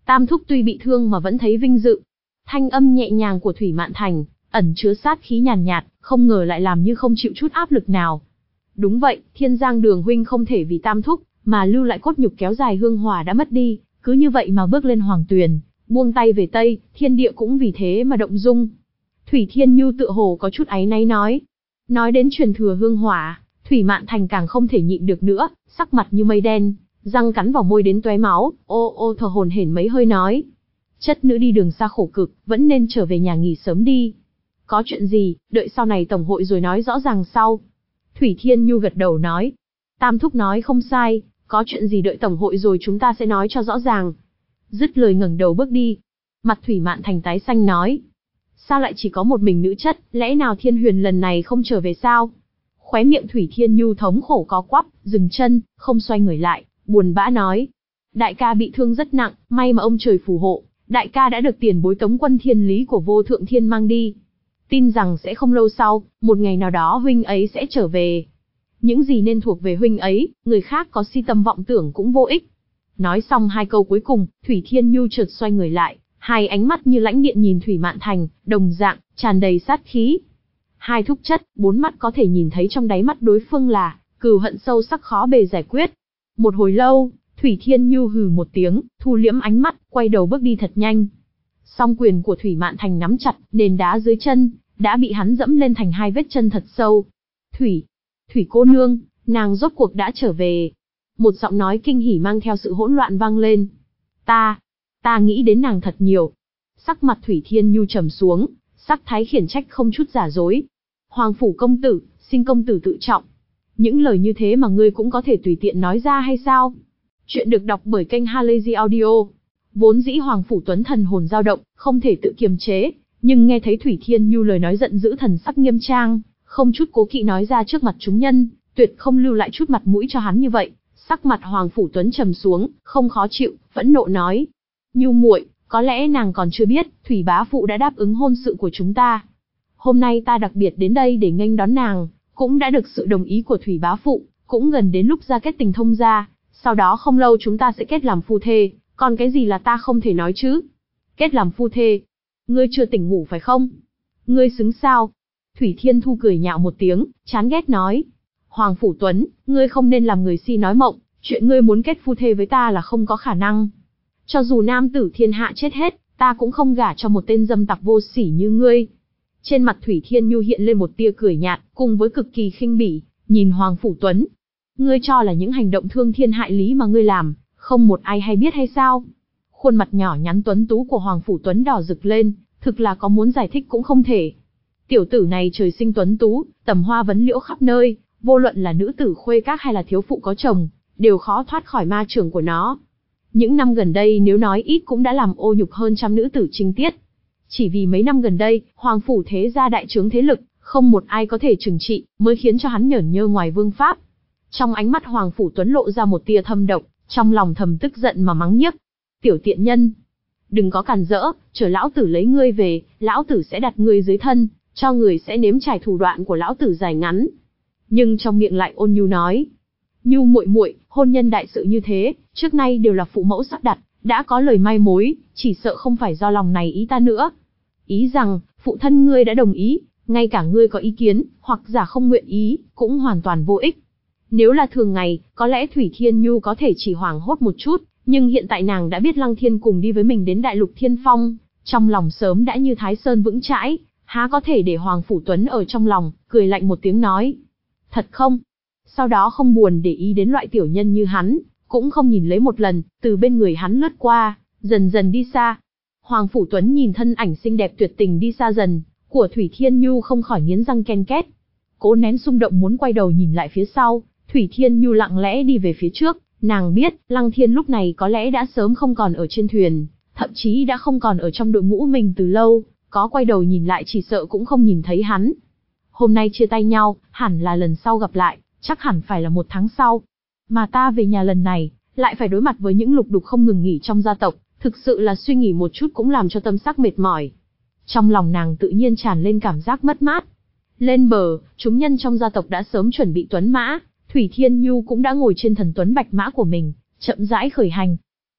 Tam thúc tuy bị thương mà vẫn thấy vinh dự. Thanh âm nhẹ nhàng của Thủy Mạn Thành, ẩn chứa sát khí nhàn nhạt, nhạt, không ngờ lại làm như không chịu chút áp lực nào. Đúng vậy, Thiên Giang Đường huynh không thể vì Tam thúc, mà lưu lại cốt nhục kéo dài hương hỏa đã mất đi, cứ như vậy mà bước lên hoàng tuyền, buông tay về Tây, thiên địa cũng vì thế mà động dung. Thủy Thiên Nhu tựa hồ có chút áy náy nói. Nói đến truyền thừa hương hỏa, Thủy Mạn Thành càng không thể nhịn được nữa, sắc mặt như mây đen, răng cắn vào môi đến tóe máu, ô ô thở hổn hển mấy hơi nói. Chất nữ đi đường xa khổ cực, vẫn nên trở về nhà nghỉ sớm đi. Có chuyện gì, đợi sau này tổng hội rồi nói rõ ràng sau. Thủy Thiên Nhu gật đầu nói. Tam thúc nói không sai, có chuyện gì đợi tổng hội rồi chúng ta sẽ nói cho rõ ràng. Dứt lời ngẩng đầu bước đi. Mặt Thủy Mạn Thành tái xanh nói. Sao lại chỉ có một mình nữ chất, lẽ nào Thiên Huyền lần này không trở về sao? Khóe miệng Thủy Thiên Nhu thống khổ có quắp, dừng chân, không xoay người lại, buồn bã nói. Đại ca bị thương rất nặng, may mà ông trời phù hộ, đại ca đã được tiền bối Tống quân thiên lý của Vô Thượng Thiên mang đi. Tin rằng sẽ không lâu sau, một ngày nào đó huynh ấy sẽ trở về. Những gì nên thuộc về huynh ấy, người khác có si tâm vọng tưởng cũng vô ích. Nói xong hai câu cuối cùng, Thủy Thiên Nhu chợt xoay người lại, hai ánh mắt như lãnh điện nhìn Thủy Mạn Thành, đồng dạng, tràn đầy sát khí. Hai thúc chất, bốn mắt có thể nhìn thấy trong đáy mắt đối phương là cừu hận sâu sắc khó bề giải quyết. Một hồi lâu, Thủy Thiên Nhu hừ một tiếng, thu liễm ánh mắt, quay đầu bước đi thật nhanh. Song quyền của Thủy Mạn Thành nắm chặt, nền đá dưới chân đã bị hắn dẫm lên thành hai vết chân thật sâu. Thủy, Thủy cô nương, nàng rốt cuộc đã trở về. Một giọng nói kinh hỉ mang theo sự hỗn loạn vang lên. Ta, ta nghĩ đến nàng thật nhiều. Sắc mặt Thủy Thiên Nhu trầm xuống, sắc thái khiển trách không chút giả dối. Hoàng phủ công tử, xin công tử tự trọng. Những lời như thế mà ngươi cũng có thể tùy tiện nói ra hay sao? Chuyện được đọc bởi kênh Halazy Audio. Vốn dĩ Hoàng phủ Tuấn thần hồn dao động, không thể tự kiềm chế, nhưng nghe thấy Thủy Thiên Nhu lời nói giận dữ thần sắc nghiêm trang, không chút cố kỵ nói ra trước mặt chúng nhân, tuyệt không lưu lại chút mặt mũi cho hắn như vậy. Sắc mặt Hoàng phủ Tuấn trầm xuống, không khó chịu, phẫn nộ nói: Nhu muội, có lẽ nàng còn chưa biết, Thủy bá phụ đã đáp ứng hôn sự của chúng ta. Hôm nay ta đặc biệt đến đây để nghênh đón nàng, cũng đã được sự đồng ý của Thủy bá phụ, cũng gần đến lúc ra kết tình thông gia, sau đó không lâu chúng ta sẽ kết làm phu thê, còn cái gì là ta không thể nói chứ? Kết làm phu thê? Ngươi chưa tỉnh ngủ phải không? Ngươi xứng sao? Thủy Thiên Thu cười nhạo một tiếng, chán ghét nói: Hoàng phủ Tuấn, ngươi không nên làm người si nói mộng, chuyện ngươi muốn kết phu thê với ta là không có khả năng. Cho dù nam tử thiên hạ chết hết, ta cũng không gả cho một tên dâm tặc vô sỉ như ngươi. Trên mặt Thủy Thiên Nhu hiện lên một tia cười nhạt, cùng với cực kỳ khinh bỉ, nhìn Hoàng phủ Tuấn. Ngươi cho là những hành động thương thiên hại lý mà ngươi làm, không một ai hay biết hay sao? Khuôn mặt nhỏ nhắn tuấn tú của Hoàng phủ Tuấn đỏ rực lên, thực là có muốn giải thích cũng không thể. Tiểu tử này trời sinh tuấn tú, tầm hoa vấn liễu khắp nơi, vô luận là nữ tử khuê các hay là thiếu phụ có chồng, đều khó thoát khỏi ma trường của nó. Những năm gần đây nếu nói ít cũng đã làm ô nhục hơn trăm nữ tử trinh tiết. Chỉ vì mấy năm gần đây, Hoàng phủ thế gia đại trướng thế lực, không một ai có thể trừng trị, mới khiến cho hắn nhởn nhơ ngoài vương pháp. Trong ánh mắt Hoàng phủ Tuấn lộ ra một tia thâm độc, trong lòng thầm tức giận mà mắng nhiếc. Tiểu tiện nhân, đừng có cản rỡ, chờ lão tử lấy ngươi về, lão tử sẽ đặt ngươi dưới thân, cho người sẽ nếm trải thủ đoạn của lão tử dài ngắn. Nhưng trong miệng lại ôn nhu nói: Nhu muội muội, hôn nhân đại sự như thế, trước nay đều là phụ mẫu sắp đặt, đã có lời mai mối, chỉ sợ không phải do lòng này ý ta nữa. Ý rằng, phụ thân ngươi đã đồng ý, ngay cả ngươi có ý kiến, hoặc giả không nguyện ý, cũng hoàn toàn vô ích. Nếu là thường ngày, có lẽ Thủy Thiên Nhu có thể chỉ hoảng hốt một chút, nhưng hiện tại nàng đã biết Lăng Thiên cùng đi với mình đến Đại Lục Thiên Phong, trong lòng sớm đã như Thái Sơn vững chãi, há có thể để Hoàng phủ Tuấn ở trong lòng, cười lạnh một tiếng nói: Thật không? Sau đó không buồn để ý đến loại tiểu nhân như hắn, cũng không nhìn lấy một lần, từ bên người hắn lướt qua, dần dần đi xa. Hoàng phủ Tuấn nhìn thân ảnh xinh đẹp tuyệt tình đi xa dần, của Thủy Thiên Nhu không khỏi nghiến răng ken két. Cố nén xung động muốn quay đầu nhìn lại phía sau, Thủy Thiên Nhu lặng lẽ đi về phía trước, nàng biết, Lăng Thiên lúc này có lẽ đã sớm không còn ở trên thuyền, thậm chí đã không còn ở trong đội ngũ mình từ lâu, có quay đầu nhìn lại chỉ sợ cũng không nhìn thấy hắn. Hôm nay chia tay nhau, hẳn là lần sau gặp lại, chắc hẳn phải là một tháng sau. Mà ta về nhà lần này, lại phải đối mặt với những lục đục không ngừng nghỉ trong gia tộc, thực sự là suy nghĩ một chút cũng làm cho tâm sắc mệt mỏi. Trong lòng nàng tự nhiên tràn lên cảm giác mất mát. Lên bờ, chúng nhân trong gia tộc đã sớm chuẩn bị tuấn mã, Thủy Thiên Nhu cũng đã ngồi trên thần tuấn bạch mã của mình, chậm rãi khởi hành.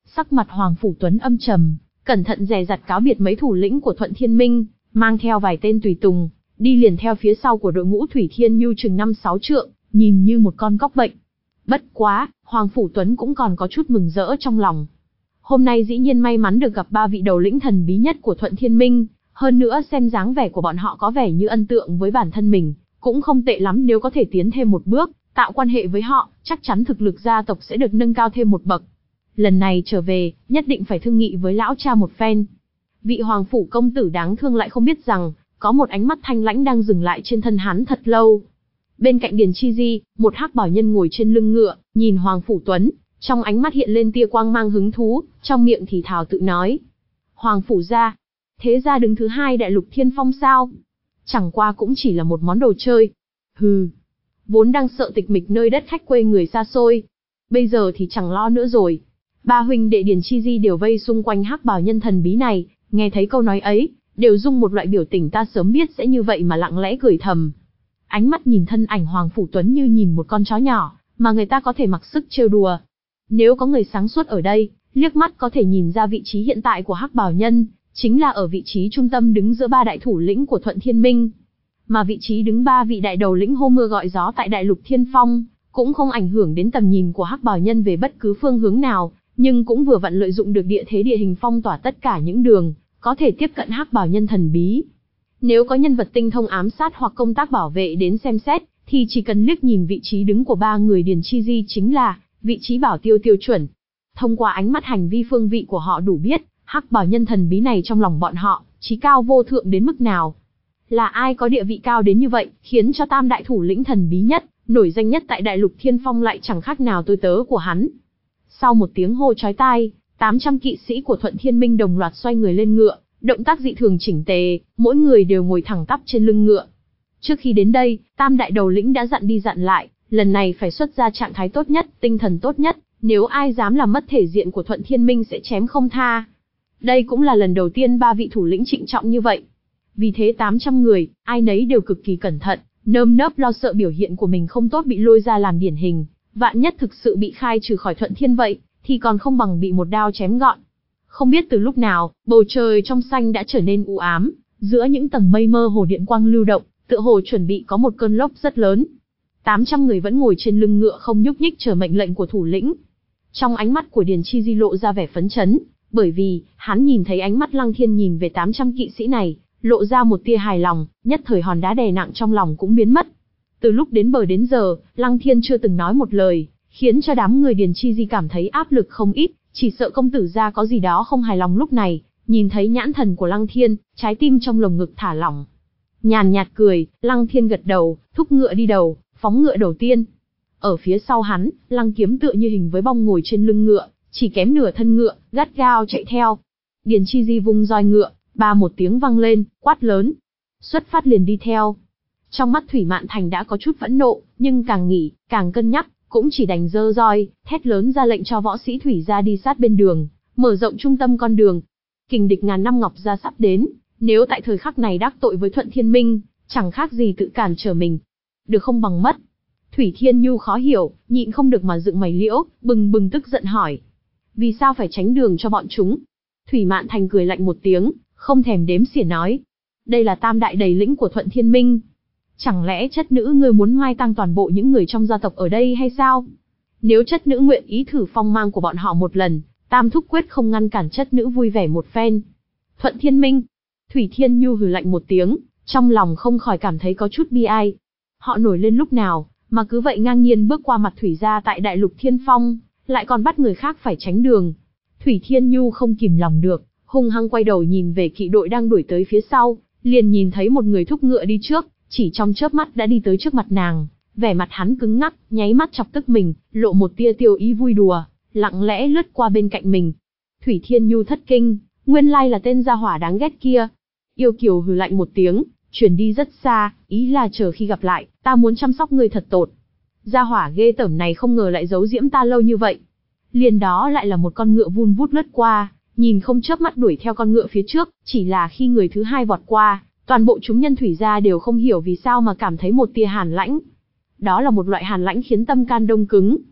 Sắc mặt Hoàng Phủ Tuấn âm trầm, cẩn thận dè dặt cáo biệt mấy thủ lĩnh của Thuận Thiên Minh, mang theo vài tên tùy tùng, đi liền theo phía sau của đội ngũ Thủy Thiên Nhu chừng năm sáu trượng, nhìn như một con cóc bệnh. Bất quá, Hoàng Phủ Tuấn cũng còn có chút mừng rỡ trong lòng. Hôm nay dĩ nhiên may mắn được gặp ba vị đầu lĩnh thần bí nhất của Thuận Thiên Minh, hơn nữa xem dáng vẻ của bọn họ có vẻ như ân tượng với bản thân mình, cũng không tệ lắm, nếu có thể tiến thêm một bước, tạo quan hệ với họ, chắc chắn thực lực gia tộc sẽ được nâng cao thêm một bậc. Lần này trở về, nhất định phải thương nghị với lão cha một phen. Vị Hoàng Phủ công tử đáng thương lại không biết rằng, có một ánh mắt thanh lãnh đang dừng lại trên thân hắn thật lâu. Bên cạnh Điền Chi Di, một hắc bảo nhân ngồi trên lưng ngựa, nhìn Hoàng Phủ Tuấn, trong ánh mắt hiện lên tia quang mang hứng thú, trong miệng thì thào tự nói. Hoàng Phủ gia, thế gia đứng thứ hai đại lục thiên phong sao? Chẳng qua cũng chỉ là một món đồ chơi. Hừ, vốn đang sợ tịch mịch nơi đất khách quê người xa xôi, bây giờ thì chẳng lo nữa rồi. Ba huynh đệ Điền Chi Di đều vây xung quanh hắc bảo nhân thần bí này, nghe thấy câu nói ấy, đều dung một loại biểu tình ta sớm biết sẽ như vậy mà lặng lẽ cười thầm. Ánh mắt nhìn thân ảnh Hoàng Phủ Tuấn như nhìn một con chó nhỏ, mà người ta có thể mặc sức trêu đùa. Nếu có người sáng suốt ở đây, liếc mắt có thể nhìn ra vị trí hiện tại của hắc bảo nhân, chính là ở vị trí trung tâm đứng giữa ba đại thủ lĩnh của Thuận Thiên Minh. Mà vị trí đứng ba vị đại đầu lĩnh hô mưa gọi gió tại đại lục Thiên Phong, cũng không ảnh hưởng đến tầm nhìn của hắc bảo nhân về bất cứ phương hướng nào, nhưng cũng vừa vặn lợi dụng được địa thế địa hình phong tỏa tất cả những đường, có thể tiếp cận hắc bảo nhân thần bí. Nếu có nhân vật tinh thông ám sát hoặc công tác bảo vệ đến xem xét, thì chỉ cần liếc nhìn vị trí đứng của ba người Điền Chi Di chính là vị trí bảo tiêu tiêu chuẩn. Thông qua ánh mắt hành vi phương vị của họ đủ biết, hắc bảo nhân thần bí này trong lòng bọn họ, chí cao vô thượng đến mức nào. Là ai có địa vị cao đến như vậy, khiến cho tam đại thủ lĩnh thần bí nhất, nổi danh nhất tại đại lục Thiên Phong lại chẳng khác nào tôi tớ của hắn. Sau một tiếng hô chói tai, tám trăm kỵ sĩ của Thuận Thiên Minh đồng loạt xoay người lên ngựa, động tác dị thường chỉnh tề, mỗi người đều ngồi thẳng tắp trên lưng ngựa. Trước khi đến đây, tam đại đầu lĩnh đã dặn đi dặn lại, lần này phải xuất ra trạng thái tốt nhất, tinh thần tốt nhất, nếu ai dám làm mất thể diện của Thuận Thiên Minh sẽ chém không tha. Đây cũng là lần đầu tiên ba vị thủ lĩnh trịnh trọng như vậy. Vì thế tám trăm người, ai nấy đều cực kỳ cẩn thận, nơm nớp lo sợ biểu hiện của mình không tốt bị lôi ra làm điển hình, vạn nhất thực sự bị khai trừ khỏi Thuận Thiên vậy, thì còn không bằng bị một đao chém gọn. Không biết từ lúc nào, bầu trời trong xanh đã trở nên u ám, giữa những tầng mây mơ hồ điện quang lưu động, tựa hồ chuẩn bị có một cơn lốc rất lớn. tám trăm người vẫn ngồi trên lưng ngựa không nhúc nhích chờ mệnh lệnh của thủ lĩnh. Trong ánh mắt của Điền Chi Di lộ ra vẻ phấn chấn, bởi vì hắn nhìn thấy ánh mắt Lăng Thiên nhìn về tám trăm kỵ sĩ này, lộ ra một tia hài lòng, nhất thời hòn đá đè nặng trong lòng cũng biến mất. Từ lúc đến bờ đến giờ, Lăng Thiên chưa từng nói một lời, khiến cho đám người Điền Chi Di cảm thấy áp lực không ít, chỉ sợ công tử gia có gì đó không hài lòng. Lúc này, nhìn thấy nhãn thần của Lăng Thiên, trái tim trong lồng ngực thả lỏng. Nhàn nhạt cười, Lăng Thiên gật đầu, thúc ngựa đi đầu, phóng ngựa đầu tiên. Ở phía sau hắn, Lăng Kiếm tựa như hình với bong ngồi trên lưng ngựa, chỉ kém nửa thân ngựa, gắt gao chạy theo. Điền Chi Di vung roi ngựa, ba một tiếng vang lên, quát lớn. Xuất phát liền đi theo. Trong mắt Thủy Mạn Thành đã có chút phẫn nộ, nhưng càng nghĩ, càng cân nhắc, cũng chỉ đành giơ roi, thét lớn ra lệnh cho võ sĩ Thủy gia đi sát bên đường, mở rộng trung tâm con đường. Kình địch ngàn năm Ngọc gia sắp đến, nếu tại thời khắc này đắc tội với Thuận Thiên Minh, chẳng khác gì tự cản trở mình. Được không bằng mất. Thủy Thiên Nhu khó hiểu, nhịn không được mà dựng mày liễu, bừng bừng tức giận hỏi. Vì sao phải tránh đường cho bọn chúng? Thủy Mạn Thành cười lạnh một tiếng, không thèm đếm xỉa nói. Đây là tam đại đầy lĩnh của Thuận Thiên Minh. Chẳng lẽ chất nữ ngươi muốn mai tang toàn bộ những người trong gia tộc ở đây hay sao? Nếu chất nữ nguyện ý thử phong mang của bọn họ một lần, tam thúc quyết không ngăn cản chất nữ vui vẻ một phen. Thuận Thiên Minh. Thủy Thiên Nhu hừ lạnh một tiếng, trong lòng không khỏi cảm thấy có chút bi ai. Họ nổi lên lúc nào, mà cứ vậy ngang nhiên bước qua mặt Thủy gia tại đại lục Thiên Phong, lại còn bắt người khác phải tránh đường. Thủy Thiên Nhu không kìm lòng được, hung hăng quay đầu nhìn về kỵ đội đang đuổi tới phía sau, liền nhìn thấy một người thúc ngựa đi trước, chỉ trong chớp mắt đã đi tới trước mặt nàng, vẻ mặt hắn cứng ngắc, nháy mắt chọc tức mình, lộ một tia tiêu ý vui đùa, lặng lẽ lướt qua bên cạnh mình. Thủy Thiên Nhu thất kinh, nguyên lai là tên gia hỏa đáng ghét kia. Yêu Kiều hừ lạnh một tiếng, chuyển đi rất xa, ý là chờ khi gặp lại, ta muốn chăm sóc ngươi thật tốt. Gia hỏa ghê tởm này không ngờ lại giấu diễm ta lâu như vậy. Liền đó lại là một con ngựa vun vút lướt qua, nhìn không chớp mắt đuổi theo con ngựa phía trước, chỉ là khi người thứ hai vọt qua, toàn bộ chúng nhân Thủy gia đều không hiểu vì sao mà cảm thấy một tia hàn lãnh. Đó là một loại hàn lãnh khiến tâm can đông cứng.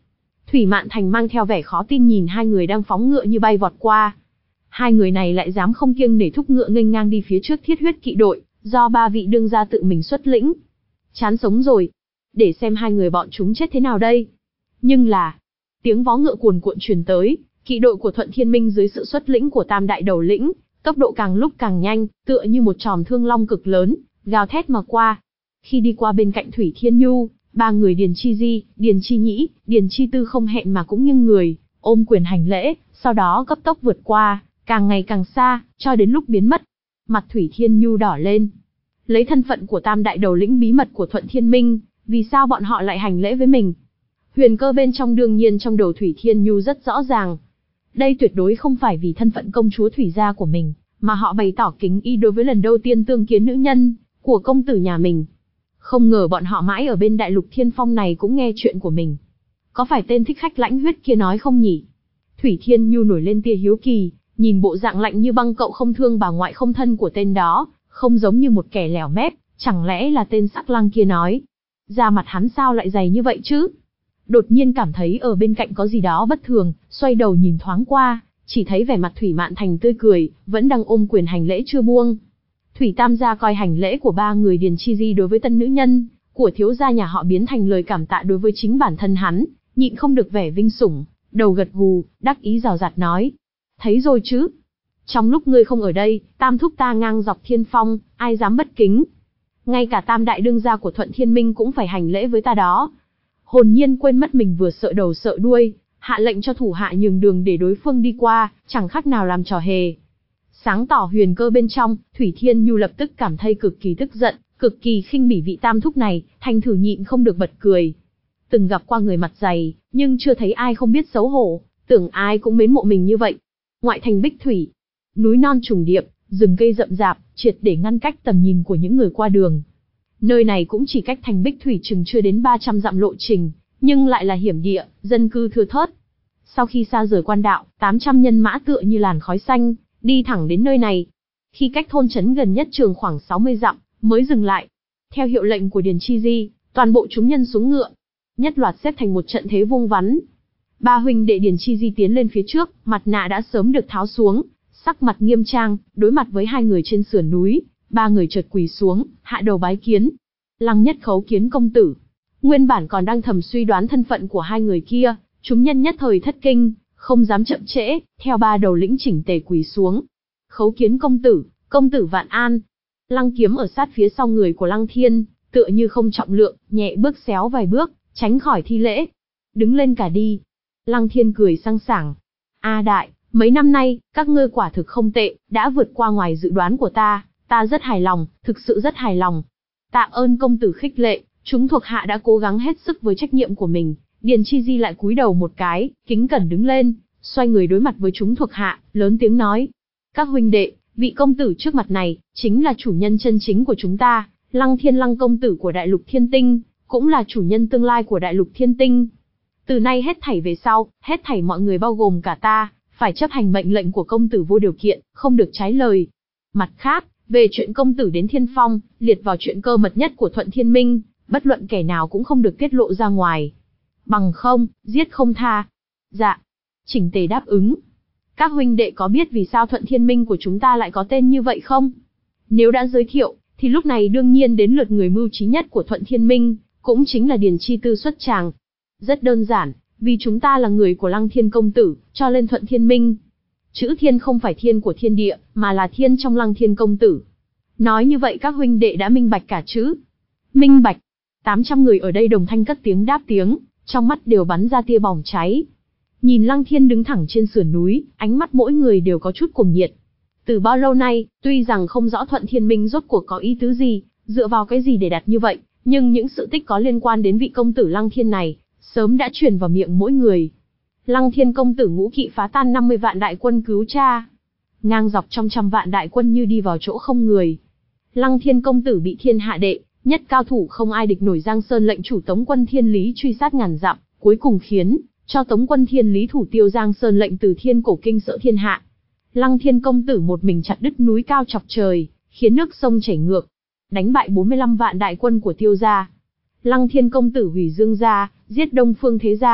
Thủy Mạn Thành mang theo vẻ khó tin nhìn hai người đang phóng ngựa như bay vọt qua. Hai người này lại dám không kiêng nể thúc ngựa nghênh ngang đi phía trước thiết huyết kỵ đội, do ba vị đương gia tự mình xuất lĩnh. Chán sống rồi. Để xem hai người bọn chúng chết thế nào đây. Nhưng là, tiếng vó ngựa cuồn cuộn truyền tới, kỵ đội của Thuận Thiên Minh dưới sự xuất lĩnh của Tam đại đầu lĩnh, tốc độ càng lúc càng nhanh, tựa như một chòm thương long cực lớn, gào thét mà qua. Khi đi qua bên cạnh Thủy Thiên Nhu, ba người Điền Chi Di, Điền Chi Nhĩ, Điền Chi Tư không hẹn mà cũng nghiêng người, ôm quyền hành lễ, sau đó cấp tốc vượt qua, càng ngày càng xa, cho đến lúc biến mất. Mặt Thủy Thiên Nhu đỏ lên. Lấy thân phận của Tam đại đầu lĩnh bí mật của Thuận Thiên Minh, vì sao bọn họ lại hành lễ với mình? Huyền cơ bên trong đương nhiên trong đầu Thủy Thiên Nhu rất rõ ràng. Đây tuyệt đối không phải vì thân phận công chúa Thủy gia của mình, mà họ bày tỏ kính ý đối với lần đầu tiên tương kiến nữ nhân của công tử nhà mình. Không ngờ bọn họ mãi ở bên đại lục Thiên Phong này cũng nghe chuyện của mình. Có phải tên thích khách lãnh huyết kia nói không nhỉ? Thủy Thiên Nhu nổi lên tia hiếu kỳ, nhìn bộ dạng lạnh như băng cậu không thương bà ngoại không thân của tên đó, không giống như một kẻ lẻo mép, chẳng lẽ là tên Sắc Lang kia nói. Da mặt hắn sao lại dày như vậy chứ? Đột nhiên cảm thấy ở bên cạnh có gì đó bất thường, xoay đầu nhìn thoáng qua, chỉ thấy vẻ mặt Thủy Mạn Thành tươi cười, vẫn đang ôm quyền hành lễ chưa buông. Thủy Tam gia coi hành lễ của ba người Điền Chi Di đối với tân nữ nhân của thiếu gia nhà họ biến thành lời cảm tạ đối với chính bản thân hắn, nhịn không được vẻ vinh sủng, đầu gật gù, đắc ý rào rạt nói: thấy rồi chứ? Trong lúc ngươi không ở đây, Tam thúc ta ngang dọc Thiên Phong, ai dám bất kính? Ngay cả Tam đại đương gia của Thuận Thiên Minh cũng phải hành lễ với ta đó. Hồn nhiên quên mất mình vừa sợ đầu sợ đuôi, hạ lệnh cho thủ hạ nhường đường để đối phương đi qua, chẳng khác nào làm trò hề. Sáng tỏ huyền cơ bên trong, Thủy Thiên Nhu lập tức cảm thấy cực kỳ tức giận, cực kỳ khinh bỉ vị Tam thúc này, thành thử nhịn không được bật cười. Từng gặp qua người mặt dày, nhưng chưa thấy ai không biết xấu hổ, tưởng ai cũng mến mộ mình như vậy. Ngoại thành Bích Thủy, núi non trùng điệp, rừng cây rậm rạp, triệt để ngăn cách tầm nhìn của những người qua đường. Nơi này cũng chỉ cách thành Bích Thủy chừng chưa đến ba trăm dặm lộ trình, nhưng lại là hiểm địa, dân cư thưa thớt. Sau khi xa rời quan đạo, tám trăm nhân mã tựa như làn khói xanh, đi thẳng đến nơi này. Khi cách thôn trấn gần nhất trường khoảng sáu mươi dặm, mới dừng lại. Theo hiệu lệnh của Điền Chi Di, toàn bộ chúng nhân xuống ngựa, nhất loạt xếp thành một trận thế vuông vắn. Ba huynh đệ Điền Chi Di tiến lên phía trước, mặt nạ đã sớm được tháo xuống, sắc mặt nghiêm trang, đối mặt với hai người trên sườn núi, ba người chợt quỳ xuống, hạ đầu bái kiến. Lăng Nhất khấu kiến công tử. Nguyên bản còn đang thầm suy đoán thân phận của hai người kia, chúng nhân nhất thời thất kinh, không dám chậm trễ, theo ba đầu lĩnh chỉnh tề quỳ xuống. Khấu kiến công tử, công tử vạn an. Lăng Kiếm ở sát phía sau người của Lăng Thiên, tựa như không trọng lượng, nhẹ bước xéo vài bước, tránh khỏi thi lễ. Đứng lên cả đi. Lăng Thiên cười sang sảng. A đại, mấy năm nay, các ngươi quả thực không tệ, đã vượt qua ngoài dự đoán của ta, ta rất hài lòng, thực sự rất hài lòng. Tạ ơn công tử khích lệ, chúng thuộc hạ đã cố gắng hết sức với trách nhiệm của mình. Điền Chi Di lại cúi đầu một cái, kính cẩn đứng lên, xoay người đối mặt với chúng thuộc hạ, lớn tiếng nói: các huynh đệ, vị công tử trước mặt này, chính là chủ nhân chân chính của chúng ta, Lăng Thiên Lăng công tử của Đại Lục Thiên Tinh, cũng là chủ nhân tương lai của Đại Lục Thiên Tinh. Từ nay hết thảy về sau, hết thảy mọi người bao gồm cả ta, phải chấp hành mệnh lệnh của công tử vô điều kiện, không được trái lời. Mặt khác, về chuyện công tử đến Thiên Phong, liệt vào chuyện cơ mật nhất của Thuận Thiên Minh, bất luận kẻ nào cũng không được tiết lộ ra ngoài. Bằng không, giết không tha. Dạ. Chỉnh tề đáp ứng. Các huynh đệ có biết vì sao Thuận Thiên Minh của chúng ta lại có tên như vậy không? Nếu đã giới thiệu, thì lúc này đương nhiên đến lượt người mưu trí nhất của Thuận Thiên Minh, cũng chính là Điền Chi Tư xuất tràng. Rất đơn giản, vì chúng ta là người của Lăng Thiên công tử, cho nên Thuận Thiên Minh. Chữ thiên không phải thiên của thiên địa, mà là thiên trong Lăng Thiên công tử. Nói như vậy các huynh đệ đã minh bạch cả chứ? Minh bạch. tám trăm người ở đây đồng thanh cất tiếng đáp tiếng, trong mắt đều bắn ra tia bỏng cháy. Nhìn Lăng Thiên đứng thẳng trên sườn núi, ánh mắt mỗi người đều có chút cuồng nhiệt. Từ bao lâu nay, tuy rằng không rõ Thuận Thiên Minh rốt cuộc có ý tứ gì, dựa vào cái gì để đặt như vậy, nhưng những sự tích có liên quan đến vị công tử Lăng Thiên này, sớm đã truyền vào miệng mỗi người. Lăng Thiên công tử ngũ kỵ phá tan năm mươi vạn đại quân cứu cha. Ngang dọc trong trăm vạn đại quân như đi vào chỗ không người. Lăng Thiên công tử bị thiên hạ đệ, nhất cao thủ không ai địch nổi Giang Sơn lệnh chủ Tống quân Thiên Lý truy sát ngàn dặm, cuối cùng khiến cho Tống quân Thiên Lý thủ tiêu Giang Sơn lệnh từ thiên cổ kinh sợ thiên hạ. Lăng Thiên công tử một mình chặt đứt núi cao chọc trời, khiến nước sông chảy ngược, đánh bại bốn mươi lăm vạn đại quân của Tiêu gia. Lăng Thiên công tử hủy Dương gia, giết Đông Phương Thế gia,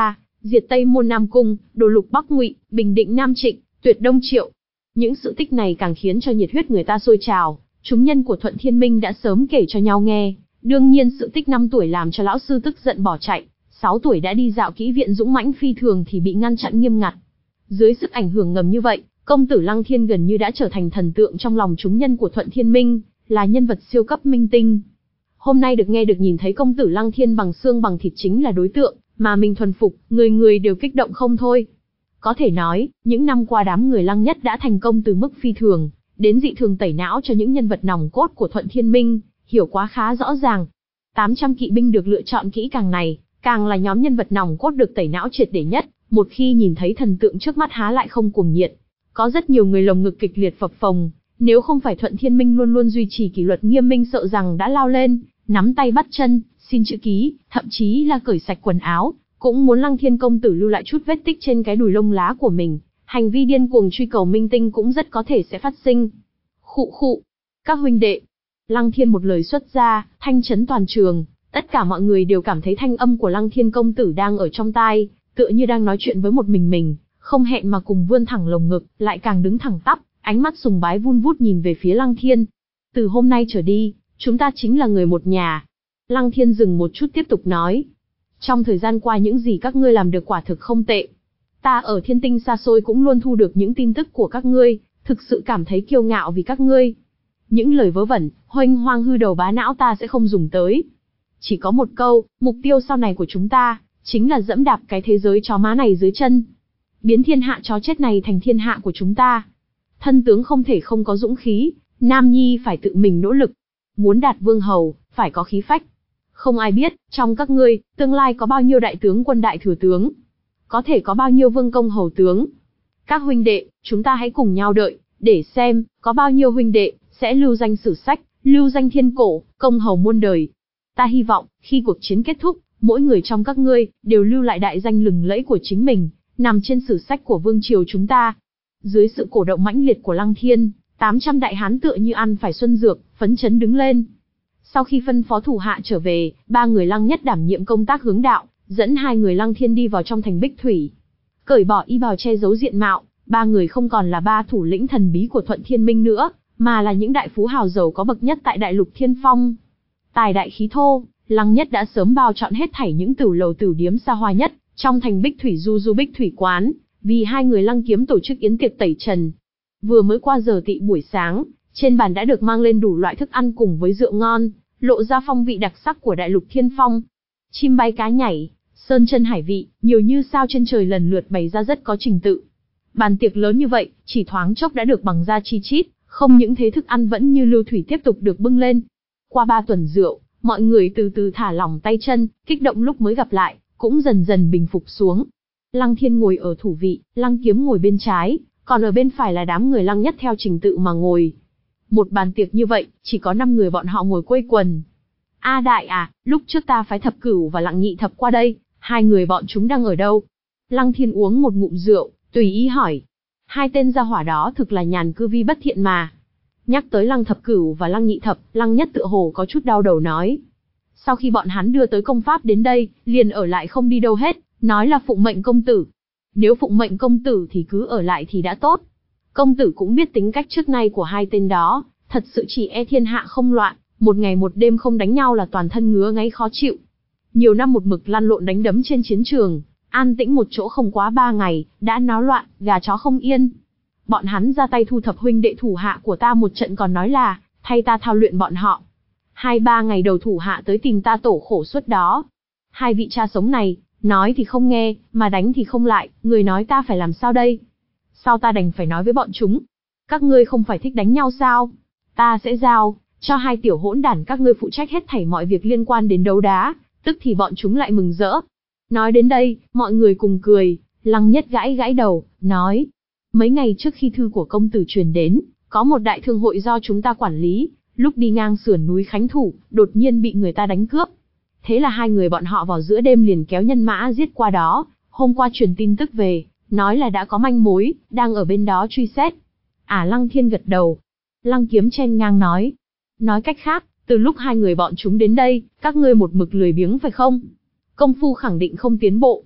diệt Tây Môn Nam Cung, đồ lục Bắc Ngụy, bình định Nam Trịnh, tuyệt Đông Triệu. Những sự tích này càng khiến cho nhiệt huyết người ta sôi trào, chúng nhân của Thuận Thiên Minh đã sớm kể cho nhau nghe. Đương nhiên sự tích năm tuổi làm cho lão sư tức giận bỏ chạy, sáu tuổi đã đi dạo kỹ viện dũng mãnh phi thường thì bị ngăn chặn nghiêm ngặt. Dưới sức ảnh hưởng ngầm như vậy, công tử Lăng Thiên gần như đã trở thành thần tượng trong lòng chúng nhân của Thuận Thiên Minh, là nhân vật siêu cấp minh tinh. Hôm nay được nghe được nhìn thấy công tử Lăng Thiên bằng xương bằng thịt chính là đối tượng mà mình thuần phục, người người đều kích động không thôi. Có thể nói, những năm qua đám người Lăng Nhất đã thành công từ mức phi thường đến dị thường tẩy não cho những nhân vật nòng cốt của Thuận Thiên Minh, hiểu quá khá rõ ràng. tám trăm kỵ binh được lựa chọn kỹ càng này, càng là nhóm nhân vật nòng cốt được tẩy não triệt để nhất, một khi nhìn thấy thần tượng trước mắt há lại không cuồng nhiệt. Có rất nhiều người lồng ngực kịch liệt phập phồng, nếu không phải Thuận Thiên Minh luôn luôn duy trì kỷ luật nghiêm minh sợ rằng đã lao lên, nắm tay bắt chân, xin chữ ký, thậm chí là cởi sạch quần áo, cũng muốn Lăng Thiên công tử lưu lại chút vết tích trên cái đùi lông lá của mình. Hành vi điên cuồng truy cầu minh tinh cũng rất có thể sẽ phát sinh. Khụ khụ, các huynh đệ. Lăng Thiên một lời xuất ra, thanh chấn toàn trường, tất cả mọi người đều cảm thấy thanh âm của Lăng Thiên công tử đang ở trong tai, tựa như đang nói chuyện với một mình mình, không hẹn mà cùng vươn thẳng lồng ngực, lại càng đứng thẳng tắp, ánh mắt sùng bái vun vút nhìn về phía Lăng Thiên. Từ hôm nay trở đi, chúng ta chính là người một nhà. Lăng Thiên dừng một chút tiếp tục nói. Trong thời gian qua những gì các ngươi làm được quả thực không tệ. Ta ở thiên tinh xa xôi cũng luôn thu được những tin tức của các ngươi, thực sự cảm thấy kiêu ngạo vì các ngươi. Những lời vớ vẩn, hoanh hoang hư đầu bá não ta sẽ không dùng tới. Chỉ có một câu, mục tiêu sau này của chúng ta, chính là dẫm đạp cái thế giới chó má này dưới chân. Biến thiên hạ chó chết này thành thiên hạ của chúng ta. Thân tướng không thể không có dũng khí, nam nhi phải tự mình nỗ lực. Muốn đạt vương hầu, phải có khí phách. Không ai biết, trong các ngươi, tương lai có bao nhiêu đại tướng quân đại thừa tướng. Có thể có bao nhiêu vương công hầu tướng. Các huynh đệ, chúng ta hãy cùng nhau đợi, để xem, có bao nhiêu huynh đệ, sẽ lưu danh sử sách, lưu danh thiên cổ, công hầu muôn đời. Ta hy vọng, khi cuộc chiến kết thúc, mỗi người trong các ngươi, đều lưu lại đại danh lừng lẫy của chính mình, nằm trên sử sách của vương triều chúng ta. Dưới sự cổ động mãnh liệt của Lăng Thiên, tám trăm đại hán tựa như ăn phải xuân dược, phấn chấn đứng lên. Sau khi phân phó thủ hạ trở về, ba người Lăng Nhất đảm nhiệm công tác hướng đạo, dẫn hai người Lăng Thiên đi vào trong thành Bích Thủy. Cởi bỏ y bào che giấu diện mạo, ba người không còn là ba thủ lĩnh thần bí của Thuận Thiên Minh nữa, mà là những đại phú hào giàu có bậc nhất tại đại lục Thiên Phong. Tài đại khí thô, Lăng Nhất đã sớm bao chọn hết thảy những tửu lầu tửu điếm xa hoa nhất trong thành Bích Thủy du du Bích Thủy quán, vì hai người Lăng Kiếm tổ chức yến tiệc tẩy trần. Vừa mới qua giờ tị buổi sáng, trên bàn đã được mang lên đủ loại thức ăn cùng với rượu ngon, lộ ra phong vị đặc sắc của đại lục Thiên Phong. Chim bay cá nhảy, sơn chân hải vị, nhiều như sao trên trời lần lượt bày ra rất có trình tự. Bàn tiệc lớn như vậy, chỉ thoáng chốc đã được bằng ra chi chít, không những thế thức ăn vẫn như lưu thủy tiếp tục được bưng lên. Qua ba tuần rượu, mọi người từ từ thả lỏng tay chân, kích động lúc mới gặp lại, cũng dần dần bình phục xuống. Lăng Thiên ngồi ở thủ vị, Lăng Kiếm ngồi bên trái, còn ở bên phải là đám người Lăng Nhất theo trình tự mà ngồi. Một bàn tiệc như vậy, chỉ có năm người bọn họ ngồi quây quần. A đại à, lúc trước ta phái Thập Cửu và Lặng Nhị Thập qua đây, hai người bọn chúng đang ở đâu? Lăng Thiên uống một ngụm rượu, tùy ý hỏi. Hai tên gia hỏa đó thực là nhàn cư vi bất thiện mà. Nhắc tới Lăng Thập Cửu và Lăng Nhị Thập, Lăng Nhất tựa hồ có chút đau đầu nói. Sau khi bọn hắn đưa tới công pháp đến đây, liền ở lại không đi đâu hết, nói là phụng mệnh công tử. Nếu phụng mệnh công tử thì cứ ở lại thì đã tốt. Công tử cũng biết tính cách trước nay của hai tên đó, thật sự chỉ e thiên hạ không loạn, một ngày một đêm không đánh nhau là toàn thân ngứa ngáy khó chịu. Nhiều năm một mực lăn lộn đánh đấm trên chiến trường, an tĩnh một chỗ không quá ba ngày, đã náo loạn, gà chó không yên. Bọn hắn ra tay thu thập huynh đệ thủ hạ của ta một trận còn nói là, thay ta thao luyện bọn họ. Hai ba ngày đầu thủ hạ tới tìm ta tổ khổ suốt đó. Hai vị cha sống này, nói thì không nghe, mà đánh thì không lại, người nói ta phải làm sao đây? Sao ta đành phải nói với bọn chúng? Các ngươi không phải thích đánh nhau sao? Ta sẽ giao cho hai tiểu hỗn đản các ngươi phụ trách hết thảy mọi việc liên quan đến đấu đá, tức thì bọn chúng lại mừng rỡ. Nói đến đây, mọi người cùng cười, Lăng Nhất gãi gãi đầu, nói. Mấy ngày trước khi thư của công tử truyền đến, có một đại thương hội do chúng ta quản lý, lúc đi ngang sườn núi Khánh Thủ, đột nhiên bị người ta đánh cướp. Thế là hai người bọn họ vào giữa đêm liền kéo nhân mã giết qua đó, hôm qua truyền tin tức về, nói là đã có manh mối, đang ở bên đó truy xét. À Lăng Thiên gật đầu. Lăng Kiếm chen ngang nói. Nói cách khác, từ lúc hai người bọn chúng đến đây, các ngươi một mực lười biếng phải không? Công phu khẳng định không tiến bộ.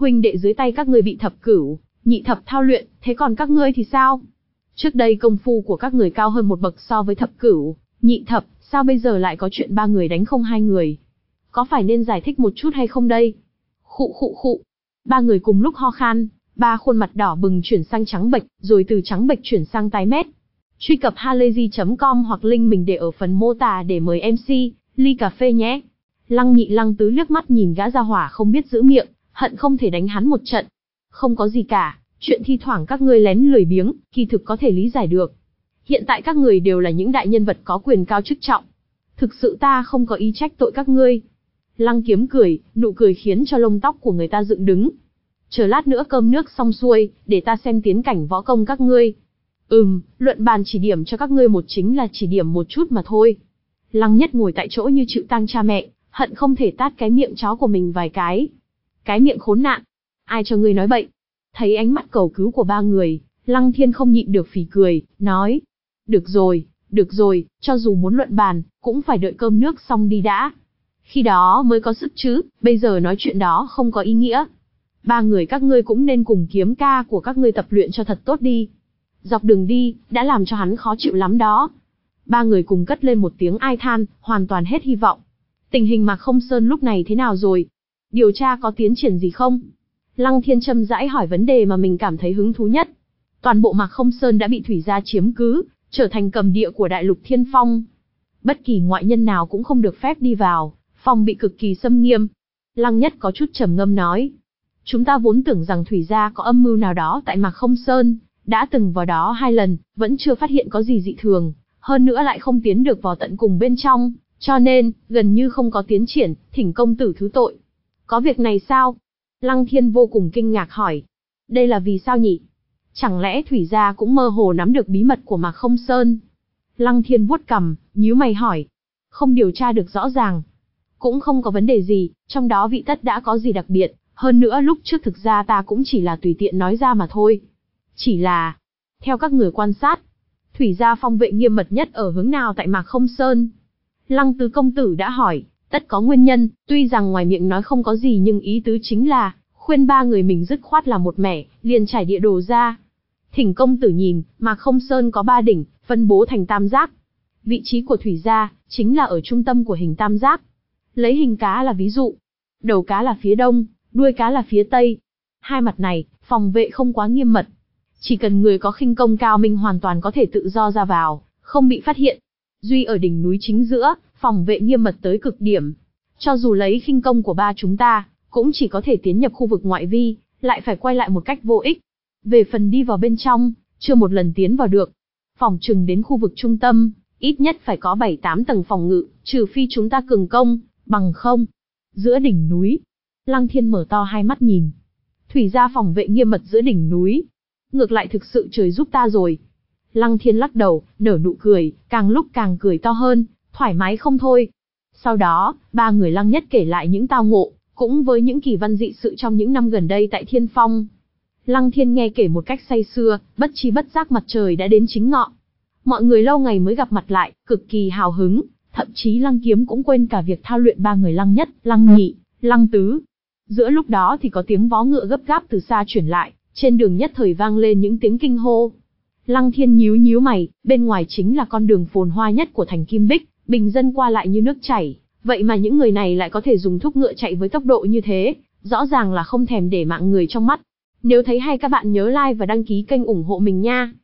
huynh đệ dưới tay các ngươi bị thập cửu, nhị thập thao luyện, thế còn các ngươi thì sao? Trước đây công phu của các người cao hơn một bậc so với thập cửu, nhị thập, sao bây giờ lại có chuyện ba người đánh không hai người? Có phải nên giải thích một chút hay không đây? Khụ khụ khụ. Ba người cùng lúc ho khan, ba khuôn mặt đỏ bừng chuyển sang trắng bệch, rồi từ trắng bệch chuyển sang tái mét. Truy cập halayzi chấm com hoặc link mình để ở phần mô tả để mời em xê, ly cà phê nhé. Lăng Nhị Lăng Tứ liếc mắt nhìn gã gia hỏa không biết giữ miệng, hận không thể đánh hắn một trận. Không có gì cả, chuyện thi thoảng các ngươi lén lười biếng, kỳ thực có thể lý giải được. Hiện tại các người đều là những đại nhân vật có quyền cao chức trọng. Thực sự ta không có ý trách tội các ngươi. Lăng Kiếm cười, nụ cười khiến cho lông tóc của người ta dựng đứng. Chờ lát nữa cơm nước xong xuôi, để ta xem tiến cảnh võ công các ngươi. Ừm, luận bàn chỉ điểm cho các ngươi một chính là chỉ điểm một chút mà thôi. Lăng Nhất ngồi tại chỗ như chịu tang cha mẹ, hận không thể tát cái miệng chó của mình vài cái. Cái miệng khốn nạn. Ai cho ngươi nói bậy? Thấy ánh mắt cầu cứu của ba người, Lăng Thiên không nhịn được phì cười, nói. Được rồi, được rồi, cho dù muốn luận bàn, cũng phải đợi cơm nước xong đi đã. Khi đó mới có sức chứ, bây giờ nói chuyện đó không có ý nghĩa. Ba người các ngươi cũng nên cùng kiếm ca của các ngươi tập luyện cho thật tốt đi. Dọc đường đi, đã làm cho hắn khó chịu lắm đó. Ba người cùng cất lên một tiếng ai than, hoàn toàn hết hy vọng. Tình hình Mạc Không Sơn lúc này thế nào rồi? Điều tra có tiến triển gì không? Lăng Thiên chậm rãi hỏi vấn đề mà mình cảm thấy hứng thú nhất. Toàn bộ Mạc Không Sơn đã bị Thủy gia chiếm cứ, trở thành cầm địa của Đại Lục Thiên Phong. Bất kỳ ngoại nhân nào cũng không được phép đi vào, phòng bị cực kỳ xâm nghiêm. Lăng Nhất có chút trầm ngâm nói. Chúng ta vốn tưởng rằng Thủy gia có âm mưu nào đó tại Mạc Không Sơn, đã từng vào đó hai lần, vẫn chưa phát hiện có gì dị thường, hơn nữa lại không tiến được vào tận cùng bên trong, cho nên, gần như không có tiến triển, thỉnh công tử thứ tội. Có việc này sao? Lăng Thiên vô cùng kinh ngạc hỏi. Đây là vì sao nhỉ? Chẳng lẽ Thủy gia cũng mơ hồ nắm được bí mật của Mạc Không Sơn? Lăng Thiên vuốt cằm, nhíu mày hỏi. Không điều tra được rõ ràng. Cũng không có vấn đề gì, trong đó vị tất đã có gì đặc biệt, hơn nữa lúc trước thực ra ta cũng chỉ là tùy tiện nói ra mà thôi. Chỉ là, theo các người quan sát, Thủy gia phong vệ nghiêm mật nhất ở hướng nào tại Mạc Không Sơn? Lăng Tứ công tử đã hỏi, tất có nguyên nhân, tuy rằng ngoài miệng nói không có gì nhưng ý tứ chính là, khuyên ba người mình dứt khoát là một mẻ, liền trải địa đồ ra. Thỉnh công tử nhìn, Mạc Không Sơn có ba đỉnh, phân bố thành tam giác. Vị trí của Thủy gia, chính là ở trung tâm của hình tam giác. Lấy hình cá là ví dụ. Đầu cá là phía đông, đuôi cá là phía tây. Hai mặt này, phòng vệ không quá nghiêm mật. Chỉ cần người có khinh công cao minh hoàn toàn có thể tự do ra vào, không bị phát hiện. Duy ở đỉnh núi chính giữa, phòng vệ nghiêm mật tới cực điểm. Cho dù lấy khinh công của ba chúng ta, cũng chỉ có thể tiến nhập khu vực ngoại vi, lại phải quay lại một cách vô ích. Về phần đi vào bên trong, chưa một lần tiến vào được. Phòng trừng đến khu vực trung tâm, ít nhất phải có bảy tám tầng phòng ngự, trừ phi chúng ta cường công, bằng không. Giữa đỉnh núi, Lăng Thiên mở to hai mắt nhìn. Thủy gia phòng vệ nghiêm mật giữa đỉnh núi. Ngược lại thực sự trời giúp ta rồi. Lăng Thiên lắc đầu, nở nụ cười, càng lúc càng cười to hơn, thoải mái không thôi. Sau đó, ba người Lăng Nhất kể lại những tao ngộ, cũng với những kỳ văn dị sự trong những năm gần đây tại Thiên Phong. Lăng Thiên nghe kể một cách say sưa, bất chi bất giác mặt trời đã đến chính ngọ. Mọi người lâu ngày mới gặp mặt lại, cực kỳ hào hứng, thậm chí Lăng Kiếm cũng quên cả việc thao luyện ba người Lăng Nhất, Lăng Nhị, Lăng Tứ. Giữa lúc đó thì có tiếng vó ngựa gấp gáp từ xa chuyển lại, trên đường nhất thời vang lên những tiếng kinh hô. Lăng Thiên nhíu nhíu mày, bên ngoài chính là con đường phồn hoa nhất của thành Kim Bích, bình dân qua lại như nước chảy, vậy mà những người này lại có thể dùng thúc ngựa chạy với tốc độ như thế, rõ ràng là không thèm để mạng người trong mắt. Nếu thấy hay các bạn nhớ like và đăng ký kênh ủng hộ mình nha.